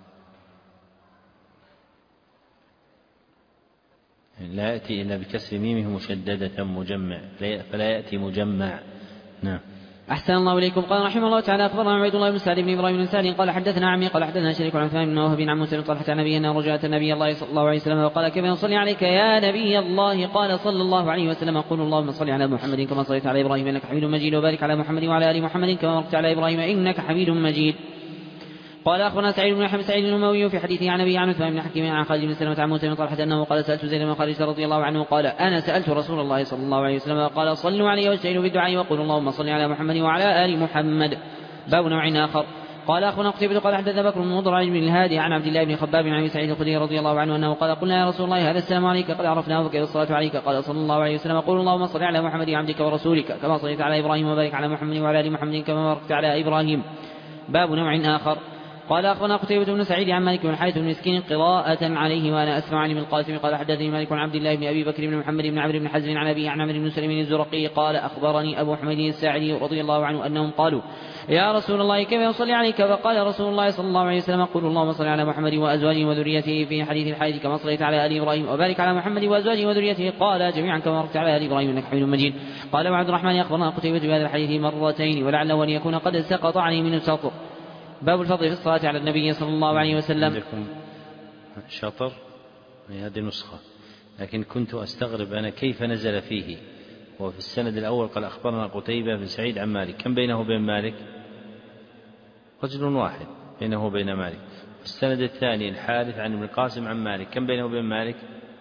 لا يأتي إلا بكسر ميمه مشددة مجمع فلا يأتي مجمع. نعم. أحسن الله إليكم. قال رحمه الله تعالى أخبرنا عبيد الله بن سعد بن إبراهيم بن سعد قال حدثنا عمي قال حدثنا شريك عن عثمان بن وهب عن موسى بن طلحة عن أبيه أنه رجعت النبي الله صلى الله عليه وسلم وقال كيف نصلي عليك يا نبي الله قال صلى الله عليه وسلم قل اللهم صل على محمد كما صليت على إبراهيم إنك حميد مجيد وبارك على محمد وعلى آل محمد كما باركت على إبراهيم إنك حميد مجيد. قال أخبرنا سعيد بن أحمد سعيد الأموي في حديثه عن أبي عن عثمان بن حكيم عن خالد بن سلمة عن موسى بن طلحة أنه قال سألت زيد بن خالد رضي الله عنه قال أنا سألت رسول الله صلى الله عليه وسلم قال صلوا عليه واجتهدوا بالدعاء وقولوا اللهم صل على محمد وعلى آل محمد. باب نوع آخر. قال أخونا قتيبة قال حدثنا بكر بن مضر بن الهادي عن عبد الله بن خباب عن أبي سعيد الخدري رضي الله عنه أنه قال قلنا يا رسول الله هذا السلام عليك قد عرفناه وكيف الصلاة عليك قال صلى الله عليه وسلم قول اللهم صل على محمد عبدك ورسولك كما صليت على إبراهيم وبارك على محمد وعلى آل محمد كما باركت على إبراهيم. باب نوع آخر. قال أخبرنا قتيبة بن سعيد عن مالك بن الحارث بن مسكين قراءة عليه وأنا أسمع عن ابن القاسم قال حدثني مالك بن عبد الله بن أبي بكر بن محمد بن عمرو بن حزم عن أبيه عن عمرو بن سليم الزرقي قال أخبرني أبو حميد الساعدي رضي الله عنه أنهم قالوا يا رسول الله كيف يصلي عليك؟ فقال رسول الله صلى الله عليه وسلم قل اللهم صل على محمد وأزواجه وذريته في حديث الحديث كما صليت على آل إبراهيم وبارك على محمد وأزواجه وذريته قال جميعا كما باركت على آل إبراهيم إنك حميد مجيد. قال عبد الرحمن أخبرنا قتيبة بهذا الحديث مرتين ولعله أن يكون قد سقط عليه من سطر. باب الفضل في الصلاة على النبي صلى الله عليه وسلم. عندكم شطر في هذه النسخة، لكن كنت أستغرب أنا كيف نزل فيه. وفي السند الأول قال أخبرنا قتيبة بن سعيد عن مالك، كم بينه وبين مالك؟ رجل واحد بينه وبين مالك. السند الثاني الحارث عن ابن القاسم عن مالك، كم بينه وبين مالك؟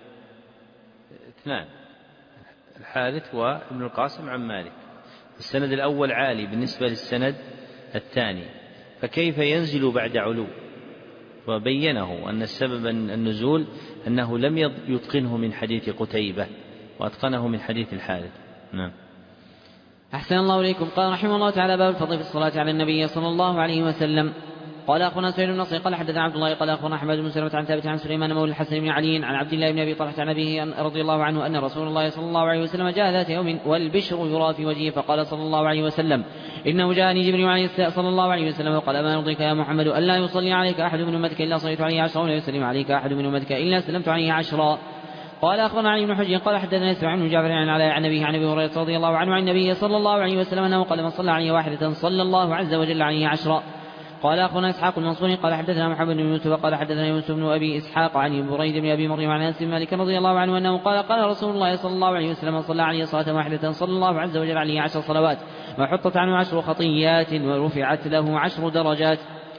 اثنان، الحارث وابن القاسم عن مالك. السند الأول عالي بالنسبة للسند الثاني، فكيف ينزل بعد علو؟ وبينه أن السبب النزول أنه لم يتقنه من حديث قتيبة وأتقنه من حديث الحارث. نعم. أحسن الله إليكم. قال رحمه الله تعالى باب الفضل في الصلاة على النبي صلى الله عليه وسلم. قال أخبرنا سعيد بن نصر قال حدثنا عبد الله قال أخبرنا أحمد بن سلمة عن ثابت عن سليمان مولى الحسن بن علي عن عبد الله بن أبي طلحة عن أبيه رضي الله عنه أن رسول الله صلى الله عليه وسلم جاء ذات يوم والبشر يرى في وجهه فقال صلى الله عليه وسلم إنه جاءني جبريل عليه صلى الله عليه وسلم وقال ما يرضيك يا محمد ألا يصلي عليك أحد من أمتك إلا صليت عليه 10 ولا يسلم عليك أحد من أمتك إلا سلمت عليه 10. قال أخبرنا علي بن حجر قال حدثنا إسماعيل بن جعفر عن أبيه عن أبي هريرة رضي الله عنه عن النبي صلى الله عليه وسلم أنه قال من صلى عليه واحدة صلى الله عز وجل عليه 10. قال أخبرنا إسحاق المنصوري قال حدثنا محمد بن يوسف قال حدثنا يوسف بن أبي إسحاق عن بريد بن أبي مريم عن أنس بن مالك رضي الله عنه أنه قال رسول الله صلى الله عليه وسلم من صلى عليه صلاة واحدة صلى الله عز وجل عليه 10 صلوات وحطت عنه 10 خطيات ورفعت له 10 درجات.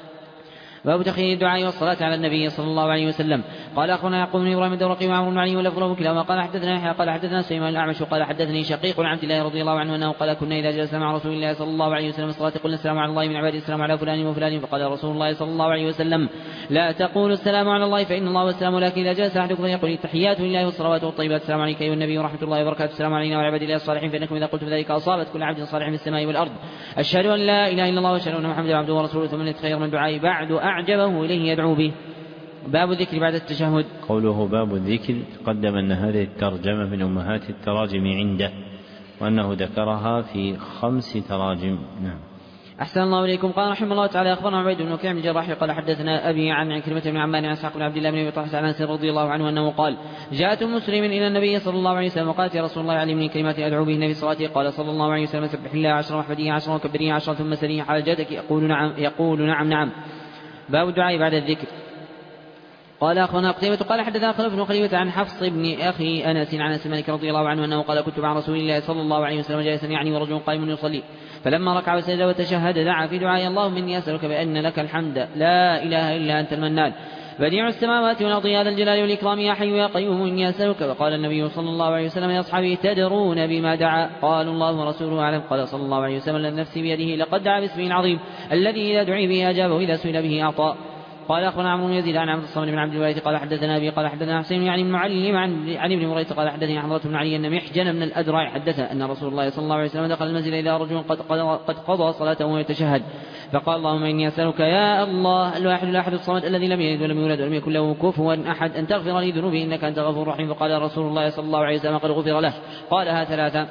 باب تخيير الدعاء والصلاة على النبي صلى الله عليه وسلم. قال أخونا يعقوب بن إبراهيم الدورقي وعمرو بن علي ولفظه كلاهما قال حدثنا يحيى قال حدثنا سليمان الأعمش قال حدثني شقيق عن عبد الله رضي الله عنه أنه قال كنا إذا جلسنا مع رسول الله صلى الله عليه وسلم الصلاة قلنا السلام على الله من عباده السلام على فلان وفلان فقال رسول الله صلى الله عليه وسلم لا تقولوا السلام على الله فإن الله والسلام لكن إذا جلس أحدكم فيقول التحيات لله والصلوات والطيبات السلام عليك أيها النبي ورحمة الله وبركاته السلام علينا وعلى عباد الله الصالحين فإنكم إذا قلتم ذلك أصابت كل عبد صالح من السماء والأرض أشهد أن لا إله إلا الله وأشهد أن محمدا عبده ورسوله ثم يتخير من دعائي بعد أعجبه إليه يدعو به. باب الذكر بعد التشهد. قوله باب الذكر تقدم أن هذه الترجمة من أمهات التراجم عنده وأنه ذكرها في 5 تراجم. نعم. أحسن الله إليكم. قال رحمه الله تعالى أخبرنا عبيد بن وكيع بن الجراح قال حدثنا أبي عن عكرمة بن عمار عن إسحاق بن عبد الله بن أبي طلحة عن أنس رضي الله عنه أنه قال جاءت مسلم إلى النبي صلى الله عليه وسلم وقالت يا رسول الله علمني كلمات أدعو به النبي صلاته قال صلى الله عليه وسلم سبح الله 10 واحمده 10 وكبره 10 ثم سليه حاجتك يقول نعم. باب الدعاء بعد الذكر. قال أخونا قتيبة قال حدثنا خلف بن خليفة عن حفص بن أخي أنس عن أنس مالك رضي الله عنه أنه قال كنت مع رسول الله صلى الله عليه وسلم جالسا يعني ورجل قائم يصلي فلما ركع وسجد وتشهد دعا في دعاء اللهم إني أسألك بأن لك الحمد لا إله إلا أنت المنان بديع السماوات والأرض يا ذا الجلال والإكرام يا حي يا قيوم إني أسألك. وقال النبي صلى الله عليه وسلم لأصحابه تدرون بما دعا؟ قالوا الله ورسوله أعلم. قال صلى الله عليه وسلم الذي نفسي بيده لقد دعا باسمه العظيم الذي إذا دعي به أجابه وإذا سئل به أعطى. قال أخبرنا عمرو بن يزيد عن عبد الصمد بن عبد الوارث قال حدثنا أبي قال حدثنا حسين يعني المعلم عن ابن مريث قال حدثني حضرة بن علي أن محجن بن الأدرع حدث أن رسول الله صلى الله عليه وسلم دخل المسجد إذا رجل قد قضى صلاته ويتشهد فقال اللهم إني أسألك يا الله الواحد الأحد الصمد الذي لم يلد ولم يولد ولم يكن له كفوا أحد أن تغفر لي ذنوبي إنك أنت غفور رحيم. فقال رسول الله صلى الله عليه وسلم قد غفر له. قالها 3.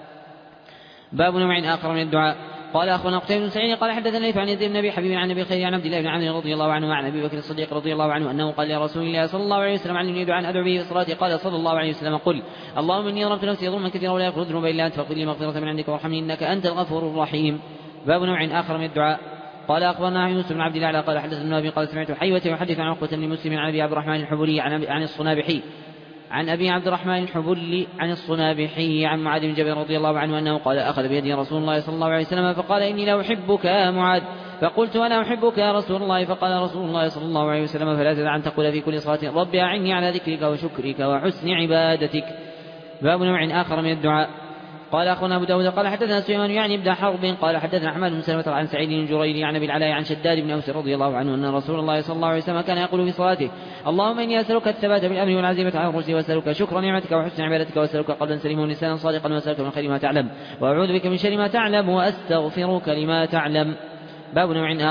باب نوع آخر من الدعاء. قال أخونا قتيبة بن سعيد قال حدثنا ليث عن يزيد بن أبي حبيب عن أبي خير عن عبد الله بن عمرو رضي الله عنه وعن أبي بكر الصديق رضي الله عنه أنه قال لرسول الله صلى الله عليه وسلم علمني دعاء أدعو به في صلاتي قال صلى الله عليه وسلم قل اللهم إني ظلمت نفسي ظلما كثيرا ولا يغفر الذنوب إلا أنت فاغفر لي مغفرة من عندك وارحمني إنك أنت الغفور الرحيم. باب نوع آخر من الدعاء. قال أخبرنا يوسف بن عبد الله قال حدثنا ابن أبي قال سمعت حيوة يحدث عن عقبة بن مسلم عن أبي عبد الرحمن الحبولي عن الصنابحي عن أبي عبد الرحمن الحبلي عن الصنابحي عن معاذ بن جبل رضي الله عنه أنه قال أخذ بيدي رسول الله صلى الله عليه وسلم فقال إني لا أحبك يا معاذ فقلت أنا أحبك يا رسول الله فقال رسول الله صلى الله عليه وسلم فلا تدع أن تقول في كل صلاة رب أعني على ذكرك وشكرك وحسن عبادتك. باب نوع آخر من الدعاء. قال أخونا أبو داود قال حدثنا سليمان يعني ابن حرب قال حدثنا أحمد بن سلمة عن سعيد الجريري عن أبي العلاء عن شداد بن أوس رضي الله عنه أن رسول الله صلى الله عليه وسلم كان يقول في صلاته اللهم إني أسألك الثبات بالأمر والعزيمة على الرشد وأسألك شكر نعمتك وحسن عبادتك وأسألك قلبا سليما ولسانا صادقا وأسألك من خير ما تعلم وأعوذ بك من شر ما تعلم وأستغفرك لما تعلم. باب نوع آخر.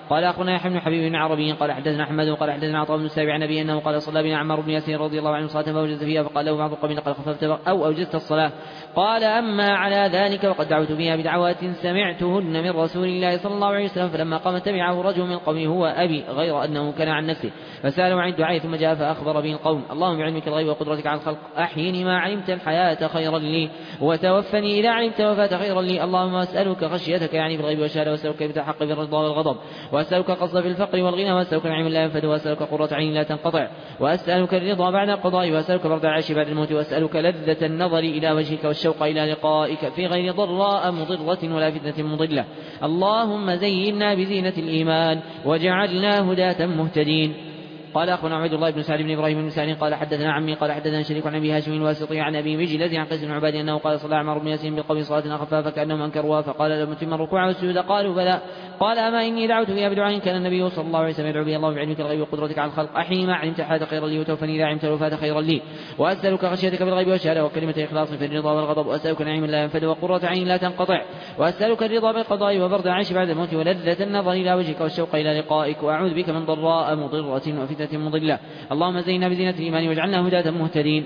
قال أخونا يحيى بن حبيب بن عربي قال حدثنا أحمد قال حدثنا عطاء بن السابع عن أبي أنه قال صلى بنا عمار بن ياسر رضي الله عنه صلاة فأوجز فيها فقال له بعض القوم لقد خففت أو أوجزت الصلاة. قال أما على ذلك وقد دعوت فيها بدعوات سمعتهن من رسول الله صلى الله عليه وسلم فلما قام تبعه رجل من قومه هو أبي غير أنه كان عن نفسه فسأله عن الدعاء ثم جاء فأخبر به القوم اللهم بعلمك الغيب وقدرتك على الخلق أحيني ما علمت الحياة خيرا لي وتوفني إذا علمت الوفاة خيرا لي اللهم أسألك خشيتك يعني في الغيب والشهادة وأسألك بتحق بالرضا والغضب وأسألك قصد في الفقر والغنى وأسألك نعيم لا ينفد وأسألك قرة عين لا تنقطع وأسألك الرضا بعد القضاء وأسألك برد العيش بعد الموت وأسألك لذة النظر إلى وجهك والشوق إلى لقائك في غير ضراء مضرة ولا فتنة مضلة اللهم زينا بزينة الإيمان وجعلنا هداة مهتدين. قال أخونا عبد الله بن سعد بن إبراهيم بن سعد قال حدثنا عمي قال حدثنا شريك عن أبي هاشم الواسطي عن أبي مجلد عن قيس بن عباد أنه قال صلى عمار بن ياسين بالقوم صلاة خفافة كأنهم أنكروها فقال لهم أتم الركوع والسجود قالوا بلى قال أما إني دعوت فيها بدعاء كان النبي صلى الله عليه وسلم يدعو به اللهم بعلمك الغيب وقدرتك على الخلق أحيني ما علمت الحياة خيرا لي وتوفني إذا علمت الوفاة خيرا لي وأسألك خشيتك بالغيب والشهادة وكلمة إخلاص في الرضا والغضب وأسألك نعيما لا ينفد وقرة عين لا تنقطع وأسألك الرضا بالقضاء وبرد العيش بعد الموت ولذة النظر إلى وجهك والشوق إلى لقائك وأعوذ بك من ضراء مضرة وفتنة مضلة اللهم زينا بزينة الإيمان واجعلنا هداة مهتدين.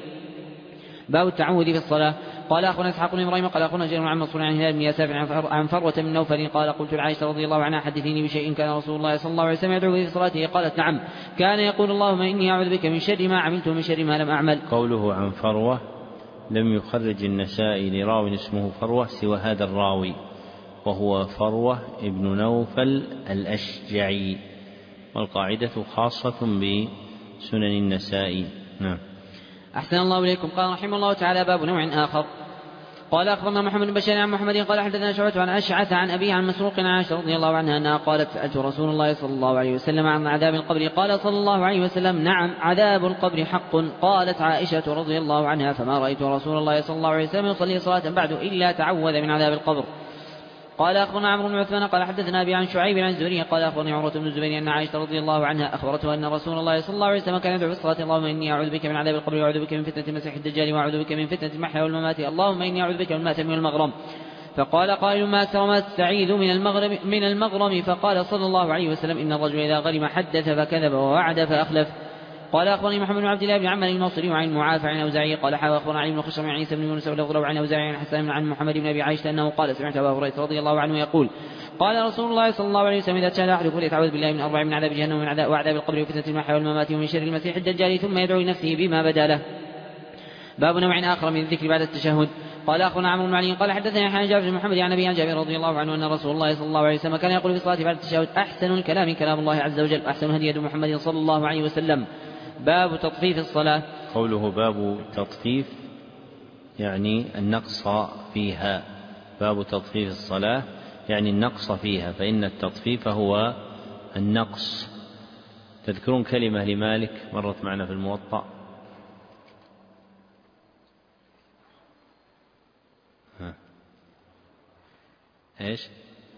باب التعوذ في الصلاة. قال أخونا إسحاق بن إبراهيم قال أخونا جرير عن منصور عن هلال بن يساف عن فروة بن نوفل قال قلت لعائشة رضي الله عنها حدثيني بشيء كان رسول الله صلى الله عليه وسلم يدعو به في صلاته قالت نعم كان يقول اللهم إني أعوذ بك من شر ما عملت ومن شر ما لم أعمل. قوله عن فروة لم يخرج النسائي لراو اسمه فروة سوى هذا الراوي وهو فروة ابن نوفل الأشجعي والقاعدة خاصة بسنن النسائي. نعم. أحسن الله إليكم. قال رحمه الله تعالى باب نوع آخر. قال أخبرنا محمد بن بشار عن محمد قال حدثنا شعبة عن أشعث عن أبيه عن مسروق عن عائشة رضي الله عنها أنها قالت سألت رسول الله صلى الله عليه وسلم عن عذاب القبر قال صلى الله عليه وسلم نعم عذاب القبر حق. قالت عائشة رضي الله عنها فما رأيت رسول الله صلى الله عليه وسلم يصلي صلاة بعد إلا تعوذ من عذاب القبر. قال أخبرنا عمرو بن عثمان قال حدثنا أبي عن شعيب عن الزهري قال أخبرني عروة بن الزبير أن عائشة رضي الله عنها أخبرته أن رسول الله صلى الله عليه وسلم كان يدعو في الصلاة اللهم إني أعوذ بك من عذاب القبر وأعوذ بك من فتنة المسيح الدجال وأعوذ بك من فتنة المحيا والممات اللهم إني أعوذ بك من المأثم والمغرم. فقال قائل ما أكثر ما تستعيذ من المغرم فقال صلى الله عليه وسلم إن الرجل إذا غرم حدث فكذب ووعد فأخلف. قال أخبرني محمد بن عبد الله بن عمرو الموصلي وعن معافى عن أوزاعي قال أخبرنا علي بن خشرم عن عيسى بن يونس والأغلب عن أوزاعي عن حسان عن محمد بن أبي عائشة أنه قال سمعت أبا هريرة رضي الله عنه يقول قال رسول الله صلى الله عليه وسلم إذا تشهد أحدكم فليتعوذ بالله من أربع من عذاب جهنم ومن وعذاب القبر وفتنة المحيا والممات ومن شر المسيح الدجال ثم يدعو لنفسه بما بدا له. باب نوع آخر من الذكر بعد التشهد. قال أخونا عمرو بن علي قال حدثني يحيى جابر بن محمد عن أبي عن جابر رضي الله عنه أن رسول الله صلى الله عليه وسلم كان يقول في الصلاة بعد التشهد أحسن الكلام كلام الله عز وجل أحسن هدي محمد صلى الله عليه وسلم. باب تطفيف الصلاة. قوله باب تطفيف يعني النقص فيها. باب تطفيف الصلاة يعني النقص فيها فإن التطفيف هو النقص. تذكرون كلمة لمالك مرت معنا في الموطأ ايش؟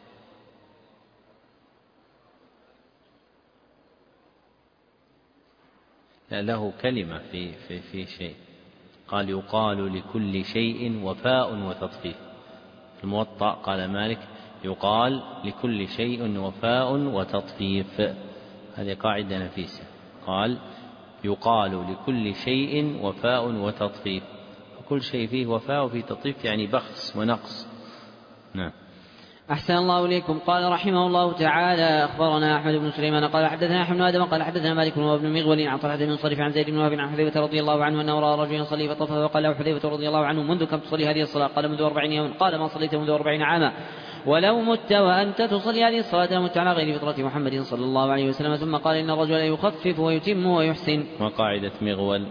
لا له كلمة في شيء قال يقال لكل شيء وفاء وتطفيف. في الموطأ قال مالك يقال لكل شيء وفاء وتطفيف. هذه قاعدة نفيسة. قال يقال لكل شيء وفاء وتطفيف وكل شيء فيه وفاء وفيه تطفيف يعني بخس ونقص. نعم. أحسن الله إليكم. قال رحمه الله تعالى أخبرنا أحمد بن سليمان قال حدثنا أحمد بن آدم قال حدثنا مالك وابن مغول عن طلحة بن صرف عن زيد بن وهب عن حذيفة رضي الله عنه أنه رأى رجلا يصلي فطفف وقال له حذيفة رضي الله عنه منذ كم تصلي هذه الصلاة؟ قال منذ 40 يوما. قال ما صليت منذ 40 عاما ولو مت وأنت تصلي هذه الصلاة لمت على غير فطرة محمد صلى الله عليه وسلم. ثم قال إن الرجل يخفف ويتم ويحسن. وقاعدة مغول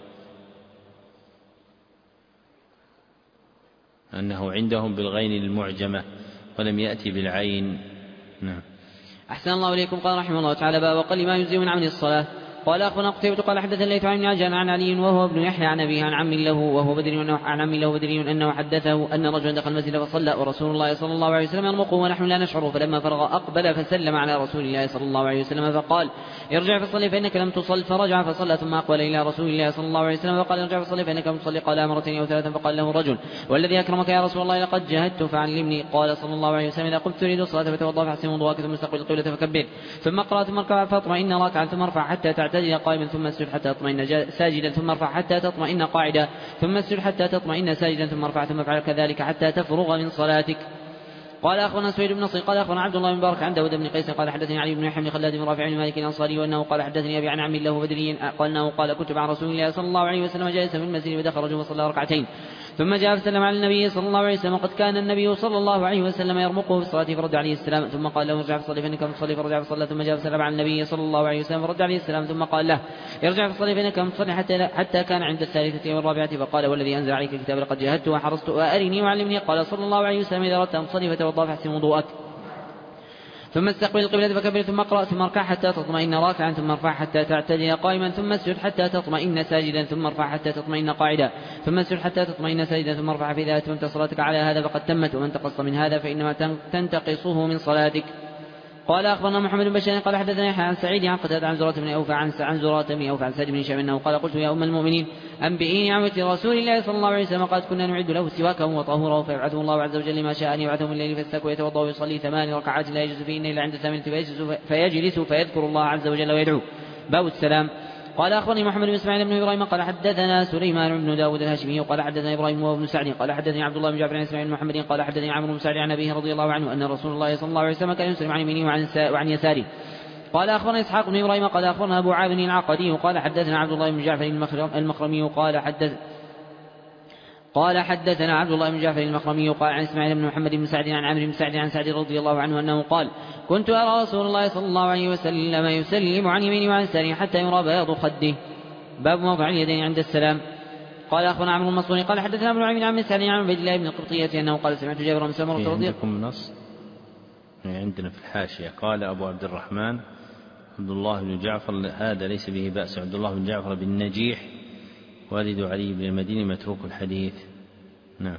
أنه عندهم بالغين المعجمة ولم يأتي بالعين. نعم. أحسن الله إليكم. قال رحمه الله تعالى باب وقل ما يجزي من عمل الصلاة. قال أخبرنا قتيبة قال حدثنا الليث عن عجلان عن علي وهو ابن يحيى عن أبيه عن عم له وهو بدري عن عم له بدري أنه حدثه أن رجلا دخل المسجد فصلى ورسول الله صلى الله عليه وسلم يرمقه ونحن لا نشعر، فلما فرغ أقبل فسلم على رسول الله صلى الله عليه وسلم فقال ارجع فصلي فإنك لم تصل، فرجع فصلى ثم أقبل إلى رسول الله صلى الله عليه وسلم فقال ارجع فصلي فإنك لم تصلي، قال مرتين أو ثلاثا، فقال له رجل والذي أكرمك يا رسول الله لقد جهدت فعلمني، قال صلى الله عليه وسلم إذا قلت تريد الصلاة فتوضأ فاحسن وضوءك ثم استقبل القبلة فكبر ثم اقرأ ثم اركع فاطمئن راكعا ثم ارفع حتى تعتدل قائما ثم اسجد حتى تطمئن ساجدا ثم ارفع حتى تطمئن قاعدا ثم اسجد حتى تطمئن ساجدا ثم ارفع ثم افعل كذلك حتى تفرغ من صلاتك. قال أخبرنا سويد بن نصر قال أخبرنا عبد الله بن مبارك عن داود بن قيس قال حدثني علي بن يحيى بن خلاد بن رافع بن مالك الأنصاري وأنه قال حدثني أبي عن عم له بدري قال أنه قال كنت مع رسول الله صلى الله عليه وسلم جالسا في المسجد ودخل رجل وصلى ركعتين ثم جاء فسلم على النبي صلى الله عليه وسلم وقد كان النبي صلى الله عليه وسلم يرمقه في الصلاة فرد عليه السلام ثم قال له ارجع فصلي فإنك تصلي، فرجع فصلى ثم جاء فسلم على النبي صلى الله عليه وسلم فرد عليه السلام ثم قال له ارجع فصلي فإنك تصلي حتى كان عند الثالثة والرابعة فقال والذي أنزل عليك الكتاب لقد جاهدت وحرصت وأرني وعلمني، قال صلى الله عليه وسلم إذا أردت أن تصلي فتوضأ فاحسن وضوءك ثم استقبل القبلة فكبر ثم اقرأ ثم اركع حتى تطمئن راكعا ثم ارفع حتى تعتدل قائما ثم اسجد حتى تطمئن ساجدا ثم ارفع حتى تطمئن قاعدا ثم اسجد حتى تطمئن ساجدا ثم ارفع، فإذا أتممت صلاتك على هذا فقد تمت، ومن تقص من هذا فإنما تنتقصه من صلاتك. قال أخبرنا محمد بن بشار قال حدثنا يحيى عن سعيد عن قتادة عن زرارة بن أوفى عن سعد بن هشام أنه قال قلت يا أم المؤمنين أنبئيني عن وتر رسول الله صلى الله عليه وسلم قالت كنا نعد له سواكه وطهوره فيبعثه الله عز وجل لما شاء أن يبعثه من الليل فيستك ويتوضأ ويصلي 8 ركعات لا يجلس فيهن إلا عند 8 فيجلس فيذكر الله عز وجل ويدعو. باب السلام. قال أخبرني محمد بن إسماعيل بن إبراهيم قال حدثنا سليمان بن داود الهاشمي قال حدثنا إبراهيم وابن سعد قال حدثني عبد الله بن جعفر عن إسماعيل بن محمد قال حدثني عمرو بن سعد عن أبيه رضي الله عنه أن رسول الله صلى الله عليه وسلم كان يسلم عن يمينه وعن يساره. قال أخبرنا إسحاق بن إبراهيم قال أخبرنا أبو عامر العقدي قال حدثنا عبد الله بن جعفر المخرمي قال حدثنا عبد الله بن جعفر المخرمي قال عن إسماعيل بن محمد بن سعد عن عمرو بن سعد عن سعد رضي الله عنه أنه قال كنت أرى رسول الله صلى الله عليه وسلم يسلم عن يمينه وعن يساره حتى يرى بياض خده. باب موضع اليدين عند السلام. قال أخبرنا عمرو المصوني قال حدثنا ابن عمرو عن مسعد عن عبد الله بن القبطية أنه قال سمعت جابر بن سمرة رضي الله عنه. عندكم نص عندنا في الحاشية قال أبو عبد الرحمن عبد الله بن جعفر هذا ليس به بأس، عبد الله بن جعفر بن نجيح والد علي بن المديني متروك الحديث. نعم.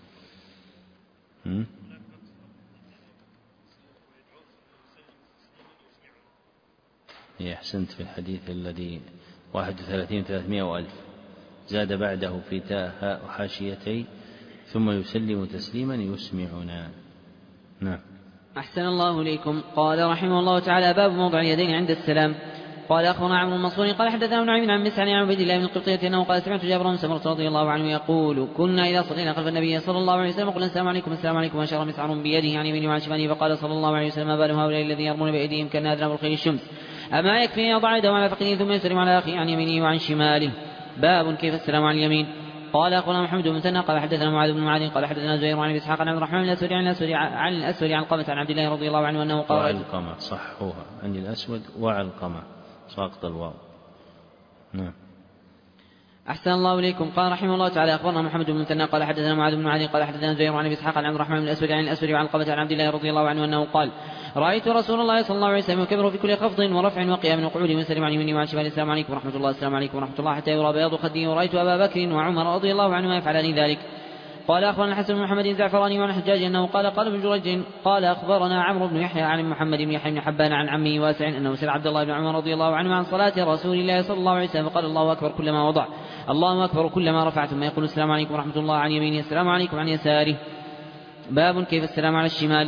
أحسنت في الحديث الذي 31 300 وألف زاد بعده في تاء وحاشيتي ثم يسلم تسليما يسمعنا. نعم. أحسن الله إليكم. قال رحمه الله تعالى باب موضع اليدين عند السلام. قال أخبرنا عمرو المنصوري قال حدثنا ابن نعيم عن مسعد عن عبد الله بن القبطية أنه قال سمعت جابر بن سمرة رضي الله عنه يقول كنا إذا صلينا خلف النبي صلى الله عليه وسلم قلنا السلام عليكم السلام عليكم وأشار مسعر بيده عن يمينه وعن شماله فقال صلى الله عليه وسلم ما بال هؤلاء الذين يرمون بأيديهم كالناذر بالخيل الشمس أما يكفي أن يضع يده على فخذه ثم يسلم على أخيه عن يمينه وعن شماله. باب كيف السلام عن اليمين. قال أخبرنا محمد بن مثنى قال حدثنا معاذ بن معاذ قال حدثنا زهير عن إسحاق عن عبد الرحمن الأسود عن الأسود عن قمة عن عبد الله رضي الله عنه أنه قال وعلقمة صحوها عن الأسود وعلقمة ساقط الواو. نعم. أحسن الله إليكم. قال رحمه الله تعالى أخبرنا محمد بن مثنى قال حدثنا معاذ بن معاذ قال حدثنا زهير عن إسحاق عن عبد الرحمن بن الأسود عن الأسود عن قمة عن عبد الله رضي الله عنه أنه قال رأيت رسول الله صلى الله عليه وسلم يكبر في كل خفض ورفع وقيام وقعود ويسلم عن يمينه وعن شماله السلام عليكم ورحمة الله السلام عليكم ورحمة الله حتى يرى بياض خده. ورأيت أبا بكر وعمر رضي الله عنهما يفعلان ذلك. قال أخبرنا الحسن بن محمد الزعفراني وعن الحجاج أنه قال ابن جريج قال أخبرنا عمرو بن يحيى عن محمد بن يحيى بن حبان عن عمه واسع أنه سأل عبد الله بن عمر رضي الله عنه عن صلاة رسول الله صلى الله عليه وسلم فقال الله أكبر كلما وضع الله أكبر كلما رفع ثم يقول السلام عليكم ورحمة الله عن يمينه السلام عليكم عن يساره. باب كيف السلام على الشمال.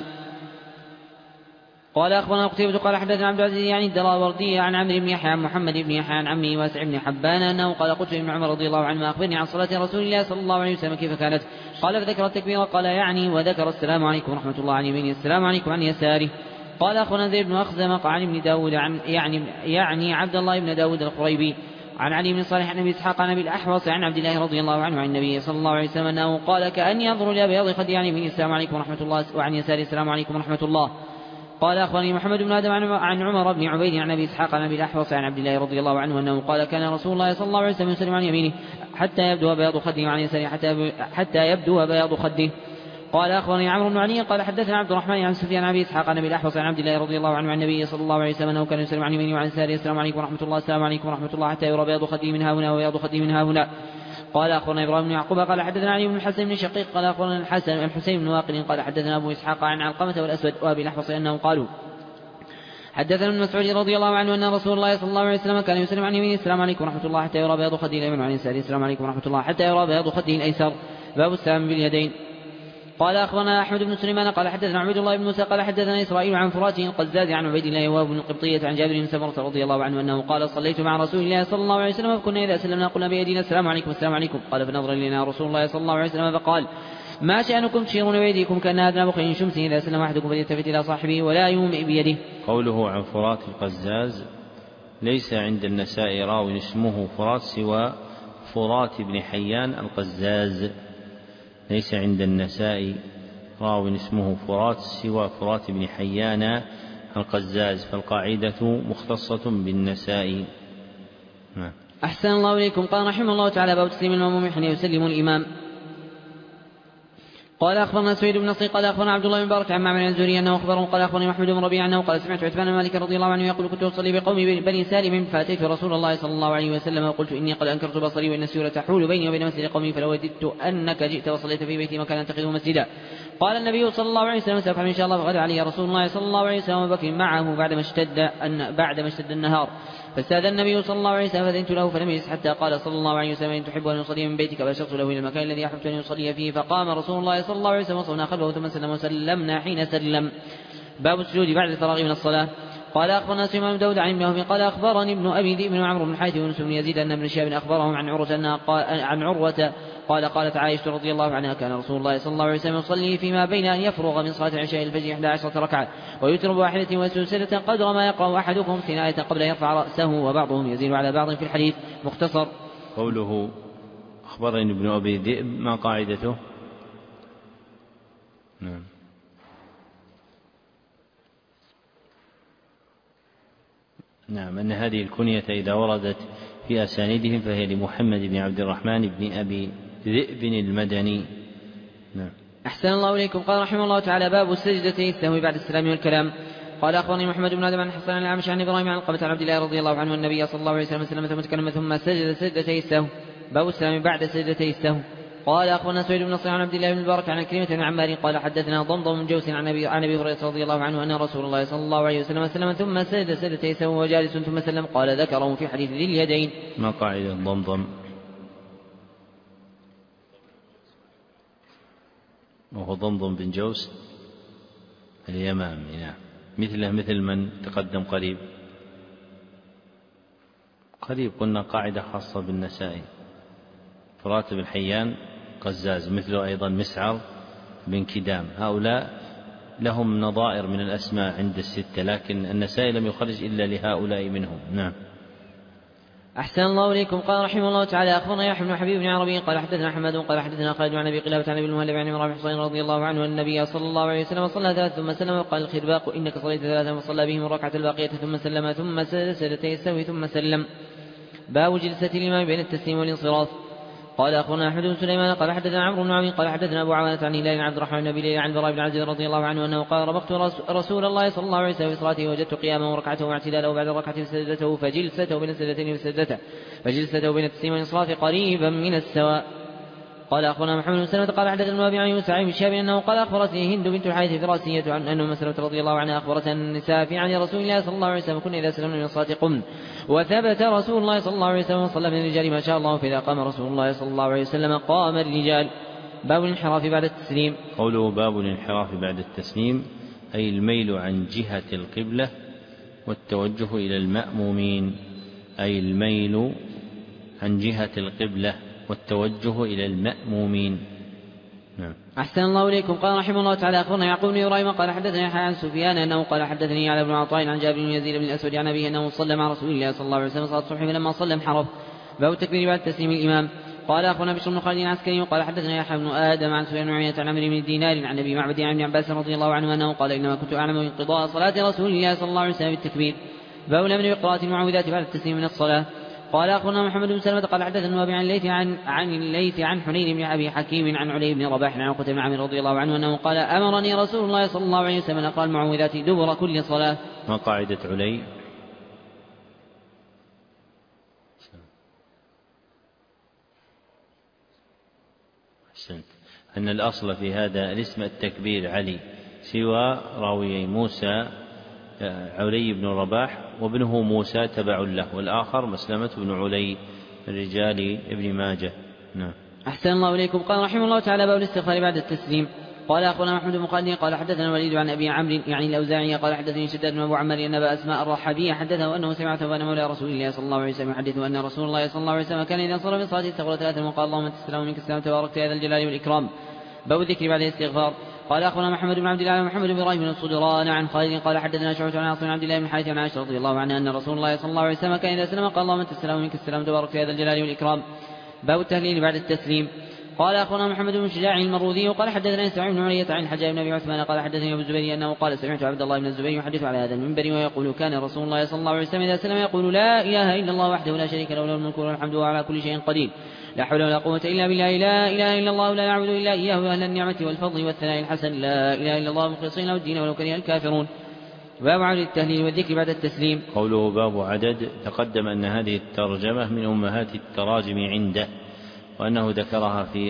قال أخبرنا قتيبة قال حدثنا عبد العزيز يعني الدراوردي عن عمرو بن يحيى عن محمد بن يحيى عن عمه واسع بن حبان أنه قال قلت لابن عمر رضي الله عنهما أخبرني عن صلاة رسول الله صلى الله عليه وسلم كيف كانت. قال فذكر التكبير قال يعني وذكر السلام عليكم ورحمة الله عن يمينه السلام عليكم عن يساره. قال أخبرنا زيد بن أخزم عن ابن داود يعني عبد الله بن داود القريبي عن علي بن صالح عن ابي اسحاق عن ابي الاحوص عن عبد الله رضي الله عنه عن النبي صلى الله عليه وسلم انه قال كأن ينظر الى بياض خدي عن يمينه السلام عليكم ورحمة الله وعن يساره السلام عليكم ورحمة الله. قال أخبرني محمد بن آدم عن عمر بن عبيد عن أبي إسحاق عن أبي الأحوص عن عبد الله رضي الله عنه أنه قال كان رسول الله صلى الله عليه وسلم يسلم عن يمينه حتى يبدو بياض خده وعن يساره حتى يبدو بياض خده. قال أخبرني عمرو بن علي قال حدثنا عبد الرحمن عن سفيان عن أبي إسحاق عن أبي الأحوص عن عبد الله رضي الله عنه عن النبي صلى الله عليه وسلم أنه كان يسلم عن يمينه وعن يساره السلام عليكم ورحمة الله السلام عليكم ورحمة الله حتى يرى بياض خدي من ها هنا وبياض خدي من ها هنا. قال أخبرنا إبراهيم بن يعقوب قال حدثنا علي بن الحسن بن شقيق قال أخبرنا الحسين بن واقد قال حدثنا أبو إسحاق عن علقمة والأسود وأبي الأحوص أنهم قالوا حدثنا ابن مسعود رضي الله عنه أن رسول الله صلى الله عليه وسلم كان يسلم عن يمينه السلام عليكم ورحمة الله حتى يرى بياض خده الأيمن وعن يساره السلام عليكم ورحمة الله حتى يرى بياض خده الأيسر. باب السلام باليدين. قال أخبرنا أحمد بن سليمان قال حدثنا عبد الله بن موسى قال حدثنا إسرائيل عن فراته القزاز عن عبيد الله وهو بن القبطية عن جابر بن سمرة رضي الله عنه أنه قال صليت مع رسول الله صلى الله عليه وسلم فكنا إذا سلمنا قلنا بيدينا السلام عليكم السلام عليكم. قال فنظر إلينا رسول الله صلى الله عليه وسلم فقال ما شأنكم تشيرون بيديكم كأن أذناب خير شمس إذا سلم أحدكم فليلتفت إلى صاحبه ولا يومئ بيده. قوله عن فرات القزاز ليس عند النسائي راو اسمه فرات سوى فرات بن حيان القزاز، ليس عند النسائي راو اسمه فرات سوى فرات بن حيان القزاز، فالقاعدة مختصة بالنسائي. أحسن الله إليكم. قال رحمه الله تعالى باب تسليم المأموم حين يسلم الإمام. قال أخبرنا سويد بن نصر قال أخبرنا عبد الله بن مبارك عن معمر الزهري أنه أخبره قال أخبرني محمود بن ربيعة أنه قال سمعت عثمان بن مالك رضي الله عنه يقول كنت أصلي بقوم بني سالم فأتيت رسول الله صلى الله عليه وسلم وقلت إني قد أنكرت بصري وإن السيرة تحول بيني وبين مسجد قومي فلو وددت أنك جئت وصليت في بيتي مكانا أتخذه مسجدا. قال النبي صلى الله عليه وسلم سأفعل إن شاء الله. فغدا علي رسول الله صلى الله عليه وسلم وبكر معه بعدما اشتد النهار فاستأذن النبي صلى الله عليه وسلم فأذنت له فلم يجلس حتى قال صلى الله عليه وسلم إن تحب أن يصلي من بيتك فأشرت له إلى المكان الذي أحببت أن يصلي فيه فقام رسول الله صلى الله عليه وسلم وصلنا خلفه ثم سلم وسلمنا حين سلم. باب السجود بعد الفراغ من الصلاة. قال أخبرنا سليمان بن داود عن ابن وهب قال أخبرني ابن أبي ذئب بن عمرو بن الحارث ويونس بن يزيد أن ابن شهاب أخبرهم عن عروة قال قالت عائشة رضي الله عنها كان رسول الله صلى الله عليه وسلم يصلي فيما بين أن يفرغ من صلاة العشاء الفجر 11 ركعة ويتر بواحدة ويسجد سجدة قدر ما يقرأ أحدكم 60 آية قبل أن يرفع رأسه وبعضهم يزيد على بعض في الحديث. مختصر. قوله أخبرني ابن أبي ذئب ما قاعدته؟ نعم أن هذه الكنية إذا وردت في أسانيدهم فهي لمحمد بن عبد الرحمن بن أبي ذئب المدني. نعم. أحسن الله إليكم. قال رحمه الله تعالى باب السجدتين السهو بعد السلام والكلام. قال أخبرني محمد بن آدم عن حسن عن الأعمش عن إبراهيم عن علقمة عن عبد الله رضي الله عنه النبي صلى الله عليه وسلم ثم تكلم ثم سجد سجدتي السهو. باب السلام بعد سجدتي السهو. قال أخبرنا سويد بن نصر عن عبد الله بن المبارك عن كلمة بن عمار قال حدثنا ضمضم بن جوس عن أبي هريرة رضي الله عنه أن رسول الله صلى الله عليه وسلم سلم ثم سجد سجدتي سهو وجالس ثم سلم. قال ذكره في حديث ذي اليدين. ما قاعدة ضمضم؟ وهو ضمضم بن جوس اليمامي. نعم. مثل من تقدم قريب قلنا قاعدة خاصة بالنسائي فرات بن حيان قزاز مثله أيضا مسعر بن كدام، هؤلاء لهم نظائر من الأسماء عند الستة لكن النسائي لم يخرج إلا لهؤلاء منهم. نعم. أحسن الله إليكم. قال رحمه الله تعالى أخبرنا يحيى بن حبيب بن عربي قال حدثنا حماد قال حدثنا خالد عن أبي قلابة عن ابن المهلب عن عمران بن حصين رضي الله عنه أن النبي صلى الله عليه وسلم صلى ثلاث ثم سلم وقال الخرباق إنك صليت ثلاثا وصلى بهم الركعة الباقية ثم سلم ثم سجد سجدتي السهو ثم سلم. باب جلسة الإمام بين التسليم والانصراف. قال أخبرنا أحمد بن سليمان قال حدثنا عمرو بن عمرو قال حدثنا أبو عوانة عن هلال عبد الرحمن بن أبي ليلى عن براء بن عازب رضي الله عنه أنه قال ربقت رسول الله صلى الله عليه وسلم في صلاته وجدت قيامه وركعته واعتداله بعد الركعة سجدته فجلسته بين السجدتين وسجدته فجلسته بين التسليم والانصراف قريبا من السواء. قال أخبرنا محمد بن سلمة قال حدثنا النبي عن يوسف بن شهاب أنه قال أخبرتني هند بنت الحارث الفراسية عن أنه مسلمة رضي الله عنها أخبرت النساء في عن رسول الله صلى الله عليه وسلم كنا إذا سلمنا من الصلاة قمن وثبت رسول الله صلى الله عليه وسلم وصلى من الرجال ما شاء الله فإذا قام رسول الله صلى الله عليه وسلم قام الرجال. باب الانحراف بعد التسليم. قوله باب الانحراف بعد التسليم أي الميل عن جهة القبلة والتوجه إلى المأمومين، أي الميل عن جهة القبلة والتوجه إلى المأمومين. نعم. أحسن الله إليكم. قال رحمه الله تعالى أخبرنا يعقوب بن إبراهيم قال حدثني يحيى عن سفيان أنه قال حدثني على بن عطاء عن جابر بن يزيد بن الأسود عن أبيه أنه صلى مع رسول الله صلى الله عليه وسلم صلاة الصبح فلما صلى انحرف. باب التكبير بعد تسليم الإمام. قال أخبرنا بشر بن خالد العسكري قال حدثنا يحيى بن آدم عن سفيان بن عيينة عن عمرو بن دينار عن أبي معبد عن ابن عباس رضي الله عنه أنه قال إنما كنت أعلم انقضاء صلاة رسول الله صلى الله عليه وسلم بالتكبير. باب الأمر بقراءة المعوذات بعد التسليم من الصلاة. قال أخونا محمد بن سلمة قال حدثنا أبي عن الليث عن حنين بن أبي حكيم عن علي بن رباح عن عقبة بن عامر رضي الله عنه أنه قال أمرني رسول الله صلى الله عليه وسلم أن أقرأ المعوذات دبر كل صلاة. ما قاعدة علي؟ أن الأصل في هذا الاسم التكبير علي، سوى راوي موسى علي بن رباح وابنه موسى تبع له، والآخر مسلمة بن علي من رجال ابن ماجه. نعم. أحسن الله إليكم. قال رحمه الله تعالى باب الاستغفار بعد التسليم. قال أخونا محمد بن خالد قال حدثنا الوليد عن أبي عمرو يعني الأوزاعي قال حدثني شداد بن أبو عمار أن أبا أسماء الرحابية حدثه أنه سمعته وأن مولى رسول الله صلى الله عليه وسلم يحدث أن رسول الله صلى الله عليه وسلم كان إذا انصرف من صلاته استغفر ثلاثا وقال اللهم أنت السلام ومنك السلام تبارك يا ذا الجلال والإكرام. باب الذكر بعد الاستغفار. قال أخونا محمد بن عبد الله محمد بن إبراهيم بن الصدران عن خالد قال حدثنا شعبة عن عاصم بن عبد الله بن حارث عن عائشة رضي الله عنها أن رسول الله صلى الله عليه وسلم كان إذا سلم قال اللهم أنت السلام ومنك السلام تبارك يا ذا الجلال والإكرام. باب التهليل بعد التسليم. قال أخونا محمد بن شجاع المروذي قال حدثنا إسماعيل بن علية عن الحجاج بن أبي عثمان قال حدثني أبو الزبير أنه قال سمعت عبد الله بن الزبير يحدث على هذا المنبر ويقول كان رسول الله صلى الله عليه وسلم إذا سلم يقول لا إله إلا الله وحده لا شريك له له الملك والحمد وهو على كل شيء قدير لا حول ولا قوة إلا بالله لا إله إلا الله لا نعبد إلا إياه أهل النعمة والفضل والثناء الحسن لا إله إلا الله مخلصين له الدين ولو كره الكافرون. باب عدد التهليل والذكر بعد التسليم. قوله باب عدد تقدم أن هذه الترجمة من أمهات التراجم عنده، وأنه ذكرها في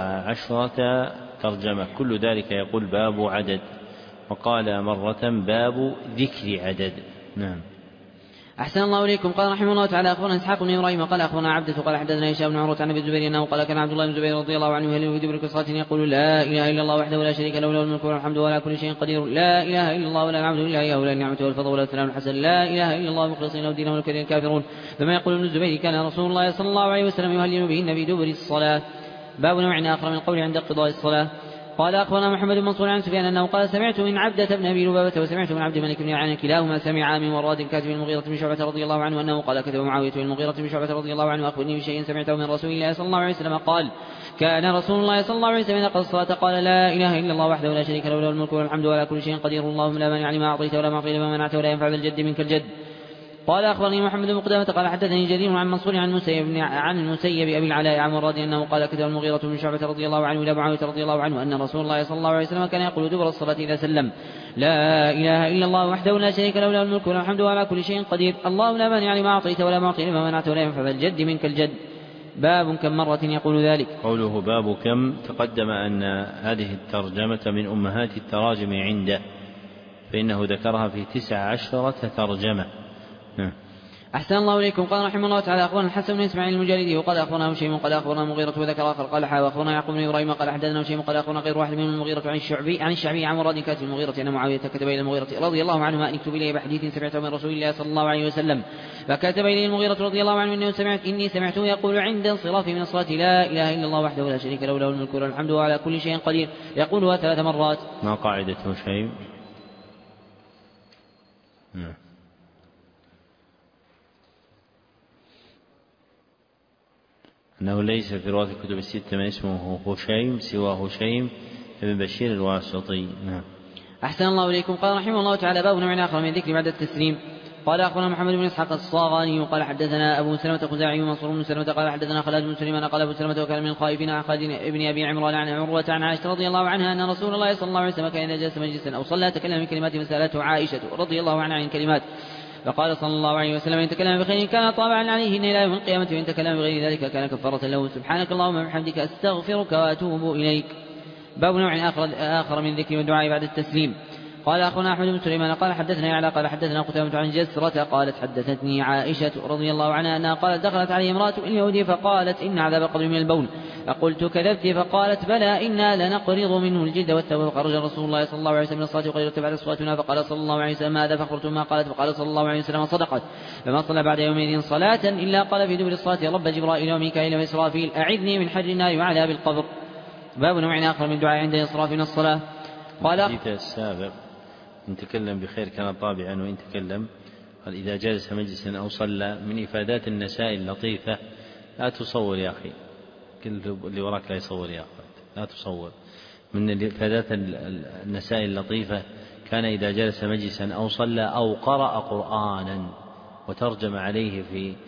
14 ترجمة، كل ذلك يقول باب عدد، وقال مرة باب ذكر عدد. نعم. أحسن الله إليكم. قال رحمه الله تعالى أخبرنا إسحاق بن إبراهيم قال أخبرنا عبدة قال حدثنا هشام بن عروة عن أبي الزبير أنه قال كان عبد الله بن الزبير رضي الله عنه يهلل في دبر صلاة يقول لا إله إلا الله وحده لا شريك له له الملك والحمد ولا كل شيء قدير لا إله إلا الله ولا نعبد إلا إياه لا النعمة والفضل ولا الثناء الحسن لا إله إلا الله مخلصين له الدين ولو كره الكافرون. ثم يقول ابن الزبير كان رسول الله صلى الله عليه وسلم يهلل بهن في دبر الصلاة. باب نوع آخر من القول عند قضاء الصلاة. قال أخبرنا محمد بن منصور عن سفيان أنه قال سمعت من عبدة بن أبي لبابة وسمعت من عبد الملك بن عن كلاهما سمعا من وراد كاتب المغيرة بن شعبة رضي الله عنه أنه قال كتب معاوية بن المغيرة بن شعبة رضي الله عنه أخبرني بشيء سمعته من رسول الله صلى الله عليه وسلم قال كان رسول الله صلى الله عليه وسلم إذا قضى الصلاة قال لا إله إلا الله وحده لا شريك له له الملك والحمد ولا كل شيء قدير اللهم لا مانع لما أعطيت ولا معطي لما منعت ولا ينفع ذا الجد منك الجد. قال أخبرني محمد بن قدامة قال حدثني جرير عن منصور عن المسيب أبي العلاء عن مراد أنه قال كتب المغيرة بن شعبة رضي الله عنه إلى معاوية رضي الله عنه أن رسول الله صلى الله عليه وسلم كان يقول دبر الصلاة إذا سلم لا إله إلا الله وحده لا شريك له له الملك والحمد وعلى كل شيء قدير اللهم لا مانع لما أعطيت ولا معطي لما منعت ولا ينفع ذا الجد منك الجد. باب كم مرة يقول ذلك. قوله باب كم تقدم أن هذه الترجمة من أمهات التراجم عنده، فإنه ذكرها في 19 ترجمة. أحسن الله إليكم. قال رحمه الله تعالى أخبرنا الحسن بن إسماعيل المجالدي وقال أخبرنا هشيم قال أخبرنا مغيرة وذكر آخر قال وأخبرنا يعقوب بن إبراهيم قال حدثنا هشيم قال أخبرنا غير واحد من المغيرة عن الشعبي عن مراد كاتب المغيرة أن معاوية كتب إلى المغيرة رضي الله عنه أن اكتب إليه بحديث سمعته من رسول الله صلى الله عليه وسلم، فكتب إليه المغيرة رضي الله عنه إني سمعته يقول عند انصرافه من الصلاة لا إله إلا الله وحده لا شريك له له الملك والحمد وعلى كل شيء قدير يقولها 3 مرات. ما قاعدة هشيم؟ أنه ليس في رواة الكتب الستة من اسمه هشيم سوى هشيم بن بشير الواسطي. أحسن الله إليكم. قال رحمه الله تعالى باب نوع آخر من ذكر بعد التسليم. قال أخونا محمد بن إسحاق الصاغاني وقال حدثنا أبو سلمة خزاعي ومنصور بن سلمة قال حدثنا خالد بن سليمان قال أبو سلمة وكان من الخائفين عن خالد بن أبي عمران عن عروة عن عائشة رضي الله عنها أن رسول الله صلى الله عليه وسلم كان إذا جلس مجلسا أو صلى تكلم بكلمات فسألته عائشة رضي الله عنها عن الكلمات فقال صلى الله عليه وسلم إن تكلم بخير كان طابعا عليهن إلى يوم القيامة وإن تكلم بغير ذلك كان كفارة له. سبحانك اللهم وبحمدك أستغفرك وأتوب إليك. باب نوع آخر من ذكر والدعاء بعد التسليم. قال أخونا أحمد بن سليمان قال حدثنا يعلى قال حدثنا قتيبة عن جسرة قالت حدثتني عائشة رضي الله عنها أنها قالت دخلت عليه امرأة اليهودي فقالت إن عذاب القبر من البول فقلت كذبت فقالت بلى إنا لنقرض منه الجلد والثوب فخرج رسول الله صلى الله عليه وسلم من الصلاة وقد ارتفعت أصواتنا فقال صلى الله عليه وسلم ماذا فخرتم ما قالت فقال صلى الله عليه وسلم صدقت فما صلى بعد يومئذ صلاة إلا قال في دبر الصلاة رب جبرائيل وميكائيل وإسرافيل أعذني من حر النار وعذاب القبر. باب نوع آخر من الدعاء عند الانصراف من الصلاة. قال السابق إن تكلم بخير كان طابعا وإن تكلم قال إذا جلس مجلسا أو صلى من إفادات النساء اللطيفة. لا تصور يا أخي، كل اللي وراك لا يصور يا أخي، لا تصور. من إفادات النساء اللطيفة كان إذا جلس مجلسا أو صلى أو قرأ قرآنا وترجم عليه في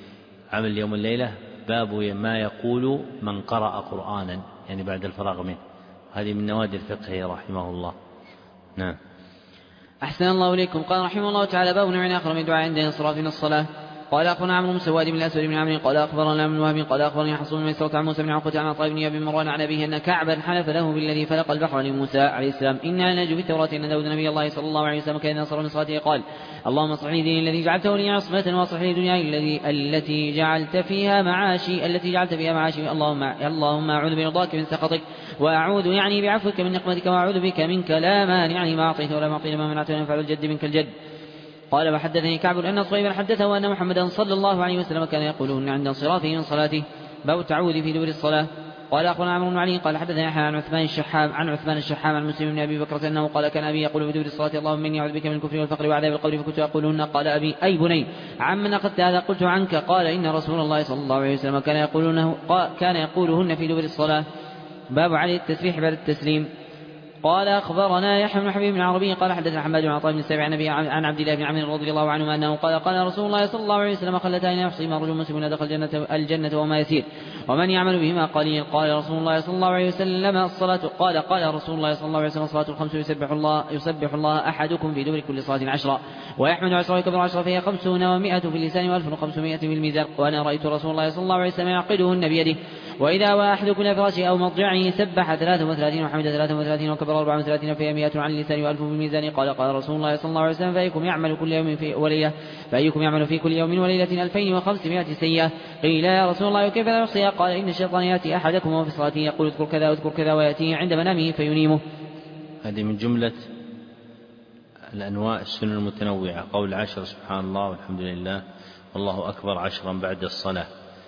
عمل اليوم والليلة باب ما يقول من قرأ قرآنا، يعني بعد الفراغ منه. هذه من نوادر الفقه رحمه الله. نعم. أحسن الله إليكم. قال رحمه الله تعالى: باب نوع آخر من دعاء عند انصراف من الصلاة. قال أخبرنا عمرو بن سواد بن الأسود بن عمرو قال أخبرنا ابن وهب قال أخبرني حصون بن ميسرة عن موسى بن عقبة عن عطاء بن أبي مروان عن أبيه أن كعبا حلف له بالذي فلق البحر لموسى عليه السلام: إنا لنجد في التوراة أن داود نبي الله صلى الله عليه وسلم كان إذا انصرف من صلاته قال: اللهم اصلح لي ديني الذي جعلته لي عصمة، واصلح لي دنياي التي جعلت فيها معاشي اللهم أعوذ برضاك من سخطك، وأعوذ يعني بعفوك من نقمتك، وأعوذ بك منك لا مانع لما أعطيت ولا معطي لما منعت، ولا ينفع الجد منك الجد. قال: وحدثني كعب أن صهيبا حدثه أن محمدا صلى الله عليه وسلم كان يقولهن عند انصرافه من صلاته. باب التعوذ في دبر الصلاة. قال: أخبرنا عمرو بن علي قال حدثني يحيى عن عثمان الشحام عن مسلم بن أبي بكرة أنه قال: كان أبي يقول في دبر الصلاة: اللهم إني أعوذ بك من الكفر والفقر وعذاب القبر، فكنت أقولهن. قال أبي: أي بني، عمن أخذت هذا؟ قلت: عنك. قال: إن رسول الله صلى الله عليه وسلم كان يقولهن في دبر الصلاة. باب علي التسبيح بعد التسليم. قال: أخبرنا يحيى بن حبيب بن عربي قال حدثنا حماد بن عطاء بن السبع عن عبد الله بن عمرو رضي الله عنهما أنه قال: قال رسول الله صلى الله عليه وسلم: خلتان يحصي ما رجل مسلم دخل الجنة وما يسير، ومن يعمل بهما قليل. قال رسول الله صلى الله عليه وسلم: الصلاة. قال رسول الله صلى الله عليه وسلم: الصلاة الخمس يسبح الله أحدكم في دبر كل صلاة 10 ويحمد 10 ويكبر 10، فهي 50 و100 في اللسان و1500 في الميزان. وأنا رأيت رسول الله صلى الله عليه وسلم يعقدهن بيده، وإذا واحد كل فراشه أو مضجعه سبح 33 وحمد 33 وكبر 34، فهي 100 عن اللسان و1000 في الميزان. قال رسول الله صلى الله عليه وسلم: فأيكم يعمل في كل يوم وليلة 2500 سيئة. قيل: يا رسول الله وكيف لا يحصيها؟ قال: إن الشيطان يأتي أحدكم وهو في صلاته يقول: اذكر كذا واذكر كذا، ويأتيه عند منامه فينيمه. هذه من جملة الأنواع السنن المتنوعة، قول 10 سبحان الله والحمد لله والله أكبر 10 بعد الصلاة،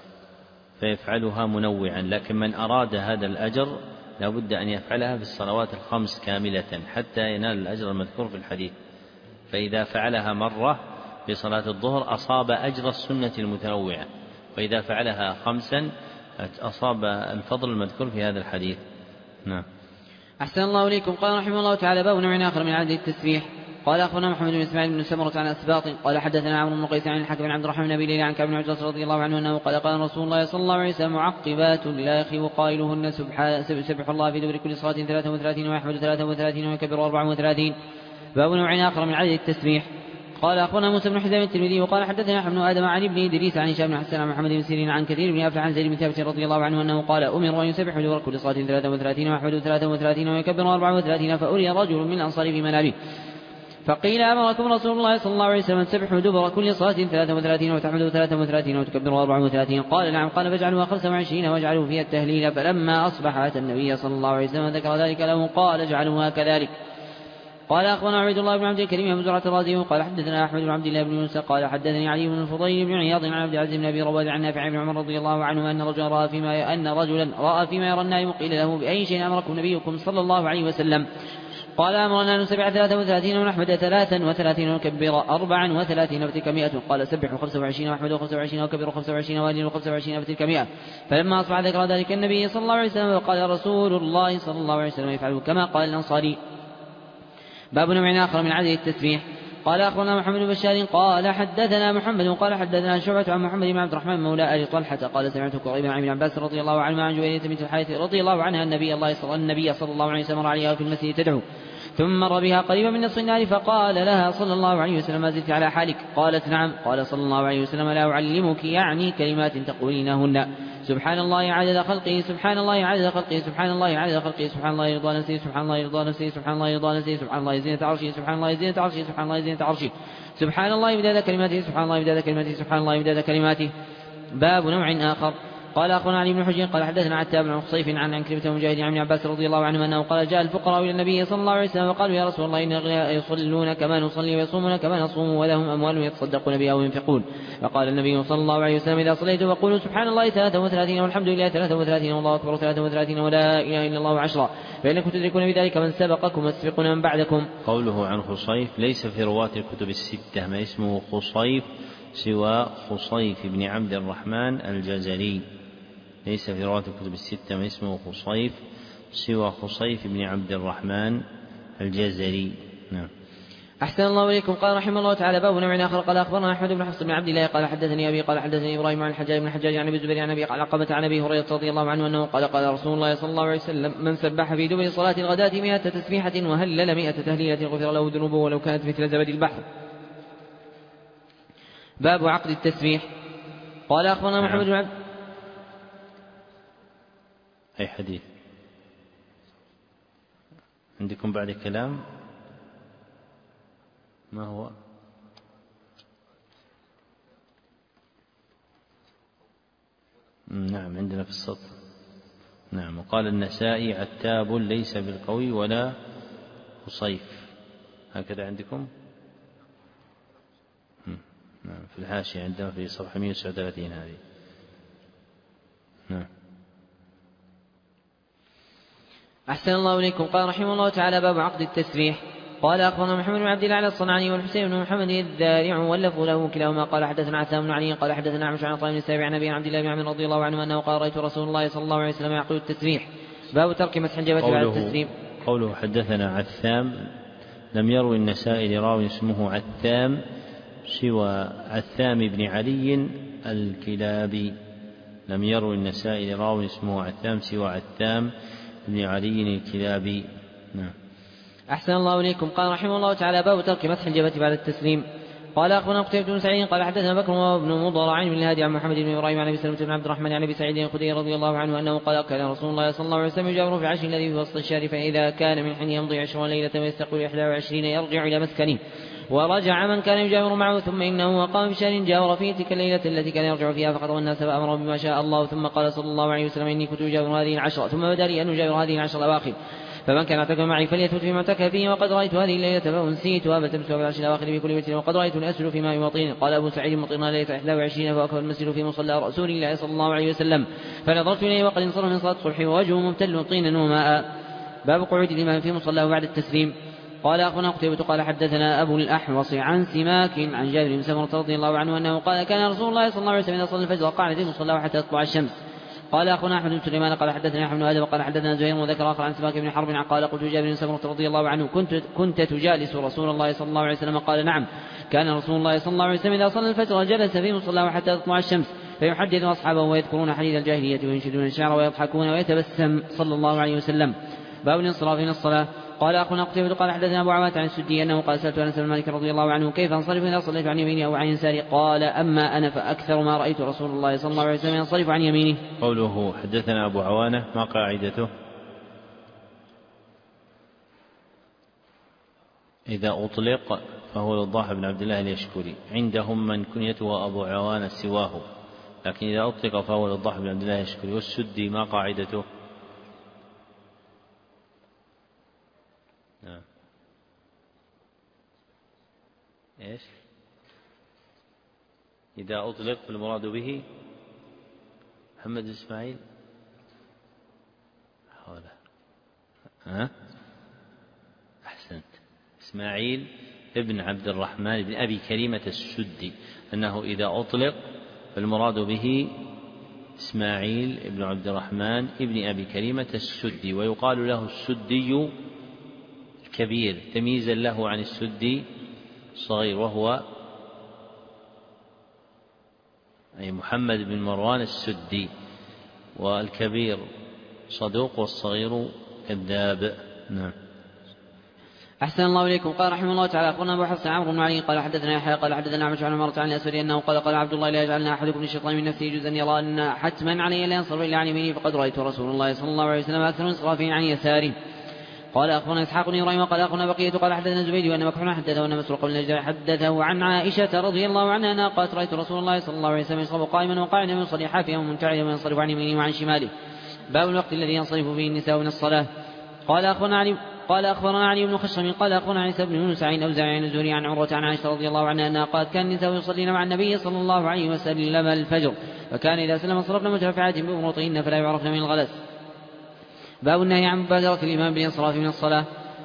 فيفعلها منوعا. لكن من أراد هذا الأجر لا بد أن يفعلها في الصلوات الخمس كاملة حتى ينال الأجر المذكور في الحديث. فإذا فعلها مرة في صلاة الظهر أصاب أجر السنة المتنوعة، وإذا فعلها 5 أصاب الفضل المذكور في هذا الحديث. نعم. أحسن الله إليكم. قال رحمه الله تعالى: باب نوع آخر من عدد التسبيح. قال: أخبرنا محمد بن إسماعيل بن سمرة عن أسباط قال حدثنا عمرو بن قيس عن الحكم بن عبد الرحمن بن أبي ليلى عن كعب بن عجرة رضي الله عنه أنه قال: قال رسول الله صلى الله عليه وسلم: معقبات لا يخيب قائلهن سبح الله في دبر كل صلاة 33 ويحمد 33 ويكبر 34. باب نوع آخر من عدد التسبيح. قال: أخبرنا موسى بن حزام الترمذي وقال حدثنا ابن آدم عن ابن إدريس عن هشام بن حسان عن محمد بن سيرين عن كثير بن أفلح عن زيد بن ثابت رضي الله عنه أنه قال: أمر أن يسبح دبر كل صلاة 33 ويحمد 33 ويكبر 34، فأري رجل من الأنصار في منامه فقيل: أمركم رسول الله صلى الله عليه وسلم أن تسبحوا دبر كل صلاة 33 وتحمدوا 33 وتكبروا 34. قال: نعم. قال: فاجعلوها 25 واجعلوا فيها التهليل. فلما أصبح أتى النبي صلى الله عليه وسلم ذكر ذلك له قال: اجعلوها كذلك. قال: أخبرنا عبد الله بن عبد الكريم بن زرعة الرازي قال حدثنا أحمد بن عبد الله بن موسى قال حدثني علي بن الفضيل بن عياض عن عبد العزيز بن أبي رواد عن نافع بن عمر رضي الله عنه أن رجلا رأى فيما يرى النائم قيل له: بأي شيء أمركم نبيكم صلى الله عليه وسلم؟ قال: أمرنا أن نسبح 33 ونحمد 33 ونكبر 34 فتلك 100. قال: سبحوا 25 واحمدوا 25 وكبروا 25 وهللوا 25 فتلك 100. فلما أصبح ذكر ذلك النبي صلى الله عليه وسلم وقال رسول الله صلى الله عليه وسلم: يفعلوا كما قال الأنصاري. باب نوع آخر من عدد التسبيح. قال: أخبرنا محمد بن بشار قال حدثنا محمد قال حدثنا شعبة عن محمد بن عبد الرحمن مولى آل طلحة قال: سمعت قريبا عن ابن عباس رضي الله عنه عن جويرية بنت الحارث رضي الله عنها النبي صلى الله عليه وسلم عليها في المسجد تدعو، ثم مر بها قريبا من نصف النار فقال لها صلى الله عليه وسلم: ما زلت على حالك؟ قالت: نعم. قال صلى الله عليه وسلم: لا أعلمك يعني كلمات تقولينهن: سبحان الله عدد خلقه، سبحان الله عدد خلقه، سبحان الله عدد خلقه، سبحان الله رضا نفسه، سبحان الله رضا نفسه، سبحان الله رضا نفسه، سبحان الله زينة عرشه، سبحان الله زينة عرشه، سبحان الله زينة عرشه، سبحان الله مداد كلماته، سبحان الله مداد كلماته، سبحان الله مداد كلماته. باب نوع آخر. قال: أخبرنا علي بن حجر قال حدثنا عتاب بن خصيف عن عكرمة ومجاهد عن ابن عباس رضي الله عنهما أنه قال: جاء الفقراء إلى النبي صلى الله عليه وسلم وقالوا: يا رسول الله إن الأغنياء يصلون كما نصلي ويصومون كما نصوم ولهم أموال يتصدقون بها وينفقون. فقال النبي صلى الله عليه وسلم: إذا صليتم فقولوا سبحان الله 33 والحمد لله 33 والله أكبر 33 ولا إله إلا الله 10، فإنكم تدركون بذلك من سبقكم وتسبقون من بعدكم. قوله عن خصيف ليس في رواة الكتب الستة ما اسمه خصيف سوى خصيف بن عبد الرحمن الجزري، ليس في رواة الكتب الستة ما اسمه خصيف سوى خصيف بن عبد الرحمن الجزري. نعم. أحسن الله إليكم. قال رحمه الله تعالى: باب نوع آخر. قال أخبرنا أحمد بن حفص بن عبد الله قال حدثني أبي قال حدثني إبراهيم عن الحجاج بن الحجاج عن أبي الزبير عن أبي علقمة عن أبي هريرة رضي الله عنه أنه قال: قال رسول الله صلى الله عليه وسلم: من سبح في دبر صلاة الغداة 100 تسبيحة وهلل 100 تهليلة غفر له ذنوبه ولو كانت مثل زبد البحر. باب عقد التسبيح. قال أخبرنا محمد بن عبد. أي حديث عندكم بعد كلام؟ ما هو؟ نعم عندنا في السطر. نعم. وقال النسائي: عتاب ليس بالقوي ولا خصيف. هكذا عندكم؟ نعم في الحاشية عندنا في صفحة 139 هذه. نعم. أحسن الله إليكم. قال رحمه الله تعالى: باب عقد التسبيح. قال أخبرنا محمد بن عبد الله الصنعاني والحسين بن محمد الذارع واللفظ له كلاهما قال حدثنا عثمان بن علي قال حدثنا أعمش عن طالب بن السابع عن أبي عبد الله بن عمرو رضي الله عنه أنه قال: رأيت رسول الله صلى الله عليه وسلم يعقد التسبيح. باب ترك مسح الجبهة بعد التسليم. قوله حدثنا عثام لم يروي النسائي لراو اسمه عثام سوى عثام بن علي الكلابي. لم يروي النسائي لراو اسمه عثام سوى عثام بن علي الكلابي. نعم. أحسن الله إليكم. قال رحمه الله تعالى: باب ترك مسح الجبهة بعد التسليم. قال أخبرنا قتيبة بن سعيد قال حدثنا بكر وابن مضر عن بن الهادي عن محمد بن إبراهيم عن أبي سلمة بن عبد الرحمن عن أبي سعيد الخدري رضي الله عنه أنه قال: كان رسول الله صلى الله عليه وسلم يجاور في العشر الذي في وسط الشهر، فإذا كان من حين يمضي 20 ليلة ويستقبل 21 يرجع إلى مسكنه، ورجع من كان يجاور معه، ثم إنه وقام بشهر جاور فيه تلك الليلة التي كان يرجع فيها فخطب الناس فأمر بما شاء الله، ثم قال صلى الله عليه وسلم: إني كنت أجاور هذه العشر، ثم بدا لي أن أجاور هذه العشر الأواخر، فمن كان اعتكف معي فليثبت فيما اعتكف فيه، وقد رأيت هذه الليلة فأنسيتها فالتمسها في العشر الأواخر في كل بيت، وقد رأيت الأسل فيما يواطين. قال أبو سعيد: مطرنا ليلة 21 فوقف المسجد في مصلى رسول الله صلى الله عليه وسلم، فنظرت إليه وقد انصرف من صلاة الصبح ووجهه ممتل طينا وماء. باب قعود الإمام في مصلاه بعد التسليم. قال أخبرنا قتيبة قال حدثنا أبو الأحوص عن سماك عن جابر بن سمرة رضي الله عنه أنه قال: كان رسول الله صلى الله عليه وسلم إذا صلى الفجر قعد في مصلاه حتى تطلع الشمس. قال أخونا أحمد بن سليمان قال حدثنا أحمد بن آدم قال حدثنا زهير وذكر آخر عن سماك بن حرب قال: قلت جابر بن سمرة رضي الله عنه: كنت تجالس رسول الله صلى الله عليه وسلم؟ قال: نعم، كان رسول الله صلى الله عليه وسلم إذا صلى الفجر جلس في مصلاه حتى تطلع الشمس، فيحدث أصحابه ويذكرون حديث الجاهلية وينشدون الشعر ويضحكون ويتبسم صلى الله عليه وسلم. باب الانصراف من الصلاة. قال أخونا قتيبة قال حدثنا أبو عوانة عن السدي أنه قال: سألت أنس بن مالك رضي الله عنه: كيف أنصرف إذا صليت عن يميني أو عن يساري؟ قال: أما أنا فأكثر ما رأيت رسول الله صلى الله عليه وسلم ينصرف عن يمينه. قوله حدثنا أبو عوانة ما قاعدته؟ إذا أطلق فهو وضاح بن عبد الله اليشكري، عندهم من كنيته أبو عوانة سواه، لكن إذا أطلق فهو وضاح بن عبد الله اليشكري. والسدي ما قاعدته؟ نعم. إيش؟ إذا أطلق فالمراد به محمد إسماعيل حوله. أحسنت، إسماعيل ابن عبد الرحمن بن أبي كريمة السدي، أنه إذا أطلق فالمراد به إسماعيل ابن عبد الرحمن ابن أبي كريمة السدي، ويقال له السدي الكبير تمييزا له عن السدي الصغير، وهو أي محمد بن مروان السدي، والكبير صدوق والصغير كذاب. نعم. أحسن الله إليكم. قال رحمه الله تعالى: أخبرنا أبو حفص عمرو بن علي قال حدثنا يحيى قال حدثنا أعمش عن مرة عن الأسود أنه قال عبد الله: لا يجعلنا أحدكم من الشيطان من نفسه جزءا يرى أن حتما عليه لا ينصرف إلا عن يمينه، فقد رأيت رسول الله صلى الله عليه وسلم أكثر انصرافه عن يساره. قال أخبرنا إسحاق بن إبراهيم قال أخبرنا بقية قال حدثنا زبيد وأن مكحول حدثه أن مسروق بن النجار حدثه عن عائشة رضي الله عنها أنها قالت: رأيت رسول الله صلى الله عليه وسلم يصلي قائما وقاعدا ويصلي حافيا ومنتعلا وينصرف عن يمينه وعن شماله. باب الوقت الذي ينصرف فيه النساء من الصلاة. قال أخبرنا علي بن خشرم قال أخبرنا عيسى بن يونس عن أوزاعي عن الزهري عن عروة عن عائشة رضي الله عنها أنها قالت: كان النساء يصلين مع النبي صلى الله عليه وسلم الفجر، فكان إذا سلم انصرفن مترفعات بأمرطهن فلا يعرفن من الغلس. باب النهي عن مبادرة الإمام بالانصراف من الصلاة.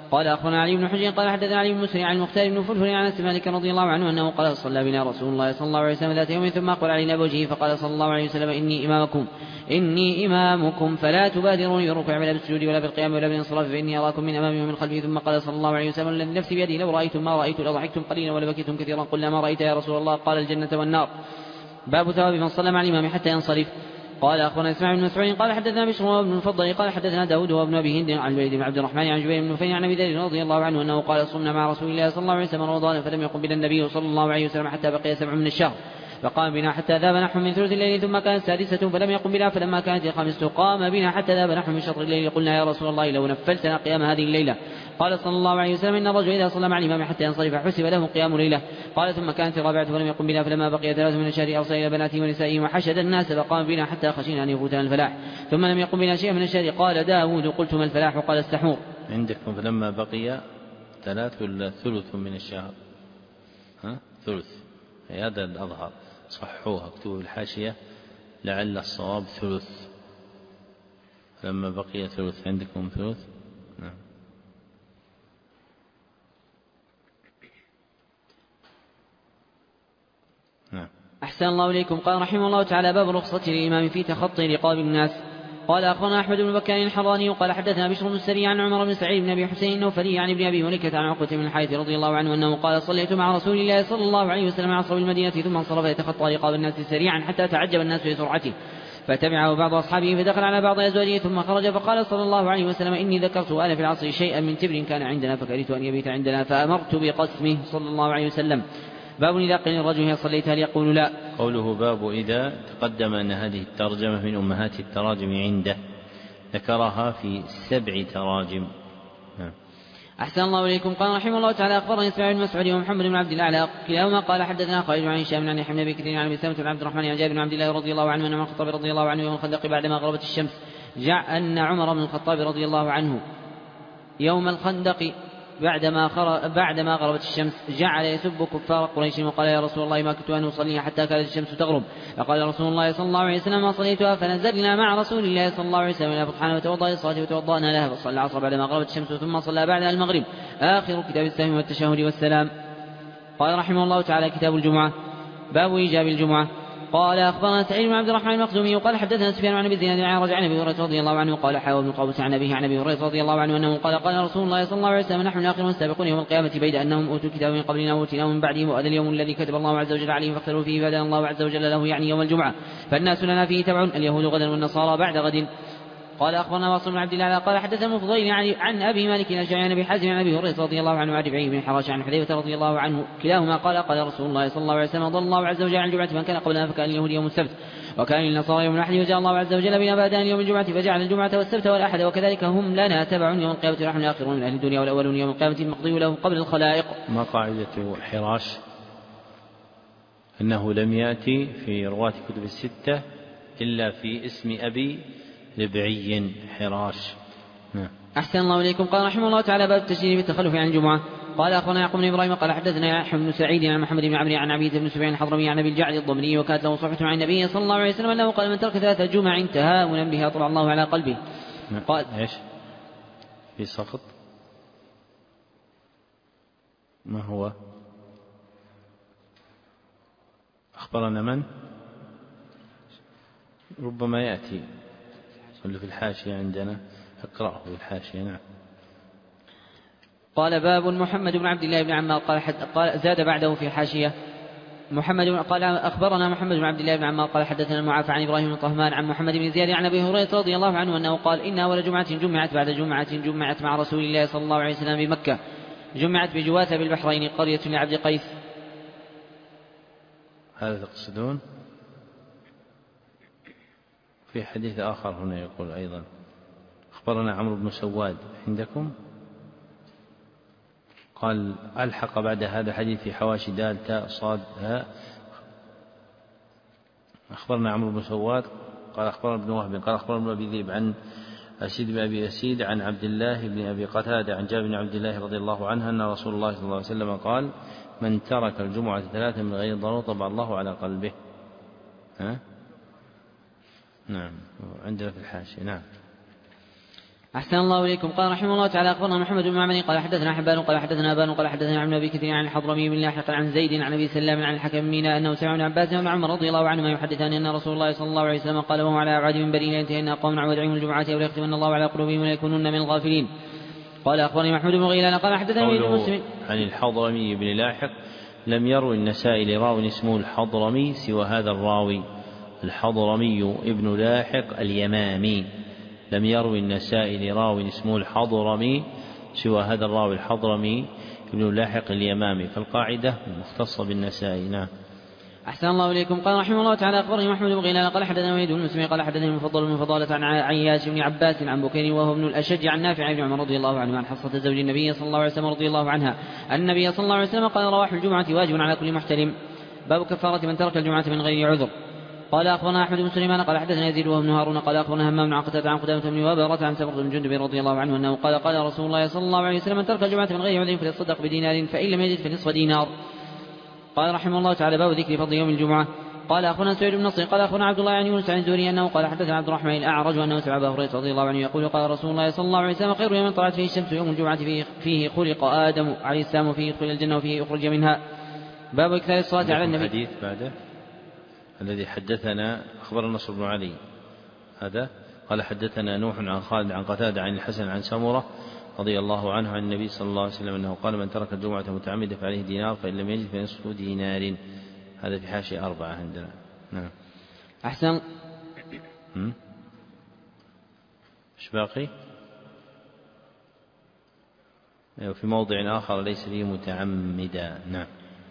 قال أخبرنا علي بن حجر قال حدثنا علي بن مسرع عن المختار بن فلفل عن أنس مالك رضي الله عنه أنه قال صلى بنا رسول الله صلى الله عليه وسلم ذات يوم ثم أقبل علينا بوجهه فقال صلى الله عليه وسلم إني إمامكم فلا تبادروني بالركوع ولا بالسجود ولا بالقيام ولا بالانصراف فإني أراكم من أمامي ومن خلفي. ثم قال صلى الله عليه وسلم الذي نفسي بيدي لو رأيتم ما رأيت لضحكتم قليلا ولبكيتم كثيرا. قلنا ما رأيت يا رسول الله؟ قال الجنة والنار. باب ثواب من صلى مع الإمام حتى ينصرف. قال أخبرنا إسماعيل بن مسعود قال حدثنا بشر وابن المفضل قال حدثنا داود وابن أبي هند عن الوليد بن عبد الرحمن عن جبير بن نفيع عن أبي ذر رضي الله عنه أنه قال صمنا مع رسول الله صلى الله عليه وسلم رمضان فلم يقم بنا النبي صلى الله عليه وسلم حتى بقي 7 من الشهر فقام بنا حتى ذاب نحو من ثلث الليل ثم كانت 6 فلم يقم بنا فلما كانت 5 قام بنا حتى ذاب نحو من شطر الليل. قلنا يا رسول الله لو نفلتنا قيام هذه الليلة. قال صلى الله عليه وسلم إن الرجل إذا صلى مع الإمام حتى ينصرف حسب له قيام ليلة. قال ثم كانت 4 فلم يقم بنا فلما بقي 3 من الشهر أرسل إلى بناته ونسائه وحشد الناس فقام بنا حتى خشينا أن يفوتنا الفلاح ثم لم يقم بنا شيء من الشهر. قال داود قلت ما الفلاح؟ قال السحور. عندكم فلما بقي 3 ولا ثلث من الشهر؟ ثلث، هذا الأظهر، صحوها اكتبوا الحاشية لعل الصواب ثلث. لما بقي ثلث، عندكم ثلث؟ نعم. نعم. أحسن الله إليكم. قال رحمه الله تعالى باب رخصة الإمام في تخطي رقاب الناس. قال أخبرنا أحمد بن بكر الحراني قال حدثنا بشر بن السري عن عمر بن سعيد بن أبي حسين النوفلي عن ابن أبي مليكة عن عقبة بن الحارث رضي الله عنه أنه قال صليت مع رسول الله صلى الله عليه وسلم عصر بالمدينة ثم انصرف يتخطى رقاب الناس سريعا حتى تعجب الناس لسرعته فتبعه بعض أصحابه فدخل على بعض أزواجه ثم خرج فقال صلى الله عليه وسلم إني ذكرت آل في العصر شيئا من تبر كان عندنا فكرهت أن يبيت عندنا فأمرت بقسمه صلى الله عليه وسلم. باب إذا قيل الرجل هل صليت هل يقول لا. قوله باب إذا تقدم أن هذه الترجمة من أمهات التراجم عنده، ذكرها في 7 تراجم. أحسن الله إليكم. قال رحمه الله تعالى أخبرني إسماعيل بن مسعود ومحمد بن عبد الأعلى كلاهما قال حدثنا خالد عن هشام عن يحيى بن أبي كثير عن أبي سلمة بن عبد الرحمن عن جابر بن عبد الله رضي الله عنه أن عمر بن الخطاب رضي الله عنه يوم الخندق بعدما غربت الشمس أن عمر بن الخطاب رضي الله عنه يوم الخندق بعدما غربت الشمس جعل يسب كفار قريش وقال يا رسول الله ما كنت أن أصلي حتى كانت الشمس تغرب. فقال رسول الله صلى الله عليه وسلم ما صليتها فنزلنا مع رسول الله صلى الله عليه وسلم إلى بطحان وتوضأ للصلاة وتوضأنا لها فصلى العصر بعدما غربت الشمس ثم صلى بعدها المغرب. آخر كتاب السهم والتشهد والسلام. قال رحمه الله تعالى كتاب الجمعة. باب إيجاب الجمعة. قال أخبرنا سعيد بن عبد الرحمن المخزومي وقال حدثنا سفيان عن أبي الزناد عن رجع عن أبي هريرة رضي الله عنه قال حاول بن قابوس عن أبيه عن أبي هريرة رضي الله عنه أنه قال رسول الله صلى الله عليه وسلم نحن الآخرون السابقون يوم القيامة بيد أنهم أوتوا الكتاب من قبلنا وأوتيناه من بعدهم وهذا اليوم الذي كتب الله عز وجل عليهم فاختلوا فيه فهدانا الله عز وجل له يعني يوم الجمعة فالناس لنا فيه تبع اليهود غدا والنصارى بعد غد. قال أخبرنا واصل بن عبد الله قال حدثنا الفضيل عن أبي مالك الأشعري عن أبي حازم عن أبي هريرة رضي الله عنه وعن ربعي بن حراش عن حذيفة رضي الله عنه كلاهما قال رسول الله صلى الله عليه وسلم ضل الله عز وجل عن الجمعة من كان قبلنا فكان اليهود يوم السبت وكان للنصارى يوم الأحد وجاء الله عز وجل بنا بعدان يوم الجمعة فجعل الجمعة والسبت والأحد وكذلك هم لنا تبع يوم القيامة ونحن الآخرون من أهل الدنيا والأولون يوم القيامة المقضي لهم قبل الخلائق. ما قاعدة حراش؟ أنه لم يأتي في رواة كتب 6 إلا في اسم أبي ربعي حراش. أحسن الله إليكم. قال رحمه الله تعالى باب التشريع بالتخلف عن الجمعة. قال أخبرنا يعقوب بن إبراهيم قال حدثنا يحيى بن سعيد عن محمد بن عمرو عن عبيد بن سفيان الحضرمي عن أبي الجعد الضمري وكانت له صحبة عن النبي صلى الله عليه وسلم أنه قال من ترك 3 جمع تهاونا بها طبع الله على قلبه. قال إيش في سقط؟ ما هو؟ أخبرنا من؟ ربما يأتي اللي في الحاشية عندنا، اقرأه في الحاشية. نعم. قال باب محمد بن عبد الله بن عمار قال زاد بعده في حاشية قال أخبرنا محمد بن عبد الله بن عمار قال حدثنا المعافى عن إبراهيم بن طهمان عن محمد بن زياد عن أبي هريرة رضي الله عنه أنه قال إن أول جمعة جمعت بعد جمعة جمعت مع رسول الله صلى الله عليه وسلم بمكة جمعت بجواثة بالبحرين قرية لعبد قيس. هذا تقصدون؟ في حديث آخر هنا يقول أيضا أخبرنا عمرو بن سواد عندكم قال ألحق بعد هذا الحديث في حواشي دال تاء صاد هاء. أخبرنا عمرو بن سواد قال أخبرنا ابن وهب قال أخبرنا ابن أبي ذئب عن أسيد بن أبي أسيد عن عبد الله بن أبي قتادة عن جابر بن عبد الله رضي الله عنه أن رسول الله صلى الله عليه وسلم قال من ترك الجمعة 3 من غير ضرورة طبع الله على قلبه. نعم عندنا في الحاشية. نعم. أحسن الله إليكم. قال رحمه الله تعالى أخبرنا محمد بن معمر قال حدثنا حبان قال حدثنا أبان قال حدثنا عن أبي كثير عن الحضرمي بن لاحق عن زيد عن أبي سلام عن الحكم مينا أنه سمع ابن عباس وابن عمر رضي الله عنهما يحدثان أن رسول الله صلى الله عليه وسلم قال وهو على أبعاد منبر لينتهين قوم عن ودعهم الجمعة أو ليختمن الله على قلوبهم وليكونن من الغافلين. قال أخبرني محمود بن غيلان قال حدثني ابن مسلم عن الحضرمي بن لاحق لم يروي النسائي لراو اسمه الحضرمي سوى هذا الراوي الحضرمي ابن لاحق اليمامي. لم يروي النسائي لراو اسمه الحضرمي سوى هذا الراوي الحضرمي ابن لاحق اليمامي، فالقاعدة مختصة بالنسائي. نعم. أحسن الله إليكم. قال رحمه الله تعالى أخبرني محمود بن غيلان قال حدثنا وليد بن مسلم قال حدثني المفضل بن فضالة عن عياش بن عباس عن بكير وهو ابن الأشج عن نافع بن عمر رضي الله عنه عن حصة زوج النبي صلى الله عليه وسلم رضي الله عنها أن النبي صلى الله عليه وسلم قال رواح الجمعة واجب على كل محترم. باب كفارة من ترك الجمعة من غير عذر. قال أخبرنا أحمد بن سليمان قال حدثنا يزيد وابن هارون قال أخبرنا همام عن قتادة عن قدامة بن وابرة عن سبق بن جندب رضي الله عنه أنه قال قال رسول الله صلى الله عليه وسلم من ترك الجمعة من غير عذر فليتصدق بدينار فإن لم يجد فنصف دينار. قال رحمه الله تعالى باب ذكر فضل يوم الجمعة. قال أخونا سعيد بن نصر قال أخونا عبد الله عن يونس عن الزهري أنه قال حدثنا عبد الرحمن الأعرج أنه سمع أبا هريرة رضي الله عنه يقول قال رسول الله صلى الله عليه وسلم خير يوم طلعت فيه الشمس يوم الجمعة فيه خلق آدم عليه السلام وفيه يدخل الجنة وفيه يخرج منها. باب إكثار الصلاة على النبي. الحديث بعده الذي حدثنا أخبرنا نصر بن علي هذا قال حدثنا نوح عن خالد عن قتادة عن الحسن عن سمرة رضي الله عنه عن النبي صلى الله عليه وسلم أنه قال من ترك الجمعة متعمدا فعليه دينار فإن لم يجد فنصف دينار. هذا في حاشية 4 عندنا. نعم. أحسن. إيش باقي؟ في موضع آخر ليس لي متعمدا. نعم.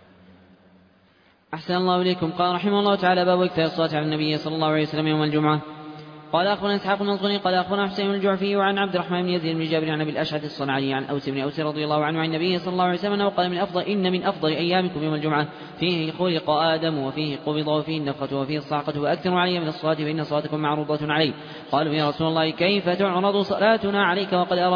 أحسن الله إليكم. قال رحمه الله تعالى باب إكثار الصلاة على النبي صلى الله عليه وسلم يوم الجمعة. قال أخبرنا إسحاق المنصوري قال أخبرنا حسين الجعفي وعن عبد الرحمن بن يزيد بن جابر عن أبي الأشعث الصنعاني عن أوس بن أوس رضي الله عنه عن النبي صلى الله عليه وسلم أنه قال إن من أفضل أيامكم يوم الجمعة فيه خلق آدم وفيه قبض وفيه النفخة وفيه الصعقة وأكثر علي من الصلاة فإن صلاتكم معروضة علي. قالوا يا رسول الله كيف تعرض صلاتنا عليك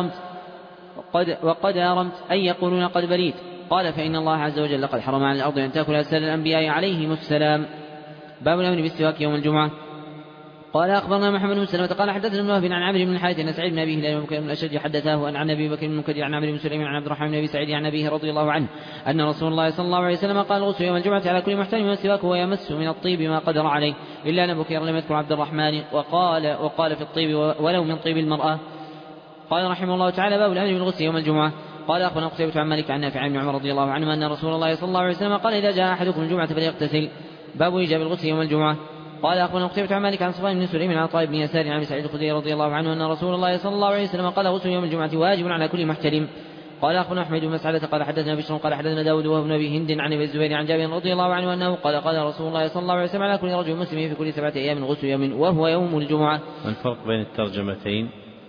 وقد أرمت أي يقولون قد بليت؟ قال فإن الله عز وجل قد حرم على الأرض أن تأكل أجساد الأنبياء عليهم السلام. باب الأمر بالسواك يوم الجمعة. قال أخبرنا محمد بن سلمة قال حدثنا ابن وهب عن عمرو بن الحارث أن سعيد بن أبي هلال بن بكر بن الأشج حدثاه عن أبي بكر بن المنكدر عن عمرو بن سليم عن عبد الرحمن بن أبي سعيد عن أبيه رضي الله عنه أن رسول الله صلى الله عليه وسلم قال الغسل يوم الجمعة على كل محترم والسواك ويمس من الطيب ما قدر عليه إلا أن بكير لم يذكر عبد الرحمن وقال في الطيب ولو من طيب المرأة. قال رحمه الله تعالى باب الأمر بالغسل يوم الجمعة. قال أخبرنا قتيبة عن مالك عن نافع بن عمر رضي الله عنه أن رسول الله صلى الله عليه وسلم قال إذا جاء أحدكم الجمعة فليغتسل. باب إيجاب الغسل يوم الجمعة. قال أخبرنا قتيبة عن مالك عن صفوان بن سليم عن عطاء بن يسار عن أبي سعيد الخدري رضي الله عنه أن رسول الله صلى الله عليه وسلم قال غسل يوم الجمعة واجب على كل محترم. قال أخبرنا أحمد بن مسعدة قال حدثنا بشر قال حدثنا داود وهو ابن أبي هند عن أبي الزبير عن جابر رضي الله عنه أنه قال رسول الله صلى الله عليه وسلم على كل رجل مسلم في كل 7 أيام غسل يوم وهو يوم الجمعة. الفرق بين الترجمتين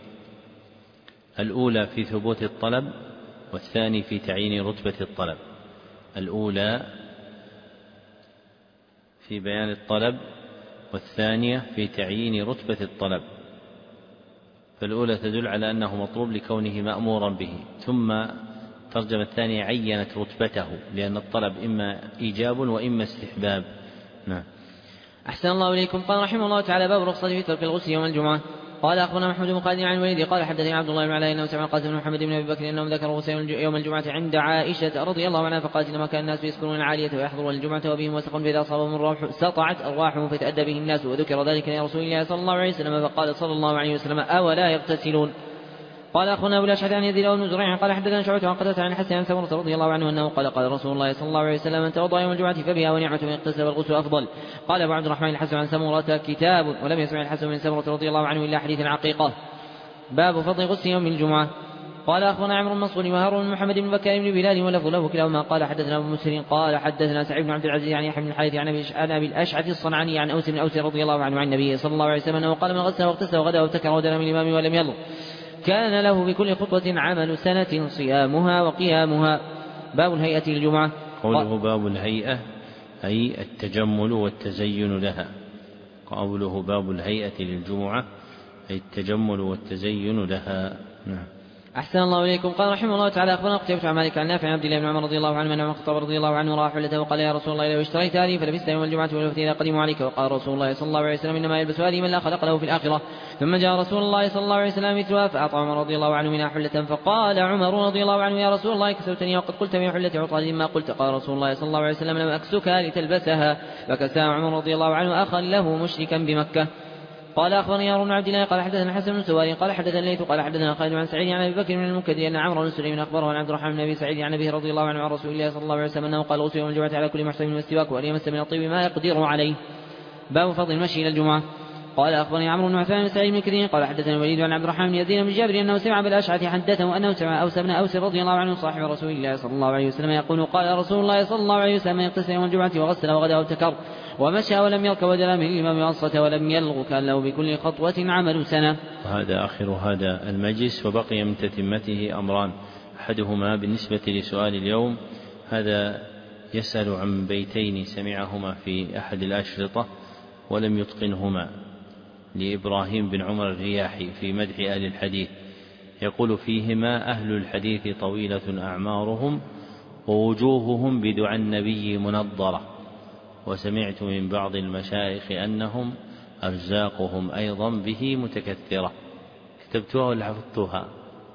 الأولى في ثبوت الطلب والثاني في تعيين رتبة الطلب. الأولى في بيان الطلب والثانية في تعيين رتبة الطلب. فالأولى تدل على أنه مطلوب لكونه مأمورا به، ثم الترجمة الثانية عينت رتبته لأن الطلب إما إيجاب وإما استحباب. نعم. أحسن الله إليكم. قال رحمه الله تعالى باب رخصة في ترك الغسل يوم الجمعة. قال أخبرنا محمد بن خالد عن الوليد قال حدثني عبد الله بن علاء أنه سمع القاسم بن محمد بن أبي بكر أنهم ذكروا غسل يوم الجمعة عند عائشة رضي الله عنها فقالت إنما كان الناس يسكنون العالية ويحضرون الجمعة وبهم وسق فإذا أصابهم الروح سطعت أرواحهم فتأدى به الناس وذكر ذلك لرسول الله صلى الله عليه وسلم فقال صلى الله عليه وسلم أولا يغتسلون. قال أخونا أبو الأشعث عن يزيد بن زريع قال حدثنا شعبة عن قتادة عن الحسن عن سمرة رضي الله عنه أنه قال رسول الله صلى الله عليه وسلم من توضأ يوم الجمعة فبها ونعمة من اغتسل والغسل أفضل. قال أبو عبد الرحمن الحسن عن سمرة كتاب ولم يسمع الحسن من سمرة رضي الله عنه إلا حديث عقيقة. باب فضل غسل يوم الجمعة. قال أخونا عمرو المنصور وهارون بن محمد بن بكر بن بلال ولفظ له كلاهما قال حدثنا أبو مسلم قال حدثنا سعيد بن عبد العزيز عن يحيى بن الحارث عن أبي الأشعث الصنعاني عن أوس بن أوس رضي الله عنه عن النبي صلى الله عليه وسلم أنه قال من غسل واغتسل وغدا وابتكر ودنا من الإمام ولم يضر كان له بكل خطوة عمل سنة صيامها وقيامها. باب الهيئة للجمعة. قوله باب الهيئة أي التجمل والتزين لها. قوله باب الهيئة للجمعة أي التجمل والتزين لها. نعم. أحسن الله إليكم. قال رحمه الله تعالى أخبرنا قتيبة عن مالك عن نافع عن عبد الله بن عمر رضي الله عنه أن عمر الخطاب رضي الله عنه راح حلته وقال يا رسول الله لو اشتريت هذه فلبست يوم الجمعة ولبثت إذا قدموا عليك. وقال رسول الله صلى الله عليه وسلم إنما يلبس هذه من لا خلق له في الآخرة. ثم جاء رسول الله صلى الله عليه وسلم مثلها فأعطى عمر رضي الله عنه منها حلة. فقال عمر رضي الله عنه يا رسول الله كسوتني وقد قلت من حلة عطارد ما قلت. قال رسول الله صلى الله عليه وسلم لم أكسكها لتلبسها. فكساها عمر رضي الله عنه أخا له مشركا بمكة. قال أخبرني هارون بن عبد الله قال حدثنا حسن بن سواري قال حدثنا الليث قال حدثنا خالد عن سعيد عن أبي بكر بن المنكدر أن عمرو بن سليم أخبره عن عبد الرحمن بن أبي سعيد عن أبيه رضي الله عنه عن رسول الله صلى الله عليه وسلم أنه قال غسل يوم الجمعة على كل محسن والسواك وأن يمس من الطيب ما يقدر عليه. باب فضل المشي إلى الجمعة. قال أخبرني عمرو بن عثمان بن سعيد بن كثير قال حدثنا الوليد عن عبد الرحمن بن يزيد بن جابر أنه سمع بالأشعث حدثه أنه سمع أوس بن أوس رضي الله عنه صاحب رسول الله صلى الله عليه وسلم يقول قال رسول الله صلى الله عليه وسلم يغتسل يوم الجمعة وغسل وغدا وابتكر ومشى ولم يركب ودل من الإمام وأنصت ولم يلغ كان له بكل خطوة عمل سنة. وهذا آخر هذا المجلس. وبقي من تتمته أمران. أحدهما بالنسبة لسؤال اليوم هذا يسأل عن بيتين سمعهما في أحد الأشرطة ولم يتقنهما لإبراهيم بن عمر الرياحي في مدح أهل الحديث، يقول فيهما أهل الحديث طويلة أعمارهم ووجوههم بدعاء النبي منضرة، وسمعت من بعض المشايخ أنهم أرزاقهم أيضا به متكثرة. كتبتوها ولا حفظتوها؟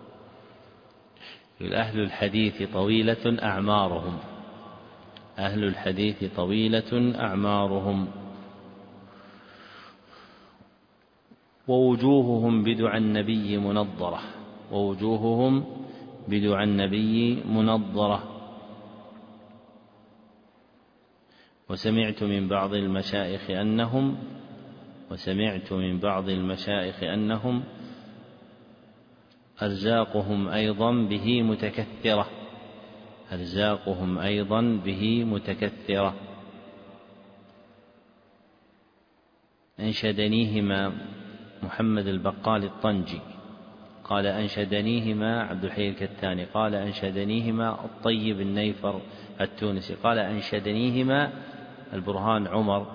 أهل الحديث طويلة أعمارهم، أهل الحديث طويلة أعمارهم ووجوههم بدعاء النبي منضرة، ووجوههم بدعاء النبي منضرة. وسمعت من بعض المشايخ أنهم أرزاقهم أيضا به متكثرة، أرزاقهم أيضا به متكثرة. أنشدنيهما محمد البقال الطنجي قال أنشدنيهما عبد الحي الكتاني قال أنشدنيهما الطيب النيفر التونسي قال أنشدنيهما البرهان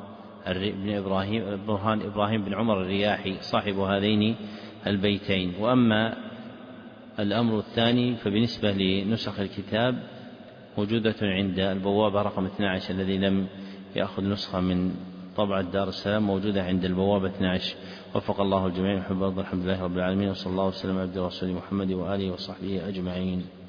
إبراهيم بن عمر الرياحي صاحب هذين البيتين. وأما الأمر الثاني فبالنسبة لنسخ الكتاب موجودة عند البوابة رقم 12 الذي لم يأخذ نسخة من طبعة دار السلام موجودة عند البوابة 12. وفق الله الجميع. الحمد لله رب العالمين، وصلى الله وسلم على عبده ورسوله محمد وآله وصحبه أجمعين.